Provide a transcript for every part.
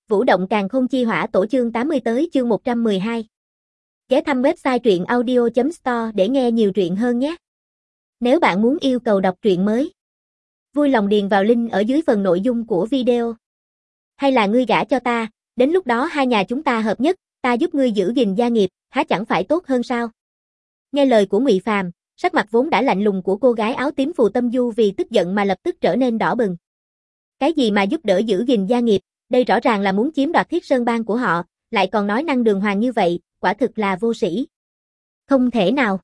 Vũ động càn khôn chi hỏa tổ chương 80 tới chương 112. Ghé thăm website truyện audio.store để nghe nhiều truyện hơn nhé. Nếu bạn muốn yêu cầu đọc truyện mới, vui lòng điền vào link ở dưới phần nội dung của video. Hay là ngươi gả cho ta, đến lúc đó hai nhà chúng ta hợp nhất, ta giúp ngươi giữ gìn gia nghiệp, há chẳng phải tốt hơn sao? Nghe lời của Ngụy Phàm, sắc mặt vốn đã lạnh lùng của cô gái áo tím Phù Tâm Du vì tức giận mà lập tức trở nên đỏ bừng. Cái gì mà giúp đỡ giữ gìn gia nghiệp, đây rõ ràng là muốn chiếm đoạt Thiết Sơn Bang của họ, lại còn nói năng đường hoàng như vậy, quả thực là vô sĩ. Không thể nào.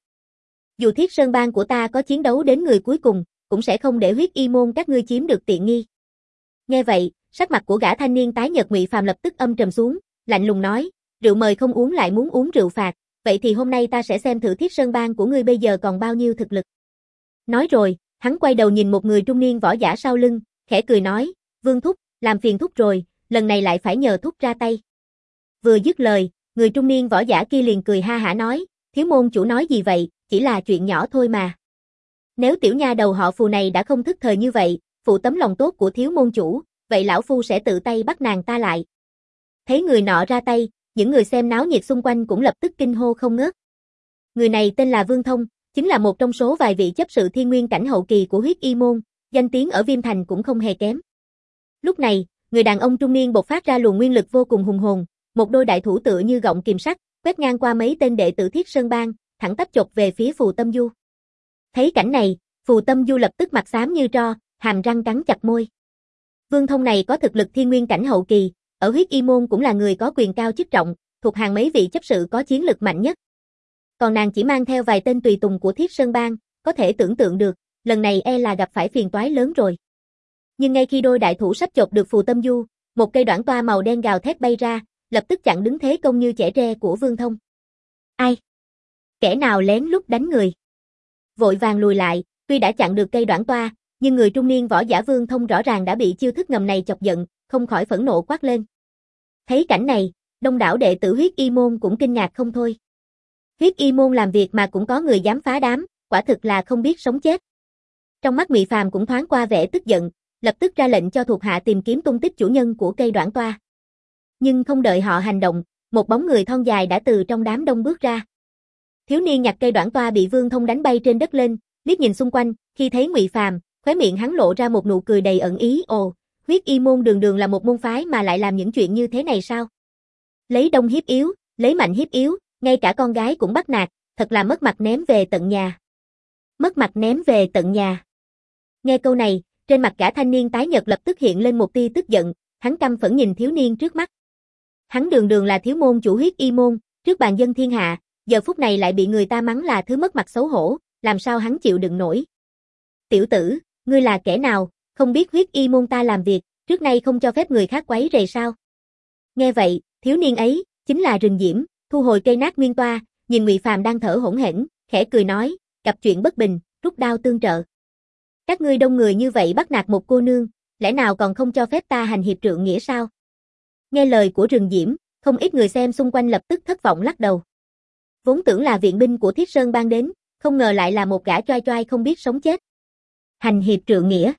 Dù Thiết Sơn Bang của ta có chiến đấu đến người cuối cùng, cũng sẽ không để Huyết Y môn các ngươi chiếm được tiện nghi. Nghe vậy, sắc mặt của gã thanh niên tái nhợt Ngụy Phàm lập tức âm trầm xuống, lạnh lùng nói, rượu mời không uống lại muốn uống rượu phạt, vậy thì hôm nay ta sẽ xem thử Thiết Sơn Bang của ngươi bây giờ còn bao nhiêu thực lực. Nói rồi, hắn quay đầu nhìn một người trung niên võ giả sau lưng, khẽ cười nói, Vương Thúc, làm phiền Thúc rồi, lần này lại phải nhờ Thúc ra tay. Vừa dứt lời, người trung niên võ giả kia liền cười ha hả nói, thiếu môn chủ nói gì vậy, chỉ là chuyện nhỏ thôi mà. Nếu tiểu nha đầu họ Phù này đã không thức thời như vậy, phụ tấm lòng tốt của thiếu môn chủ, vậy lão phu sẽ tự tay bắt nàng ta lại. Thấy người nọ ra tay, những người xem náo nhiệt xung quanh cũng lập tức kinh hô không ngớt. Người này tên là Vương Thông, chính là một trong số vài vị chấp sự thiên nguyên cảnh hậu kỳ của Huyết Y môn, danh tiếng ở Viêm Thành cũng không hề kém. Lúc này, người đàn ông trung niên bộc phát ra luồng nguyên lực vô cùng hùng hồn, một đôi đại thủ tựa như gọng kìm sắt, quét ngang qua mấy tên đệ tử Thiết Sơn Bang, thẳng tắp chộp về phía Phù Tâm Du. Thấy cảnh này, Phù Tâm Du lập tức mặt xám như tro, hàm răng cắn chặt môi. Vương Thông này có thực lực thiên nguyên cảnh hậu kỳ, ở Huyết Y môn cũng là người có quyền cao chức trọng, thuộc hàng mấy vị chấp sự có chiến lực mạnh nhất. Còn nàng chỉ mang theo vài tên tùy tùng của Thiết Sơn Bang, có thể tưởng tượng được, lần này e là gặp phải phiền toái lớn rồi. Nhưng ngay khi đôi đại thủ sắp chộp được Phù Tâm Du, một cây đoản toa màu đen gào thét bay ra, lập tức chặn đứng thế công như chẻ tre của Vương Thông. Ai? Kẻ nào lén lút đánh người? Vội vàng lùi lại, tuy đã chặn được cây đoản toa, nhưng người trung niên võ giả Vương Thông rõ ràng đã bị chiêu thức ngầm này chọc giận, không khỏi phẫn nộ quát lên. Thấy cảnh này, đông đảo đệ tử Huyết Y môn cũng kinh ngạc không thôi. Huyết Y môn làm việc mà cũng có người dám phá đám, quả thực là không biết sống chết. Trong mắt Ngụy Phàm cũng thoáng qua vẻ tức giận, lập tức ra lệnh cho thuộc hạ tìm kiếm tung tích chủ nhân của cây đoản toa. Nhưng không đợi họ hành động, một bóng người thon dài đã từ trong đám đông bước ra. Thiếu niên nhặt cây đoản toa bị Vương Thông đánh bay trên đất lên, liếc nhìn xung quanh, khi thấy Ngụy Phàm, khóe miệng hắn lộ ra một nụ cười đầy ẩn ý, ồ, Huyết Y môn đường đường là một môn phái mà lại làm những chuyện như thế này sao? Lấy đông hiếp yếu, lấy mạnh hiếp yếu, ngay cả con gái cũng bắt nạt, thật là mất mặt ném về tận nhà. Mất mặt ném về tận nhà. Nghe câu này, trên mặt cả thanh niên tái nhợt lập tức hiện lên một tia tức giận, hắn căm phẫn nhìn thiếu niên trước mắt. Hắn đường đường là thiếu môn chủ Huyết Y môn, trước bàn dân thiên hạ, giờ phút này lại bị người ta mắng là thứ mất mặt xấu hổ, làm sao hắn chịu đựng nổi. Tiểu tử, ngươi là kẻ nào, không biết Huyết Y môn ta làm việc, trước nay không cho phép người khác quấy rầy sao? Nghe vậy, thiếu niên ấy, chính là Rừng Diễm, thu hồi cây nát nguyên toa, nhìn Ngụy Phàm đang thở hổn hển, khẽ cười nói, gặp chuyện bất bình, rút đao tương trợ. Các ngươi đông người như vậy bắt nạt một cô nương, lẽ nào còn không cho phép ta hành hiệp trượng nghĩa sao? Nghe lời của Rừng Diễm, không ít người xem xung quanh lập tức thất vọng lắc đầu. Vốn tưởng là viện binh của Thiết Sơn Bang đến, không ngờ lại là một gã choai choai không biết sống chết. Hành hiệp trượng nghĩa.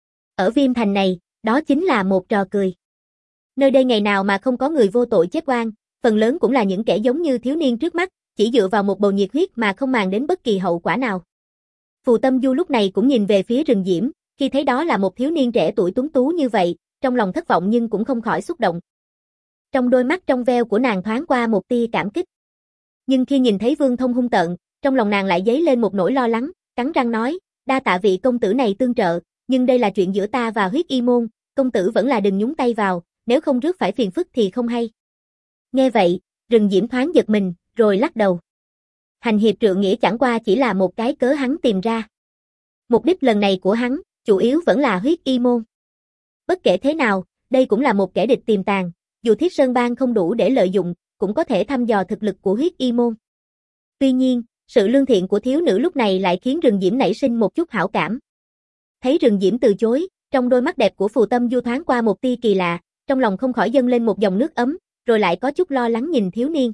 Ở Viêm Thành này, đó chính là một trò cười. Nơi đây ngày nào mà không có người vô tội chết oan, phần lớn cũng là những kẻ giống như thiếu niên trước mắt, chỉ dựa vào một bầu nhiệt huyết mà không màng đến bất kỳ hậu quả nào. Phù Tâm Du lúc này cũng nhìn về phía Rừng Diễm, khi thấy đó là một thiếu niên trẻ tuổi tuấn tú như vậy, trong lòng thất vọng nhưng cũng không khỏi xúc động. Trong đôi mắt trong veo của nàng thoáng qua một tia cảm kích. Nhưng khi nhìn thấy Vương Thông hung tợn, trong lòng nàng lại dấy lên một nỗi lo lắng, cắn răng nói, đa tạ vị công tử này tương trợ, nhưng đây là chuyện giữa ta và Huyết Y môn, công tử vẫn là đừng nhúng tay vào, nếu không rước phải phiền phức thì không hay. Nghe vậy, Rừng Diễm thoáng giật mình, rồi lắc đầu. Hành hiệp trượng nghĩa chẳng qua chỉ là một cái cớ hắn tìm ra. Mục đích lần này của hắn, chủ yếu vẫn là Huyết Y môn. Bất kể thế nào, đây cũng là một kẻ địch tiềm tàng, dù Thiết Sơn Bang không đủ để lợi dụng, cũng có thể thăm dò thực lực của Huyết Y môn. Tuy nhiên, sự lương thiện của thiếu nữ lúc này lại khiến Rừng Diễm nảy sinh một chút hảo cảm. Thấy Rừng Diễm từ chối, trong đôi mắt đẹp của Phù Tâm Du thoáng qua một tia kỳ lạ, trong lòng không khỏi dâng lên một dòng nước ấm, rồi lại có chút lo lắng nhìn thiếu niên.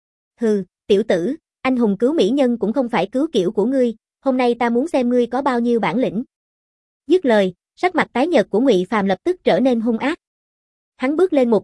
Hừ, tiểu tử, anh hùng cứu mỹ nhân cũng không phải cứu kiểu của ngươi, hôm nay ta muốn xem ngươi có bao nhiêu bản lĩnh. Dứt lời, sắc mặt tái nhợt của Ngụy Phàm lập tức trở nên hung ác. Hắn bước lên một bước,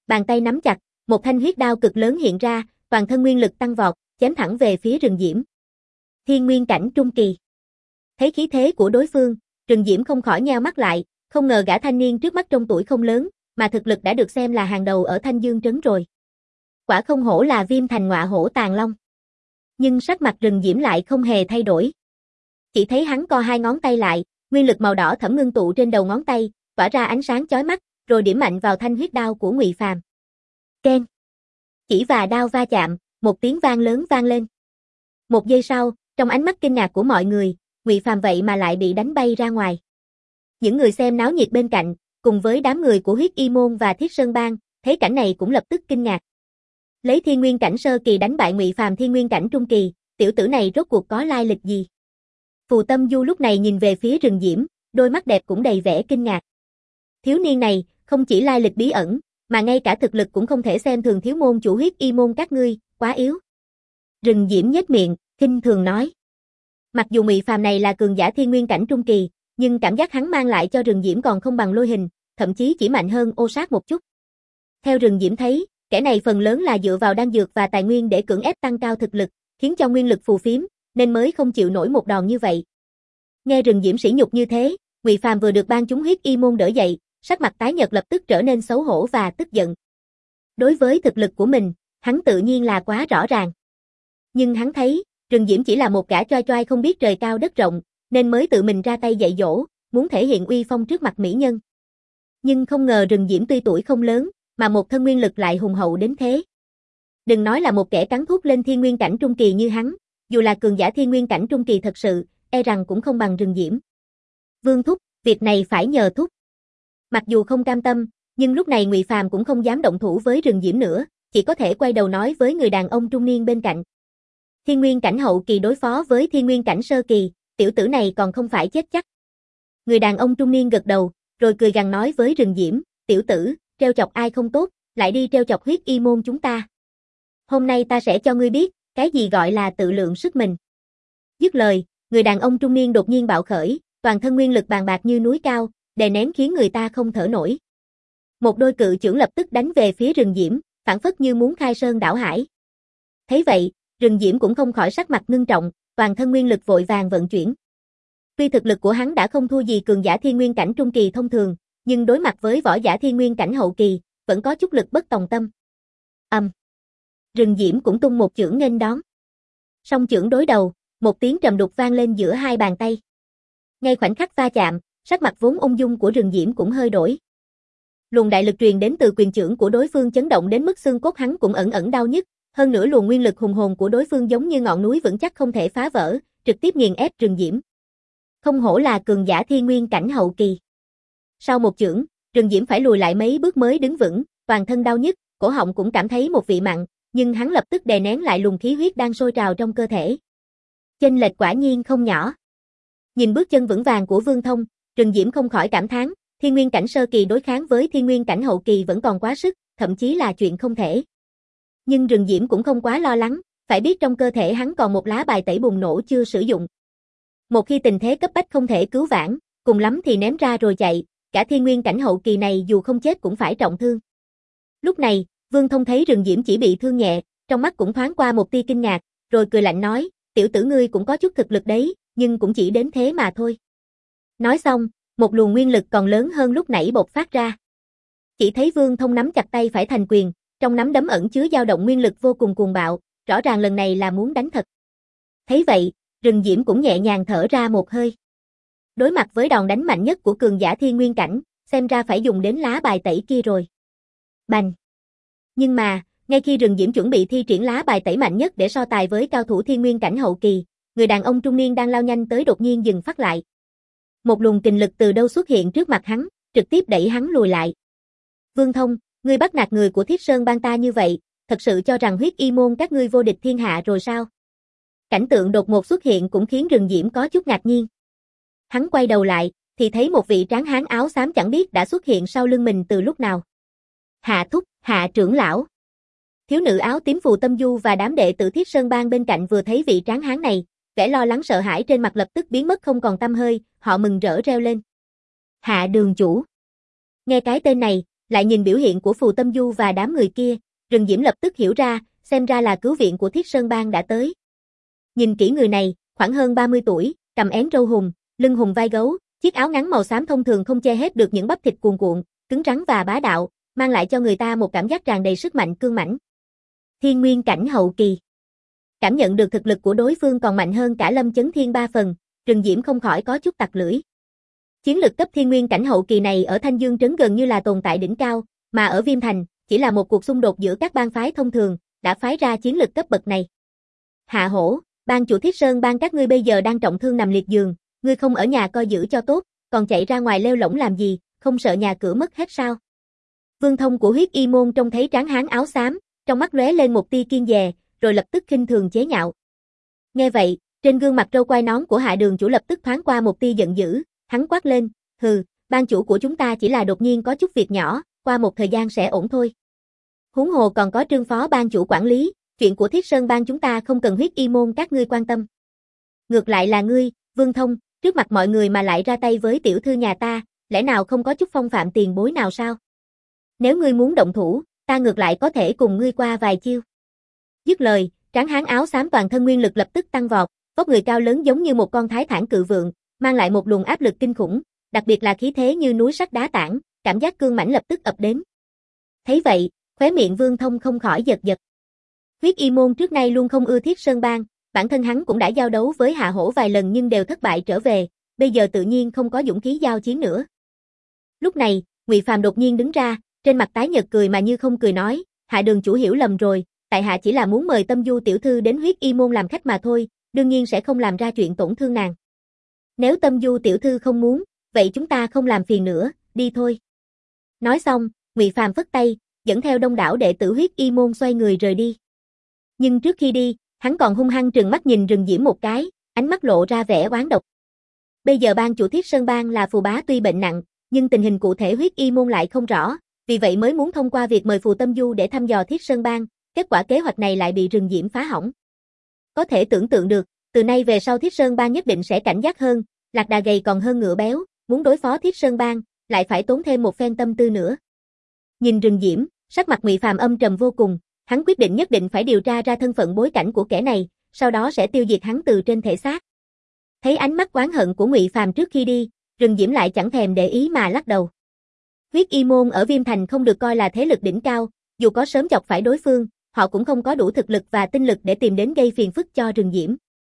Bàn tay nắm chặt, một thanh huyết đao cực lớn hiện ra, toàn thân nguyên lực tăng vọt, chém thẳng về phía Rừng Diễm. Thiên nguyên cảnh trung kỳ. Thấy khí thế của đối phương, Rừng Diễm không khỏi nheo mắt lại, không ngờ gã thanh niên trước mắt trong tuổi không lớn, mà thực lực đã được xem là hàng đầu ở Thanh Dương trấn rồi. Quả không hổ là Viêm Thành Ngọa Hổ Tàng Long. Nhưng sắc mặt Rừng Diễm lại không hề thay đổi. Chỉ thấy hắn co hai ngón tay lại, nguyên lực màu đỏ thẫm ngưng tụ trên đầu ngón tay, tỏa ra ánh sáng chói mắt, rồi điểm mạnh vào thanh huyết đao của Ngụy Phàm. Keng. Chỉ và đao va chạm, một tiếng vang lớn vang lên. Một giây sau, trong ánh mắt kinh ngạc của mọi người, Ngụy Phàm vậy mà lại bị đánh bay ra ngoài. Những người xem náo nhiệt bên cạnh, cùng với đám người của Huyết Y môn và Thiết Sơn bang, thấy cảnh này cũng lập tức kinh ngạc. Lấy thiên nguyên cảnh sơ kỳ đánh bại Ngụy Phàm thiên nguyên cảnh trung kỳ, tiểu tử này rốt cuộc có lai lịch gì? Phù Tâm Du lúc này nhìn về phía Rừng Diễm, đôi mắt đẹp cũng đầy vẻ kinh ngạc. Thiếu niên này, không chỉ lai lịch bí ẩn, mà ngay cả thực lực cũng không thể xem thường thiếu môn chủ Huyết Y môn các ngươi, quá yếu. Rừng Diễm nhếch miệng, khinh thường nói. Mặc dù Ngụy Phàm này là cường giả thiên nguyên cảnh trung kỳ, nhưng cảm giác hắn mang lại cho Rừng Diễm còn không bằng Lôi Hình, thậm chí chỉ mạnh hơn Ô Sát một chút. Theo Rừng Diễm thấy, kẻ này phần lớn là dựa vào đan dược và tài nguyên để cưỡng ép tăng cao thực lực, khiến cho nguyên lực phù phiếm, nên mới không chịu nổi một đòn như vậy. Nghe Rừng Diễm sỉ nhục như thế, Ngụy Phàm vừa được ban chúng Huyết Y môn đỡ dậy, sắc mặt tái nhợt lập tức trở nên xấu hổ và tức giận. Đối với thực lực của mình, hắn tự nhiên là quá rõ ràng. Nhưng hắn thấy, Rừng Diễm chỉ là một gã choai choai không biết trời cao đất rộng, nên mới tự mình ra tay dạy dỗ, muốn thể hiện uy phong trước mặt mỹ nhân. Nhưng không ngờ Rừng Diễm tuy tuổi không lớn, mà một thân nguyên lực lại hùng hậu đến thế. Đừng nói là một kẻ cắn thuốc lên thiên nguyên cảnh trung kỳ như hắn, dù là cường giả thiên nguyên cảnh trung kỳ thật sự, e rằng cũng không bằng Rừng Diễm. Vương thúc, việc này phải nhờ thúc. Mặc dù không cam tâm, nhưng lúc này Ngụy Phàm cũng không dám động thủ với Rừng Diễm nữa, chỉ có thể quay đầu nói với người đàn ông trung niên bên cạnh. Thiên nguyên cảnh hậu kỳ đối phó với thiên nguyên cảnh sơ kỳ, tiểu tử này còn không phải chết chắc. Người đàn ông trung niên gật đầu, rồi cười gằn nói với Rừng Diễm, tiểu tử, trêu chọc ai không tốt, lại đi trêu chọc Huyết Y môn chúng ta. Hôm nay ta sẽ cho ngươi biết, cái gì gọi là tự lượng sức mình. Dứt lời, người đàn ông trung niên đột nhiên bạo khởi, toàn thân nguyên lực bàn bạc như núi cao, đè nén khiến người ta không thở nổi. Một đôi cự chưởng lập tức đánh về phía Rừng Diễm, phảng phất như muốn khai sơn đảo hải. Thấy vậy, Rừng Diễm cũng không khỏi sắc mặt ngưng trọng, toàn thân nguyên lực vội vàng vận chuyển. Tuy thực lực của hắn đã không thua gì cường giả thiên nguyên cảnh trung kỳ thông thường, nhưng đối mặt với võ giả thiên nguyên cảnh hậu kỳ, vẫn có chút lực bất tòng tâm. Rừng Diễm cũng tung một chưởng nghênh đón. Song chưởng đối đầu, một tiếng trầm đục vang lên giữa hai bàn tay. Ngay khoảnh khắc va chạm, sắc mặt vốn ung dung của Rừng Diễm cũng hơi đổi. Luồng đại lực truyền đến từ quyền chưởng của đối phương chấn động đến mức xương cốt hắn cũng ẩn ẩn đau nhức, hơn nữa luồng nguyên lực hùng hồn của đối phương giống như ngọn núi vững chắc không thể phá vỡ, trực tiếp nghiền ép Rừng Diễm. Không hổ là cường giả thiên nguyên cảnh hậu kỳ. Sau một chưởng, Rừng Diễm phải lùi lại mấy bước mới đứng vững, toàn thân đau nhức, cổ họng cũng cảm thấy một vị mặn, nhưng hắn lập tức đè nén lại luồng khí huyết đang sôi trào trong cơ thể. Chênh lệch quả nhiên không nhỏ. Nhìn bước chân vững vàng của Vương Thông, Rừng Diễm không khỏi cảm thán, thiên nguyên cảnh sơ kỳ đối kháng với thiên nguyên cảnh hậu kỳ vẫn còn quá sức, thậm chí là chuyện không thể. Nhưng Rừng Diễm cũng không quá lo lắng, phải biết trong cơ thể hắn còn một lá bài tẩy bùng nổ chưa sử dụng. Một khi tình thế cấp bách không thể cứu vãn, cùng lắm thì ném ra rồi chạy, cả thiên nguyên cảnh hậu kỳ này dù không chết cũng phải trọng thương. Lúc này, Vương Thông thấy Rừng Diễm chỉ bị thương nhẹ, trong mắt cũng thoáng qua một tia kinh ngạc, rồi cười lạnh nói, tiểu tử ngươi cũng có chút thực lực đấy, nhưng cũng chỉ đến thế mà thôi. Nói xong, một luồng nguyên lực còn lớn hơn lúc nãy bộc phát ra. Chỉ thấy Vương Thông nắm chặt tay phải thành quyền, trong nắm đấm ẩn chứa dao động nguyên lực vô cùng cuồng bạo, rõ ràng lần này là muốn đánh thật. Thấy vậy, Rừng Diễm cũng nhẹ nhàng thở ra một hơi. Đối mặt với đòn đánh mạnh nhất của cường giả thiên nguyên cảnh, xem ra phải dùng đến lá bài tẩy kia rồi. Bành! Nhưng mà, ngay khi Rừng Diễm chuẩn bị thi triển lá bài tẩy mạnh nhất để so tài với cao thủ thiên nguyên cảnh hậu kỳ, người đàn ông trung niên đang lao nhanh tới đột nhiên dừng phát lại. Một luồng kình lực từ đâu xuất hiện trước mặt hắn, trực tiếp đẩy hắn lùi lại. Vương Thông, ngươi bắt nạt người của Thiết Sơn bang ta như vậy, thật sự cho rằng Huyết Y môn các ngươi vô địch thiên hạ rồi sao? Cảnh tượng đột ngột xuất hiện cũng khiến Rừng Diễm có chút ngạc nhiên. Hắn quay đầu lại, thì thấy một vị tráng hán áo xám chẳng biết đã xuất hiện sau lưng mình từ lúc nào. Hạ thúc, Hạ trưởng lão. Thiếu nữ áo tím Phù Tâm Du và đám đệ tử Thiết Sơn bang bên cạnh vừa thấy vị tráng hán này, vẻ lo lắng sợ hãi trên mặt lập tức biến mất không còn tăm hơi, họ mừng rỡ reo lên. Hạ đường chủ. Nghe cái tên này, Lại nhìn biểu hiện của Phù Tâm Du và đám người kia, Rừng Diễm lập tức hiểu ra, xem ra là cứu viện của Thiết Sơn Bang đã tới. Nhìn kỹ người này, khoảng hơn 30 tuổi, cầm én râu hùng, lưng hùng vai gấu, chiếc áo ngắn màu xám thông thường không che hết được những bắp thịt cuồn cuộn, cứng rắn và bá đạo, mang lại cho người ta một cảm giác tràn đầy sức mạnh cương mãnh. Thiên Nguyên cảnh hậu kỳ. Cảm nhận được thực lực của đối phương còn mạnh hơn cả Lâm Chấn Thiên 3 phần, Rừng Diễm không khỏi có chút tặc lưỡi. Chiến lực cấp Thiên Nguyên cảnh hậu kỳ này ở Thanh Dương trấn gần như là tồn tại đỉnh cao, mà ở Viêm Thành, chỉ là một cuộc xung đột giữa các bang phái thông thường, đã phái ra chiến lực cấp bậc này. Hạ Hổ, bang chủ Thiết Sơn bang các ngươi bây giờ đang trọng thương nằm liệt giường, ngươi không ở nhà coi giữ cho tốt, còn chạy ra ngoài lêu lổng làm gì, không sợ nhà cửa mất hết sao? Vương Thông của Huyết Y môn trông thấy tráng hán áo xám, trong mắt lóe lên một tia kiên dè, rồi lập tức khinh thường chế nhạo. Nghe vậy, trên gương mặt râu quai nón của Hạ Đường chủ lập tức thoáng qua một tia giận dữ, hắn quát lên, hừ, ban chủ của chúng ta chỉ là đột nhiên có chút việc nhỏ, qua một thời gian sẽ ổn thôi. Huống hồ còn có Trương phó ban chủ quản lý, chuyện của Thiết Sơn bang chúng ta không cần Huyết Y môn các ngươi quan tâm. Ngược lại là ngươi, Vương Thông, trước mặt mọi người mà lại ra tay với tiểu thư nhà ta, lẽ nào không có chút phong phạm tiền bối nào sao? Nếu ngươi muốn động thủ, ta ngược lại có thể cùng ngươi qua vài chiêu. Dứt lời, tráng hán áo xám toàn thân nguyên lực lập tức tăng vọt, vóc người cao lớn giống như một con thái thản cự vượng, mang lại một luồng áp lực kinh khủng, đặc biệt là khí thế như núi sắt đá tảng, cảm giác cương mãnh lập tức ập đến. Thấy vậy, khóe miệng Vương Thông không khỏi giật giật. Huyết Y môn trước nay luôn không ưa Thiết Sơn bang, bản thân hắn cũng đã giao đấu với Hạ Hổ vài lần nhưng đều thất bại trở về, bây giờ tự nhiên không có dũng khí giao chiến nữa. Lúc này, Ngụy Phàm đột nhiên đứng ra, trên mặt tái nhợt cười mà như không cười nói, Hạ Đường chủ hiểu lầm rồi, tại hạ chỉ là muốn mời Tâm Du tiểu thư đến Huyết Y môn làm khách mà thôi, đương nhiên sẽ không làm ra chuyện tổn thương nàng. Nếu Tâm Du tiểu thư không muốn, vậy chúng ta không làm phiền nữa, đi thôi. Nói xong, Ngụy Phàm phất tay, dẫn theo đông đảo đệ tử Huyết Y môn xoay người rời đi. Nhưng trước khi đi, hắn còn hung hăng trừng mắt nhìn Rừng Diễm một cái, ánh mắt lộ ra vẻ oán độc. Bây giờ ban chủ Thiết Sơn bang là Phù bá tuy bệnh nặng, nhưng tình hình cụ thể Huyết Y môn lại không rõ, vì vậy mới muốn thông qua việc mời Phù Tâm Du để thăm dò Thiết Sơn bang, kết quả kế hoạch này lại bị Rừng Diễm phá hỏng. Có thể tưởng tượng được, từ nay về sau Thiết Sơn bang nhất định sẽ cảnh giác hơn, lạc đà gầy còn hơn ngựa béo, muốn đối phó Thiết Sơn bang, lại phải tốn thêm một phen tâm tư nữa. Nhìn Rừng Diễm, sắc mặt Ngụy Phàm âm trầm vô cùng, hắn quyết định nhất định phải điều tra ra thân phận bối cảnh của kẻ này, sau đó sẽ tiêu diệt hắn từ trên thể xác. Thấy ánh mắt oán hận của Ngụy Phàm trước khi đi, Rừng Diễm lại chẳng thèm để ý mà lắc đầu. Huyết Y môn ở Viêm Thành không được coi là thế lực đỉnh cao, dù có sớm chọc phải đối phương, họ cũng không có đủ thực lực và tinh lực để tìm đến gây phiền phức cho Rừng Diễm.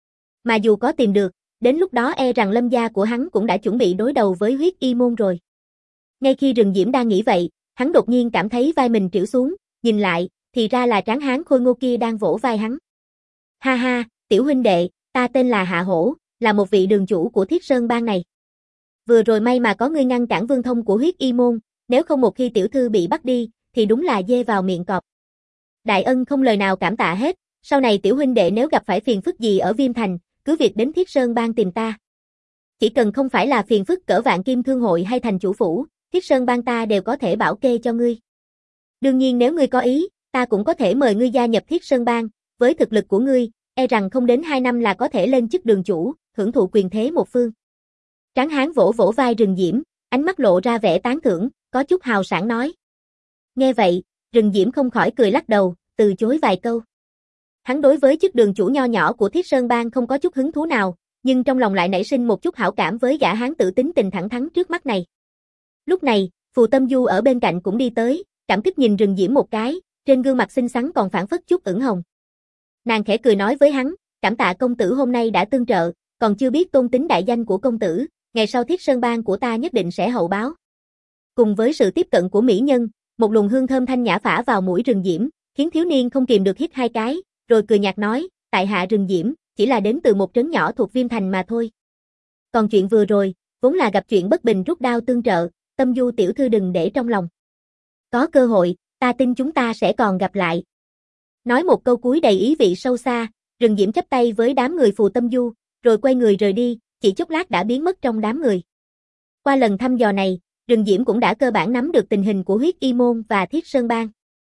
Mà dù có tìm được, đến lúc đó e rằng Lâm gia của hắn cũng đã chuẩn bị đối đầu với Huyết Y môn rồi. Ngay khi Rừng Diễm đang nghĩ vậy, hắn đột nhiên cảm thấy vai mình trĩu xuống, nhìn lại, thì ra là tráng hán khôi ngô kia đang vỗ vai hắn. Ha ha, tiểu huynh đệ, ta tên là Hạ Hổ, là một vị đường chủ của Thiết Sơn bang này. Vừa rồi may mà có ngươi ngăn cản Vương Thông của Huyết Y môn, nếu không một khi tiểu thư bị bắt đi, thì đúng là dê vào miệng cọp. Đại ân không lời nào cảm tạ hết, sau này tiểu huynh đệ nếu gặp phải phiền phức gì ở Viêm Thành, cứ việc đến Thiết Sơn bang tìm ta. Chỉ cần không phải là phiền phức cỡ Vạn Kim thương hội hay thành chủ phủ, Thiết Sơn bang ta đều có thể bảo kê cho ngươi. Đương nhiên nếu ngươi có ý, ta cũng có thể mời ngươi gia nhập Thiết Sơn bang, với thực lực của ngươi, e rằng không đến 2 năm là có thể lên chức đường chủ, hưởng thụ quyền thế một phương. Tráng hán vỗ vỗ vai Rừng Diễm, ánh mắt lộ ra vẻ tán thưởng, có chút hào sảng nói. Nghe vậy, Rừng Diễm không khỏi cười lắc đầu, từ chối vài câu. Hắn đối với chức đường chủ nho nhỏ của Thiết Sơn bang không có chút hứng thú nào, nhưng trong lòng lại nảy sinh một chút hảo cảm với gã hán tử tính tình thẳng thắn trước mắt này. Lúc này, Phù Tâm Du ở bên cạnh cũng đi tới, cảm kích nhìn Rừng Diễm một cái, trên gương mặt xinh xắn còn phảng phất chút ửng hồng. Nàng khẽ cười nói với hắn, cảm tạ công tử hôm nay đã tương trợ, còn chưa biết tôn tính đại danh của công tử, ngày sau Thiết Sơn bang của ta nhất định sẽ hậu báo. Cùng với sự tiếp cận của mỹ nhân, một luồng hương thơm thanh nhã phả vào mũi Rừng Diễm, khiến thiếu niên không kìm được hít hai cái, rồi cười nhạt nói, tại hạ Rừng Diễm, chỉ là đến từ một trấn nhỏ thuộc Viêm Thành mà thôi. Còn chuyện vừa rồi, vốn là gặp chuyện bất bình rút đao tương trợ, Tâm Du tiểu thư đừng để trong lòng. Có cơ hội, ta tin chúng ta sẽ còn gặp lại. Nói một câu cuối đầy ý vị sâu xa, Rừng Diễm chắp tay với đám người Phù Tâm Du, rồi quay người rời đi, chỉ chốc lát đã biến mất trong đám người. Qua lần thăm dò này, Rừng Diễm cũng đã cơ bản nắm được tình hình của Huyết Y môn và Thiết Sơn bang.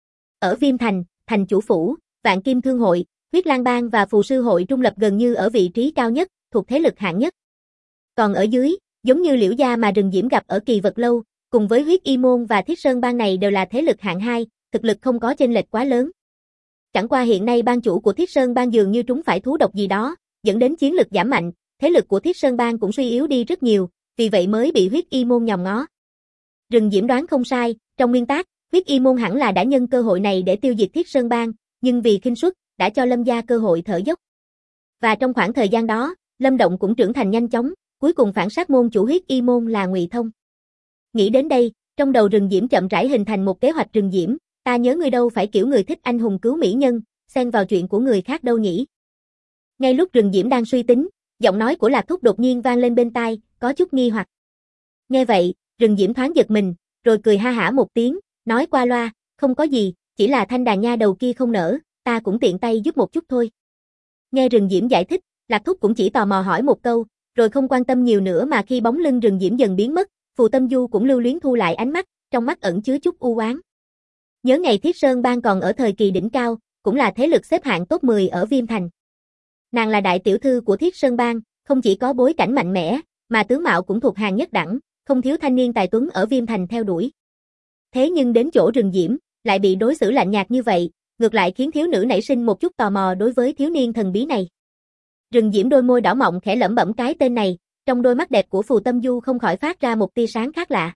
Ở Viêm Thành, thành chủ phủ, Vạn Kim thương hội, Huyết Lang bang và Phù sư hội trung lập gần như ở vị trí cao nhất, thuộc thế lực hạng nhất. Còn ở dưới, giống như Liễu gia mà Rừng Diễm gặp ở Kỳ Vật lâu, Cùng với Huyết Y Môn và Thiết Sơn Bang này đều là thế lực hạng 2, thực lực không có chênh lệch quá lớn. Chẳng qua hiện nay bang chủ của Thiết Sơn Bang dường như trúng phải thú độc gì đó, dẫn đến chiến lực giảm mạnh, thế lực của Thiết Sơn Bang cũng suy yếu đi rất nhiều, vì vậy mới bị Huyết Y Môn nhòm ngó. Rừng Diễm đoán không sai, trong nguyên tắc, Huyết Y Môn hẳn là đã nhân cơ hội này để tiêu diệt Thiết Sơn Bang, nhưng vì khinh suất, đã cho Lâm gia cơ hội thở dốc. Và trong khoảng thời gian đó, Lâm Động cũng trưởng thành nhanh chóng, cuối cùng phản sát môn chủ Huyết Y Môn là Ngụy Thông. Nghĩ đến đây, trong đầu Rừng Diễm chậm rãi hình thành một kế hoạch. Rừng Diễm, ta nhớ ngươi đâu phải kiểu người thích anh hùng cứu mỹ nhân, xen vào chuyện của người khác đâu nhỉ. Ngay lúc Rừng Diễm đang suy tính, giọng nói của Lạc Thúc đột nhiên vang lên bên tai, có chút nghi hoặc. Nghe vậy, Rừng Diễm thoáng giật mình, rồi cười ha hả một tiếng, nói qua loa, không có gì, chỉ là thanh đàn nha đầu kia không nở, ta cũng tiện tay giúp một chút thôi. Nghe Rừng Diễm giải thích, Lạc Thúc cũng chỉ tò mò hỏi một câu, rồi không quan tâm nhiều nữa mà khi bóng lưng Rừng Diễm dần biến mất, Phù Tâm Du cũng lưu luyến thu lại ánh mắt, trong mắt ẩn chứa chút u oán. Nhớ ngày Thiết Sơn Bang còn ở thời kỳ đỉnh cao, cũng là thế lực xếp hạng top 10 ở Viêm Thành. Nàng là đại tiểu thư của Thiết Sơn Bang, không chỉ có bối cảnh mạnh mẽ, mà tướng mạo cũng thuộc hàng nhất đẳng, không thiếu thanh niên tài tuấn ở Viêm Thành theo đuổi. Thế nhưng đến chỗ Rừng Diễm, lại bị đối xử lạnh nhạt như vậy, ngược lại khiến thiếu nữ nảy sinh một chút tò mò đối với thiếu niên thần bí này. Rừng Diễm đôi môi đỏ mọng khẽ lẩm bẩm cái tên này, trong đôi mắt đẹp của Phù Tâm Du không khỏi phát ra một tia sáng khác lạ.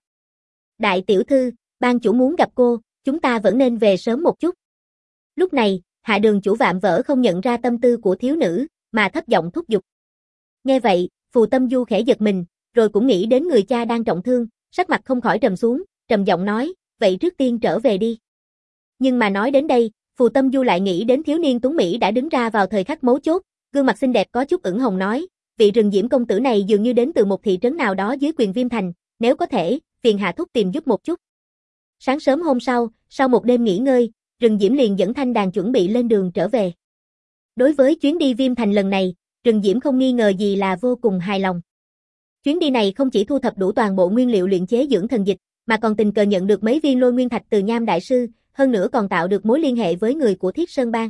Đại tiểu thư, ban chủ muốn gặp cô, chúng ta vẫn nên về sớm một chút. Lúc này, Hạ Đường chủ Vạm Vỡ không nhận ra tâm tư của thiếu nữ, mà thấp giọng thúc giục. Nghe vậy, Phù Tâm Du khẽ giật mình, rồi cũng nghĩ đến người cha đang trọng thương, sắc mặt không khỏi trầm xuống, trầm giọng nói, vậy trước tiên trở về đi. Nhưng mà nói đến đây, Phù Tâm Du lại nghĩ đến thiếu niên tuấn Mỹ đã đứng ra vào thời khắc mấu chốt, gương mặt xinh đẹp có chút ửng hồng nói, vị Rừng Diễm công tử này dường như đến từ một thị trấn nào đó dưới quyền Viêm Thành, nếu có thể, phiền Hạ thúc tìm giúp một chút. Sáng sớm hôm sau một đêm nghỉ ngơi, Rừng Diễm liền dẫn thanh đàn chuẩn bị lên đường trở về. Đối với chuyến đi Viêm Thành lần này, Rừng Diễm không nghi ngờ gì là vô cùng hài lòng. Chuyến đi này không chỉ thu thập đủ toàn bộ nguyên liệu luyện chế dưỡng thần dịch, mà còn tình cờ nhận được mấy viên lôi nguyên thạch từ Nham đại sư, hơn nữa còn tạo được mối liên hệ với người của Thiết Sơn Bang.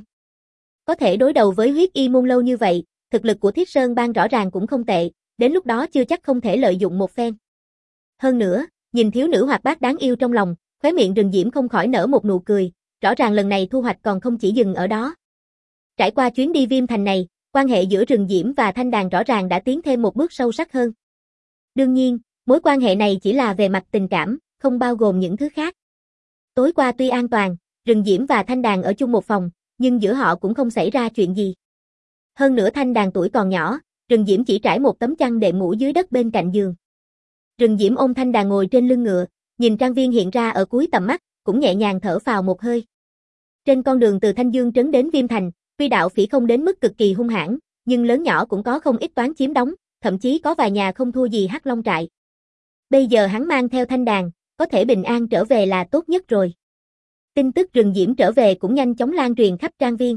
Có thể đối đầu với Huyết Y Môn lâu như vậy, thực lực của Thiết Sơn Bang rõ ràng cũng không tệ, đến lúc đó chưa chắc không thể lợi dụng một phen. Hơn nữa, nhìn thiếu nữ hoạt bát đáng yêu trong lòng, khóe miệng Rừng Diễm không khỏi nở một nụ cười, rõ ràng lần này thu hoạch còn không chỉ dừng ở đó. Trải qua chuyến đi Viêm Thành này, quan hệ giữa Rừng Diễm và Thanh Đàn rõ ràng đã tiến thêm một bước sâu sắc hơn. Đương nhiên, mối quan hệ này chỉ là về mặt tình cảm, không bao gồm những thứ khác. Tối qua tuy an toàn, Rừng Diễm và Thanh Đàn ở chung một phòng, nhưng giữa họ cũng không xảy ra chuyện gì. Hơn nữa Thanh Đàn tuổi còn nhỏ, Rừng Diễm chỉ trải một tấm chăn đệm ngủ dưới đất bên cạnh giường. Rừng Diễm ôm Thanh Đàn ngồi trên lưng ngựa, nhìn trang viên hiện ra ở cuối tầm mắt, cũng nhẹ nhàng thở phào một hơi. Trên con đường từ Thanh Dương trấn đến Viêm Thành, tuy đạo phỉ không đến mức cực kỳ hung hãn, nhưng lớn nhỏ cũng có không ít toán chiếm đóng, thậm chí có vài nhà không thua gì Hắc Long trại. Bây giờ hắn mang theo Thanh Đàn, có thể bình an trở về là tốt nhất rồi. Tin tức Rừng Diễm trở về cũng nhanh chóng lan truyền khắp trang viên.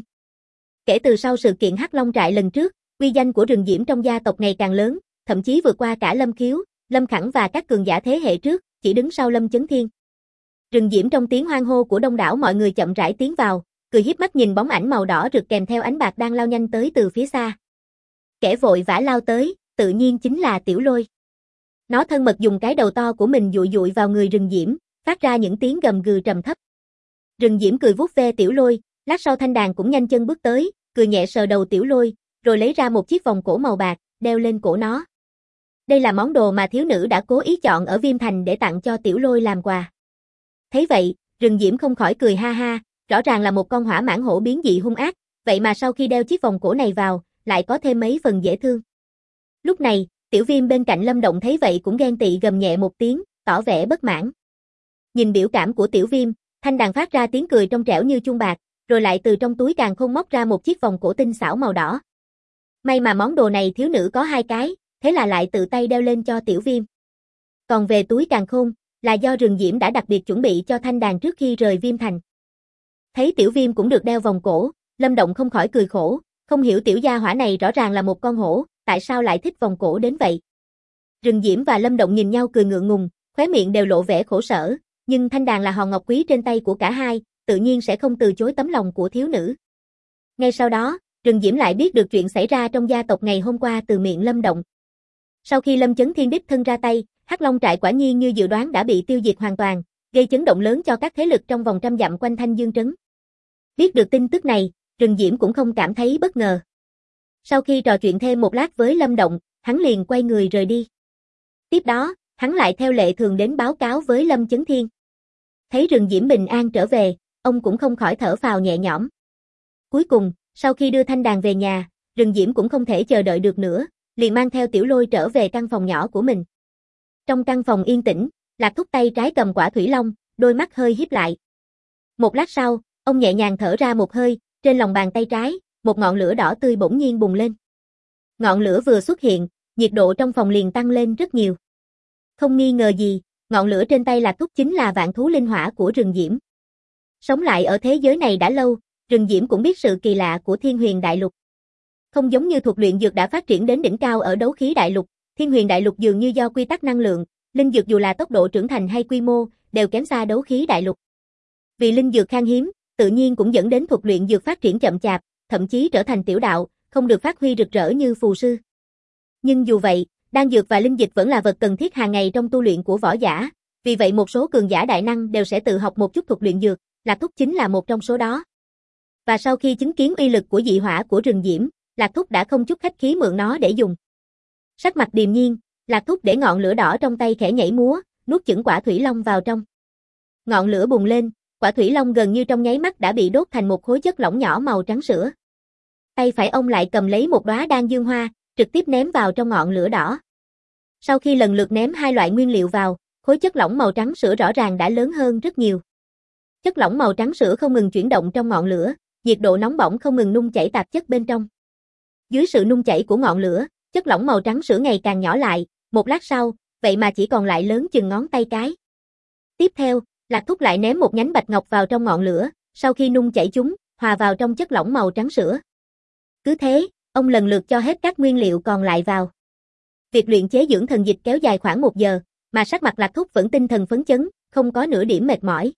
Kể từ sau sự kiện Hắc Long trại lần trước, uy danh của Rừng Diễm trong gia tộc ngày càng lớn, thậm chí vượt qua cả Lâm Khiếu, Lâm Khẳng và các cường giả thế hệ trước, chỉ đứng sau Lâm Chấn Thiên. Rừng Diễm trong tiếng hoan hô của đông đảo mọi người chậm rãi tiến vào, cười híp mắt nhìn bóng ảnh màu đỏ rực kèm theo ánh bạc đang lao nhanh tới từ phía xa. Kẻ vội vã lao tới, tự nhiên chính là Tiểu Lôi. Nó thân mật dùng cái đầu to của mình dụi dụi vào người Rừng Diễm, phát ra những tiếng gầm gừ trầm thấp. Rừng Diễm cười vuốt ve Tiểu Lôi, lát sau Thanh Đàn cũng nhanh chân bước tới, cười nhẹ sờ đầu Tiểu Lôi, rồi lấy ra một chiếc vòng cổ màu bạc, đeo lên cổ nó. Đây là món đồ mà thiếu nữ đã cố ý chọn ở Viêm Thành để tặng cho Tiểu Lôi làm quà. Thấy vậy, Rừng Diễm không khỏi cười ha ha, rõ ràng là một con hỏa mãng hổ biến dị hung ác, vậy mà sau khi đeo chiếc vòng cổ này vào, lại có thêm mấy phần dễ thương. Lúc này, Tiểu Viêm bên cạnh Lâm Động thấy vậy cũng ghen tị gầm nhẹ một tiếng, tỏ vẻ bất mãn. Nhìn biểu cảm của Tiểu Viêm, Thanh Đàn phát ra tiếng cười trong trẻo như chuông bạc, rồi lại từ trong túi càn khôn móc ra một chiếc vòng cổ tinh xảo màu đỏ. May mà món đồ này thiếu nữ có 2 cái, thế là lại tự tay đeo lên cho Tiểu Viêm. Còn về túi càn khôn, là do Rừng Diễm đã đặc biệt chuẩn bị cho Thanh Đàn trước khi rời Viêm Thành. Thấy Tiểu Viêm cũng được đeo vòng cổ, Lâm Động không khỏi cười khổ, không hiểu tiểu gia hỏa này rõ ràng là một con hổ, tại sao lại thích vòng cổ đến vậy. Rừng Diễm và Lâm Động nhìn nhau cười ngượng ngùng, khóe miệng đều lộ vẻ khổ sở, nhưng Thanh Đàn là hòn ngọc quý trên tay của cả hai, tự nhiên sẽ không từ chối tấm lòng của thiếu nữ. Ngay sau đó, Rừng Diễm lại biết được chuyện xảy ra trong gia tộc ngày hôm qua từ miệng Lâm Động. Sau khi Lâm Chấn Thiên đích thân ra tay, Hắc Long trại quả nhiên như dự đoán đã bị tiêu diệt hoàn toàn, gây chấn động lớn cho các thế lực trong vòng trăm dặm quanh Thanh Dương trấn. Biết được tin tức này, Rừng Diễm cũng không cảm thấy bất ngờ. Sau khi trò chuyện thêm một lát với Lâm Động, hắn liền quay người rời đi. Tiếp đó, hắn lại theo lệ thường đến báo cáo với Lâm Chấn Thiên. Thấy Rừng Diễm bình an trở về, ông cũng không khỏi thở phào nhẹ nhõm. Cuối cùng, sau khi đưa thanh đàn về nhà, Rừng Diễm cũng không thể chờ đợi được nữa, liền mang theo Tiểu Lôi trở về căn phòng nhỏ của mình. Trong căn phòng yên tĩnh, Lạc Thúc tay trái cầm quả thủy long, đôi mắt hơi híp lại. Một lát sau, ông nhẹ nhàng thở ra một hơi, trên lòng bàn tay trái, một ngọn lửa đỏ tươi bỗng nhiên bùng lên. Ngọn lửa vừa xuất hiện, nhiệt độ trong phòng liền tăng lên rất nhiều. Không nghi ngờ gì, ngọn lửa trên tay Lạc Thúc chính là vạn thú linh hỏa của Rừng Diễm. Sống lại ở thế giới này đã lâu, Rừng Diễm cũng biết sự kỳ lạ của Thiên Huyền Đại Lục. Không giống như thuật luyện dược đã phát triển đến đỉnh cao ở Đấu Khí Đại Lục, Thiên Huyền Đại Lục dường như do quy tắc năng lượng, linh dược dù là tốc độ trưởng thành hay quy mô, đều kém xa Đấu Khí Đại Lục. Vì linh dược khan hiếm, tự nhiên cũng dẫn đến thuật luyện dược phát triển chậm chạp, thậm chí trở thành tiểu đạo, không được phát huy rực rỡ như phù sư. Nhưng dù vậy, đan dược và linh dịch vẫn là vật cần thiết hàng ngày trong tu luyện của võ giả, vì vậy một số cường giả đại năng đều sẽ tự học một chút thuật luyện dược, Lạc Thúc chính là một trong số đó. Và sau khi chứng kiến uy lực của dị hỏa của Rừng Diễm, Lạc Thúc đã không chút khách khí mượn nó để dùng. Sắc mặt điềm nhiên, Lạc Thúc để ngọn lửa đỏ trong tay khẽ nhảy múa, nuốt chửng quả thủy long vào trong. Ngọn lửa bùng lên, quả thủy long gần như trong nháy mắt đã bị đốt thành một khối chất lỏng nhỏ màu trắng sữa. Tay phải ông lại cầm lấy một đóa đan dương hoa, trực tiếp ném vào trong ngọn lửa đỏ. Sau khi lần lượt ném hai loại nguyên liệu vào, khối chất lỏng màu trắng sữa rõ ràng đã lớn hơn rất nhiều. Chất lỏng màu trắng sữa không ngừng chuyển động trong ngọn lửa, nhiệt độ nóng bỏng không ngừng nung chảy tạp chất bên trong. Dưới sự nung chảy của ngọn lửa, chất lỏng màu trắng sữa ngày càng nhỏ lại, một lát sau, vậy mà chỉ còn lại lớn chừng ngón tay cái. Tiếp theo, Lạc Thúc lại ném một nhánh bạch ngọc vào trong ngọn lửa, sau khi nung chảy chúng, hòa vào trong chất lỏng màu trắng sữa. Cứ thế, ông lần lượt cho hết các nguyên liệu còn lại vào. Việc luyện chế dưỡng thần dịch kéo dài khoảng 1 giờ, mà sắc mặt Lạc Thúc vẫn tinh thần phấn chấn, không có nửa điểm mệt mỏi.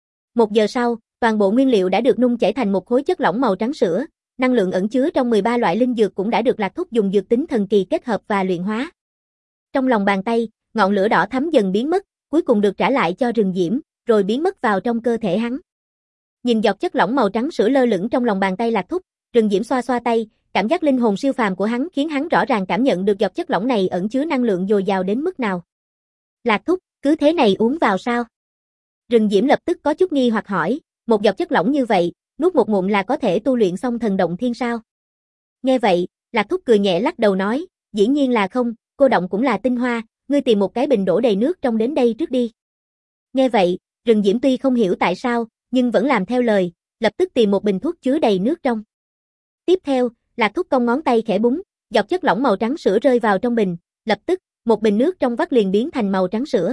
1 giờ sau, toàn bộ nguyên liệu đã được nung chảy thành một khối chất lỏng màu trắng sữa, năng lượng ẩn chứa trong 13 loại linh dược cũng đã được Lạc Thúc dùng dược tính thần kỳ kết hợp và luyện hóa. Trong lòng bàn tay, ngọn lửa đỏ thắm dần biến mất, cuối cùng được trả lại cho Rừng Diễm, rồi biến mất vào trong cơ thể hắn. Nhìn giọt chất lỏng màu trắng sữa lơ lửng trong lòng bàn tay Lạc Thúc, Rừng Diễm xoa xoa tay, cảm giác linh hồn siêu phàm của hắn khiến hắn rõ ràng cảm nhận được giọt chất lỏng này ẩn chứa năng lượng dồi dào đến mức nào. Lạc Thúc, cứ thế này uống vào sao? Rừng Diễm lập tức có chút nghi hoặc hỏi, một giọt chất lỏng như vậy, nuốt một ngụm là có thể tu luyện xong thần động thiên sao? Nghe vậy, Lạc Thúc cười nhẹ lắc đầu nói, dĩ nhiên là không, cô động cũng là tinh hoa, ngươi tìm một cái bình đổ đầy nước trong đến đây trước đi. Nghe vậy, Rừng Diễm tuy không hiểu tại sao, nhưng vẫn làm theo lời, lập tức tìm một bình thuốc chứa đầy nước trong. Tiếp theo, Lạc Thúc cong ngón tay khẽ búng, giọt chất lỏng màu trắng sữa rơi vào trong bình, lập tức, một bình nước trong vắt liền biến thành màu trắng sữa.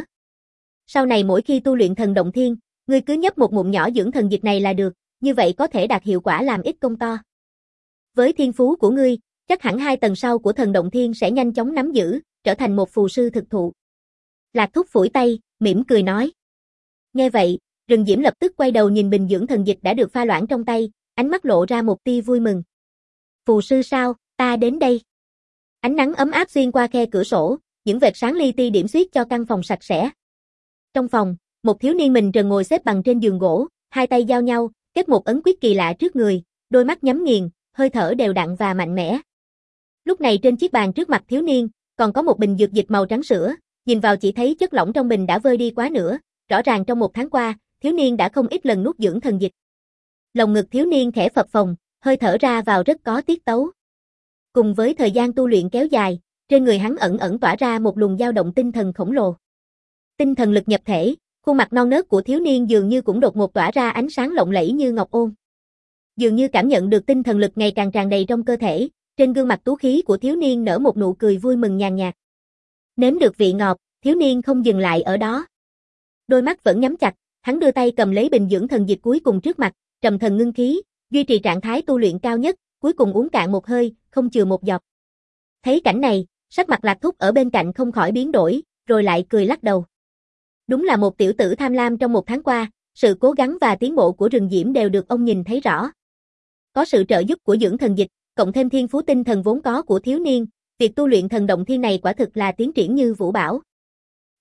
Sau này mỗi khi tu luyện thần động thiên, ngươi cứ nhấp một ngụm nhỏ dưỡng thần dịch này là được, như vậy có thể đạt hiệu quả làm ít công to. Với thiên phú của ngươi, chắc hẳn 2 tầng sau của thần động thiên sẽ nhanh chóng nắm giữ, trở thành một phù sư thực thụ. Lạc Thúc phủi tay, mỉm cười nói. Nghe vậy, Rừng Diễm lập tức quay đầu nhìn bình dưỡng thần dịch đã được pha loãng trong tay, ánh mắt lộ ra một tia vui mừng. Phù sư sao, ta đến đây. Ánh nắng ấm áp xuyên qua khe cửa sổ, những vệt sáng li ti điểm xuyết cho căn phòng sạch sẽ. Trong phòng, một thiếu niên mình trần ngồi xếp bằng trên giường gỗ, hai tay giao nhau, kết một ấn quyết kỳ lạ trước người, đôi mắt nhắm nghiền, hơi thở đều đặn và mạnh mẽ. Lúc này trên chiếc bàn trước mặt thiếu niên, còn có một bình dược dịch màu trắng sữa, nhìn vào chỉ thấy chất lỏng trong bình đã vơi đi quá nửa, rõ ràng trong 1 tháng qua, thiếu niên đã không ít lần nuốt dưỡng thần dịch. Lồng ngực thiếu niên khẽ phập phồng, hơi thở ra vào rất có tiết tấu. Cùng với thời gian tu luyện kéo dài, trên người hắn ẩn ẩn tỏa ra một luồng dao động tinh thần khổng lồ. Tinh thần lực nhập thể, khuôn mặt non nớt của thiếu niên dường như cũng đột ngột tỏa ra ánh sáng lộng lẫy như ngọc ôn. Dường như cảm nhận được tinh thần lực ngày càng tràn đầy trong cơ thể, trên gương mặt tú khí của thiếu niên nở một nụ cười vui mừng nhàn nhạt. Nếm được vị ngọt, thiếu niên không dừng lại ở đó. Đôi mắt vẫn nhắm chặt, hắn đưa tay cầm lấy bình dưỡng thần dịch cuối cùng trước mặt, trầm thần ngưng khí, duy trì trạng thái tu luyện cao nhất, cuối cùng uống cạn một hơi, không chừa một giọt. Thấy cảnh này, sắc mặt Lạc Thúc ở bên cạnh không khỏi biến đổi, rồi lại cười lắc đầu. Đúng là một tiểu tử tham lam trong 1 tháng qua, sự cố gắng và tiến bộ của Rừng Diễm đều được ông nhìn thấy rõ. Có sự trợ giúp của dưỡng thần dịch, cộng thêm thiên phú tinh thần vốn có của thiếu niên, việc tu luyện thần động thiên này quả thực là tiến triển như vũ bão.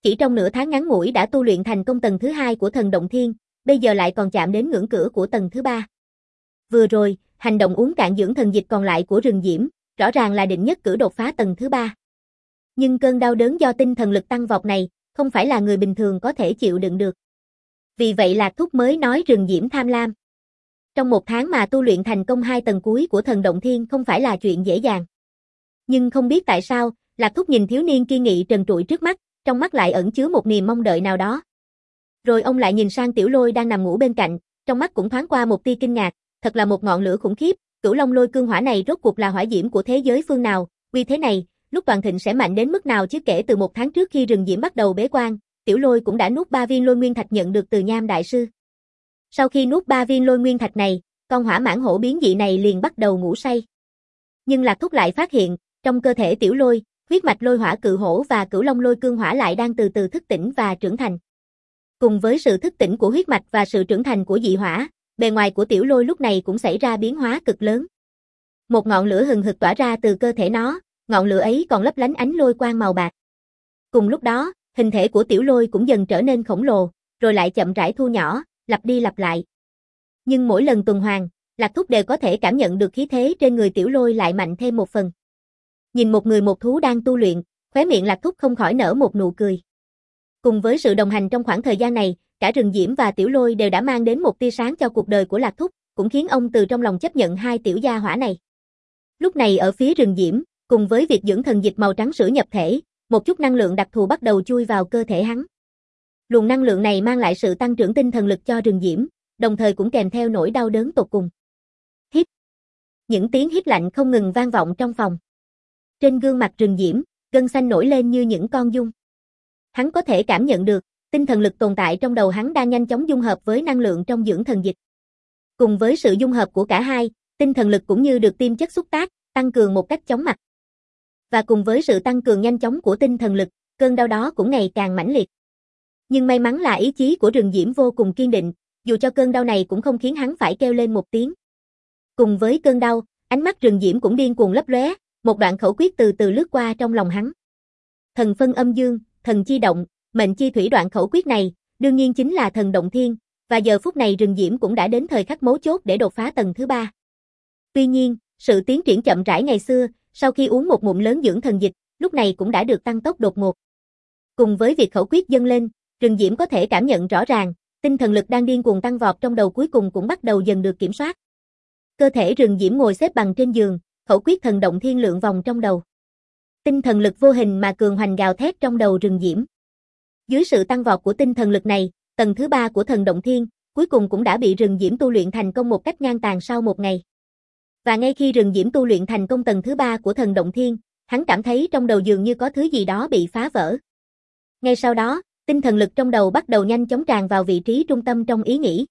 Chỉ trong nửa tháng ngắn ngủi đã tu luyện thành công tầng thứ 2 của thần động thiên, bây giờ lại còn chạm đến ngưỡng cửa của tầng thứ 3. Vừa rồi, hành động uống cạn dưỡng thần dịch còn lại của Rừng Diễm, rõ ràng là định nhất cử đột phá tầng thứ 3. Nhưng cơn đau đớn do tinh thần lực tăng vọt này, không phải là người bình thường có thể chịu đựng được. Vì vậy Lạc Thúc mới nói Rừng Diễm tham lam. Trong một tháng mà tu luyện thành công 2 tầng cuối của thần động thiên không phải là chuyện dễ dàng. Nhưng không biết tại sao, Lạc Thúc nhìn thiếu niên kiên nghị trần trụi trước mắt, trong mắt lại ẩn chứa một niềm mong đợi nào đó. Rồi ông lại nhìn sang Tiểu Lôi đang nằm ngủ bên cạnh, trong mắt cũng thoáng qua một tia kinh ngạc, thật là một ngọn lửa khủng khiếp, Cửu Long Lôi Cương Hỏa này rốt cuộc là hỏa diễm của thế giới phương nào, uy thế này, lúc toàn thịnh sẽ mạnh đến mức nào chứ. Kể từ một tháng trước khi Rừng Diễm bắt đầu bế quan, Tiểu Lôi cũng đã nuốt 3 viên Lôi Nguyên Thạch nhận được từ Nham Đại Sư. Sau khi nuốt 3 viên Lôi Nguyên Thạch này, con hỏa mãng hổ biến dị này liền bắt đầu ngủ say. Nhưng Lạc Thúc lại phát hiện, trong cơ thể Tiểu Lôi, huyết mạch Lôi Hỏa Cự Hổ và Cửu Long Lôi Cương Hỏa lại đang từ từ thức tỉnh và trưởng thành. Cùng với sự thức tỉnh của huyết mạch và sự trưởng thành của dị hỏa, bề ngoài của Tiểu Lôi lúc này cũng xảy ra biến hóa cực lớn. Một ngọn lửa hừng hực tỏa ra từ cơ thể nó, ngọn lửa ấy còn lấp lánh ánh lôi quang màu bạc. Cùng lúc đó, hình thể của Tiểu Lôi cũng dần trở nên khổng lồ, rồi lại chậm rãi thu nhỏ, lặp đi lặp lại. Nhưng mỗi lần tuần hoàn, Lạc Thúc đều có thể cảm nhận được khí thế trên người Tiểu Lôi lại mạnh thêm một phần. Nhìn một người một thú đang tu luyện, khóe miệng Lạc Thúc không khỏi nở một nụ cười. Cùng với sự đồng hành trong khoảng thời gian này, cả Rừng Diễm và Tiểu Lôi đều đã mang đến một tia sáng cho cuộc đời của Lạc Thúc, cũng khiến ông từ trong lòng chấp nhận 2 tiểu gia hỏa này. Lúc này ở phía Rừng Diễm, cùng với việc dưỡng thần dịch màu trắng sữa nhập thể, một chút năng lượng đặc thù bắt đầu chui vào cơ thể hắn. Luồng năng lượng này mang lại sự tăng trưởng tinh thần lực cho Rừng Diễm, đồng thời cũng kèm theo nỗi đau đớn tột cùng. Hít. Những tiếng hít lạnh không ngừng vang vọng trong phòng. Trên gương mặt Rừng Diễm, gân xanh nổi lên như những con giun. Hắn có thể cảm nhận được, tinh thần lực tồn tại trong đầu hắn đang nhanh chóng dung hợp với năng lượng trong dưỡng thần dịch. Cùng với sự dung hợp của cả hai, tinh thần lực cũng như được tiêm chất xúc tác, tăng cường một cách chóng mặt. Và cùng với sự tăng cường nhanh chóng của tinh thần lực, cơn đau đó cũng ngày càng mãnh liệt. Nhưng may mắn là ý chí của Rừng Diễm vô cùng kiên định, dù cho cơn đau này cũng không khiến hắn phải kêu lên một tiếng. Cùng với cơn đau, ánh mắt Rừng Diễm cũng điên cuồng lấp lóe, một đoạn khẩu quyết từ từ lướt qua trong lòng hắn. Thần phân âm dương, thần chi động, mệnh chi thủy. Đoạn khẩu quyết này, đương nhiên chính là thần động thiên, và giờ phút này Rừng Diễm cũng đã đến thời khắc mấu chốt để đột phá tầng thứ 3. Tuy nhiên, sự tiến triển chậm rãi ngày xưa, sau khi uống một ngụm lớn dưỡng thần dịch, lúc này cũng đã được tăng tốc đột ngột. Cùng với việc khẩu quyết dâng lên, Rừng Diễm có thể cảm nhận rõ ràng, tinh thần lực đang điên cuồng tăng vọt trong đầu cuối cùng cũng bắt đầu dần được kiểm soát. Cơ thể Rừng Diễm ngồi xếp bằng trên giường, khẩu quyết thần động thiên lượn vòng trong đầu. Tinh thần lực vô hình mà cường hoành gào thét trong đầu Rừng Diễm. Dưới sự tăng vọt của tinh thần lực này, tầng thứ 3 của thần động thiên, cuối cùng cũng đã bị Rừng Diễm tu luyện thành công một cách ngang tàn sau một ngày. Và ngay khi Rừng Diễm tu luyện thành công tầng thứ 3 của thần động thiên, hắn cảm thấy trong đầu dường như có thứ gì đó bị phá vỡ. Ngay sau đó, tinh thần lực trong đầu bắt đầu nhanh chóng tràn vào vị trí trung tâm trong ý nghĩ.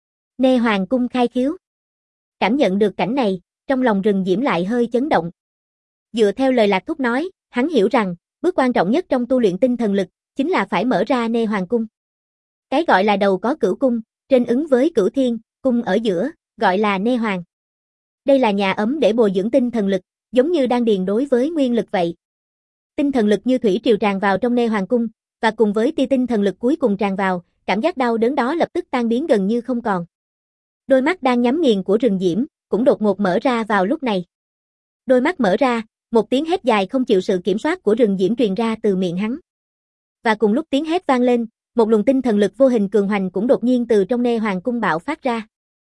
Nê Hoàng cung khai khiếu. Cảm nhận được cảnh này, trong lòng Rừng Diễm lại hơi chấn động. Dựa theo lời Lạc Thúc nói, hắn hiểu rằng, bước quan trọng nhất trong tu luyện tinh thần lực, chính là phải mở ra Nê Hoàng cung. Cái gọi là đầu có cửu cung, trên ứng với cửu thiên, cung ở giữa, gọi là Nê Hoàng. Đây là nhà ấm để bồi dưỡng tinh thần lực, giống như đan điền đối với nguyên lực vậy. Tinh thần lực như thủy triều tràn vào trong Nê Hoàng cung, và cùng với tia tinh thần lực cuối cùng tràn vào, cảm giác đau đớn đó lập tức tan biến gần như không còn. Đôi mắt đang nhắm nghiền của Rừng Diễm, cũng đột ngột mở ra vào lúc này. Đôi mắt mở ra, một tiếng hét dài không chịu sự kiểm soát của Rừng Diễm truyền ra từ miệng hắn. Và cùng lúc tiếng hét vang lên, một luồng tinh thần lực vô hình cường hoành cũng đột nhiên từ trong Nê Hoàng cung bạo phát ra.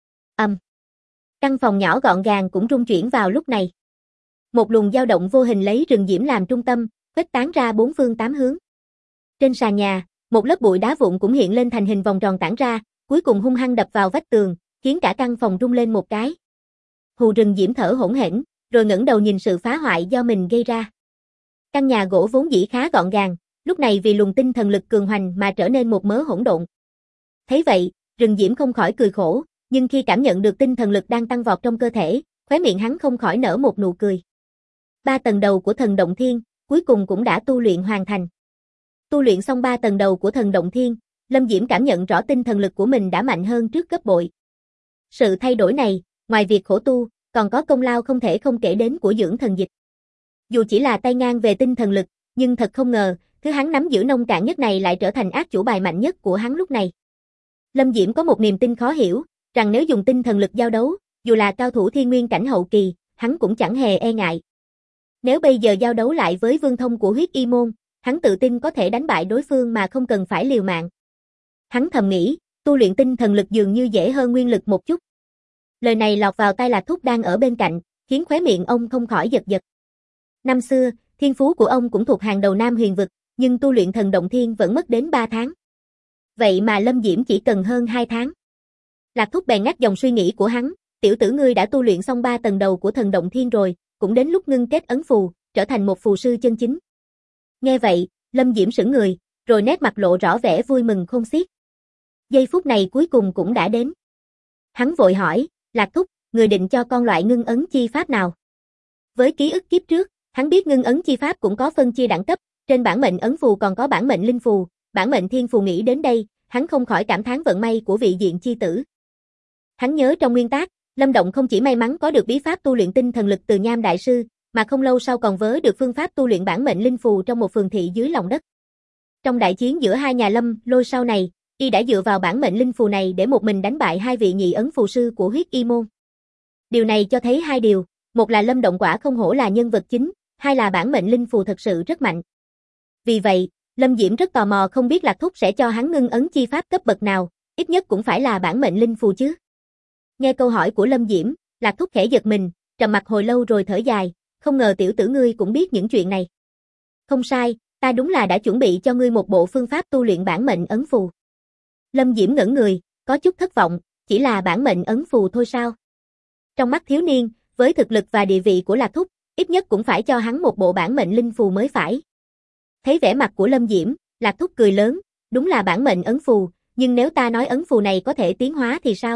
Căn phòng nhỏ gọn gàng cũng rung chuyển vào lúc này. Một luồng dao động vô hình lấy Rừng Diễm làm trung tâm, khuếch tán ra 4 phương 8 hướng. Trên sàn nhà, một lớp bụi đá vụn cũng hiện lên thành hình vòng tròn tản ra, cuối cùng hung hăng đập vào vách tường, khiến cả căn phòng rung lên một cái. Hù Rừng Diễm thở hổn hển, rồi ngẩng đầu nhìn sự phá hoại do mình gây ra. Căn nhà gỗ vốn dĩ khá gọn gàng, lúc này vì luồng tinh thần lực cường hoành mà trở nên một mớ hỗn độn. Thấy vậy, Rừng Diễm không khỏi cười khổ, nhưng khi cảm nhận được tinh thần lực đang tăng vọt trong cơ thể, khóe miệng hắn không khỏi nở một nụ cười. 3 tầng đầu của thần động thiên, cuối cùng cũng đã tu luyện hoàn thành. Tu luyện xong 3 tầng đầu của thần động thiên, Lâm Diễm cảm nhận rõ tinh thần lực của mình đã mạnh hơn trước gấp bội. Sự thay đổi này, ngoài việc khổ tu, còn có công lao không thể không kể đến của dưỡng thần dịch. Dù chỉ là tay ngang về tinh thần lực, nhưng thật không ngờ, Thứ hắn nắm giữ nông cạn nhất này lại trở thành ác chủ bài mạnh nhất của hắn lúc này. Lâm Diễm có một niềm tin khó hiểu, rằng nếu dùng tinh thần lực giao đấu, dù là cao thủ thiên nguyên cảnh hậu kỳ, hắn cũng chẳng hề e ngại. Nếu bây giờ giao đấu lại với Vương Thông của huyết y môn, hắn tự tin có thể đánh bại đối phương mà không cần phải liều mạng. Hắn thầm nghĩ, tu luyện tinh thần lực dường như dễ hơn nguyên lực một chút. Lời này lọt vào tai Lạc Thúc đang ở bên cạnh, khiến khóe miệng ông không khỏi giật giật. Năm xưa, thiên phú của ông cũng thuộc hàng đầu Nam Huyền vực, nhưng tu luyện thần động thiên vẫn mất đến 3 tháng. Vậy mà Lâm Diễm chỉ cần hơn 2 tháng. Lạc Thúc bèn ngắt dòng suy nghĩ của hắn, tiểu tử ngươi đã tu luyện xong 3 tầng đầu của thần động thiên rồi, cũng đến lúc ngưng kết ấn phù, trở thành một phù sư chân chính. Nghe vậy, Lâm Diễm sững người, rồi nét mặt lộ rõ vẻ vui mừng khôn xiết. Giây phút này cuối cùng cũng đã đến. Hắn vội hỏi, Lạc Thúc, người định cho con loại ngưng ấn chi pháp nào? Với ký ức kiếp trước, hắn biết ngưng ấn chi pháp cũng có phân chia đẳng cấp, trên bản mệnh ấn phù còn có bản mệnh linh phù, bản mệnh thiên phù. Nghĩ đến đây, hắn không khỏi cảm thán vận may của vị diện chi tử. Hắn nhớ trong nguyên tác, Lâm Động không chỉ may mắn có được bí pháp tu luyện tinh thần lực từ Nham đại sư, mà không lâu sau còn vớ được phương pháp tu luyện bản mệnh linh phù trong một phường thị dưới lòng đất. Trong đại chiến giữa hai nhà Lâm, Lôi sau này, y đã dựa vào bản mệnh linh phù này để một mình đánh bại hai vị nhị ấn phù sư của huyết y môn. Điều này cho thấy hai điều, một là Lâm Động quả không hổ là nhân vật chính, hai là bản mệnh linh phù thật sự rất mạnh. Vì vậy, Lâm Diễm rất tò mò không biết Lạc Thúc sẽ cho hắn ngưng ấn chi pháp cấp bậc nào, ít nhất cũng phải là bản mệnh linh phù chứ. Nghe câu hỏi của Lâm Diễm, Lạc Thúc khẽ giật mình, trầm mặc hồi lâu rồi thở dài, không ngờ tiểu tử ngươi cũng biết những chuyện này. Không sai, ta đúng là đã chuẩn bị cho ngươi một bộ phương pháp tu luyện bản mệnh ấn phù. Lâm Diễm ngẩn người, có chút thất vọng, chỉ là bản mệnh ấn phù thôi sao? Trong mắt thiếu niên, với thực lực và địa vị của Lạc Thúc, ít nhất cũng phải cho hắn một bộ bản mệnh linh phù mới phải. Thấy vẻ mặt của Lâm Diễm, Lạc Thúc cười lớn, đúng là bản mệnh ấn phù, nhưng nếu ta nói ấn phù này có thể tiến hóa thì sao?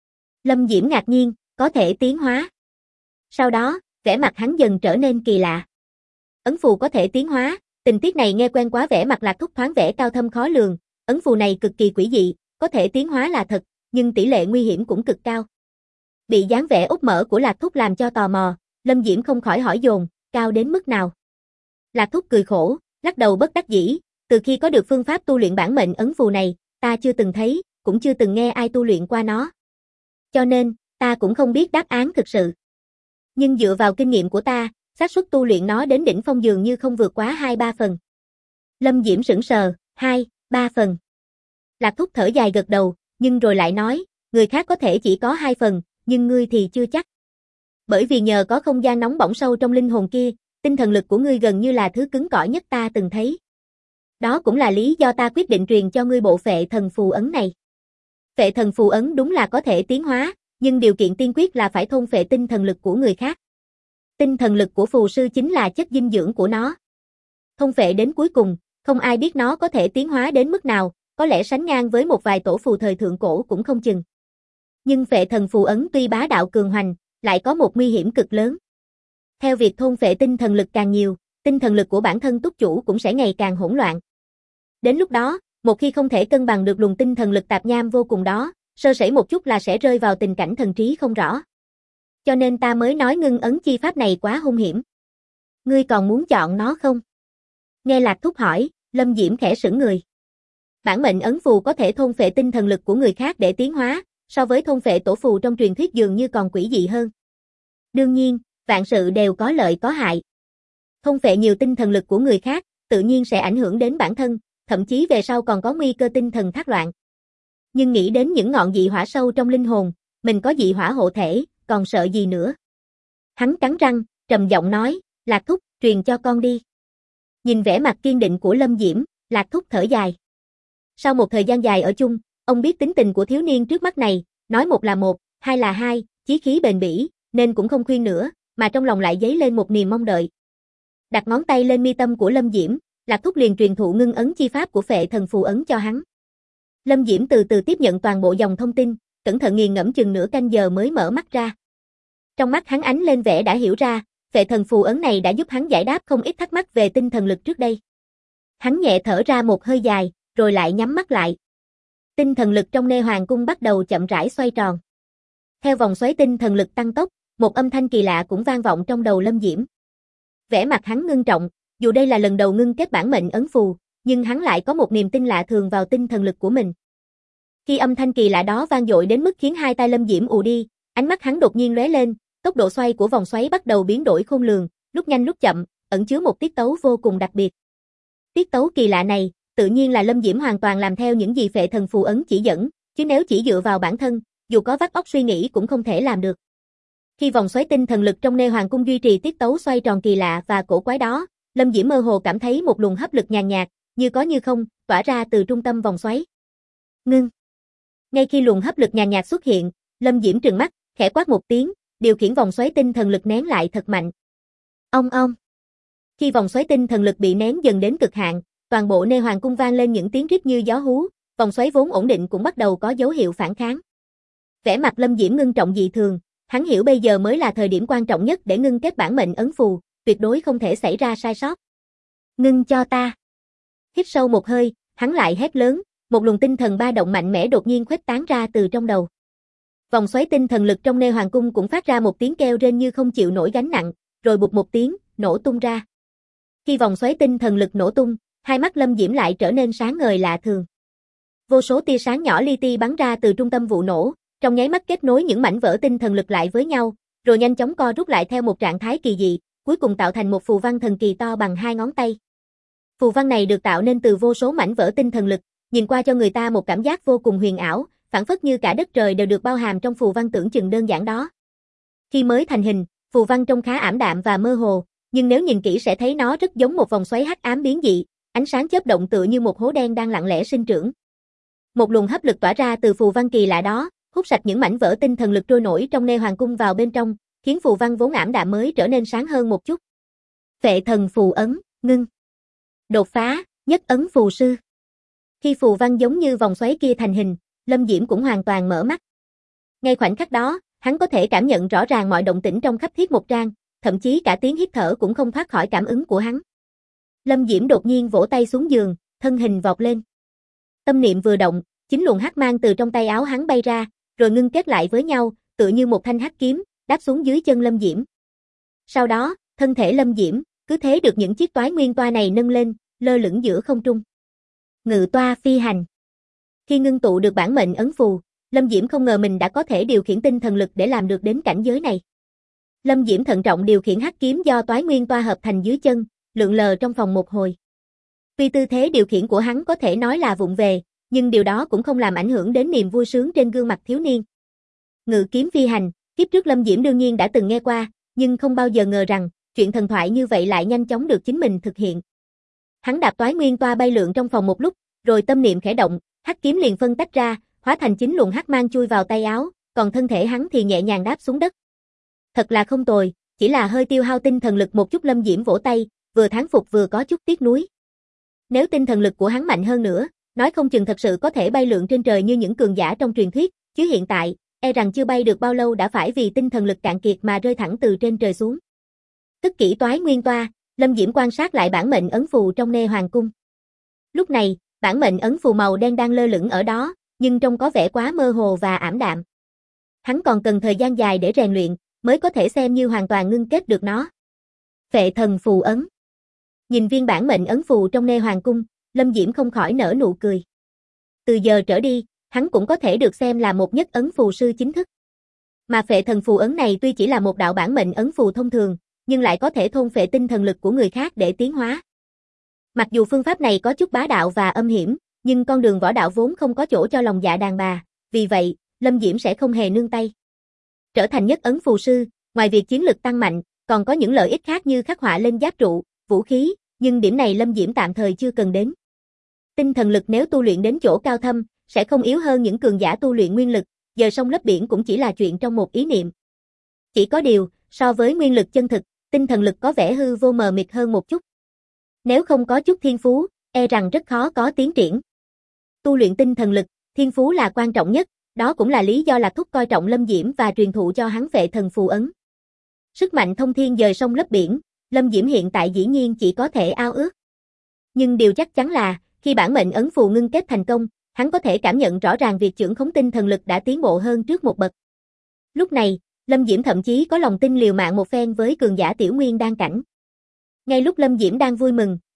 Lâm Diễm ngạc nhiên, có thể tiến hóa. Sau đó, vẻ mặt hắn dần trở nên kỳ lạ. Ấn phù có thể tiến hóa, tình tiết này nghe quen quá. Vẻ mặt Lạc Thúc thoáng vẻ cao thâm khó lường, ấn phù này cực kỳ quỷ dị, có thể tiến hóa là thật, nhưng tỷ lệ nguy hiểm cũng cực cao. Bị dáng vẻ úp mở của Lạc Thúc làm cho tò mò, Lâm Diễm không khỏi hỏi dồn, cao đến mức nào? Lạc Thúc cười khổ, lắc đầu bất đắc dĩ, từ khi có được phương pháp tu luyện bản mệnh ấn phù này, ta chưa từng thấy, cũng chưa từng nghe ai tu luyện qua nó. Cho nên, ta cũng không biết đáp án thực sự. Nhưng dựa vào kinh nghiệm của ta, xác suất tu luyện nó đến đỉnh phong dường như không vượt quá 2-3 phần. Lâm Diễm sững sờ, 2-3 phần. Lạc Thúc thở dài gật đầu, nhưng rồi lại nói, người khác có thể chỉ có 2 phần, nhưng ngươi thì chưa chắc. Bởi vì nhờ có không gian nóng bỏng sâu trong linh hồn kia, tinh thần lực của ngươi gần như là thứ cứng cỏi nhất ta từng thấy. Đó cũng là lý do ta quyết định truyền cho ngươi bộ phệ thần phù ấn này. Phệ thần phù ấn đúng là có thể tiến hóa, nhưng điều kiện tiên quyết là phải thôn phệ tinh thần lực của người khác. Tinh thần lực của phù sư chính là chất dinh dưỡng của nó. Thôn phệ đến cuối cùng, không ai biết nó có thể tiến hóa đến mức nào, có lẽ sánh ngang với một vài tổ phù thời thượng cổ cũng không chừng. Nhưng phệ thần phù ấn tuy bá đạo cường hoành, lại có một nguy hiểm cực lớn. Theo việc thôn phệ tinh thần lực càng nhiều, tinh thần lực của bản thân túc chủ cũng sẽ ngày càng hỗn loạn. Đến lúc đó, một khi không thể cân bằng được luồng tinh thần lực tạp nham vô cùng đó, sơ sẩy một chút là sẽ rơi vào tình cảnh thần trí không rõ. Cho nên ta mới nói ngưng ấn chi pháp này quá hung hiểm. Ngươi còn muốn chọn nó không? Nghe Lạc Thúc hỏi, Lâm Diễm khẽ sững người. Bản mệnh ấn phù có thể thôn phệ tinh thần lực của người khác để tiến hóa, so với thôn phệ tổ phù trong truyền thuyết dường như còn quỷ dị hơn. Đương nhiên, vạn sự đều có lợi có hại. Thôn phệ nhiều tinh thần lực của người khác, tự nhiên sẽ ảnh hưởng đến bản thân, thậm chí về sau còn có nguy cơ tinh thần thác loạn. Nhưng nghĩ đến những ngọn dị hỏa sâu trong linh hồn, mình có dị hỏa hộ thể, còn sợ gì nữa. Hắn cắn răng, trầm giọng nói, Lạc Thúc, truyền cho con đi. Nhìn vẻ mặt kiên định của Lâm Diễm, Lạc Thúc thở dài. Sau một thời gian dài ở chung, ông biết tính tình của thiếu niên trước mắt này, nói một là một, hai là hai, chí khí bền bỉ, nên cũng không khuyên nữa, mà trong lòng lại dấy lên một niềm mong đợi. Đặt ngón tay lên mi tâm của Lâm Diễm, Lạc Thúc liền truyền thụ ngưng ấn chi pháp của phệ thần phù ấn cho hắn. Lâm Diễm từ từ tiếp nhận toàn bộ dòng thông tin, cẩn thận nghiền ngẫm chừng nửa canh giờ mới mở mắt ra. Trong mắt hắn ánh lên vẻ đã hiểu ra, phệ thần phù ấn này đã giúp hắn giải đáp không ít thắc mắc về tinh thần lực trước đây. Hắn nhẹ thở ra một hơi dài, rồi lại nhắm mắt lại. Tinh thần lực trong Nê Hoàng cung bắt đầu chậm rãi xoay tròn. Theo vòng xoáy tinh thần lực tăng tốc, một âm thanh kỳ lạ cũng vang vọng trong đầu Lâm Diễm. Vẻ mặt hắn ngưng trọng, dù đây là lần đầu ngưng kết bản mệnh ấn phù, nhưng hắn lại có một niềm tin lạ thường vào tinh thần lực của mình. Khi âm thanh kỳ lạ đó vang dội đến mức khiến hai tai Lâm Diễm ù đi, ánh mắt hắn đột nhiên lóe lên, tốc độ xoay của vòng xoáy bắt đầu biến đổi khôn lường, lúc nhanh lúc chậm, ẩn chứa một tiết tấu vô cùng đặc biệt. Tiết tấu kỳ lạ này, tự nhiên là Lâm Diễm hoàn toàn làm theo những gì phệ thần phù ấn chỉ dẫn, chứ nếu chỉ dựa vào bản thân, dù có vắt óc suy nghĩ cũng không thể làm được. Khi vòng xoáy tinh thần lực trong Nê Hoàng cung duy trì tiết tấu xoay tròn kỳ lạ và cổ quái đó, Lâm Diễm mơ hồ cảm thấy một luồng hấp lực nhàn nhạt, như có như không, tỏa ra từ trung tâm vòng xoáy. Ngưng. Ngay khi luồng hấp lực nhàn nhạt xuất hiện, Lâm Diễm trừng mắt, khẽ quát một tiếng, điều khiển vòng xoáy tinh thần lực nén lại thật mạnh. Ong ong. Khi vòng xoáy tinh thần lực bị nén dần đến cực hạn, toàn bộ Nê Hoàng cung vang lên những tiếng rít như gió hú, vòng xoáy vốn ổn định cũng bắt đầu có dấu hiệu phản kháng. Vẻ mặt Lâm Diễm ngưng trọng dị thường, hắn hiểu bây giờ mới là thời điểm quan trọng nhất để ngưng kết bản mệnh ấn phù, tuyệt đối không thể xảy ra sai sót. Ngưng cho ta. Hít sâu một hơi, hắn lại hét lớn, một luồng tinh thần ba động mạnh mẽ đột nhiên khuếch tán ra từ trong đầu. Vòng xoáy tinh thần lực trong Nê Hoàng cung cũng phát ra một tiếng kêu rên như không chịu nổi gánh nặng, rồi bụp một tiếng, nổ tung ra. Khi vòng xoáy tinh thần lực nổ tung, hai mắt Lâm Diễm lại trở nên sáng ngời lạ thường. Vô số tia sáng nhỏ li ti bắn ra từ trung tâm vụ nổ, trong nháy mắt kết nối những mảnh vỡ tinh thần lực lại với nhau, rồi nhanh chóng co rút lại theo một trạng thái kỳ dị, cuối cùng tạo thành một phù văn thần kỳ to bằng 2 ngón tay. Phù văn này được tạo nên từ vô số mảnh vỡ tinh thần lực, nhìn qua cho người ta một cảm giác vô cùng huyền ảo, phảng phất như cả đất trời đều được bao hàm trong phù văn tưởng chừng đơn giản đó. Khi mới thành hình, phù văn trông khá ảm đạm và mơ hồ, nhưng nếu nhìn kỹ sẽ thấy nó rất giống một vòng xoáy hắc ám biến dị, ánh sáng chớp động tựa như một hố đen đang lặng lẽ sinh trưởng. Một luồng hấp lực tỏa ra từ phù văn kỳ lạ đó, hút sạch những mảnh vỡ tinh thần lực trôi nổi trong Nê Hoàng cung vào bên trong, khiến phù văn vốn ảm đạm mới trở nên sáng hơn một chút. Phệ thần phù ấn, ngưng. Đột phá, nhất ấn phù sư. Khi phù văn giống như vòng xoáy kia thành hình, Lâm Diễm cũng hoàn toàn mở mắt. Ngay khoảnh khắc đó, hắn có thể cảm nhận rõ ràng mọi động tĩnh trong khắp thiết một trang, thậm chí cả tiếng hít thở cũng không thoát khỏi cảm ứng của hắn. Lâm Diễm đột nhiên vỗ tay xuống giường, thân hình vọt lên. Tâm niệm vừa động, chính luồng hắc mang từ trong tay áo hắn bay ra, rồi ngưng kết lại với nhau, tựa như một thanh hắc kiếm, đáp xuống dưới chân Lâm Diễm. Sau đó, thân thể Lâm Diễm cứ thế được những chiếc toái nguyên toa này nâng lên, lơ lửng giữa không trung. Ngự toa phi hành. Khi ngưng tụ được bản mệnh ấn phù, Lâm Diễm không ngờ mình đã có thể điều khiển tinh thần lực để làm được đến cảnh giới này. Lâm Diễm thận trọng điều khiển hắc kiếm do toái nguyên toa hợp thành dưới chân, lượn lờ trong phòng một hồi. Tuy tư thế điều khiển của hắn có thể nói là vụng về, nhưng điều đó cũng không làm ảnh hưởng đến niềm vui sướng trên gương mặt thiếu niên. Ngự kiếm phi hành, kiếp trước Lâm Diễm đương nhiên đã từng nghe qua, nhưng không bao giờ ngờ rằng, chuyện thần thoại như vậy lại nhanh chóng được chính mình thực hiện. Hắn đạp toái nguyên toa bay lượn trong phòng một lúc, rồi tâm niệm khẽ động, hắc kiếm liền phân tách ra, hóa thành chính luồng hắc mang chui vào tay áo, còn thân thể hắn thì nhẹ nhàng đáp xuống đất. Thật là không tồi, chỉ là hơi tiêu hao tinh thần lực một chút. Lâm Diễm vỗ tay, vừa thán phục vừa có chút tiếc nuối. Nếu tinh thần lực của hắn mạnh hơn nữa, nói không chừng thật sự có thể bay lượn trên trời như những cường giả trong truyền thuyết, chứ hiện tại, e rằng chưa bay được bao lâu đã phải vì tinh thần lực cạn kiệt mà rơi thẳng từ trên trời xuống. Cất kỹ toái nguyên toa, Lâm Diễm quan sát lại bản mệnh ấn phù trong Nê Hoàng cung. Lúc này, bản mệnh ấn phù màu đen đang lơ lửng ở đó, nhưng trông có vẻ quá mơ hồ và ảm đạm. Hắn còn cần thời gian dài để rèn luyện, mới có thể xem như hoàn toàn ngưng kết được nó. Phệ thần phù ấn. Nhìn viên bản mệnh ấn phù trong Nê Hoàng cung, Lâm Diễm không khỏi nở nụ cười. Từ giờ trở đi, hắn cũng có thể được xem là một nhất ấn phù sư chính thức. Mà phệ thần phù ấn này tuy chỉ là một đạo bản mệnh ấn phù thông thường, nhưng lại có thể thôn phệ tinh thần lực của người khác để tiến hóa. Mặc dù phương pháp này có chút bá đạo và âm hiểm, nhưng con đường võ đạo vốn không có chỗ cho lòng dạ đàn bà, vì vậy, Lâm Diễm sẽ không hề nương tay. Trở thành nhất ấn phù sư, ngoài việc chiến lực tăng mạnh, còn có những lợi ích khác như khắc họa lên giáp trụ, vũ khí, nhưng điểm này Lâm Diễm tạm thời chưa cần đến. Tinh thần lực nếu tu luyện đến chỗ cao thâm, sẽ không yếu hơn những cường giả tu luyện nguyên lực, giờ sông lấp biển cũng chỉ là chuyện trong một ý niệm. Chỉ có điều, so với nguyên lực chân thực, tinh thần lực có vẻ hư vô mờ mịt hơn một chút. Nếu không có chút thiên phú, e rằng rất khó có tiến triển. Tu luyện tinh thần lực, thiên phú là quan trọng nhất, đó cũng là lý do Lạc Thúc coi trọng Lâm Diễm và truyền thụ cho hắn phệ thần phù ấn. Sức mạnh thông thiên dời sông lấp biển, Lâm Diễm hiện tại dĩ nhiên chỉ có thể ao ước. Nhưng điều chắc chắn là, khi bản mệnh ấn phù ngưng kết thành công, hắn có thể cảm nhận rõ ràng việc chưởng khống tinh thần lực đã tiến bộ hơn trước một bậc. Lúc này, Lâm Diễm thậm chí có lòng tin liều mạng một phen với cường giả tiểu nguyên đan cảnh. Ngay lúc Lâm Diễm đang vui mừng,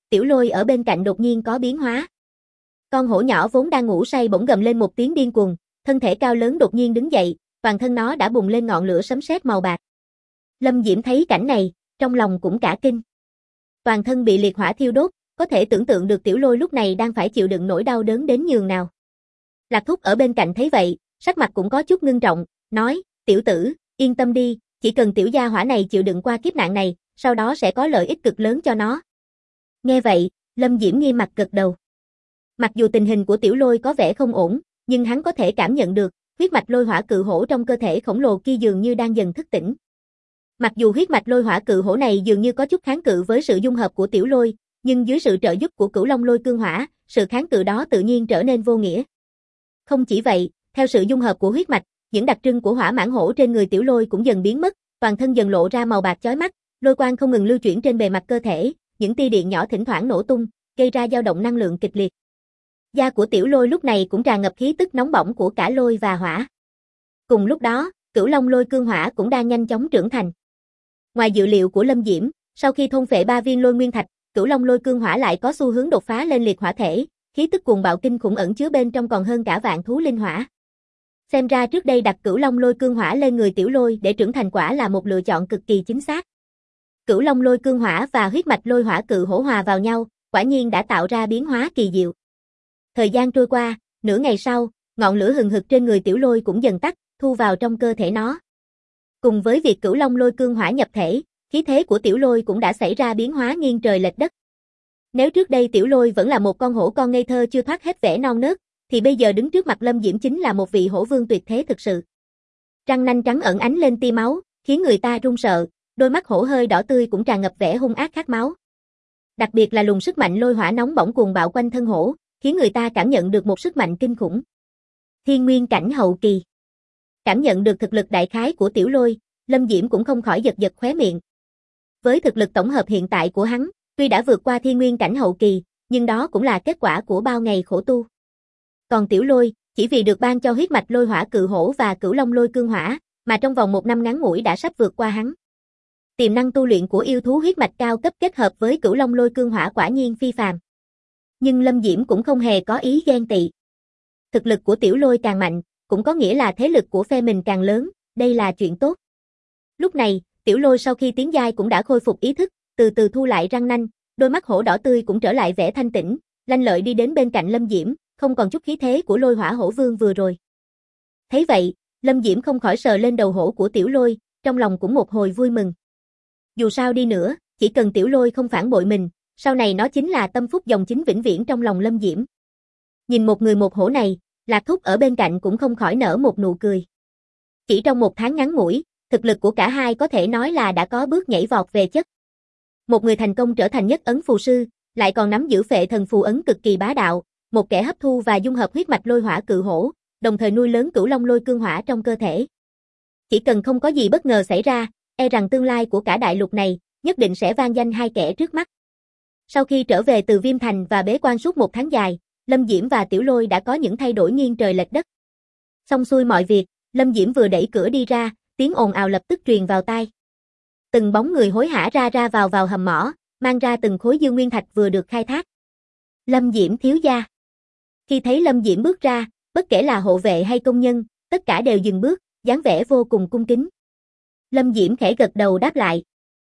Tiểu Lôi ở bên cạnh đột nhiên có biến hóa. Con hổ nhỏ vốn đang ngủ say bỗng gầm lên một tiếng điên cuồng, thân thể cao lớn đột nhiên đứng dậy, toàn thân nó đã bùng lên ngọn lửa sấm sét màu bạc. Lâm Diễm thấy cảnh này, trong lòng cũng cả kinh. Toàn thân bị liệt hỏa thiêu đốt, có thể tưởng tượng được Tiểu Lôi lúc này đang phải chịu đựng nỗi đau đớn đến nhường nào. Lạc Thúc ở bên cạnh thấy vậy, sắc mặt cũng có chút ngưng trọng, nói, tiểu tử, yên tâm đi, chỉ cần tiểu gia hỏa này chịu đựng qua kiếp nạn này, sau đó sẽ có lợi ích cực lớn cho nó. Nghe vậy, Lâm Diễm nghiêm mặt gật đầu. Mặc dù tình hình của Tiểu Lôi có vẻ không ổn, nhưng hắn có thể cảm nhận được, huyết mạch lôi hỏa cự hổ trong cơ thể khổng lồ kia dường như đang dần thức tỉnh. Mặc dù huyết mạch lôi hỏa cự hổ này dường như có chút kháng cự với sự dung hợp của Tiểu Lôi, nhưng dưới sự trợ giúp của Cửu Long Lôi Cương Hỏa, sự kháng cự đó tự nhiên trở nên vô nghĩa. Không chỉ vậy, theo sự dung hợp của huyết mạch, những đặc trưng của hỏa mãng hổ trên người Tiểu Lôi cũng dần biến mất, toàn thân dần lộ ra màu bạc chói mắt, lôi quang không ngừng lưu chuyển trên bề mặt cơ thể, những tia điện nhỏ thỉnh thoảng nổ tung, gây ra dao động năng lượng kịch liệt. Da của Tiểu Lôi lúc này cũng tràn ngập khí tức nóng bỏng của cả lôi và hỏa. Cùng lúc đó, Cửu Long Lôi Cương Hỏa cũng đang nhanh chóng trưởng thành. Ngoài dự liệu của Lâm Diễm, sau khi thôn phệ 3 viên lôi nguyên thạch, Cửu Long Lôi Cương Hỏa lại có xu hướng đột phá lên liệt hỏa thể, khí tức cuồng bạo kinh khủng ẩn chứa bên trong còn hơn cả vạn thú linh hỏa. Xem ra trước đây đặt Cửu Long Lôi Cương Hỏa lên người Tiểu Lôi để trưởng thành quả là một lựa chọn cực kỳ chính xác. Cửu Long Lôi Cương Hỏa và huyết mạch lôi hỏa cự hổ hòa vào nhau, quả nhiên đã tạo ra biến hóa kỳ diệu. Thời gian trôi qua, nửa ngày sau, ngọn lửa hừng hực trên người Tiểu Lôi cũng dần tắt, thu vào trong cơ thể nó. Cùng với việc Cửu Long Lôi Cương Hỏa nhập thể, khí thế của Tiểu Lôi cũng đã xảy ra biến hóa nghiêng trời lệch đất. Nếu trước đây Tiểu Lôi vẫn là một con hổ con ngây thơ chưa thoát hết vẻ non nớt, thì bây giờ đứng trước mặt Lâm Diễm chính là một vị hổ vương tuyệt thế thực sự. Răng nanh trắng ẩn ánh lên tia máu, khiến người ta run sợ, đôi mắt hổ hơi đỏ tươi cũng tràn ngập vẻ hung ác khát máu. Đặc biệt là luồng sức mạnh lôi hỏa nóng bỏng cuồng bạo quanh thân hổ, khiến người ta cảm nhận được một sức mạnh kinh khủng. Thiên nguyên cảnh hậu kỳ. Cảm nhận được thực lực đại khái của Tiểu Lôi, Lâm Diễm cũng không khỏi giật giật khóe miệng. Với thực lực tổng hợp hiện tại của hắn, tuy đã vượt qua thiên nguyên cảnh hậu kỳ, nhưng đó cũng là kết quả của bao ngày khổ tu. Còn Tiểu Lôi, chỉ vì được ban cho huyết mạch lôi hỏa cự hổ và Cửu Long Lôi Cương Hỏa, mà trong vòng 1 năm ngắn ngủi đã sắp vượt qua hắn. Tiềm năng tu luyện của yêu thú huyết mạch cao cấp kết hợp với Cửu Long Lôi Cương Hỏa quả nhiên phi phàm. Nhưng Lâm Diễm cũng không hề có ý ghen tị. Thực lực của Tiểu Lôi càng mạnh, cũng có nghĩa là thế lực của phe mình càng lớn, đây là chuyện tốt. Lúc này, Tiểu Lôi sau khi tiến giai cũng đã khôi phục ý thức, từ từ thu lại răng nanh, đôi mắt hổ đỏ tươi cũng trở lại vẻ thanh tĩnh, lanh lợi đi đến bên cạnh Lâm Diễm, không còn chút khí thế của lôi hỏa hổ vương vừa rồi. Thấy vậy, Lâm Diễm không khỏi sờ lên đầu hổ của Tiểu Lôi, trong lòng cũng một hồi vui mừng. Dù sao đi nữa, chỉ cần Tiểu Lôi không phản bội mình, sau này nó chính là tâm phúc dòng chính vĩnh viễn trong lòng Lâm Diễm. Nhìn một người một hổ này, Lạc Thúc ở bên cạnh cũng không khỏi nở một nụ cười. Chỉ trong 1 tháng ngắn ngủi, thực lực của cả hai có thể nói là đã có bước nhảy vọt về chất. Một người thành công trở thành nhất ấn phù sư, lại còn nắm giữ phệ thần phù ấn cực kỳ bá đạo, một kẻ hấp thu và dung hợp huyết mạch lôi hỏa cự hổ, đồng thời nuôi lớn Cửu Long Lôi Cương Hỏa trong cơ thể. Chỉ cần không có gì bất ngờ xảy ra, e rằng tương lai của cả đại lục này nhất định sẽ vang danh hai kẻ trước mắt. Sau khi trở về từ Viêm Thành và bế quan suốt 1 tháng dài, Lâm Diễm và Tiểu Lôi đã có những thay đổi nghiêng trời lệch đất. Xong xuôi mọi việc, Lâm Diễm vừa đẩy cửa đi ra, tiếng ồn ào lập tức truyền vào tai. Từng bóng người hối hả ra vào hầm mỏ, mang ra từng khối dương nguyên thạch vừa được khai thác. Lâm Diễm thiếu gia. Khi thấy Lâm Diễm bước ra, bất kể là hộ vệ hay công nhân, tất cả đều dừng bước, dáng vẻ vô cùng cung kính. Lâm Diễm khẽ gật đầu đáp lại.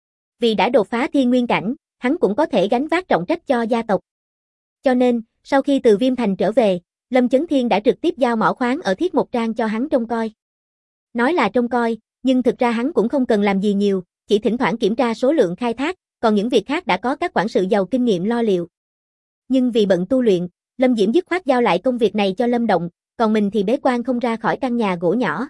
Vì đã đột phá thiên nguyên cảnh, hắn cũng có thể gánh vác trọng trách cho gia tộc. Cho nên, sau khi từ Viêm Thành trở về, Lâm Chấn Thiên đã trực tiếp giao mỏ khoáng ở Thiết Một Trang cho hắn trông coi. Nói là trông coi, nhưng thực ra hắn cũng không cần làm gì nhiều, chỉ thỉnh thoảng kiểm tra số lượng khai thác, còn những việc khác đã có các quản sự giàu kinh nghiệm lo liệu. Nhưng vì bận tu luyện, Lâm Diễm dứt khoát giao lại công việc này cho Lâm Động, còn mình thì bế quan không ra khỏi căn nhà gỗ nhỏ.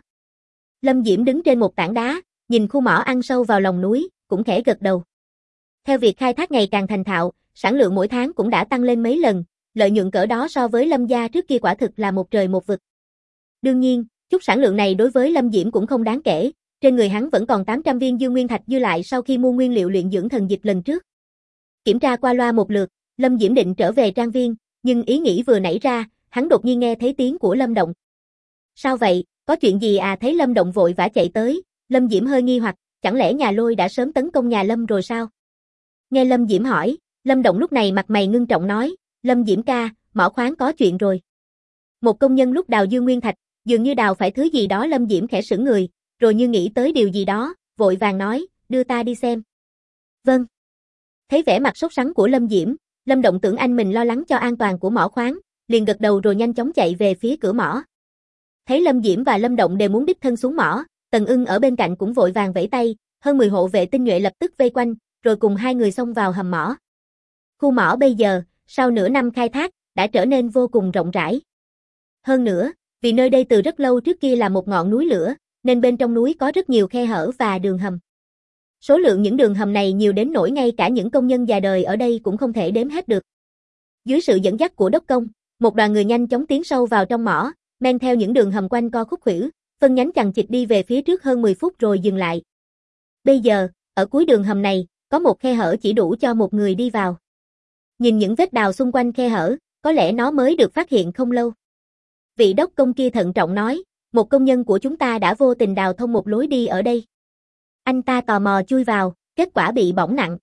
Lâm Diễm đứng trên một tảng đá, nhìn khu mỏ ăn sâu vào lòng núi, cũng khẽ gật đầu. Theo việc khai thác ngày càng thành thạo, sản lượng mỗi tháng cũng đã tăng lên mấy lần, lợi nhuận cỡ đó so với Lâm gia trước kia quả thực là một trời một vực. Đương nhiên, chút sản lượng này đối với Lâm Diễm cũng không đáng kể, trên người hắn vẫn còn 800 viên dương nguyên thạch dư lại sau khi mua nguyên liệu luyện dưỡng thần dịch lần trước. Kiểm tra qua loa một lượt, Lâm Diễm định trở về trang viên, nhưng ý nghĩ vừa nảy ra, hắn đột nhiên nghe thấy tiếng của Lâm Động. Sao vậy, có chuyện gì à? Thấy Lâm Động vội vã chạy tới, Lâm Diễm hơi nghi hoặc, chẳng lẽ nhà Lôi đã sớm tấn công nhà Lâm rồi sao? Nghe Lâm Diễm hỏi, Lâm Động lúc này mặt mày ngưng trọng nói, Lâm Diễm ca, mỏ khoáng có chuyện rồi. Một công nhân lúc đào dương nguyên thạch, dường như đào phải thứ gì đó. Lâm Diễm khẽ sững người, rồi như nghĩ tới điều gì đó, vội vàng nói, đưa ta đi xem. Vâng. Thấy vẻ mặt sốt sắng của Lâm Diễm, Lâm Động tưởng anh mình lo lắng cho an toàn của mỏ khoáng, liền gật đầu rồi nhanh chóng chạy về phía cửa mỏ. Thấy Lâm Diễm và Lâm Động đều muốn đích thân xuống mỏ, Tần Ưng ở bên cạnh cũng vội vàng vẫy tay, hơn 10 hộ vệ tinh nhuệ lập tức vây quanh, rồi cùng hai người xông vào hầm mỏ. Khu mỏ bây giờ, sau nửa năm khai thác, đã trở nên vô cùng rộng rãi. Hơn nữa, vì nơi đây từ rất lâu trước kia là một ngọn núi lửa, nên bên trong núi có rất nhiều khe hở và đường hầm. Số lượng những đường hầm này nhiều đến nỗi ngay cả những công nhân già đời ở đây cũng không thể đếm hết được. Dưới sự dẫn dắt của đốc công, một đoàn người nhanh chóng tiến sâu vào trong mỏ, men theo những đường hầm quanh co khúc khuỷu, phân nhánh chằng chịt đi về phía trước hơn 10 phút rồi dừng lại. Bây giờ, ở cuối đường hầm này, có một khe hở chỉ đủ cho một người đi vào. Nhìn những vết đào xung quanh khe hở, có lẽ nó mới được phát hiện không lâu. Vị đốc công kia thận trọng nói, một công nhân của chúng ta đã vô tình đào thông một lối đi ở đây. Anh ta tò mò chui vào, kết quả bị bỏng nặng.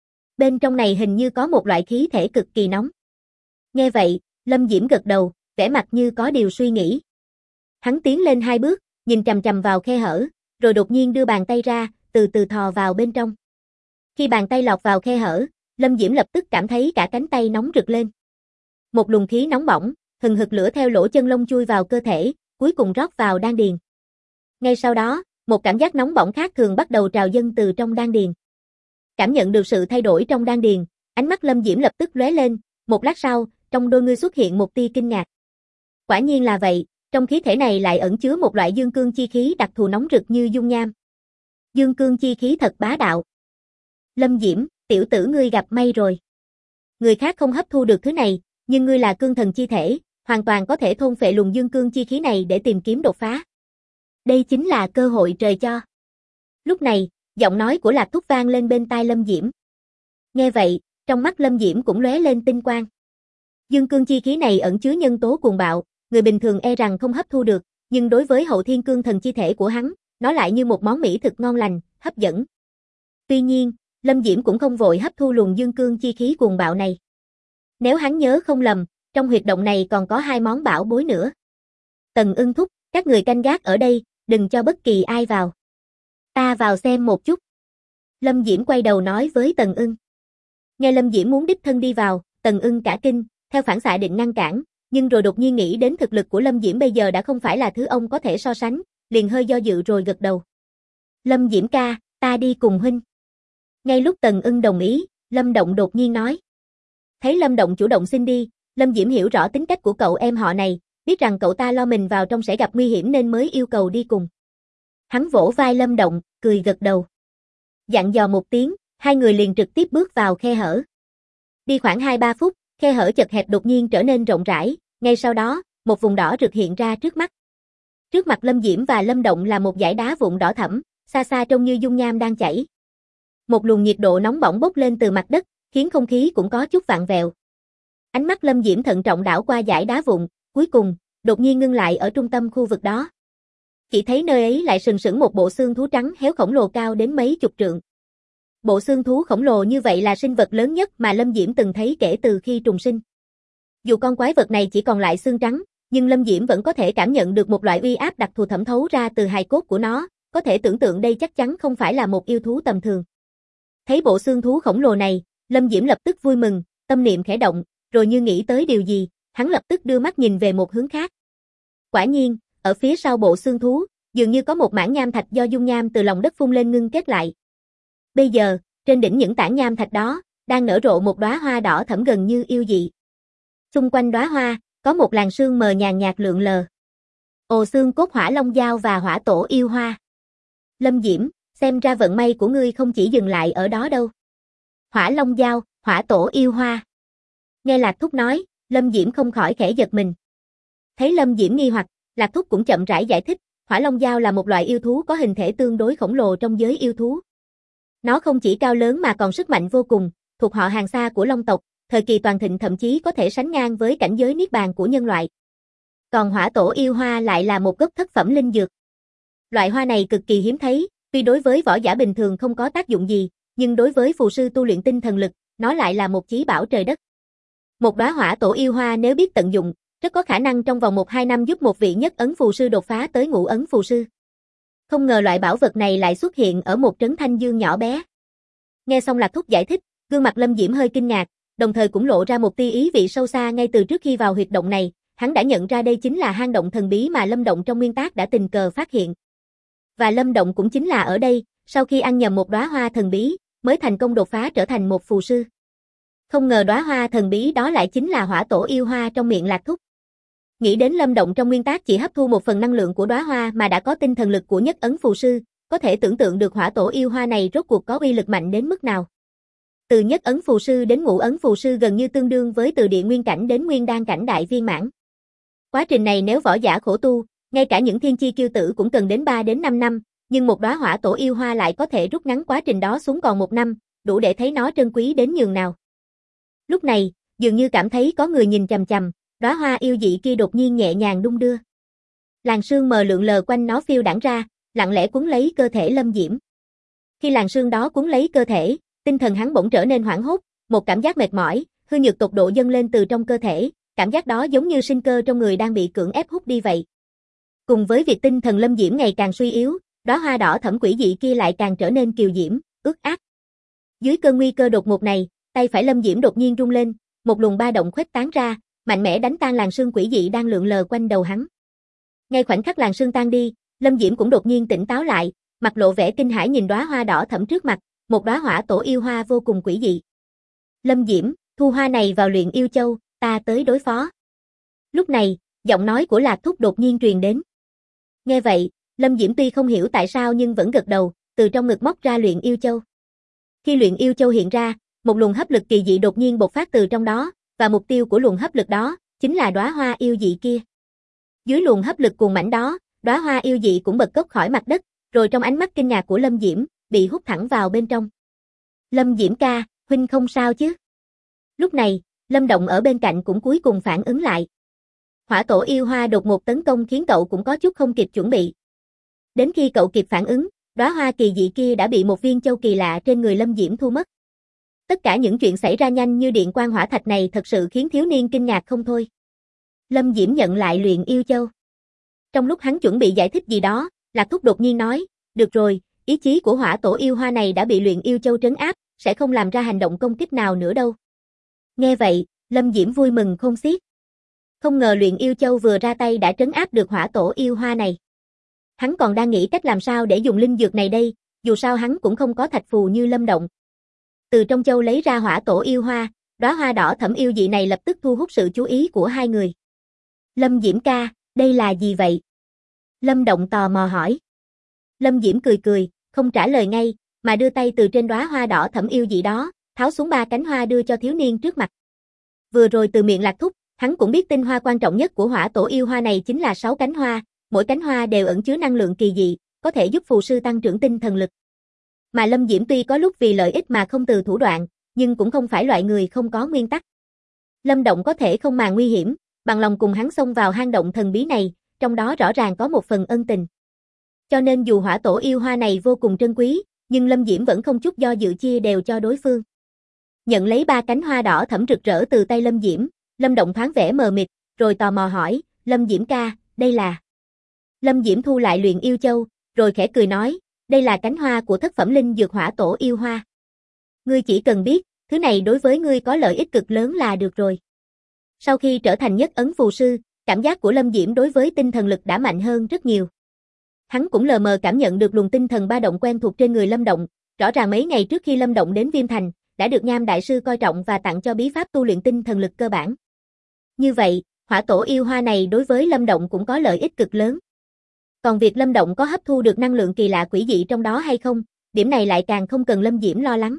Bên trong này hình như có một loại khí thể cực kỳ nóng. Nghe vậy, Lâm Diễm gật đầu, vẻ mặt như có điều suy nghĩ. Hắn tiến lên 2 bước, nhìn chằm chằm vào khe hở, rồi đột nhiên đưa bàn tay ra, từ từ thò vào bên trong. Khi bàn tay lọt vào khe hở, Lâm Diễm lập tức cảm thấy cả cánh tay nóng rực lên. Một luồng khí nóng bỏng, hừng hực lửa theo lỗ chân lông chui vào cơ thể, cuối cùng rót vào đan điền. Ngay sau đó, một cảm giác nóng bỏng khác thường bắt đầu trào dâng từ trong đan điền. Cảm nhận được sự thay đổi trong đan điền, ánh mắt Lâm Diễm lập tức lóe lên, một lát sau, trong đôi ngươi xuất hiện một tia kinh ngạc. Quả nhiên là vậy, trong khí thể này lại ẩn chứa một loại dương cương chi khí đặc thù nóng rực như dung nham. Dương cương chi khí thật bá đạo. Lâm Diễm, tiểu tử ngươi gặp may rồi. Người khác không hấp thu được thứ này, nhưng ngươi là cương thần chi thể, hoàn toàn có thể thôn phệ luồng dương cương chi khí này để tìm kiếm đột phá. Đây chính là cơ hội trời cho. Lúc này, giọng nói của Lạc Thúc vang lên bên tai Lâm Diễm. Nghe vậy, trong mắt Lâm Diễm cũng lóe lên tinh quang. Dương cương chi khí này ẩn chứa nhân tố cuồng bạo, người bình thường e rằng không hấp thu được, nhưng đối với hậu thiên cương thần chi thể của hắn, nó lại như một món mỹ thực ngon lành, hấp dẫn. Tuy nhiên, Lâm Diễm cũng không vội hấp thu luồng dương cương chi khí cuồng bạo này. Nếu hắn nhớ không lầm, trong huyệt động này còn có 2 món bảo bối nữa. Tần Ưng thúc, các người canh gác ở đây, đừng cho bất kỳ ai vào. Ta vào xem một chút. Lâm Diễm quay đầu nói với Tần Ưng. Nghe Lâm Diễm muốn đích thân đi vào, Tần Ưng cả kinh, theo phản xạ định ngăn cản, nhưng rồi đột nhiên nghĩ đến thực lực của Lâm Diễm bây giờ đã không phải là thứ ông có thể so sánh, liền hơi do dự rồi gật đầu. Lâm Diễm ca, ta đi cùng huynh. Ngay lúc Tần Ưng đồng ý, Lâm Động đột nhiên nói. Thấy Lâm Động chủ động xin đi, Lâm Diễm hiểu rõ tính cách của cậu em họ này, biết rằng cậu ta lo mình vào trong sẽ gặp nguy hiểm nên mới yêu cầu đi cùng. Hắn vỗ vai Lâm Động, cười gật đầu. Dặn dò một tiếng, hai người liền trực tiếp bước vào khe hở. Đi khoảng 2-3 phút, khe hở chật hẹp đột nhiên trở nên rộng rãi, ngay sau đó, một vùng đỏ rực hiện ra trước mắt. Trước mặt Lâm Diễm và Lâm Động là một dải đá vụn đỏ thẫm, xa xa trông như dung nham đang chảy. Một luồng nhiệt độ nóng bỏng bốc lên từ mặt đất, khiến không khí cũng có chút vặn vẹo. Ánh mắt Lâm Diễm thận trọng đảo qua dải đá vụn, cuối cùng, đột nhiên ngưng lại ở trung tâm khu vực đó. Chỉ thấy nơi ấy lại sừng sững một bộ xương thú trắng héo khổng lồ cao đến mấy chục trượng. Bộ xương thú khổng lồ như vậy là sinh vật lớn nhất mà Lâm Diễm từng thấy kể từ khi trùng sinh. Dù con quái vật này chỉ còn lại xương trắng, nhưng Lâm Diễm vẫn có thể cảm nhận được một loại uy áp đặc thù thẩm thấu ra từ hài cốt của nó, có thể tưởng tượng đây chắc chắn không phải là một yêu thú tầm thường. Thấy bộ xương thú khổng lồ này, Lâm Diễm lập tức vui mừng, tâm niệm khẽ động, rồi như nghĩ tới điều gì, hắn lập tức đưa mắt nhìn về một hướng khác. Quả nhiên, ở phía sau bộ xương thú, dường như có một mảng nham thạch do dung nham từ lòng đất phun lên ngưng kết lại. Bây giờ, trên đỉnh những tảng nham thạch đó, đang nở rộ một đóa hoa đỏ thẫm gần như yêu dị. Xung quanh đóa hoa, có một làn sương mờ nhàn nhạt lượn lờ. Ồ, xương cốt hỏa long dao và hỏa tổ yêu hoa. Lâm Diễm, xem ra vận may của ngươi không chỉ dừng lại ở đó đâu. Hỏa long dao, hỏa tổ yêu hoa. Nghe Lạc Thúc nói, Lâm Diễm không khỏi khẽ giật mình. Thấy Lâm Diễm nghi hoặc, Lạc Thúc cũng chậm rãi giải thích, hỏa long dao là một loại yêu thú có hình thể tương đối khổng lồ trong giới yêu thú. Nó không chỉ cao lớn mà còn sức mạnh vô cùng, thuộc họ hàng xa của long tộc, thời kỳ toàn thịnh thậm chí có thể sánh ngang với cảnh giới niết bàn của nhân loại. Còn hỏa tổ yêu hoa lại là một gốc thất phẩm linh dược. Loại hoa này cực kỳ hiếm thấy, tuy đối với võ giả bình thường không có tác dụng gì, nhưng đối với phù sư tu luyện tinh thần lực, nó lại là một chí bảo trời đất. Một đóa hỏa tổ yêu hoa nếu biết tận dụng, rất có khả năng trong vòng 1-2 năm giúp một vị nhất ấn phù sư đột phá tới ngũ ấn phù sư. Không ngờ loại bảo vật này lại xuất hiện ở một trấn Thanh Dương nhỏ bé. Nghe xong Lạc Thúc giải thích, gương mặt Lâm Diễm hơi kinh ngạc, đồng thời cũng lộ ra một tia ý vị sâu xa. Ngay từ trước khi vào huyệt động này, hắn đã nhận ra đây chính là hang động thần bí mà Lâm Động trong nguyên tác đã tình cờ phát hiện. Và Lâm Động cũng chính là ở đây, sau khi ăn nhầm một đóa hoa thần bí, mới thành công đột phá trở thành một phù sư. Không ngờ đóa hoa thần bí đó lại chính là hỏa tổ yêu hoa trong miệng Lạc Thúc. Nghĩ đến Lâm Động trong nguyên tác chỉ hấp thu một phần năng lượng của đóa hoa mà đã có tinh thần lực của nhất ấn phù sư, có thể tưởng tượng được hỏa tổ yêu hoa này rốt cuộc có uy lực mạnh đến mức nào. Từ nhất ấn phù sư đến ngũ ấn phù sư gần như tương đương với từ địa nguyên cảnh đến nguyên đan cảnh đại viên mãn. Quá trình này nếu võ giả khổ tu, ngay cả những thiên chi kiêu tử cũng cần đến 3 đến 5 năm, nhưng một đóa hỏa tổ yêu hoa lại có thể rút ngắn quá trình đó xuống còn 1 năm, đủ để thấy nó trân quý đến nhường nào. Lúc này, dường như cảm thấy có người nhìn chằm chằm, đóa hoa yêu dị kia đột nhiên nhẹ nhàng đung đưa. Làn sương mờ lượn lờ quanh nó phiêu đãng ra, lặng lẽ cuốn lấy cơ thể Lâm Diễm. Khi làn sương đó cuốn lấy cơ thể, tinh thần hắn bỗng trở nên hoảng hốt, một cảm giác mệt mỏi, hư nhược tột độ dâng lên từ trong cơ thể, cảm giác đó giống như sinh cơ trong người đang bị cưỡng ép hút đi vậy. Cùng với việc tinh thần Lâm Diễm ngày càng suy yếu, đóa hoa đỏ thẫm quỷ dị kia lại càng trở nên kiều diễm, ướt át. Dưới cơn nguy cơ đột ngột này, tay phải Lâm Diễm đột nhiên rung lên, một luồng ba động khuếch tán ra, mạnh mẽ đánh tan làn sương quỷ dị đang lượn lờ quanh đầu hắn. Ngay khoảnh khắc làn sương tan đi, Lâm Diễm cũng đột nhiên tỉnh táo lại, mặt lộ vẻ kinh hãi nhìn đóa hoa đỏ thẫm trước mặt, một đóa hỏa tổ yêu hoa vô cùng quỷ dị. Lâm Diễm, thu hoa này vào luyện yêu châu, ta tới đối phó. Lúc này, giọng nói của Lạc Thúc đột nhiên truyền đến. Nghe vậy, Lâm Diễm tuy không hiểu tại sao nhưng vẫn gật đầu, từ trong ngực móc ra luyện yêu châu. Khi luyện yêu châu hiện ra, một luồng hấp lực kỳ dị đột nhiên bộc phát từ trong đó, và mục tiêu của luồng hấp lực đó chính là đóa hoa yêu dị kia. Dưới luồng hấp lực cuồng mãnh đó, đóa hoa yêu dị cũng bật cốc khỏi mặt đất, rồi trong ánh mắt kinh ngạc của Lâm Diễm, bị hút thẳng vào bên trong. Lâm Diễm ca, huynh không sao chứ? Lúc này, Lâm Động ở bên cạnh cũng cuối cùng phản ứng lại. Hỏa tổ yêu hoa đột ngột tấn công khiến cậu cũng có chút không kịp chuẩn bị. Đến khi cậu kịp phản ứng, đóa hoa kỳ dị kia đã bị một viên châu kỳ lạ trên người Lâm Diễm thu mất. Tất cả những chuyện xảy ra nhanh như điện quang hỏa thạch này thật sự khiến thiếu niên kinh ngạc không thôi. Lâm Diễm nhận lại luyện yêu châu. Trong lúc hắn chuẩn bị giải thích gì đó, Lạc Thúc đột nhiên nói, được rồi, ý chí của hỏa tổ yêu hoa này đã bị luyện yêu châu trấn áp, sẽ không làm ra hành động công kích nào nữa đâu. Nghe vậy, Lâm Diễm vui mừng không xiết. Không ngờ luyện yêu châu vừa ra tay đã trấn áp được hỏa tổ yêu hoa này. Hắn còn đang nghĩ cách làm sao để dùng linh dược này đây, dù sao hắn cũng không có thạch phù như Lâm Động. Từ trong châu lấy ra hỏa tổ yêu hoa, đóa hoa đỏ thẫm yêu dị này lập tức thu hút sự chú ý của hai người. Lâm Diễm ca, đây là gì vậy? Lâm Động tò mò hỏi. Lâm Diễm cười cười, không trả lời ngay, mà đưa tay từ trên đóa hoa đỏ thẫm yêu dị đó, tháo xuống 3 cánh hoa đưa cho thiếu niên trước mặt. Vừa rồi từ miệng Lạc Thúc, hắn cũng biết tinh hoa quan trọng nhất của hỏa tổ yêu hoa này chính là 6 cánh hoa, mỗi cánh hoa đều ẩn chứa năng lượng kỳ dị, có thể giúp phù sư tăng trưởng tinh thần lực. Mà Lâm Diễm tuy có lúc vì lợi ích mà không từ thủ đoạn, nhưng cũng không phải loại người không có nguyên tắc. Lâm Động có thể không màng nguy hiểm, bằng lòng cùng hắn xông vào hang động thần bí này, trong đó rõ ràng có một phần ân tình. Cho nên dù hỏa tổ yêu hoa này vô cùng trân quý, nhưng Lâm Diễm vẫn không chút do dự chia đều cho đối phương. Nhận lấy 3 cánh hoa đỏ thẫm rực rỡ từ tay Lâm Diễm, Lâm Động thoáng vẻ mờ mịt, rồi tò mò hỏi, Lâm Diễm ca, đây là... Lâm Diễm thu lại luyện yêu châu, rồi khẽ cười nói, đây là cánh hoa của thất phẩm linh dược hỏa tổ yêu hoa. Ngươi chỉ cần biết, thứ này đối với ngươi có lợi ích cực lớn là được rồi. Sau khi trở thành nhất ấn phù sư, cảm giác của Lâm Diễm đối với tinh thần lực đã mạnh hơn rất nhiều. Hắn cũng lờ mờ cảm nhận được luồng tinh thần ba động quen thuộc trên người Lâm Động, rõ ràng mấy ngày trước khi Lâm Động đến Viêm Thành, đã được Nham đại sư coi trọng và tặng cho bí pháp tu luyện tinh thần lực cơ bản. Như vậy, hỏa tổ yêu hoa này đối với Lâm Động cũng có lợi ích cực lớn. Còn việc Lâm Động có hấp thu được năng lượng kỳ lạ quỷ dị trong đó hay không, điểm này lại càng không cần Lâm Diễm lo lắng.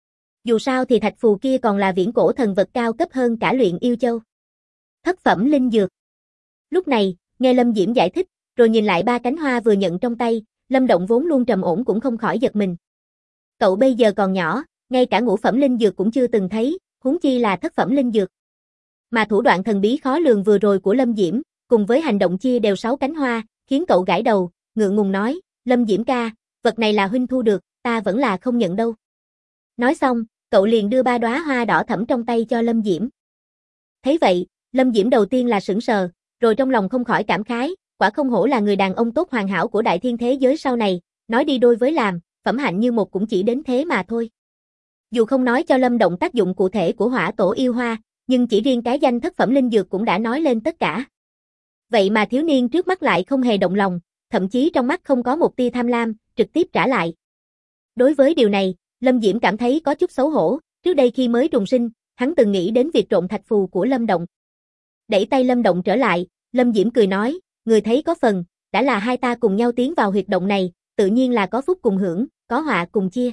Dù sao thì thạch phù kia còn là viễn cổ thần vật cao cấp hơn cả luyện yêu châu. Thất phẩm linh dược. Lúc này, nghe Lâm Diễm giải thích, rồi nhìn lại 3 cánh hoa vừa nhận trong tay, Lâm Động vốn luôn trầm ổn cũng không khỏi giật mình. Cậu bây giờ còn nhỏ, ngay cả ngũ phẩm linh dược cũng chưa từng thấy, huống chi là thất phẩm linh dược. Mà thủ đoạn thần bí khó lường vừa rồi của Lâm Diễm, cùng với hành động chia đều 6 cánh hoa, khiến cậu gãi đầu, ngượng ngùng nói, Lâm Diễm ca, vật này là huynh thu được, ta vẫn là không nhận đâu. Nói xong, cậu liền đưa 3 đóa hoa đỏ thẫm trong tay cho Lâm Diễm. Thấy vậy, Lâm Diễm đầu tiên là sững sờ, rồi trong lòng không khỏi cảm khái, quả không hổ là người đàn ông tốt hoàn hảo của đại thiên thế giới sau này, nói đi đôi với làm, phẩm hạnh như một cũng chỉ đến thế mà thôi. Dù không nói cho Lâm Động tác dụng cụ thể của hỏa tổ yêu hoa, nhưng chỉ riêng cái danh thất phẩm linh dược cũng đã nói lên tất cả. Vậy mà thiếu niên trước mắt lại không hề động lòng, thậm chí trong mắt không có một tia tham lam, trực tiếp trả lại. Đối với điều này, Lâm Diễm cảm thấy có chút xấu hổ, trước đây khi mới trùng sinh, hắn từng nghĩ đến việc trộn thạch phù của Lâm Động. Đẩy tay Lâm Động trở lại, Lâm Diễm cười nói, người thấy có phần, đã là hai ta cùng nhau tiến vào huyệt động này, tự nhiên là có phúc cùng hưởng, có họa cùng chia.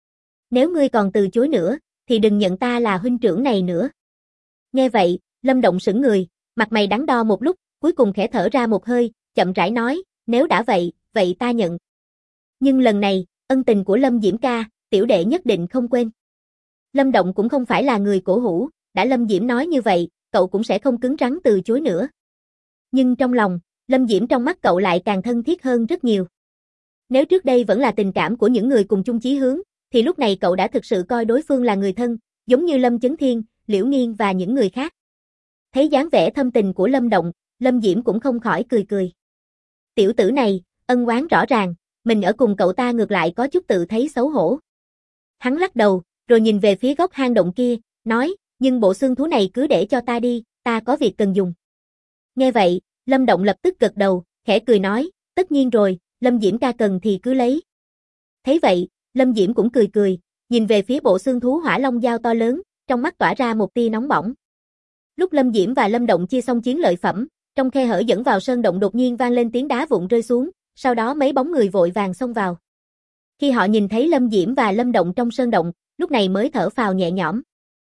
Nếu ngươi còn từ chối nữa, thì đừng nhận ta là huynh trưởng này nữa. Nghe vậy, Lâm Động sững người, mặt mày đắn đo một lúc, cuối cùng khẽ thở ra một hơi, chậm rãi nói, nếu đã vậy, vậy ta nhận. Nhưng lần này, ân tình của Lâm Diễm ca, tiểu đệ nhất định không quên. Lâm Động cũng không phải là người cổ hủ, đã Lâm Diễm nói như vậy, cậu cũng sẽ không cứng rắn từ chối nữa. Nhưng trong lòng, Lâm Diễm trong mắt cậu lại càng thân thiết hơn rất nhiều. Nếu trước đây vẫn là tình cảm của những người cùng chung chí hướng, thì lúc này cậu đã thực sự coi đối phương là người thân, giống như Lâm Chấn Thiên, Liễu Nghiên và những người khác. Thấy dáng vẻ thâm tình của Lâm Động, Lâm Diễm cũng không khỏi cười cười. Tiểu tử này, ân oán rõ ràng, mình ở cùng cậu ta ngược lại có chút tự thấy xấu hổ. Hắn lắc đầu, rồi nhìn về phía góc hang động kia, nói, nhưng bộ xương thú này cứ để cho ta đi, ta có việc cần dùng. Nghe vậy, Lâm Động lập tức gật đầu, khẽ cười nói, tất nhiên rồi, Lâm Diễm ca cần thì cứ lấy. Thấy vậy, Lâm Diễm cũng cười cười, nhìn về phía bộ xương thú hỏa long dao to lớn, trong mắt tỏa ra một tia nóng bỏng. Lúc Lâm Diễm và Lâm Động chia xong chiến lợi phẩm, trong khe hở dẫn vào sơn động đột nhiên vang lên tiếng đá vụn rơi xuống, sau đó mấy bóng người vội vàng xông vào. Khi họ nhìn thấy Lâm Diễm và Lâm Động trong sơn động, lúc này mới thở phào nhẹ nhõm.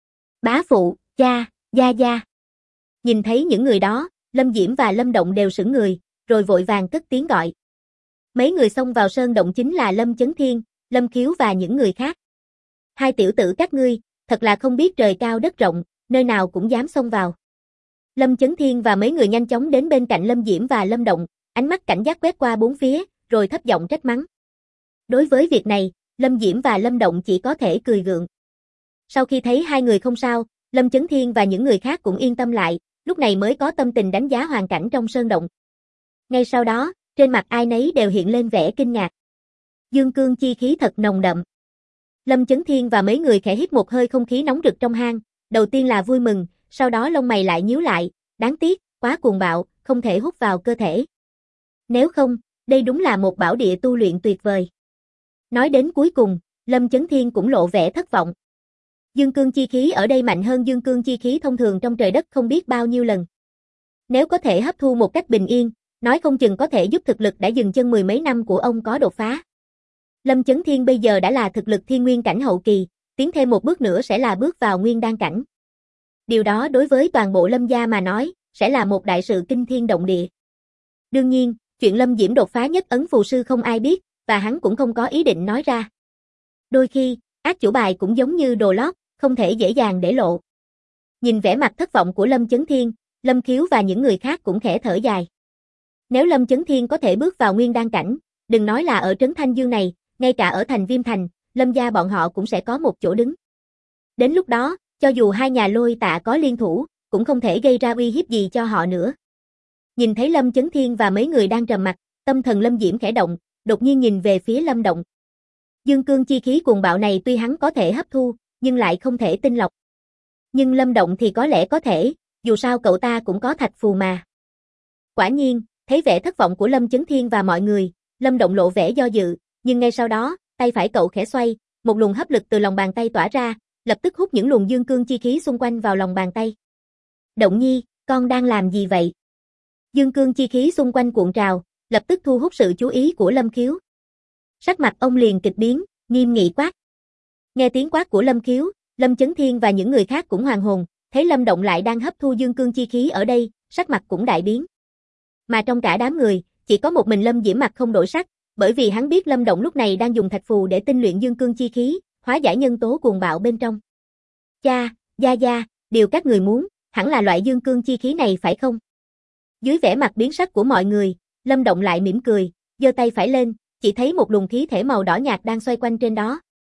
Bá phụ, cha, gia gia. Nhìn thấy những người đó, Lâm Diễm và Lâm Động đều sững người, rồi vội vàng cất tiếng gọi. Mấy người xông vào sơn động chính là Lâm Chấn Thiên, Lâm Khiếu và những người khác. Hai tiểu tử các ngươi, thật là không biết trời cao đất rộng, nơi nào cũng dám xông vào. Lâm Chấn Thiên và mấy người nhanh chóng đến bên cạnh Lâm Diễm và Lâm Động, ánh mắt cảnh giác quét qua bốn phía, rồi thấp giọng trách mắng. Đối với việc này, Lâm Diễm và Lâm Động chỉ có thể cười gượng. Sau khi thấy hai người không sao, Lâm Chấn Thiên và những người khác cũng yên tâm lại, lúc này mới có tâm tình đánh giá hoàn cảnh trong sơn động. Ngay sau đó, trên mặt ai nấy đều hiện lên vẻ kinh ngạc. Dương cương chi khí thật nồng đậm. Lâm Chấn Thiên và mấy người khẽ hít một hơi không khí nóng rực trong hang, đầu tiên là vui mừng, sau đó lông mày lại nhíu lại, đáng tiếc, quá cuồng bạo, không thể hút vào cơ thể. Nếu không, đây đúng là một bảo địa tu luyện tuyệt vời. Nói đến cuối cùng, Lâm Chấn Thiên cũng lộ vẻ thất vọng. Dương cương chi khí ở đây mạnh hơn dương cương chi khí thông thường trong trời đất không biết bao nhiêu lần. Nếu có thể hấp thu một cách bình yên, nói không chừng có thể giúp thực lực đã dừng chân mười mấy năm của ông có đột phá. Lâm Chấn Thiên bây giờ đã là thực lực thiên nguyên cảnh hậu kỳ, tiến thêm một bước nữa sẽ là bước vào nguyên đan cảnh. Điều đó đối với toàn bộ Lâm gia mà nói, sẽ là một đại sự kinh thiên động địa. Đương nhiên, chuyện Lâm Diễm đột phá nhất ấn phù sư không ai biết, và hắn cũng không có ý định nói ra. Đôi khi, ác chủ bài cũng giống như đồ lót, không thể dễ dàng để lộ. Nhìn vẻ mặt thất vọng của Lâm Chấn Thiên, Lâm Khiếu và những người khác cũng khẽ thở dài. Nếu Lâm Chấn Thiên có thể bước vào nguyên đan cảnh, đừng nói là ở trấn Thanh Dương này, ngay cả ở thành Viêm Thành, Lâm gia bọn họ cũng sẽ có một chỗ đứng. Đến lúc đó, cho dù hai nhà Lôi Tạ có liên thủ, cũng không thể gây ra uy hiếp gì cho họ nữa. Nhìn thấy Lâm Chấn Thiên và mấy người đang trầm mặc, tâm thần Lâm Diễm khẽ động, đột nhiên nhìn về phía Lâm Động. Dương cương chi khí cuồng bạo này tuy hắn có thể hấp thu, nhưng lại không thể tinh lọc. Nhưng Lâm Động thì có lẽ có thể, dù sao cậu ta cũng có thạch phù mà. Quả nhiên, thấy vẻ thất vọng của Lâm Chấn Thiên và mọi người, Lâm Động lộ vẻ do dự, nhưng ngay sau đó, tay phải cậu khẽ xoay, một luồng hấp lực từ lòng bàn tay tỏa ra, lập tức hút những luồng dương cương chi khí xung quanh vào lòng bàn tay. Động Nhi, con đang làm gì vậy? Dương cương chi khí xung quanh cuộn trào, lập tức thu hút sự chú ý của Lâm Khiếu. Sắc mặt ông liền kịch biến, nghiêm nghị quát. Nghe tiếng quát của Lâm Khiếu, Lâm Chấn Thiên và những người khác cũng hoàn hồn, thấy Lâm Động lại đang hấp thu dương cương chi khí ở đây, sắc mặt cũng đại biến. Mà trong cả đám người, chỉ có một mình Lâm Diễm mặt không đổi sắc, bởi vì hắn biết Lâm Động lúc này đang dùng thạch phù để tinh luyện dương cương chi khí, hóa giải nhân tố cuồng bạo bên trong. Cha, gia, điều các người muốn, hẳn là loại dương cương chi khí này phải không? Dưới vẻ mặt biến sắc của mọi người, Lâm Động lại mỉm cười, giơ tay phải lên, chỉ thấy một luồng khí thể màu đỏ nhạt đang xoay quanh trên đó.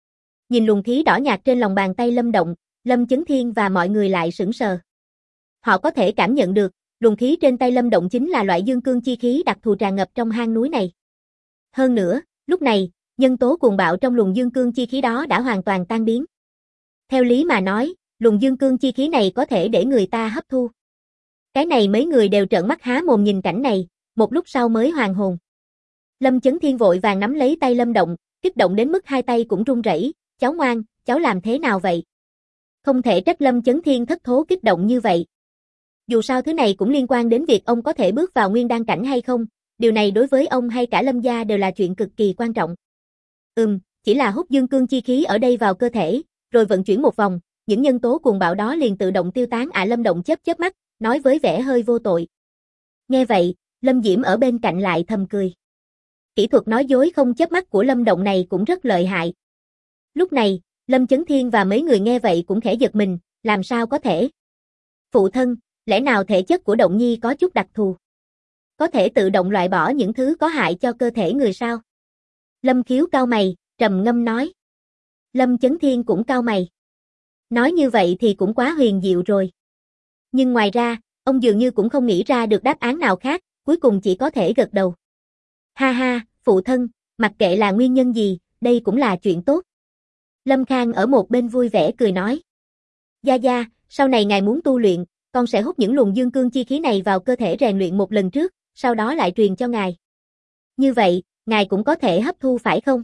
Nhìn luồng khí đỏ nhạt trên lòng bàn tay Lâm Động, Lâm Chấn Thiên và mọi người lại sững sờ. Họ có thể cảm nhận được, luồng khí trên tay Lâm Động chính là loại dương cương chi khí đặc thù tràn ngập trong hang núi này. Hơn nữa, lúc này, nhân tố cuồng bạo trong luồng dương cương chi khí đó đã hoàn toàn tan biến. Theo lý mà nói, luồng dương cương chi khí này có thể để người ta hấp thu. Cái này mấy người đều trợn mắt há mồm nhìn cảnh này, một lúc sau mới hoàn hồn. Lâm Chấn Thiên vội vàng nắm lấy tay Lâm Động, kích động đến mức hai tay cũng run rẩy. Cháu ngoan, cháu làm thế nào vậy? Không thể trách Lâm Chấn Thiên thất thố kích động như vậy. Dù sao thứ này cũng liên quan đến việc ông có thể bước vào nguyên đan cảnh hay không, điều này đối với ông hay cả Lâm gia đều là chuyện cực kỳ quan trọng. Chỉ là hút dương cương chi khí ở đây vào cơ thể, rồi vận chuyển một vòng, những nhân tố cuồng bạo đó liền tự động tiêu tán. Lâm Động chớp mắt, nói với vẻ hơi vô tội. Nghe vậy, Lâm Diễm ở bên cạnh lại thầm cười. Kỹ thuật nói dối không chớp mắt của Lâm Động này cũng rất lợi hại. Lúc này, Lâm Chấn Thiên và mấy người nghe vậy cũng khẽ giật mình, làm sao có thể? Phụ thân, lẽ nào thể chất của Động Nhi có chút đặc thù? Có thể tự động loại bỏ những thứ có hại cho cơ thể người sao? Lâm Khiếu cau mày, trầm ngâm nói. Lâm Chấn Thiên cũng cau mày. Nói như vậy thì cũng quá huyền diệu rồi. Nhưng ngoài ra, ông dường như cũng không nghĩ ra được đáp án nào khác, cuối cùng chỉ có thể gật đầu. Ha ha, phụ thân, mặc kệ là nguyên nhân gì, đây cũng là chuyện tốt. Lâm Khang ở một bên vui vẻ cười nói. Gia Gia, sau này ngài muốn tu luyện, con sẽ hút những luồng dương cương chi khí này vào cơ thể rèn luyện một lần trước, sau đó lại truyền cho ngài. Như vậy, ngài cũng có thể hấp thu phải không?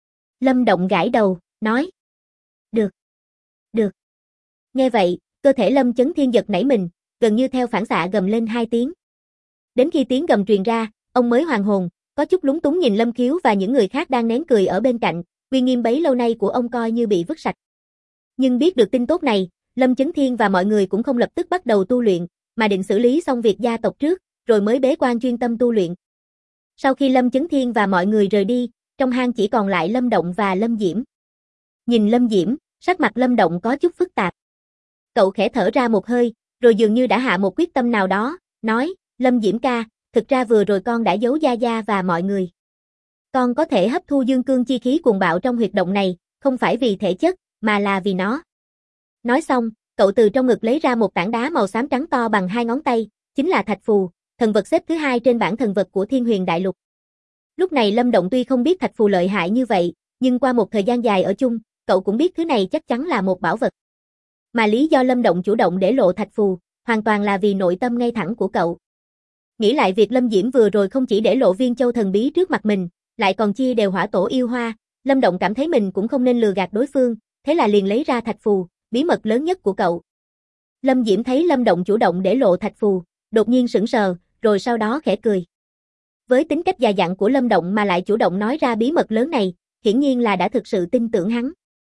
Lâm Động gãi đầu, nói. Được. Được. Nghe vậy, cơ thể Lâm Chấn Thiên giật nảy mình, gần như theo phản xạ gầm lên 2 tiếng. Đến khi tiếng gầm truyền ra, ông mới hoàn hồn, có chút lúng túng nhìn Lâm Khiếu và những người khác đang nén cười ở bên cạnh, uy nghiêm bấy lâu nay của ông coi như bị vứt sạch. Nhưng biết được tin tốt này, Lâm Chấn Thiên và mọi người cũng không lập tức bắt đầu tu luyện, mà định xử lý xong việc gia tộc trước, rồi mới bế quan chuyên tâm tu luyện. Sau khi Lâm Chấn Thiên và mọi người rời đi, trong hang chỉ còn lại Lâm Động và Lâm Diễm. Nhìn Lâm Diễm, sắc mặt Lâm Động có chút phức tạp. Cậu khẽ thở ra một hơi, rồi dường như đã hạ một quyết tâm nào đó, nói, Lâm Diễm ca, thực ra vừa rồi con đã giấu Gia Gia và mọi người. Con có thể hấp thu dương cương chi khí cuồng bạo trong huyệt động này, không phải vì thể chất, mà là vì nó. Nói xong, cậu từ trong ngực lấy ra một tảng đá màu xám trắng to bằng 2 ngón tay, chính là thạch phù, thần vật xếp thứ 2 trên bảng thần vật của Thiên Huyền Đại Lục. Lúc này Lâm Động tuy không biết thạch phù lợi hại như vậy, nhưng qua một thời gian dài ở chung, cậu cũng biết thứ này chắc chắn là một bảo vật. Mà lý do Lâm Động chủ động để lộ thạch phù, hoàn toàn là vì nội tâm ngay thẳng của cậu. Nghĩ lại việc Lâm Diễm vừa rồi không chỉ để lộ viên châu thần bí trước mặt mình, lại còn chia đều hỏa tổ yêu hoa, Lâm Động cảm thấy mình cũng không nên lừa gạt đối phương, thế là liền lấy ra thạch phù, bí mật lớn nhất của cậu. Lâm Diễm thấy Lâm Động chủ động để lộ thạch phù, đột nhiên sững sờ, rồi sau đó khẽ cười. Với tính cách già dặn của Lâm Động mà lại chủ động nói ra bí mật lớn này, hiển nhiên là đã thực sự tin tưởng hắn.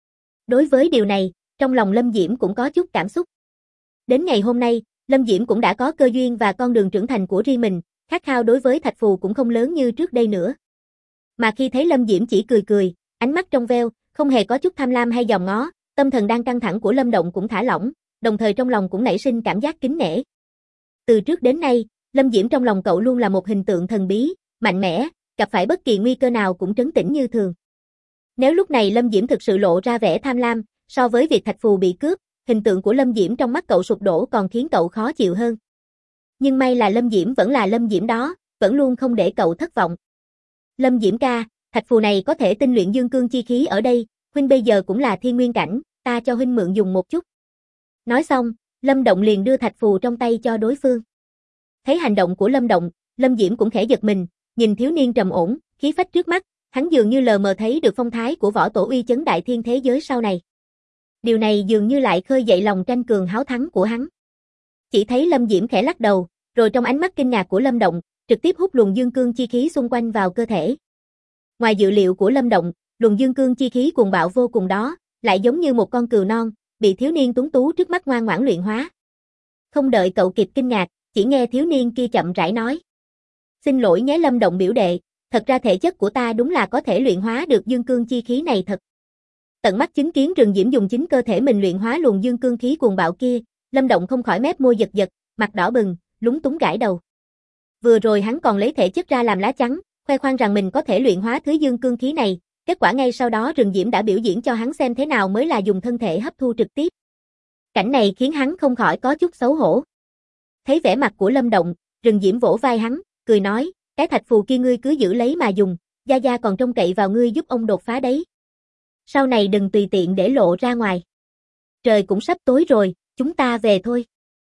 Đối với điều này, trong lòng Lâm Diễm cũng có chút cảm xúc. Đến ngày hôm nay, Lâm Diễm cũng đã có cơ duyên và con đường trưởng thành của riêng mình, khát khao đối với thạch phù cũng không lớn như trước đây nữa. Mà khi thấy Lâm Diễm chỉ cười cười, ánh mắt trong veo, không hề có chút tham lam hay dòm ngó, tâm thần đang căng thẳng của Lâm Động cũng thả lỏng, đồng thời trong lòng cũng nảy sinh cảm giác kính nể. Từ trước đến nay, Lâm Diễm trong lòng cậu luôn là một hình tượng thần bí, mạnh mẽ, gặp phải bất kỳ nguy cơ nào cũng trấn tĩnh như thường. Nếu lúc này Lâm Diễm thực sự lộ ra vẻ tham lam, so với việc thạch phù bị cướp, hình tượng của Lâm Diễm trong mắt cậu sụp đổ còn khiến cậu khó chịu hơn. Nhưng may là Lâm Diễm vẫn là Lâm Diễm đó, vẫn luôn không để cậu thất vọng. Lâm Diễm ca, thạch phù này có thể tinh luyện dương cương chi khí ở đây, huynh bây giờ cũng là thiên nguyên cảnh, ta cho huynh mượn dùng một chút. Nói xong, Lâm Động liền đưa thạch phù trong tay cho đối phương. Thấy hành động của Lâm Động, Lâm Diễm cũng khẽ giật mình, nhìn thiếu niên trầm ổn, khí phách trước mắt, hắn dường như lờ mờ thấy được phong thái của võ tổ uy chấn đại thiên thế giới sau này. Điều này dường như lại khơi dậy lòng tranh cường háo thắng của hắn. Chỉ thấy Lâm Diễm khẽ lắc đầu, rồi trong ánh mắt kinh ngạc của Lâm Động, trực tiếp hút luồng dương cương chi khí xung quanh vào cơ thể. Ngoài dự liệu của Lâm Động, luồng dương cương chi khí cuồng bạo vô cùng đó, lại giống như một con cừu non, bị thiếu niên tuấn tú trước mắt ngoan ngoãn luyện hóa. Không đợi cậu kịp kinh ngạc, chỉ nghe thiếu niên kia chậm rãi nói. Xin lỗi nhé Lâm Động biểu đệ, thật ra thể chất của ta đúng là có thể luyện hóa được dương cương chi khí này thật. Tận mắt chứng kiến Rừng Diễm dùng chính cơ thể mình luyện hóa luồng dương cương khí cuồng bạo kia, Lâm Động không khỏi mép môi giật giật, mặt đỏ bừng, lúng túng gãi đầu. Vừa rồi hắn còn lấy thể chất ra làm lá chắn, khoe khoang rằng mình có thể luyện hóa thứ dương cương khí này, Kết quả ngay sau đó Rừng Diễm đã biểu diễn cho hắn xem thế nào mới là dùng thân thể hấp thu trực tiếp. Cảnh này khiến hắn không khỏi có chút xấu hổ. Thấy vẻ mặt của Lâm Động, Rừng Diễm vỗ vai hắn, cười nói, cái thạch phù kia ngươi cứ giữ lấy mà dùng, Gia Gia còn trông cậy vào ngươi giúp ông đột phá đấy. Sau này đừng tùy tiện để lộ ra ngoài. Trời cũng sắp tối rồi, chúng ta về thôi.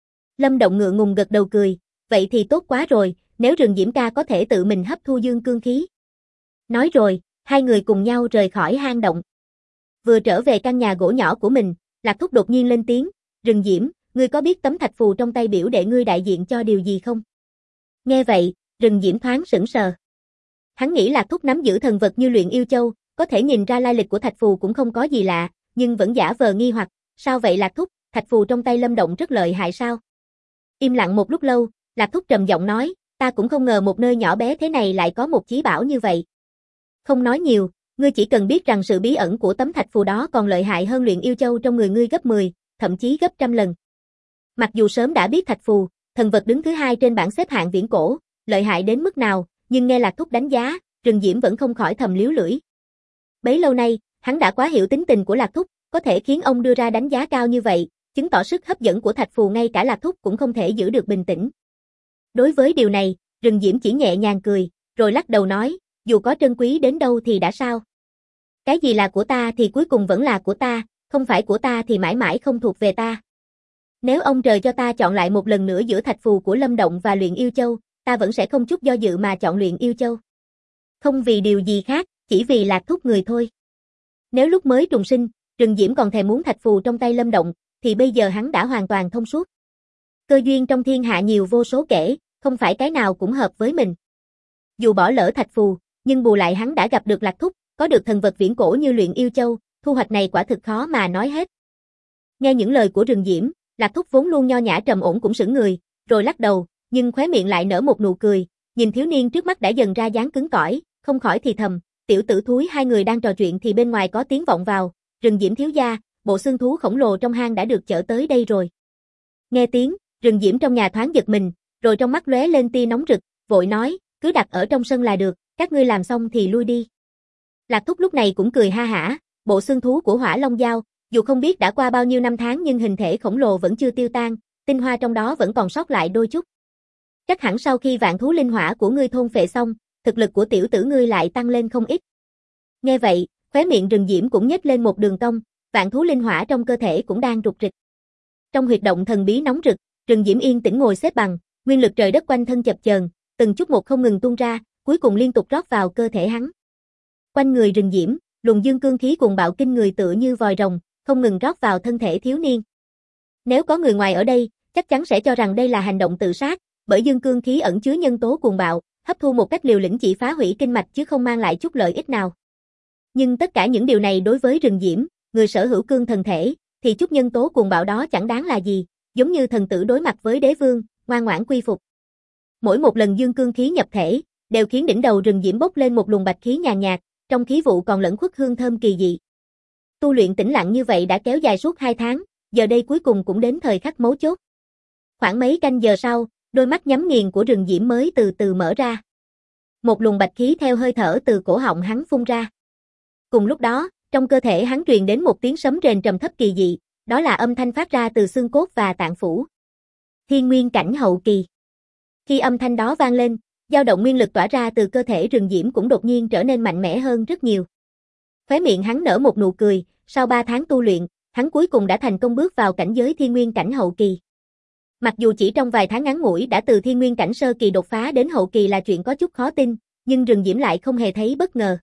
Lâm Động ngượng ngùng gật đầu cười, vậy thì tốt quá rồi, nếu Rừng Diễm ca có thể tự mình hấp thu dương cương khí. Nói rồi, hai người cùng nhau rời khỏi hang động. Vừa trở về căn nhà gỗ nhỏ của mình, Lạc Thúc đột nhiên lên tiếng, Rừng Diễm, ngươi có biết tấm thạch phù trong tay biểu đệ ngươi đại diện cho điều gì không? Nghe vậy, Rừng Diễm thoáng sững sờ. Hắn nghĩ Lạc Thúc nắm giữ thần vật như luyện yêu châu, có thể nhìn ra lai lịch của thạch phù cũng không có gì lạ, nhưng vẫn giả vờ nghi hoặc, sao vậy Lạc Thúc, thạch phù trong tay Lâm Động rất lợi hại sao? Im lặng một lúc lâu, Lạc Thúc trầm giọng nói, ta cũng không ngờ một nơi nhỏ bé thế này lại có một chí bảo như vậy. Không nói nhiều, ngươi chỉ cần biết rằng sự bí ẩn của tấm thạch phù đó còn lợi hại hơn luyện yêu châu trong người ngươi gấp 10, thậm chí gấp trăm lần. Mặc dù sớm đã biết thạch phù, thần vật đứng thứ hai trên bảng xếp hạng viễn cổ, lợi hại đến mức nào, nhưng nghe Lạc Thúc đánh giá, Rừng Diễm vẫn không khỏi thầm líu lưỡi. Bấy lâu nay, hắn đã quá hiểu tính tình của Lạc Thúc, có thể khiến ông đưa ra đánh giá cao như vậy, chứng tỏ sức hấp dẫn của thạch phù ngay cả Lạc Thúc cũng không thể giữ được bình tĩnh. Đối với điều này, Rừng Diễm chỉ nhẹ nhàng cười, rồi lắc đầu nói, dù có trân quý đến đâu thì đã sao? Cái gì là của ta thì cuối cùng vẫn là của ta, không phải của ta thì mãi mãi không thuộc về ta. Nếu ông trời cho ta chọn lại một lần nữa giữa thạch phù của Lâm Động và luyện yêu châu, ta vẫn sẽ không chút do dự mà chọn luyện yêu châu. Không vì điều gì khác, chỉ vì Lạc Thúc người thôi. Nếu lúc mới trùng sinh, Rừng Diễm còn thèm muốn thạch phù trong tay Lâm Động, thì bây giờ hắn đã hoàn toàn thông suốt. Cơ duyên trong thiên hạ nhiều vô số kể, không phải cái nào cũng hợp với mình. Dù bỏ lỡ thạch phù, nhưng bù lại hắn đã gặp được Lạc Thúc, có được thần vật viễn cổ như luyện yêu châu, thu hoạch này quả thực khó mà nói hết. Nghe những lời của Rừng Diễm, Lạc Thúc vốn luôn nho nhã trầm ổn cũng sững người, rồi lắc đầu, nhưng khóe miệng lại nở một nụ cười, nhìn thiếu niên trước mắt đã dần ra dáng cứng cỏi, không khỏi thì thầm, tiểu tử thúi. Hai người đang trò chuyện thì bên ngoài có tiếng vọng vào, Rừng Diễm thiếu gia, bộ xương thú khổng lồ trong hang đã được chở tới đây rồi. Nghe tiếng, Rừng Diễm trong nhà thoáng giật mình, rồi trong mắt lóe lên tia nóng rực, vội nói, cứ đặt ở trong sân là được, các ngươi làm xong thì lui đi. Lạc Thúc lúc này cũng cười ha hả, bộ xương thú của Hỏa Long Dao, dù không biết đã qua bao nhiêu năm tháng nhưng hình thể khổng lồ vẫn chưa tiêu tan, tinh hoa trong đó vẫn còn sót lại đôi chút. Chắc hẳn sau khi vạn thú linh hỏa của ngươi thôn phệ xong, thực lực của tiểu tử ngươi lại tăng lên không ít. Nghe vậy, khóe miệng Rừng Diễm cũng nhếch lên một đường cong, vạn thú linh hỏa trong cơ thể cũng đang rục rịch. Trong huyệt động thần bí nóng rực, Rừng Diễm yên tĩnh ngồi xếp bằng, nguyên lực trời đất quanh thân chập chờn, từng chút một không ngừng tuôn ra, cuối cùng liên tục rót vào cơ thể hắn. Quanh người Rừng Diễm, luồng dương cương khí cuồng bạo kinh người tựa như vòi rồng, không ngừng rót vào thân thể thiếu niên. Nếu có người ngoài ở đây, chắc chắn sẽ cho rằng đây là hành động tự sát, bởi dương cương khí ẩn chứa nhân tố cuồng bạo, hấp thu một cách liều lĩnh chỉ phá hủy kinh mạch chứ không mang lại chút lợi ích nào. Nhưng tất cả những điều này đối với Rừng Diễm, người sở hữu cương thần thể, thì chút nhân tố cuồng bạo đó chẳng đáng là gì, giống như thần tử đối mặt với đế vương, ngoan ngoãn quy phục. Mỗi một lần dương cương khí nhập thể, đều khiến đỉnh đầu Rừng Diễm bốc lên một luồng bạch khí nhàn nhạt, trong khí vụ còn lẫn khuất hương thơm kỳ dị. Tu luyện tĩnh lặng như vậy đã kéo dài suốt 2 tháng, giờ đây cuối cùng cũng đến thời khắc mấu chốt. Khoảng mấy canh giờ sau, đôi mắt nhắm nghiền của Rừng Diễm mới từ từ mở ra. Một luồng bạch khí theo hơi thở từ cổ họng hắn phun ra. Cùng lúc đó, trong cơ thể hắn truyền đến một tiếng sấm rền trầm thấp kỳ dị, đó là âm thanh phát ra từ xương cốt và tạng phủ. Thiên nguyên cảnh hậu kỳ. Khi âm thanh đó vang lên, dao động nguyên lực tỏa ra từ cơ thể Rừng Diễm cũng đột nhiên trở nên mạnh mẽ hơn rất nhiều. Khóe miệng hắn nở một nụ cười, sau 3 tháng tu luyện, hắn cuối cùng đã thành công bước vào cảnh giới thiên nguyên cảnh hậu kỳ. Mặc dù chỉ trong vài tháng ngắn ngủi đã từ thiên nguyên cảnh sơ kỳ đột phá đến hậu kỳ là chuyện có chút khó tin, nhưng Rừng Diễm lại không hề thấy bất ngờ.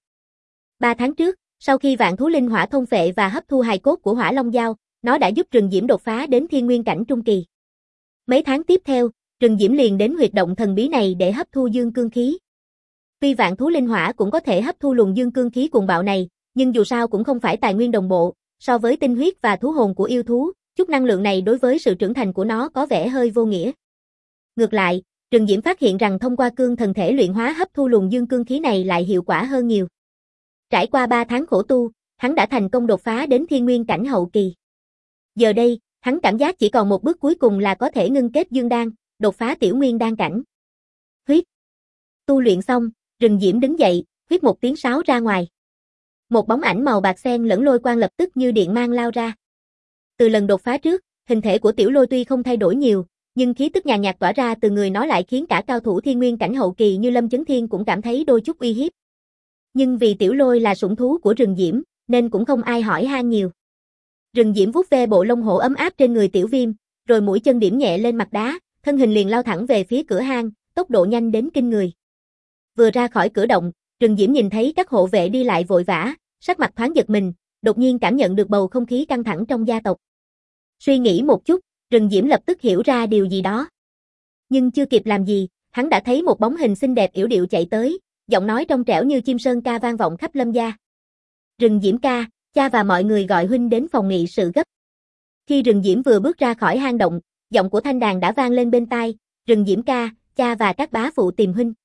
3 tháng trước, sau khi vạn thú linh hỏa thôn phệ và hấp thu hài cốt của Hỏa Long Dao, nó đã giúp Rừng Diễm đột phá đến thiên nguyên cảnh trung kỳ. Mấy tháng tiếp theo, Rừng Diễm liền đến huyệt động thần bí này để hấp thu dương cương khí. Tuy vạn thú linh hỏa cũng có thể hấp thu luồng dương cương khí cuồng bạo này, nhưng dù sao cũng không phải tài nguyên đồng bộ, so với tinh huyết và thú hồn của yêu thú, chút năng lượng này đối với sự trưởng thành của nó có vẻ hơi vô nghĩa. Ngược lại, Rừng Diễm phát hiện rằng thông qua cương thần thể luyện hóa hấp thu luồng dương cương khí này lại hiệu quả hơn nhiều. Trải qua 3 tháng khổ tu, hắn đã thành công đột phá đến thiên nguyên cảnh hậu kỳ. Giờ đây, hắn cảm giác chỉ còn một bước cuối cùng là có thể ngưng kết dương đan, đột phá tiểu nguyên đan cảnh. Huyết. Tu luyện xong, Rừng Diễm đứng dậy, huyết một tiếng sáo ra ngoài. Một bóng ảnh màu bạc xen lẫn lôi quang lập tức như điện mang lao ra. Từ lần đột phá trước, hình thể của tiểu lôi tuy không thay đổi nhiều, nhưng khí tức nhàn nhạt tỏa ra từ người nó lại khiến cả cao thủ thiên nguyên cảnh hậu kỳ như Lâm Chấn Thiên cũng cảm thấy đôi chút uy hiếp. Nhưng vì tiểu lôi là sủng thú của rừng diễm, nên cũng không ai hỏi han nhiều. Rừng diễm vuốt ve bộ lông hổ ấm áp trên người tiểu viêm, rồi mũi chân điểm nhẹ lên mặt đá, thân hình liền lao thẳng về phía cửa hang, tốc độ nhanh đến kinh người. Vừa ra khỏi cửa động, rừng diễm nhìn thấy các hộ vệ đi lại vội vã, sắc mặt thoáng giật mình, đột nhiên cảm nhận được bầu không khí căng thẳng trong gia tộc. Suy nghĩ một chút, rừng diễm lập tức hiểu ra điều gì đó. Nhưng chưa kịp làm gì, hắn đã thấy một bóng hình xinh đẹp yểu điệu chạy tới, giọng nói trong trẻo như chim sơn ca vang vọng khắp Lâm gia. Rừng diễm ca, cha và mọi người gọi huynh đến phòng nghị sự gấp. Khi rừng diễm vừa bước ra khỏi hang động, giọng của thanh đàn đã vang lên bên tai, rừng diễm ca, cha và các bá phụ tìm huynh.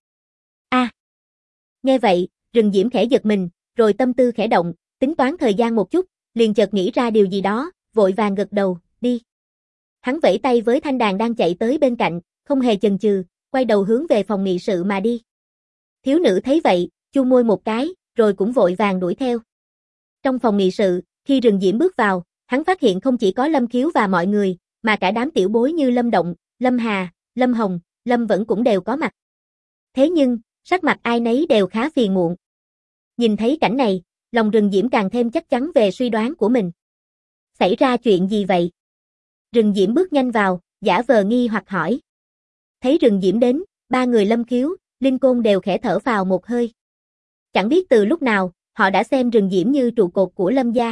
Nghe vậy, rừng diễm khẽ giật mình, rồi tâm tư khẽ động, tính toán thời gian một chút, liền chợt nghĩ ra điều gì đó, vội vàng gật đầu, đi. Hắn vẫy tay với thanh đàn đang chạy tới bên cạnh, không hề chần chừ, quay đầu hướng về phòng nghị sự mà đi. Thiếu nữ thấy vậy, chu môi một cái, rồi cũng vội vàng đuổi theo. Trong phòng nghị sự, khi rừng diễm bước vào, hắn phát hiện không chỉ có Lâm Khiếu và mọi người, mà cả đám tiểu bối như Lâm Động, Lâm Hà, Lâm Hồng, Lâm Vẫn cũng đều có mặt. Thế nhưng, sắc mặt ai nấy đều khá phiền muộn. Nhìn thấy cảnh này, lòng rừng diễm càng thêm chắc chắn về suy đoán của mình. Xảy ra chuyện gì vậy? Rừng diễm bước nhanh vào, giả vờ nghi hoặc hỏi. Thấy rừng diễm đến, ba người Lâm Khiếu, Linh Côn đều khẽ thở phào một hơi. Chẳng biết từ lúc nào, họ đã xem rừng diễm như trụ cột của Lâm gia.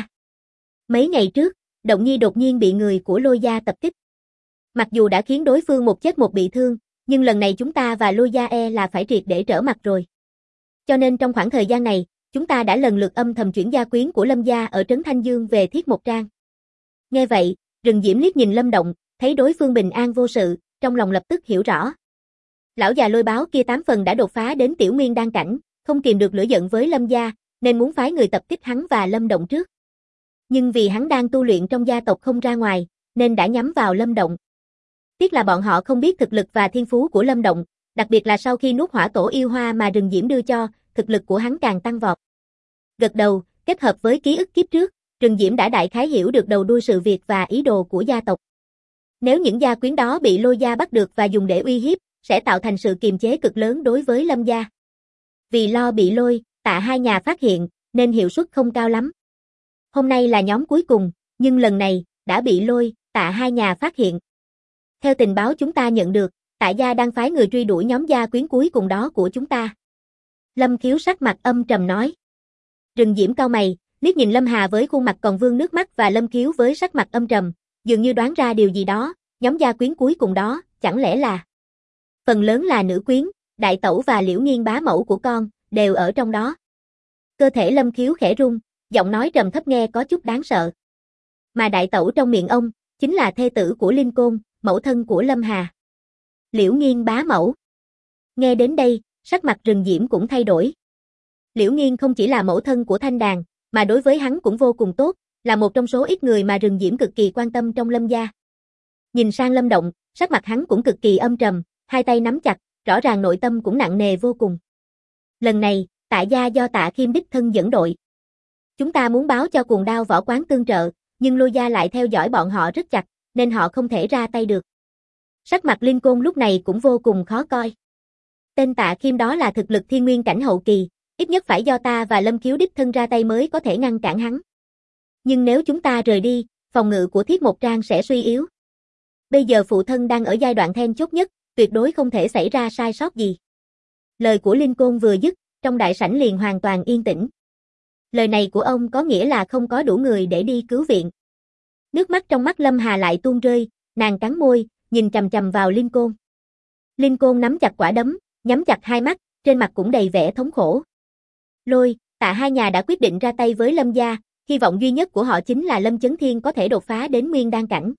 Mấy ngày trước, Động Nhi đột nhiên bị người của Lôi gia tập kích. Mặc dù đã khiến đối phương một chết một bị thương, nhưng lần này chúng ta và Lôi gia là phải triệt để trở mặt rồi. Cho nên trong khoảng thời gian này, chúng ta đã lần lượt âm thầm chuyển gia quyến của Lâm gia ở trấn Thanh Dương về Thiết Một Trang. Nghe vậy, rừng diễm liếc nhìn Lâm Động, thấy đối phương bình an vô sự, trong lòng lập tức hiểu rõ. Lão già Lôi báo kia 8 phần đã đột phá đến tiểu nguyên đan cảnh, không kìm được lửa giận với Lâm gia, nên muốn phái người tập kích hắn và Lâm Động trước. Nhưng vì hắn đang tu luyện trong gia tộc không ra ngoài, nên đã nhắm vào Lâm Động. Tiếc là bọn họ không biết thực lực và thiên phú của Lâm Động, đặc biệt là sau khi nuốt hỏa tổ yêu hoa mà rừng diễm đưa cho, thực lực của hắn càng tăng vọt. Gật đầu, kết hợp với ký ức kiếp trước, rừng diễm đã đại khái hiểu được đầu đuôi sự việc và ý đồ của gia tộc. Nếu những gia quyến đó bị Lôi gia bắt được và dùng để uy hiếp, sẽ tạo thành sự kiềm chế cực lớn đối với Lâm gia. Vì lo bị Lôi, Tạ hai nhà phát hiện, nên hiệu suất không cao lắm. Hôm nay là nhóm cuối cùng, nhưng lần này, đã bị Lôi, Tạ hai nhà phát hiện. Theo tình báo chúng ta nhận được, Tạ gia đang phái người truy đuổi nhóm gia quyến cuối cùng đó của chúng ta. Lâm Khiếu sắc mặt âm trầm nói. Rừng diễm cau mày, liếc nhìn Lâm Hà với khuôn mặt còn vương nước mắt và Lâm Khiếu với sắc mặt âm trầm, dường như đoán ra điều gì đó, nhóm gia quyến cuối cùng đó, chẳng lẽ là... Phần lớn là nữ quyến, đại tẩu và Liễu Nghiên bá mẫu của con, đều ở trong đó. Cơ thể Lâm Khiếu khẽ rung, giọng nói trầm thấp nghe có chút đáng sợ. Mà đại tẩu trong miệng ông, chính là thê tử của Linh Côn, mẫu thân của Lâm Hà. Liễu Nghiên bá mẫu. Nghe đến đây, sắc mặt rừng diễm cũng thay đổi. Liễu Nghiên không chỉ là mẫu thân của Thanh Đàn, mà đối với hắn cũng vô cùng tốt, là một trong số ít người mà rừng diễm cực kỳ quan tâm trong Lâm gia. Nhìn sang Lâm Động, sắc mặt hắn cũng cực kỳ âm trầm, hai tay nắm chặt, rõ ràng nội tâm cũng nặng nề vô cùng. Lần này, Tạ gia do Tạ Khiêm đích thân dẫn đội. Chúng ta muốn báo cho Cuồng Đao võ quán tương trợ, nhưng Lôi gia lại theo dõi bọn họ rất chặt, nên họ không thể ra tay được. Sắc mặt Linh Côn lúc này cũng vô cùng khó coi. Tên Tạ Khiêm đó là thực lực thiên nguyên cảnh hậu kỳ, ít nhất phải do ta và Lâm Khiếu đích thân ra tay mới có thể ngăn cản hắn. Nhưng nếu chúng ta rời đi, phòng ngự của Thiết Một Trang sẽ suy yếu. Bây giờ phụ thân đang ở giai đoạn then chốt nhất, tuyệt đối không thể xảy ra sai sót gì. Lời của Linh Côn vừa dứt, trong đại sảnh liền hoàn toàn yên tĩnh. Lời này của ông có nghĩa là không có đủ người để đi cứu viện. Nước mắt trong mắt Lâm Hà lại tuôn rơi, nàng cắn môi, nhìn chằm chằm vào Linh Côn. Linh Côn nắm chặt quả đấm, nhắm chặt hai mắt, trên mặt cũng đầy vẻ thống khổ. Lôi, Tạ hai nhà đã quyết định ra tay với Lâm gia, hy vọng duy nhất của họ chính là Lâm Chấn Thiên có thể đột phá đến nguyên đan cảnh.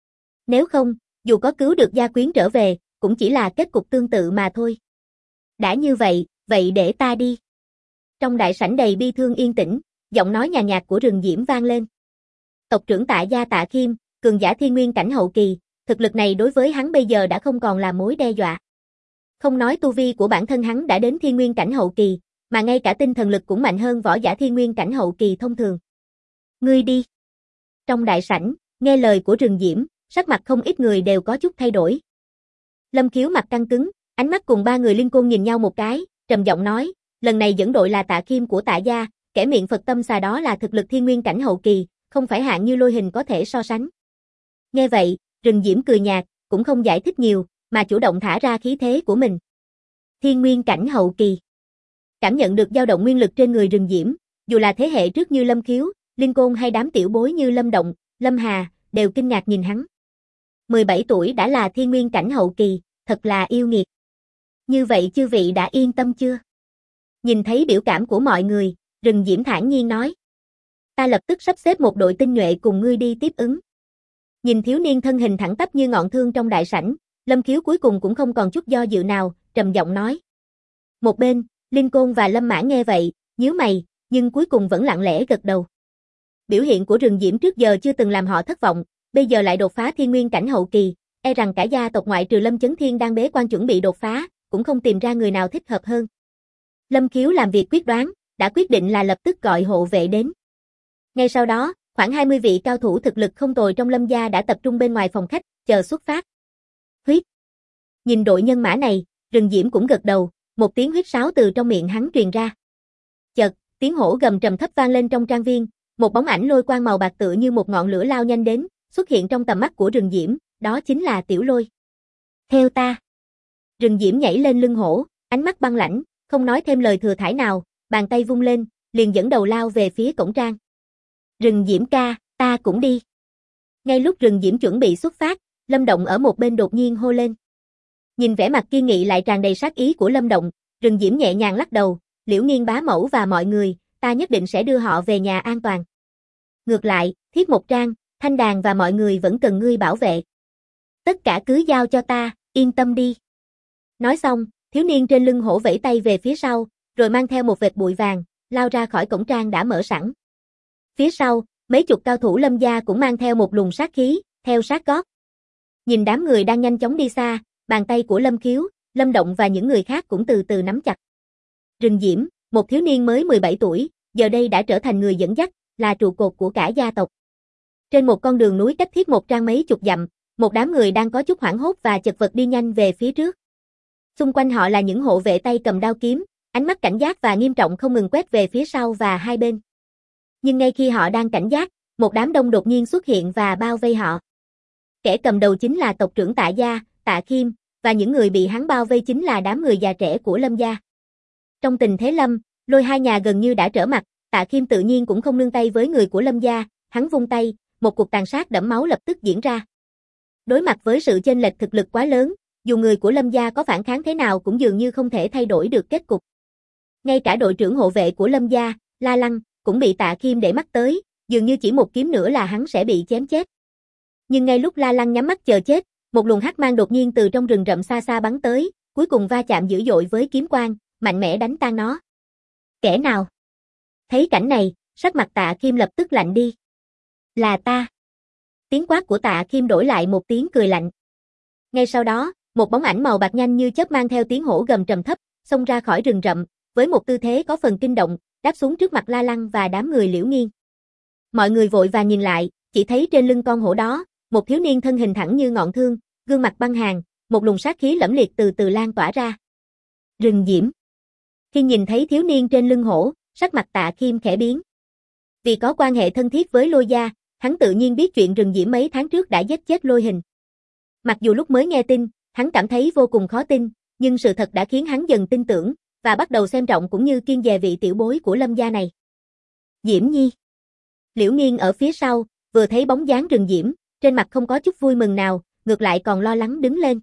Nếu không, dù có cứu được gia quyến trở về, cũng chỉ là kết cục tương tự mà thôi. Đã như vậy, vậy để ta đi. Trong đại sảnh đầy bi thương yên tĩnh, giọng nói nhàn nhạt của rừng diễm vang lên. Tộc trưởng Tạ gia Tạ Khiêm, cường giả thiên nguyên cảnh hậu kỳ, thực lực này đối với hắn bây giờ đã không còn là mối đe dọa. Không nói tu vi của bản thân hắn đã đến thiên nguyên cảnh hậu kỳ, mà ngay cả tinh thần lực cũng mạnh hơn võ giả thiên nguyên cảnh hậu kỳ thông thường. Ngươi đi. Trong đại sảnh, nghe lời của Rừng Diễm, sắc mặt không ít người đều có chút thay đổi. Lâm Khiếu mặt căng cứng, ánh mắt cùng ba người Linh Côn nhìn nhau một cái, trầm giọng nói, lần này dẫn đội là Tạ Kim của Tạ gia, kẻ miệng Phật tâm xà đó là thực lực thiên nguyên cảnh hậu kỳ, không phải hạng như Lôi Hình có thể so sánh. Nghe vậy, Rừng Diễm cười nhạt, cũng không giải thích nhiều, mà chủ động thả ra khí thế của mình. Thiên nguyên cảnh hậu kỳ. Cảm nhận được dao động nguyên lực trên người Rừng Diễm, dù là thế hệ trước như Lâm Khiếu, Linh Côn hay đám tiểu bối như Lâm Động, Lâm Hà, đều kinh ngạc nhìn hắn. 17 tuổi đã là thiên nguyên cảnh hậu kỳ, thật là yêu nghiệt. Như vậy chư vị đã yên tâm chưa? Nhìn thấy biểu cảm của mọi người, Rừng Diễm thản nhiên nói. Ta lập tức sắp xếp một đội tinh nhuệ cùng ngươi đi tiếp ứng. Nhìn thiếu niên thân hình thẳng tắp như ngọn thương trong đại sảnh, Lâm Khiếu cuối cùng cũng không còn chút do dự nào, trầm giọng nói. Một bên, Linh Côn và Lâm Mã nghe vậy, nhíu mày, nhưng cuối cùng vẫn lặng lẽ gật đầu. Biểu hiện của Rừng Diễm trước giờ chưa từng làm họ thất vọng, bây giờ lại đột phá thiên nguyên cảnh hậu kỳ, e rằng cả gia tộc ngoại trừ Lâm Chấn Thiên đang bế quan chuẩn bị đột phá, cũng không tìm ra người nào thích hợp hơn. Lâm Khiếu làm việc quyết đoán, đã quyết định là lập tức gọi hộ vệ đến. Ngay sau đó, khoảng 20 vị cao thủ thực lực không tồi trong Lâm gia đã tập trung bên ngoài phòng khách, chờ xuất phát. Huyết. Nhìn đội nhân mã này, Rừng Diễm cũng gật đầu, một tiếng huyết sáo từ trong miệng hắn truyền ra. Chợt, tiếng hổ gầm trầm thấp vang lên trong trang viên, một bóng ảnh lôi quang màu bạc tựa như một ngọn lửa lao nhanh đến, xuất hiện trong tầm mắt của Rừng Diễm, đó chính là Tiểu Lôi. Theo ta. Rừng Diễm nhảy lên lưng hổ, ánh mắt băng lãnh, không nói thêm lời thừa thãi nào, bàn tay vung lên, liền dẫn đầu lao về phía cổng trang. Rừng Diễm ca, ta cũng đi. Ngay lúc Rừng Diễm chuẩn bị xuất phát, Lâm Động ở một bên đột nhiên hô lên. Nhìn vẻ mặt kiên nghị lại tràn đầy sát ý của Lâm Động, Rừng Diễm nhẹ nhàng lắc đầu, Liễu Nghiên bá mẫu và mọi người, ta nhất định sẽ đưa họ về nhà an toàn. Ngược lại, Thiết Một Trang, Thanh Đàn và mọi người vẫn cần ngươi bảo vệ. Tất cả cứ giao cho ta, yên tâm đi. Nói xong, thiếu niên trên lưng hổ vẫy tay về phía sau, rồi mang theo một vệt bụi vàng, lao ra khỏi cổng trang đã mở sẵn. Phía sau, mấy chục cao thủ Lâm gia cũng mang theo một luồng sát khí, theo sát gót. Nhìn đám người đang nhanh chóng đi xa, bàn tay của Lâm Khiếu, Lâm Động và những người khác cũng từ từ nắm chặt. Rừng Diễm, một thiếu niên mới 17 tuổi, giờ đây đã trở thành người dẫn dắt, là trụ cột của cả gia tộc. Trên một con đường núi cách Thiết Một Trang mấy chục dặm, một đám người đang có chút hoảng hốt và chật vật đi nhanh về phía trước. Xung quanh họ là những hộ vệ tay cầm đao kiếm, ánh mắt cảnh giác và nghiêm trọng không ngừng quét về phía sau và hai bên. Nhưng ngay khi họ đang cảnh giác, một đám đông đột nhiên xuất hiện và bao vây họ. Kẻ cầm đầu chính là tộc trưởng Tạ gia, Tạ Kim, và những người bị hắn bao vây chính là đám người già trẻ của Lâm gia. Trong tình thế Lâm, Lôi hai nhà gần như đã trở mặt, Tạ Kim tự nhiên cũng không nương tay với người của Lâm gia, hắn vung tay, một cuộc tàn sát đẫm máu lập tức diễn ra. Đối mặt với sự chênh lệch thực lực quá lớn, dù người của Lâm gia có phản kháng thế nào cũng dường như không thể thay đổi được kết cục. Ngay cả đội trưởng hộ vệ của Lâm gia, La Lăng, cũng bị Tạ Kim để mắt tới, dường như chỉ một kiếm nữa là hắn sẽ bị chém chết. Nhưng ngay lúc La Lăng nhắm mắt chờ chết, một luồng hắc mang đột nhiên từ trong rừng rậm xa xa bắn tới, cuối cùng va chạm dữ dội với kiếm quang, mạnh mẽ đánh tan nó. Kẻ nào? Thấy cảnh này, sắc mặt Tạ Kim lập tức lạnh đi. Là ta. Tiếng quát của Tạ Kim đổi lại một tiếng cười lạnh. Ngay sau đó, một bóng ảnh màu bạc nhanh như chớp mang theo tiếng hổ gầm trầm thấp, xông ra khỏi rừng rậm, với một tư thế có phần kinh động, đáp xuống trước mặt La Lăng và đám người Liễu Nghiên. Mọi người vội vàng nhìn lại, chỉ thấy trên lưng con hổ đó, một thiếu niên thân hình thẳng như ngọn thương, gương mặt băng hàn, một luồng sát khí lẫm liệt từ từ lan tỏa ra. Rừng Diễm. Khi nhìn thấy thiếu niên trên lưng hổ, sắc mặt Tạ Kim khẽ biến. Vì có quan hệ thân thiết với Lôi gia, hắn tự nhiên biết chuyện Rừng Diễm mấy tháng trước đã giết chết Lôi Hình. Mặc dù lúc mới nghe tin, hắn cảm thấy vô cùng khó tin, nhưng sự thật đã khiến hắn dần tin tưởng, và bắt đầu xem trọng cũng như kiêng dè vị tiểu bối của Lâm gia này. Diễm Nhi. Liễu Nghiên ở phía sau, vừa thấy bóng dáng Rừng Diễm, trên mặt không có chút vui mừng nào, ngược lại còn lo lắng đứng lên.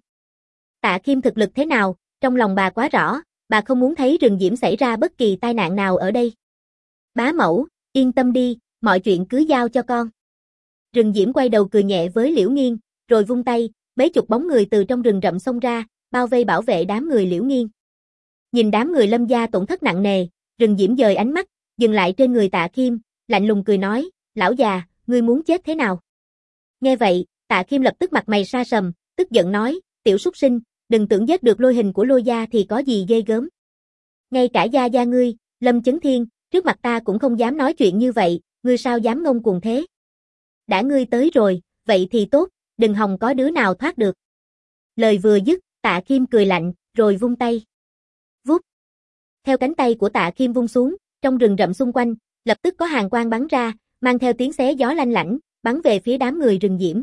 Tạ Kim thực lực thế nào, trong lòng bà quá rõ, bà không muốn thấy Rừng Diễm xảy ra bất kỳ tai nạn nào ở đây. Bá mẫu, yên tâm đi, mọi chuyện cứ giao cho con. Rừng Diễm quay đầu cười nhẹ với Liễu Nghiên, rồi vung tay, mấy chục bóng người từ trong rừng rậm xông ra, bao vây bảo vệ đám người Liễu Nghiên. Nhìn đám người Lâm gia tổn thất nặng nề, Rừng Diễm dời ánh mắt, dừng lại trên người Tạ Kim, lạnh lùng cười nói, lão già, ngươi muốn chết thế nào? Nghe vậy, Tạ Kim lập tức mặt mày sa sầm, tức giận nói, tiểu súc sinh, đừng tưởng giết được Lôi Hình của Lôi gia thì có gì ghê gớm. Ngay cả gia gia ngươi, Lâm Chấn Thiên, trước mặt ta cũng không dám nói chuyện như vậy, ngươi sao dám ngông cuồng thế? Đã ngươi tới rồi, vậy thì tốt, đừng hòng có đứa nào thoát được. Lời vừa dứt, Tạ Kim cười lạnh, rồi vung tay. Vút. Theo cánh tay của Tạ Kim vung xuống, trong rừng rậm xung quanh, lập tức có hàn quang bắn ra, mang theo tiếng xé gió lanh lảnh, bắn về phía đám người Rừng Diễm.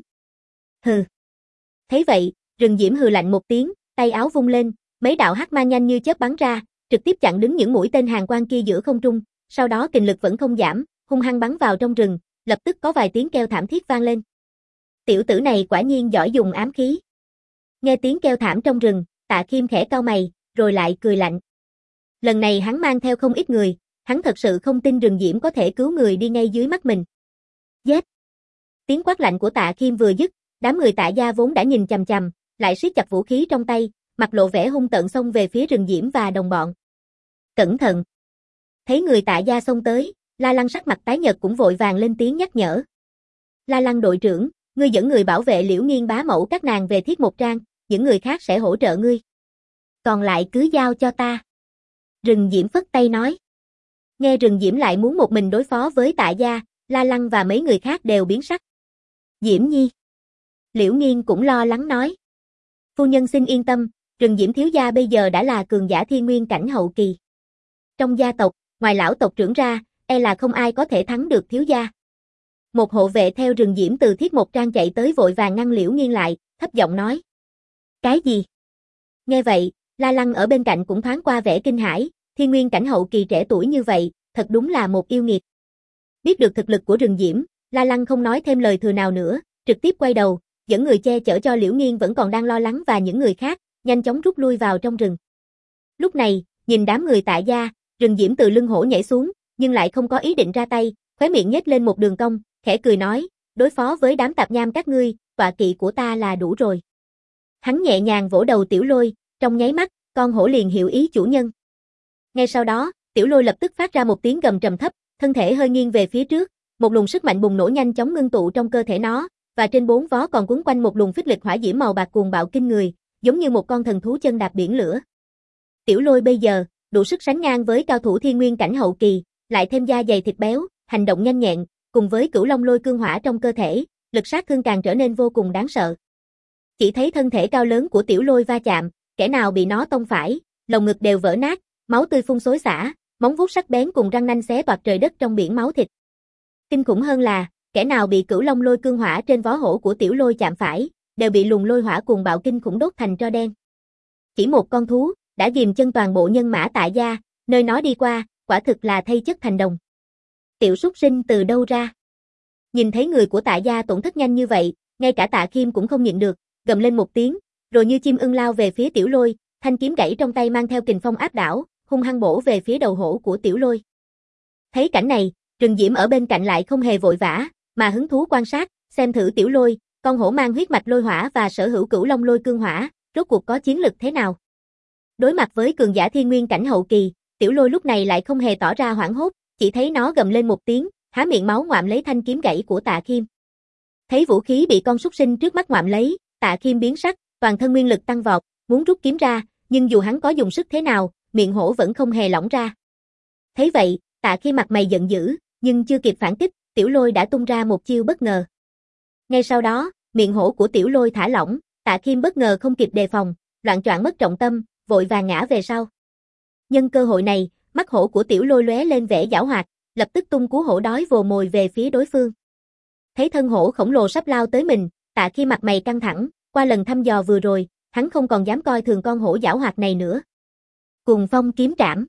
Hừ. Thấy vậy, Rừng Diễm hừ lạnh một tiếng, tay áo vung lên, mấy đạo hắc mang nhanh như chớp bắn ra, trực tiếp chặn đứng những mũi tên hàn quang kia giữa không trung, sau đó kình lực vẫn không giảm, hung hăng bắn vào trong rừng, lập tức có vài tiếng kêu thảm thiết vang lên. Tiểu tử này quả nhiên giỏi dùng ám khí. Nghe tiếng kêu thảm trong rừng, Tạ Kim khẽ cau mày, rồi lại cười lạnh. Lần này hắn mang theo không ít người, hắn thật sự không tin Rừng Diễm có thể cứu người đi ngay dưới mắt mình. Giết! Tiếng quát lạnh của Tạ Kim vừa dứt, đám người Tạ gia vốn đã nhìn chằm chằm, lại siết chặt vũ khí trong tay, mặt lộ vẻ hung tợn xông về phía Rừng Diễm và đồng bọn. Cẩn thận! Thấy người Tạ gia xông tới, La Lăng sắc mặt tái nhợt cũng vội vàng lên tiếng nhắc nhở. La Lăng đội trưởng, ngươi dẫn người bảo vệ Liễu Nghiên bá mẫu các nàng về Thiết Một Trang, những người khác sẽ hỗ trợ ngươi. Còn lại cứ giao cho ta. Rừng Diễm phất tay nói. Nghe Rừng Diễm lại muốn một mình đối phó với Tạ gia, La Lăng và mấy người khác đều biến sắc. Diễm Nhi. Liễu Nghiên cũng lo lắng nói. Phu nhân xin yên tâm, Rừng Diễm thiếu gia bây giờ đã là cường giả thiên nguyên cảnh hậu kỳ. Trong gia tộc, ngoài lão tộc trưởng ra, e là không ai có thể thắng được thiếu gia. Một hộ vệ theo Rừng Diễm từ Thiết Một Trang chạy tới vội vàng ngăn Liễu Nghiên lại, thấp giọng nói. Cái gì? Nghe vậy, La Lăng ở bên cạnh cũng thoáng qua vẻ kinh hãi, thiên nguyên cảnh hậu kỳ trẻ tuổi như vậy, thật đúng là một yêu nghiệt. Biết được thực lực của Rừng Diễm, La Lăng không nói thêm lời thừa nào nữa, trực tiếp quay đầu, dẫn người che chở cho Liễu Nghiên vẫn còn đang lo lắng và những người khác, nhanh chóng rút lui vào trong rừng. Lúc này, nhìn đám người Tạ gia, Rừng Diễm từ lưng hổ nhảy xuống, nhưng lại không có ý định ra tay, khóe miệng nhếch lên một đường cong, khẽ cười nói, đối phó với đám tạp nham các ngươi, tọa kỵ của ta là đủ rồi. Hắn nhẹ nhàng vỗ đầu Tiểu Lôi, trong nháy mắt, con hổ liền hiểu ý chủ nhân. Ngay sau đó, Tiểu Lôi lập tức phát ra một tiếng gầm trầm thấp, thân thể hơi nghiêng về phía trước, một luồng sức mạnh bùng nổ nhanh chóng ngưng tụ trong cơ thể nó, và trên bốn vó còn quấn quanh một luồng phích lịch hỏa diễm màu bạc cuồng bạo kinh người, giống như một con thần thú chân đạp biển lửa. Tiểu Lôi bây giờ, đủ sức sánh ngang với cao thủ thiên nguyên cảnh hậu kỳ, lại thêm da dày thịt béo, hành động nhanh nhẹn, cùng với Cửu Long Lôi cương hỏa trong cơ thể, lực sát thương càng trở nên vô cùng đáng sợ. Chỉ thấy thân thể cao lớn của Tiểu Lôi va chạm, kẻ nào bị nó tông phải, lồng ngực đều vỡ nát, máu tươi phun xối xả, móng vuốt sắc bén cùng răng nanh xé toạc trời đất trong biển máu thịt. Kinh khủng hơn là, kẻ nào bị Cửu Long Lôi cương hỏa trên vó hổ của Tiểu Lôi chạm phải, đều bị luồng lôi hỏa cuồng bạo kinh khủng đốt thành tro đen. Chỉ một con thú, đã ghìm chân toàn bộ nhân mã Tạ gia, nơi nó đi qua, quả thực là thay chất thành đồng. Tiểu súc sinh từ đâu ra? Nhìn thấy người của Tạ gia tổn thất nhanh như vậy, ngay cả Tạ Kim cũng không nhịn được, gầm lên một tiếng, rồi như chim ưng lao về phía Tiểu Lôi, thanh kiếm gãy trong tay mang theo kình phong áp đảo, hung hăng bổ về phía đầu hổ của Tiểu Lôi. Thấy cảnh này, Rừng Diễm ở bên cạnh lại không hề vội vã, mà hứng thú quan sát, xem thử Tiểu Lôi, con hổ mang huyết mạch lôi hỏa và sở hữu Cửu Long Lôi cương hỏa, rốt cuộc có chiến lực thế nào. Đối mặt với cường giả thiên nguyên cảnh hậu kỳ, Tiểu Lôi lúc này lại không hề tỏ ra hoảng hốt, chỉ thấy nó gầm lên một tiếng, há miệng máu ngoạm lấy thanh kiếm gãy của Tạ Kim. Thấy vũ khí bị con súc sinh trước mắt ngoạm lấy, Tạ Kim biến sắc, toàn thân nguyên lực tăng vọt, muốn rút kiếm ra, nhưng dù hắn có dùng sức thế nào, miệng hổ vẫn không hề lỏng ra. Thấy vậy, Tạ Kim mặt mày giận dữ, nhưng chưa kịp phản kích, Tiểu Lôi đã tung ra một chiêu bất ngờ. Ngay sau đó, miệng hổ của Tiểu Lôi thả lỏng, Tạ Kim bất ngờ không kịp đề phòng, loạng choạng mất trọng tâm, vội vàng ngã về sau. Nhân cơ hội này, mắt hổ của Tiểu Lôi lóe lên vẻ giảo hoạt, lập tức tung cú hổ đói vồ mồi về phía đối phương. Thấy thân hổ khổng lồ sắp lao tới mình, Tạ Kim mặt mày căng thẳng, qua lần thăm dò vừa rồi, hắn không còn dám coi thường con hổ giảo hoạt này nữa. Cuồng phong kiếm trảm.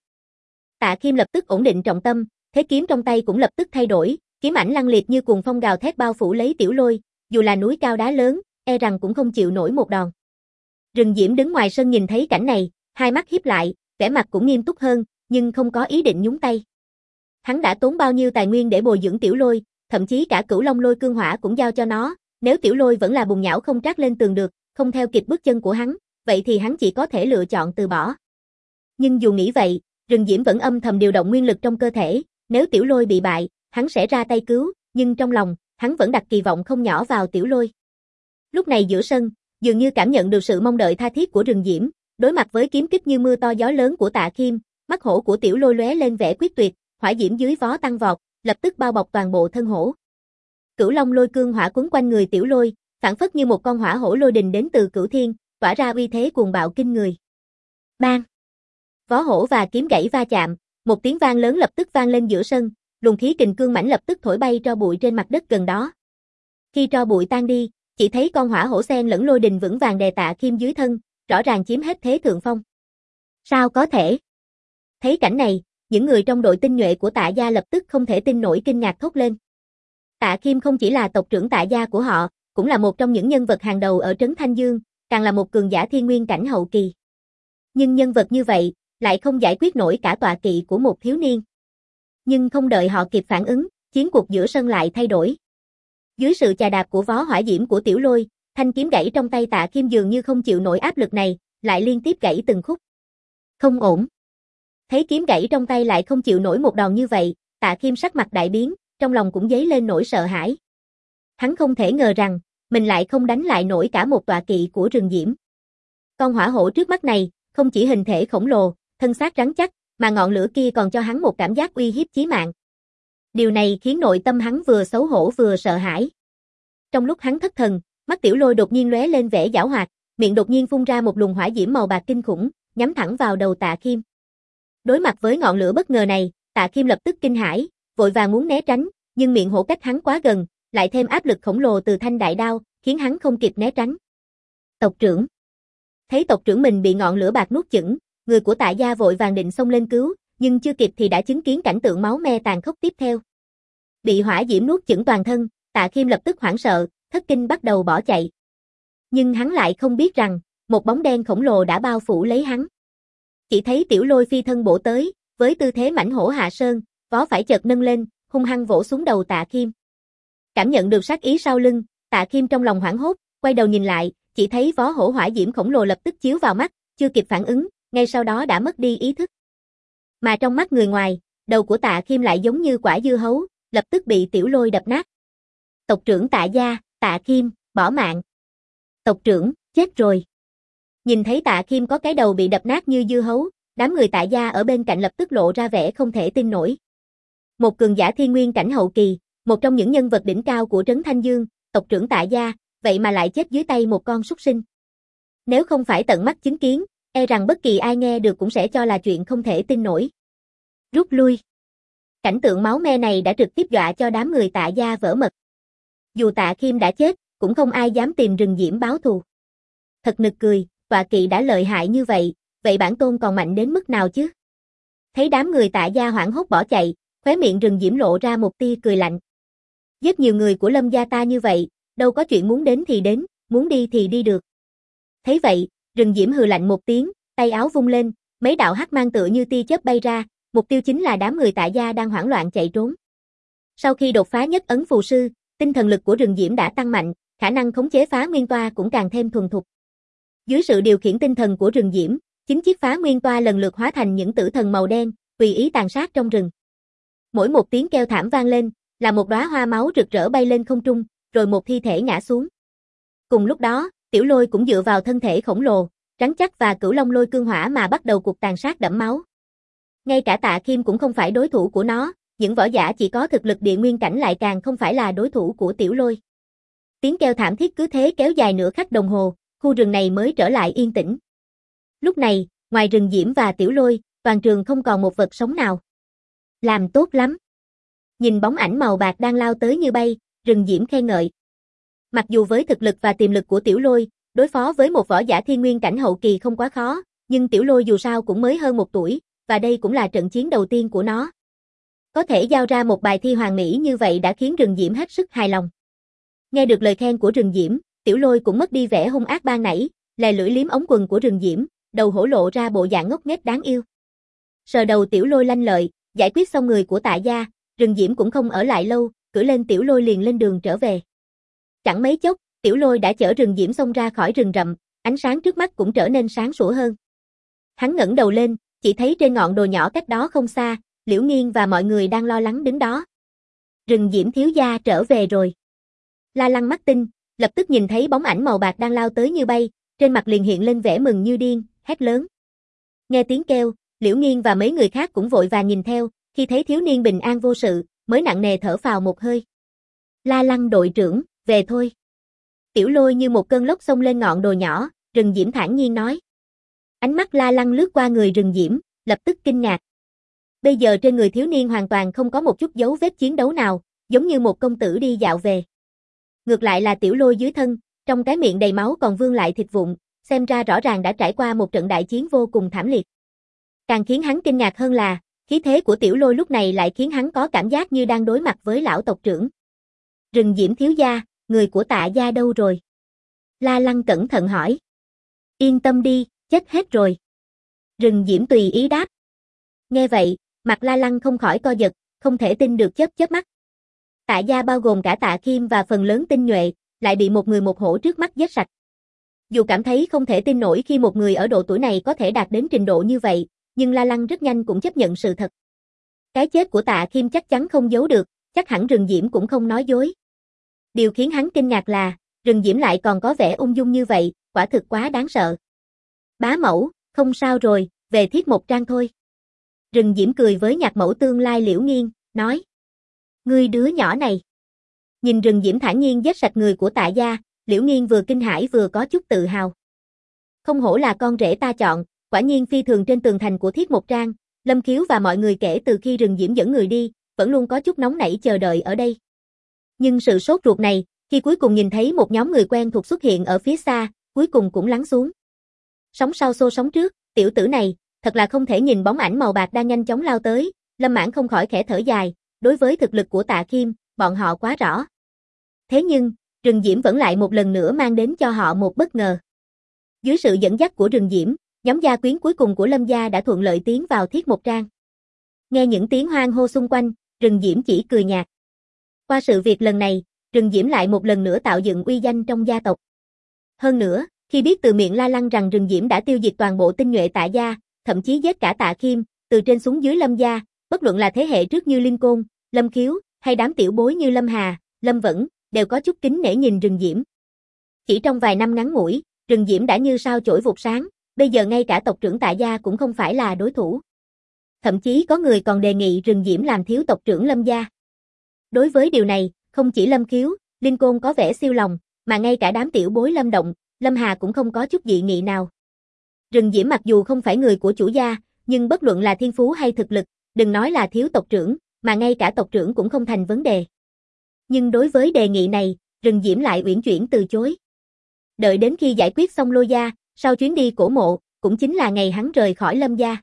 Tạ Kim lập tức ổn định trọng tâm, thế kiếm trong tay cũng lập tức thay đổi, kiếm ảnh lăng liệt như cuồng phong gào thét bao phủ lấy Tiểu Lôi, dù là núi cao đá lớn, e rằng cũng không chịu nổi một đòn. Rừng Diễm đứng ngoài sân nhìn thấy cảnh này, hai mắt híp lại, vẻ mặt cũng nghiêm túc hơn, nhưng không có ý định nhúng tay. Hắn đã tốn bao nhiêu tài nguyên để bồi dưỡng Tiểu Lôi, thậm chí cả Cửu Long Lôi cương hỏa cũng giao cho nó, nếu Tiểu Lôi vẫn là bùn nhão không trát lên tường được, không theo kịp bước chân của hắn, vậy thì hắn chỉ có thể lựa chọn từ bỏ. Nhưng dù nghĩ vậy, Rừng Diễm vẫn âm thầm điều động nguyên lực trong cơ thể, nếu Tiểu Lôi bị bại, hắn sẽ ra tay cứu, nhưng trong lòng, hắn vẫn đặt kỳ vọng không nhỏ vào Tiểu Lôi. Lúc này giữa sân, dường như cảm nhận được sự mong đợi tha thiết của Rừng Diễm, đối mặt với kiếm kích như mưa to gió lớn của Tạ Kim, mắt hổ của Tiểu Lôi lóe lên vẻ quyết tuyệt, hỏa diễm dưới vó tăng vọt, lập tức bao bọc toàn bộ thân hổ. Cửu Long lôi cương hỏa quấn quanh người Tiểu Lôi, phảng phất như một con hỏa hổ lôi đình đến từ cửu thiên, tỏa ra uy thế cuồng bạo kinh người. Bang! Vó hổ và kiếm gãy va chạm, một tiếng vang lớn lập tức vang lên giữa sân, luồng khí kình cương mãnh lập tức thổi bay tro bụi trên mặt đất gần đó. Khi tro bụi tan đi, chỉ thấy con hỏa hổ sen lẫn lôi đình vững vàng đè Tạ Kim dưới thân, rõ ràng chiếm hết thế thượng phong. Sao có thể? Thấy cảnh này, những người trong đội tinh nhuệ của Tạ gia lập tức không thể tin nổi kinh ngạc thốt lên. Tạ Kim không chỉ là tộc trưởng Tạ gia của họ, cũng là một trong những nhân vật hàng đầu ở trấn Thanh Dương, càng là một cường giả thiên nguyên cảnh hậu kỳ. Nhưng nhân vật như vậy, lại không giải quyết nổi cả tọa kỵ của một thiếu niên. Nhưng không đợi họ kịp phản ứng, chiến cuộc giữa sân lại thay đổi. Dưới sự chà đạp của vó hỏa diễm của Tiểu Lôi, thanh kiếm gãy trong tay Tạ Kim dường như không chịu nổi áp lực này, lại liên tiếp gãy từng khúc. Không ổn. Thấy kiếm gãy trong tay lại không chịu nổi một đòn như vậy, Tạ Kim sắc mặt đại biến, trong lòng cũng dấy lên nỗi sợ hãi. Hắn không thể ngờ rằng, mình lại không đánh lại nổi cả một tọa kỵ của rừng diễm. Con hỏa hổ trước mắt này, không chỉ hình thể khổng lồ, thân xác rắn chắc, mà ngọn lửa kia còn cho hắn một cảm giác uy hiếp chí mạng. Điều này khiến nội tâm hắn vừa xấu hổ vừa sợ hãi. Trong lúc hắn thất thần, mắt Tiểu Lôi đột nhiên lóe lên vẻ giảo hoạt, miệng đột nhiên phun ra một luồng hỏa diễm màu bạc kinh khủng, nhắm thẳng vào đầu Tạ Kim. Đối mặt với ngọn lửa bất ngờ này, Tạ Kim lập tức kinh hãi, vội vàng muốn né tránh, nhưng miệng hổ cách hắn quá gần, lại thêm áp lực khổng lồ từ thanh đại đao, khiến hắn không kịp né tránh. Tộc trưởng. Thấy tộc trưởng mình bị ngọn lửa bạc nuốt chửng, người của Tạ gia vội vàng định xông lên cứu, nhưng chưa kịp thì đã chứng kiến cảnh tượng máu me tàn khốc tiếp theo. Bị hỏa diễm nuốt chửng toàn thân, Tạ Kim lập tức hoảng sợ, thất kinh bắt đầu bỏ chạy. Nhưng hắn lại không biết rằng, một bóng đen khổng lồ đã bao phủ lấy hắn. Chỉ thấy Tiểu Lôi phi thân bổ tới, với tư thế mãnh hổ hạ sơn, vó phải chợt nâng lên, hung hăng vỗ xuống đầu Tạ Kim. Cảm nhận được sát ý sau lưng, Tạ Kim trong lòng hoảng hốt, quay đầu nhìn lại, chỉ thấy vó hổ hỏa diễm khổng lồ lập tức chiếu vào mắt, chưa kịp phản ứng, ngay sau đó đã mất đi ý thức. Mà trong mắt người ngoài, đầu của Tạ Kim lại giống như quả dưa hấu, lập tức bị Tiểu Lôi đập nát. Tộc trưởng Tạ gia, Tạ Kim, bỏ mạng. Tộc trưởng, chết rồi. Nhìn thấy Tạ Kim có cái đầu bị đập nát như dưa hấu, đám người Tạ gia ở bên cạnh lập tức lộ ra vẻ không thể tin nổi. Một cường giả thiên nguyên cảnh hậu kỳ, một trong những nhân vật đỉnh cao của trấn Thanh Dương, tộc trưởng Tạ gia, vậy mà lại chết dưới tay một con súc sinh. Nếu không phải tận mắt chứng kiến, e rằng bất kỳ ai nghe được cũng sẽ cho là chuyện không thể tin nổi. Rút lui. Cảnh tượng máu me này đã trực tiếp dọa cho đám người Tạ gia vỡ mật. Dù Tạ Kim đã chết, cũng không ai dám tìm rừng diễm báo thù. Thật nực cười, tọa kỵ đã lợi hại như vậy, vậy bản tôn còn mạnh đến mức nào chứ? Thấy đám người Tạ gia hoảng hốt bỏ chạy, khóe miệng rừng diễm lộ ra một tia cười lạnh. Giết nhiều người của Lâm gia ta như vậy, đâu có chuyện muốn đến thì đến, muốn đi thì đi được. Thấy vậy, rừng diễm hừ lạnh một tiếng, tay áo vung lên, mấy đạo hắc mang tựa như tia chớp bay ra, mục tiêu chính là đám người Tạ gia đang hoảng loạn chạy trốn. Sau khi đột phá nhất ấn phù sư, tinh thần lực của rừng diễm đã tăng mạnh, khả năng khống chế phá nguyên toa cũng càng thêm thuần thục. Dưới sự điều khiển tinh thần của rừng diễm, 9 chiếc phá nguyên toa lần lượt hóa thành những tử thần màu đen, tùy ý tàn sát trong rừng. Mỗi một tiếng kêu thảm vang lên, là một đóa hoa máu rực rỡ bay lên không trung, rồi một thi thể ngã xuống. Cùng lúc đó, Tiểu Lôi cũng dựa vào thân thể khổng lồ, rắn chắc và Cửu Long lôi cương hỏa mà bắt đầu cuộc tàn sát đẫm máu. Ngay cả Tạ Kim cũng không phải đối thủ của nó, những võ giả chỉ có thực lực địa nguyên cảnh lại càng không phải là đối thủ của Tiểu Lôi. Tiếng kêu thảm thiết cứ thế kéo dài nửa khắc đồng hồ, khu rừng này mới trở lại yên tĩnh. Lúc này, ngoài rừng diễm và Tiểu Lôi, toàn trường không còn một vật sống nào. Làm tốt lắm. Nhìn bóng ảnh màu bạc đang lao tới như bay, rừng diễm khen ngợi. Mặc dù với thực lực và tiềm lực của Tiểu Lôi, đối phó với một võ giả thiên nguyên cảnh hậu kỳ không quá khó, nhưng Tiểu Lôi dù sao cũng mới hơn 1 tuổi, và đây cũng là trận chiến đầu tiên của nó. Có thể giao ra một bài thi hoàn mỹ như vậy đã khiến rừng diễm hết sức hài lòng. Nghe được lời khen của rừng diễm, Tiểu Lôi cũng mất đi vẻ hung ác ban nãy, lè lưỡi liếm ống quần của rừng diễm, đầu hổ lộ ra bộ dạng ngốc nghếch đáng yêu. Sờ đầu Tiểu Lôi lanh lợi, giải quyết xong người của Tạ gia, rừng diễm cũng không ở lại lâu, cưỡi lên Tiểu Lôi liền lên đường trở về. Chẳng mấy chốc, Tiểu Lôi đã chở rừng diễm xông ra khỏi rừng rậm, ánh sáng trước mắt cũng trở nên sáng sủa hơn. Hắn ngẩng đầu lên, chỉ thấy trên ngọn đồi nhỏ cách đó không xa, Liễu Nghiên và mọi người đang lo lắng đứng đó. Rừng diễm thiếu gia trở về rồi. La Lăng mắt tinh, lập tức nhìn thấy bóng ảnh màu bạc đang lao tới như bay, trên mặt liền hiện lên vẻ mừng như điên, hét lớn. Nghe tiếng kêu, Liễu Nghiên và mấy người khác cũng vội vàng nhìn theo, khi thấy thiếu niên bình an vô sự, mới nặng nề thở phào một hơi. La Lăng đội trưởng, về thôi. Tiểu Lôi như một cơn lốc xông lên ngọn đồi nhỏ, Rừng Diễm thản nhiên nói. Ánh mắt La Lăng lướt qua người Rừng Diễm, lập tức kinh ngạc. Bây giờ trên người thiếu niên hoàn toàn không có một chút dấu vết chiến đấu nào, giống như một công tử đi dạo về. Ngược lại là Tiểu Lôi dưới thân, trong cái miệng đầy máu còn vương lại thịt vụn, xem ra rõ ràng đã trải qua một trận đại chiến vô cùng thảm liệt. Càng khiến hắn kinh ngạc hơn là, khí thế của Tiểu Lôi lúc này lại khiến hắn có cảm giác như đang đối mặt với lão tộc trưởng. Rừng Diễm thiếu gia, người của Tạ gia đâu rồi? La Lăng cẩn thận hỏi. Yên tâm đi, chết hết rồi. Rừng Diễm tùy ý đáp. Nghe vậy, mặt La Lăng không khỏi co giật, không thể tin được chớp mắt. Tạ gia bao gồm cả Tạ Kim và phần lớn tinh nhuệ, lại bị một người một hổ trước mắt giết sạch. Dù cảm thấy không thể tin nổi khi một người ở độ tuổi này có thể đạt đến trình độ như vậy, nhưng La Lăng rất nhanh cũng chấp nhận sự thật. Cái chết của Tạ Kim chắc chắn không giấu được, chắc hẳn Rừng Diễm cũng không nói dối. Điều khiến hắn kinh ngạc là, Rừng Diễm lại còn có vẻ ung dung như vậy, quả thực quá đáng sợ. Bá mẫu, không sao rồi, về Thiết Một Trang thôi. Rừng Diễm cười với nhạc mẫu tương lai Liễu Nghiên, nói. Ngươi đứa nhỏ này. Nhìn Rừng Diễm thản nhiên giết sạch người của Tạ gia, Liễu Nghiên vừa kinh hãi vừa có chút tự hào. Không hổ là con rể ta chọn, quả nhiên phi thường. Trên tường thành của Thiết Một Trang, Lâm Khiếu và mọi người kể từ khi Rừng Diễm dẫn người đi, vẫn luôn có chút nóng nảy chờ đợi ở đây. Nhưng sự sốt ruột này, khi cuối cùng nhìn thấy một nhóm người quen thuộc xuất hiện ở phía xa, cuối cùng cũng lắng xuống. Sóng sau xô sóng trước, tiểu tử này, thật là không thể. Nhìn bóng ảnh màu bạc đang nhanh chóng lao tới, Lâm Mãn không khỏi khẽ thở dài, đối với thực lực của Tạ Kim, bọn họ quá rõ. Thế nhưng, Rừng Diễm vẫn lại một lần nữa mang đến cho họ một bất ngờ. Dưới sự dẫn dắt của Rừng Diễm, nhóm gia quyến cuối cùng của Lâm gia đã thuận lợi tiến vào Thiết Một Trang. Nghe những tiếng hoan hô xung quanh, Rừng Diễm chỉ cười nhạt. Qua sự việc lần này, Rừng Diễm lại một lần nữa tạo dựng uy danh trong gia tộc. Hơn nữa, khi biết từ miệng La Lăng rằng Rừng Diễm đã tiêu diệt toàn bộ tinh nhuệ Tạ gia, thậm chí giết cả Tạ Kim, từ trên xuống dưới Lâm gia, bất luận là thế hệ trước như Linh Côn, Lâm Khiếu, hay đám tiểu bối như Lâm Hà, Lâm Vẫn, đều có chút kính nể nhìn Rừng Diễm. Chỉ trong vài năm ngắn ngủi, Rừng Diễm đã như sao chổi vụt sáng, bây giờ ngay cả tộc trưởng Tạ gia cũng không phải là đối thủ. Thậm chí có người còn đề nghị Rừng Diễm làm thiếu tộc trưởng Lâm gia. Đối với điều này, không chỉ Lâm Khiếu, Linh Côn có vẻ siêu lòng, mà ngay cả đám tiểu bối Lâm Động, Lâm Hà cũng không có chút dị nghị nào. Rừng Diễm mặc dù không phải người của chủ gia, nhưng bất luận là thiên phú hay thực lực, đừng nói là thiếu tộc trưởng, mà ngay cả tộc trưởng cũng không thành vấn đề. Nhưng đối với đề nghị này, Rừng Diễm lại uyển chuyển từ chối. Đợi đến khi giải quyết xong Lô gia, sau chuyến đi cổ mộ, cũng chính là ngày hắn rời khỏi Lâm gia.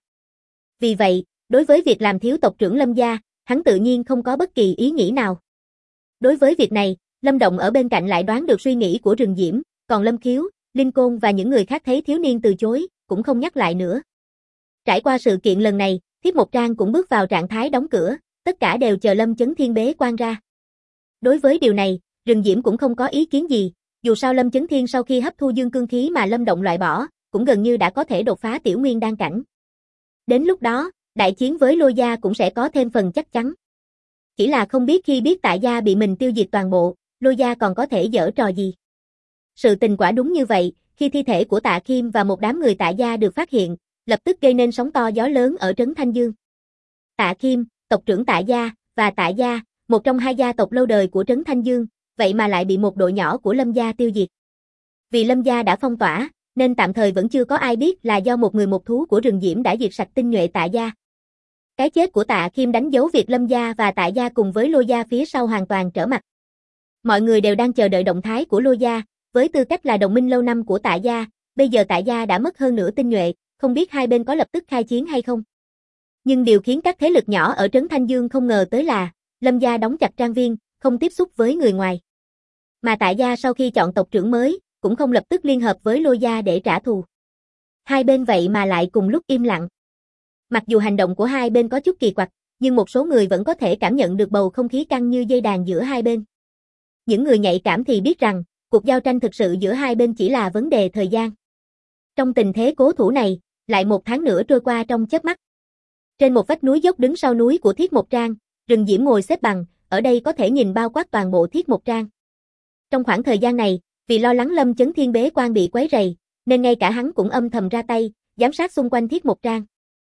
Vì vậy, đối với việc làm thiếu tộc trưởng Lâm gia, hắn tự nhiên không có bất kỳ ý nghĩ nào. Đối với việc này, Lâm Động ở bên cạnh lại đoán được suy nghĩ của Rừng Diễm, còn Lâm Khiếu, Linh Côn và những người khác thấy thiếu niên từ chối, cũng không nhắc lại nữa. Trải qua sự kiện lần này, Thiết Một Trang cũng bước vào trạng thái đóng cửa, tất cả đều chờ Lâm Chấn Thiên bế quan ra. Đối với điều này, Rừng Diễm cũng không có ý kiến gì, dù sao Lâm Chấn Thiên sau khi hấp thu dương cương khí mà Lâm Động loại bỏ, cũng gần như đã có thể đột phá tiểu nguyên đan cảnh. Đến lúc đó, đại chiến với Lô gia cũng sẽ có thêm phần chắc chắn. Chỉ là không biết khi biết Tạ gia bị mình tiêu diệt toàn bộ, Lô gia còn có thể giở trò gì. Sự tình quả đúng như vậy, khi thi thể của Tạ Kim và một đám người Tạ gia được phát hiện, lập tức gây nên sóng to gió lớn ở trấn Thanh Dương. Tạ Kim, tộc trưởng Tạ gia, và Tạ gia, một trong hai gia tộc lâu đời của trấn Thanh Dương, vậy mà lại bị một đội nhỏ của Lâm gia tiêu diệt. Vì Lâm gia đã phong tỏa, nên tạm thời vẫn chưa có ai biết là do một người một thú của Rừng Diễm đã diệt sạch tinh nhuệ Tạ gia. Cái chết của Tạ Kim đánh dấu việc Lâm gia và Tạ gia cùng với Lô gia phía sau hoàn toàn trở mặt. Mọi người đều đang chờ đợi động thái của Lô gia, với tư cách là đồng minh lâu năm của Tạ gia, bây giờ Tạ gia đã mất hơn nửa tinh nhuệ, không biết hai bên có lập tức khai chiến hay không. Nhưng điều khiến các thế lực nhỏ ở trấn Thanh Dương không ngờ tới là, Lâm gia đóng chặt trang viên, không tiếp xúc với người ngoài. Mà Tạ gia sau khi chọn tộc trưởng mới, cũng không lập tức liên hợp với Lô gia để trả thù. Hai bên vậy mà lại cùng lúc im lặng. Mặc dù hành động của hai bên có chút kỳ quặc, nhưng một số người vẫn có thể cảm nhận được bầu không khí căng như dây đàn giữa hai bên. Những người nhạy cảm thì biết rằng, cuộc giao tranh thực sự giữa hai bên chỉ là vấn đề thời gian. Trong tình thế cố thủ này, lại một tháng nữa trôi qua trong chớp mắt. Trên một vách núi dốc đứng sau núi của Thiết Một Trang, Rừng Diễm ngồi xếp bằng, ở đây có thể nhìn bao quát toàn bộ Thiết Một Trang. Trong khoảng thời gian này, vì lo lắng Lâm Chấn Thiên bế quan bị quấy rầy, nên ngay cả hắn cũng âm thầm ra tay, giám sát xung quanh Thiết Một Trang.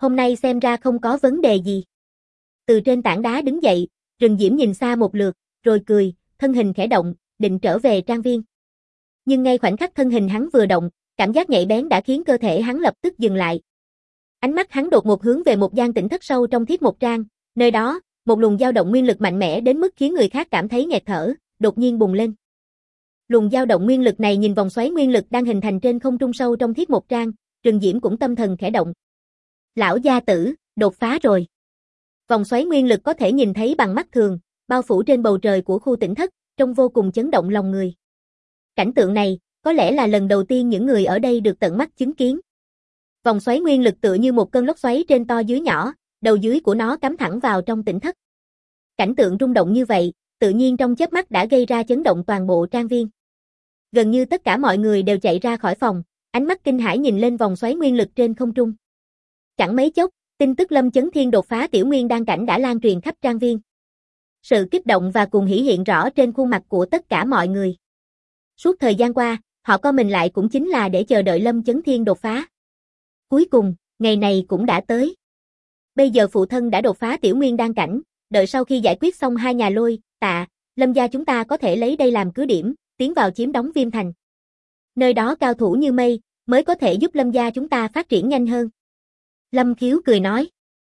Hôm nay xem ra không có vấn đề gì. Từ trên tảng đá đứng dậy, Rừng Diễm nhìn xa một lượt, rồi cười, thân hình khẽ động, định trở về trang viên. Nhưng ngay khoảnh khắc thân hình hắn vừa động, cảm giác nhạy bén đã khiến cơ thể hắn lập tức dừng lại. Ánh mắt hắn đột ngột hướng về một gian tĩnh thất sâu trong Thiết Mộc Trang, nơi đó, một luồng dao động nguyên lực mạnh mẽ đến mức khiến người khác cảm thấy nghẹt thở, đột nhiên bùng lên. Luồng dao động nguyên lực này nhìn vòng xoáy nguyên lực đang hình thành trên không trung sâu trong Thiết Mộc Trang, Rừng Diễm cũng tâm thần khẽ động. Lão gia tử, đột phá rồi. Vòng xoáy nguyên lực có thể nhìn thấy bằng mắt thường, bao phủ trên bầu trời của khu tĩnh thất, trông vô cùng chấn động lòng người. Cảnh tượng này, có lẽ là lần đầu tiên những người ở đây được tận mắt chứng kiến. Vòng xoáy nguyên lực tựa như một cơn lốc xoáy trên to dưới nhỏ, đầu dưới của nó cắm thẳng vào trong tĩnh thất. Cảnh tượng rung động như vậy, tự nhiên trong chớp mắt đã gây ra chấn động toàn bộ trang viên. Gần như tất cả mọi người đều chạy ra khỏi phòng, ánh mắt kinh hãi nhìn lên vòng xoáy nguyên lực trên không trung. Chẳng mấy chốc, tin tức Lâm Chấn Thiên đột phá tiểu nguyên đan cảnh đã lan truyền khắp trang viên. Sự kích động và cuồng hỉ hiện rõ trên khuôn mặt của tất cả mọi người. Suốt thời gian qua, họ co mình lại cũng chính là để chờ đợi Lâm Chấn Thiên đột phá. Cuối cùng, ngày này cũng đã tới. Bây giờ phụ thân đã đột phá tiểu nguyên đan cảnh, đợi sau khi giải quyết xong hai nhà Lôi, Tạ, Lâm gia chúng ta có thể lấy đây làm cứ điểm, tiến vào chiếm đóng Viêm Thành. Nơi đó cao thủ như mây, mới có thể giúp Lâm gia chúng ta phát triển nhanh hơn. Lâm Khiếu cười nói.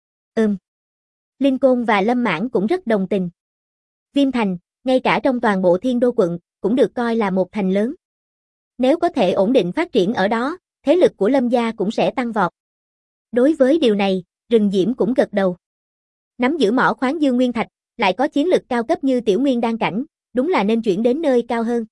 Linh Côn và Lâm Mãn cũng rất đồng tình. Viêm Thành, ngay cả trong toàn bộ Thiên Đô quận, cũng được coi là một thành lớn. Nếu có thể ổn định phát triển ở đó, thế lực của Lâm gia cũng sẽ tăng vọt. Đối với điều này, Rừng Diễm cũng gật đầu. Nắm giữ mỏ khoáng Dương Nguyên Thạch, lại có chiến lực cao cấp như tiểu nguyên đan cảnh, đúng là nên chuyển đến nơi cao hơn.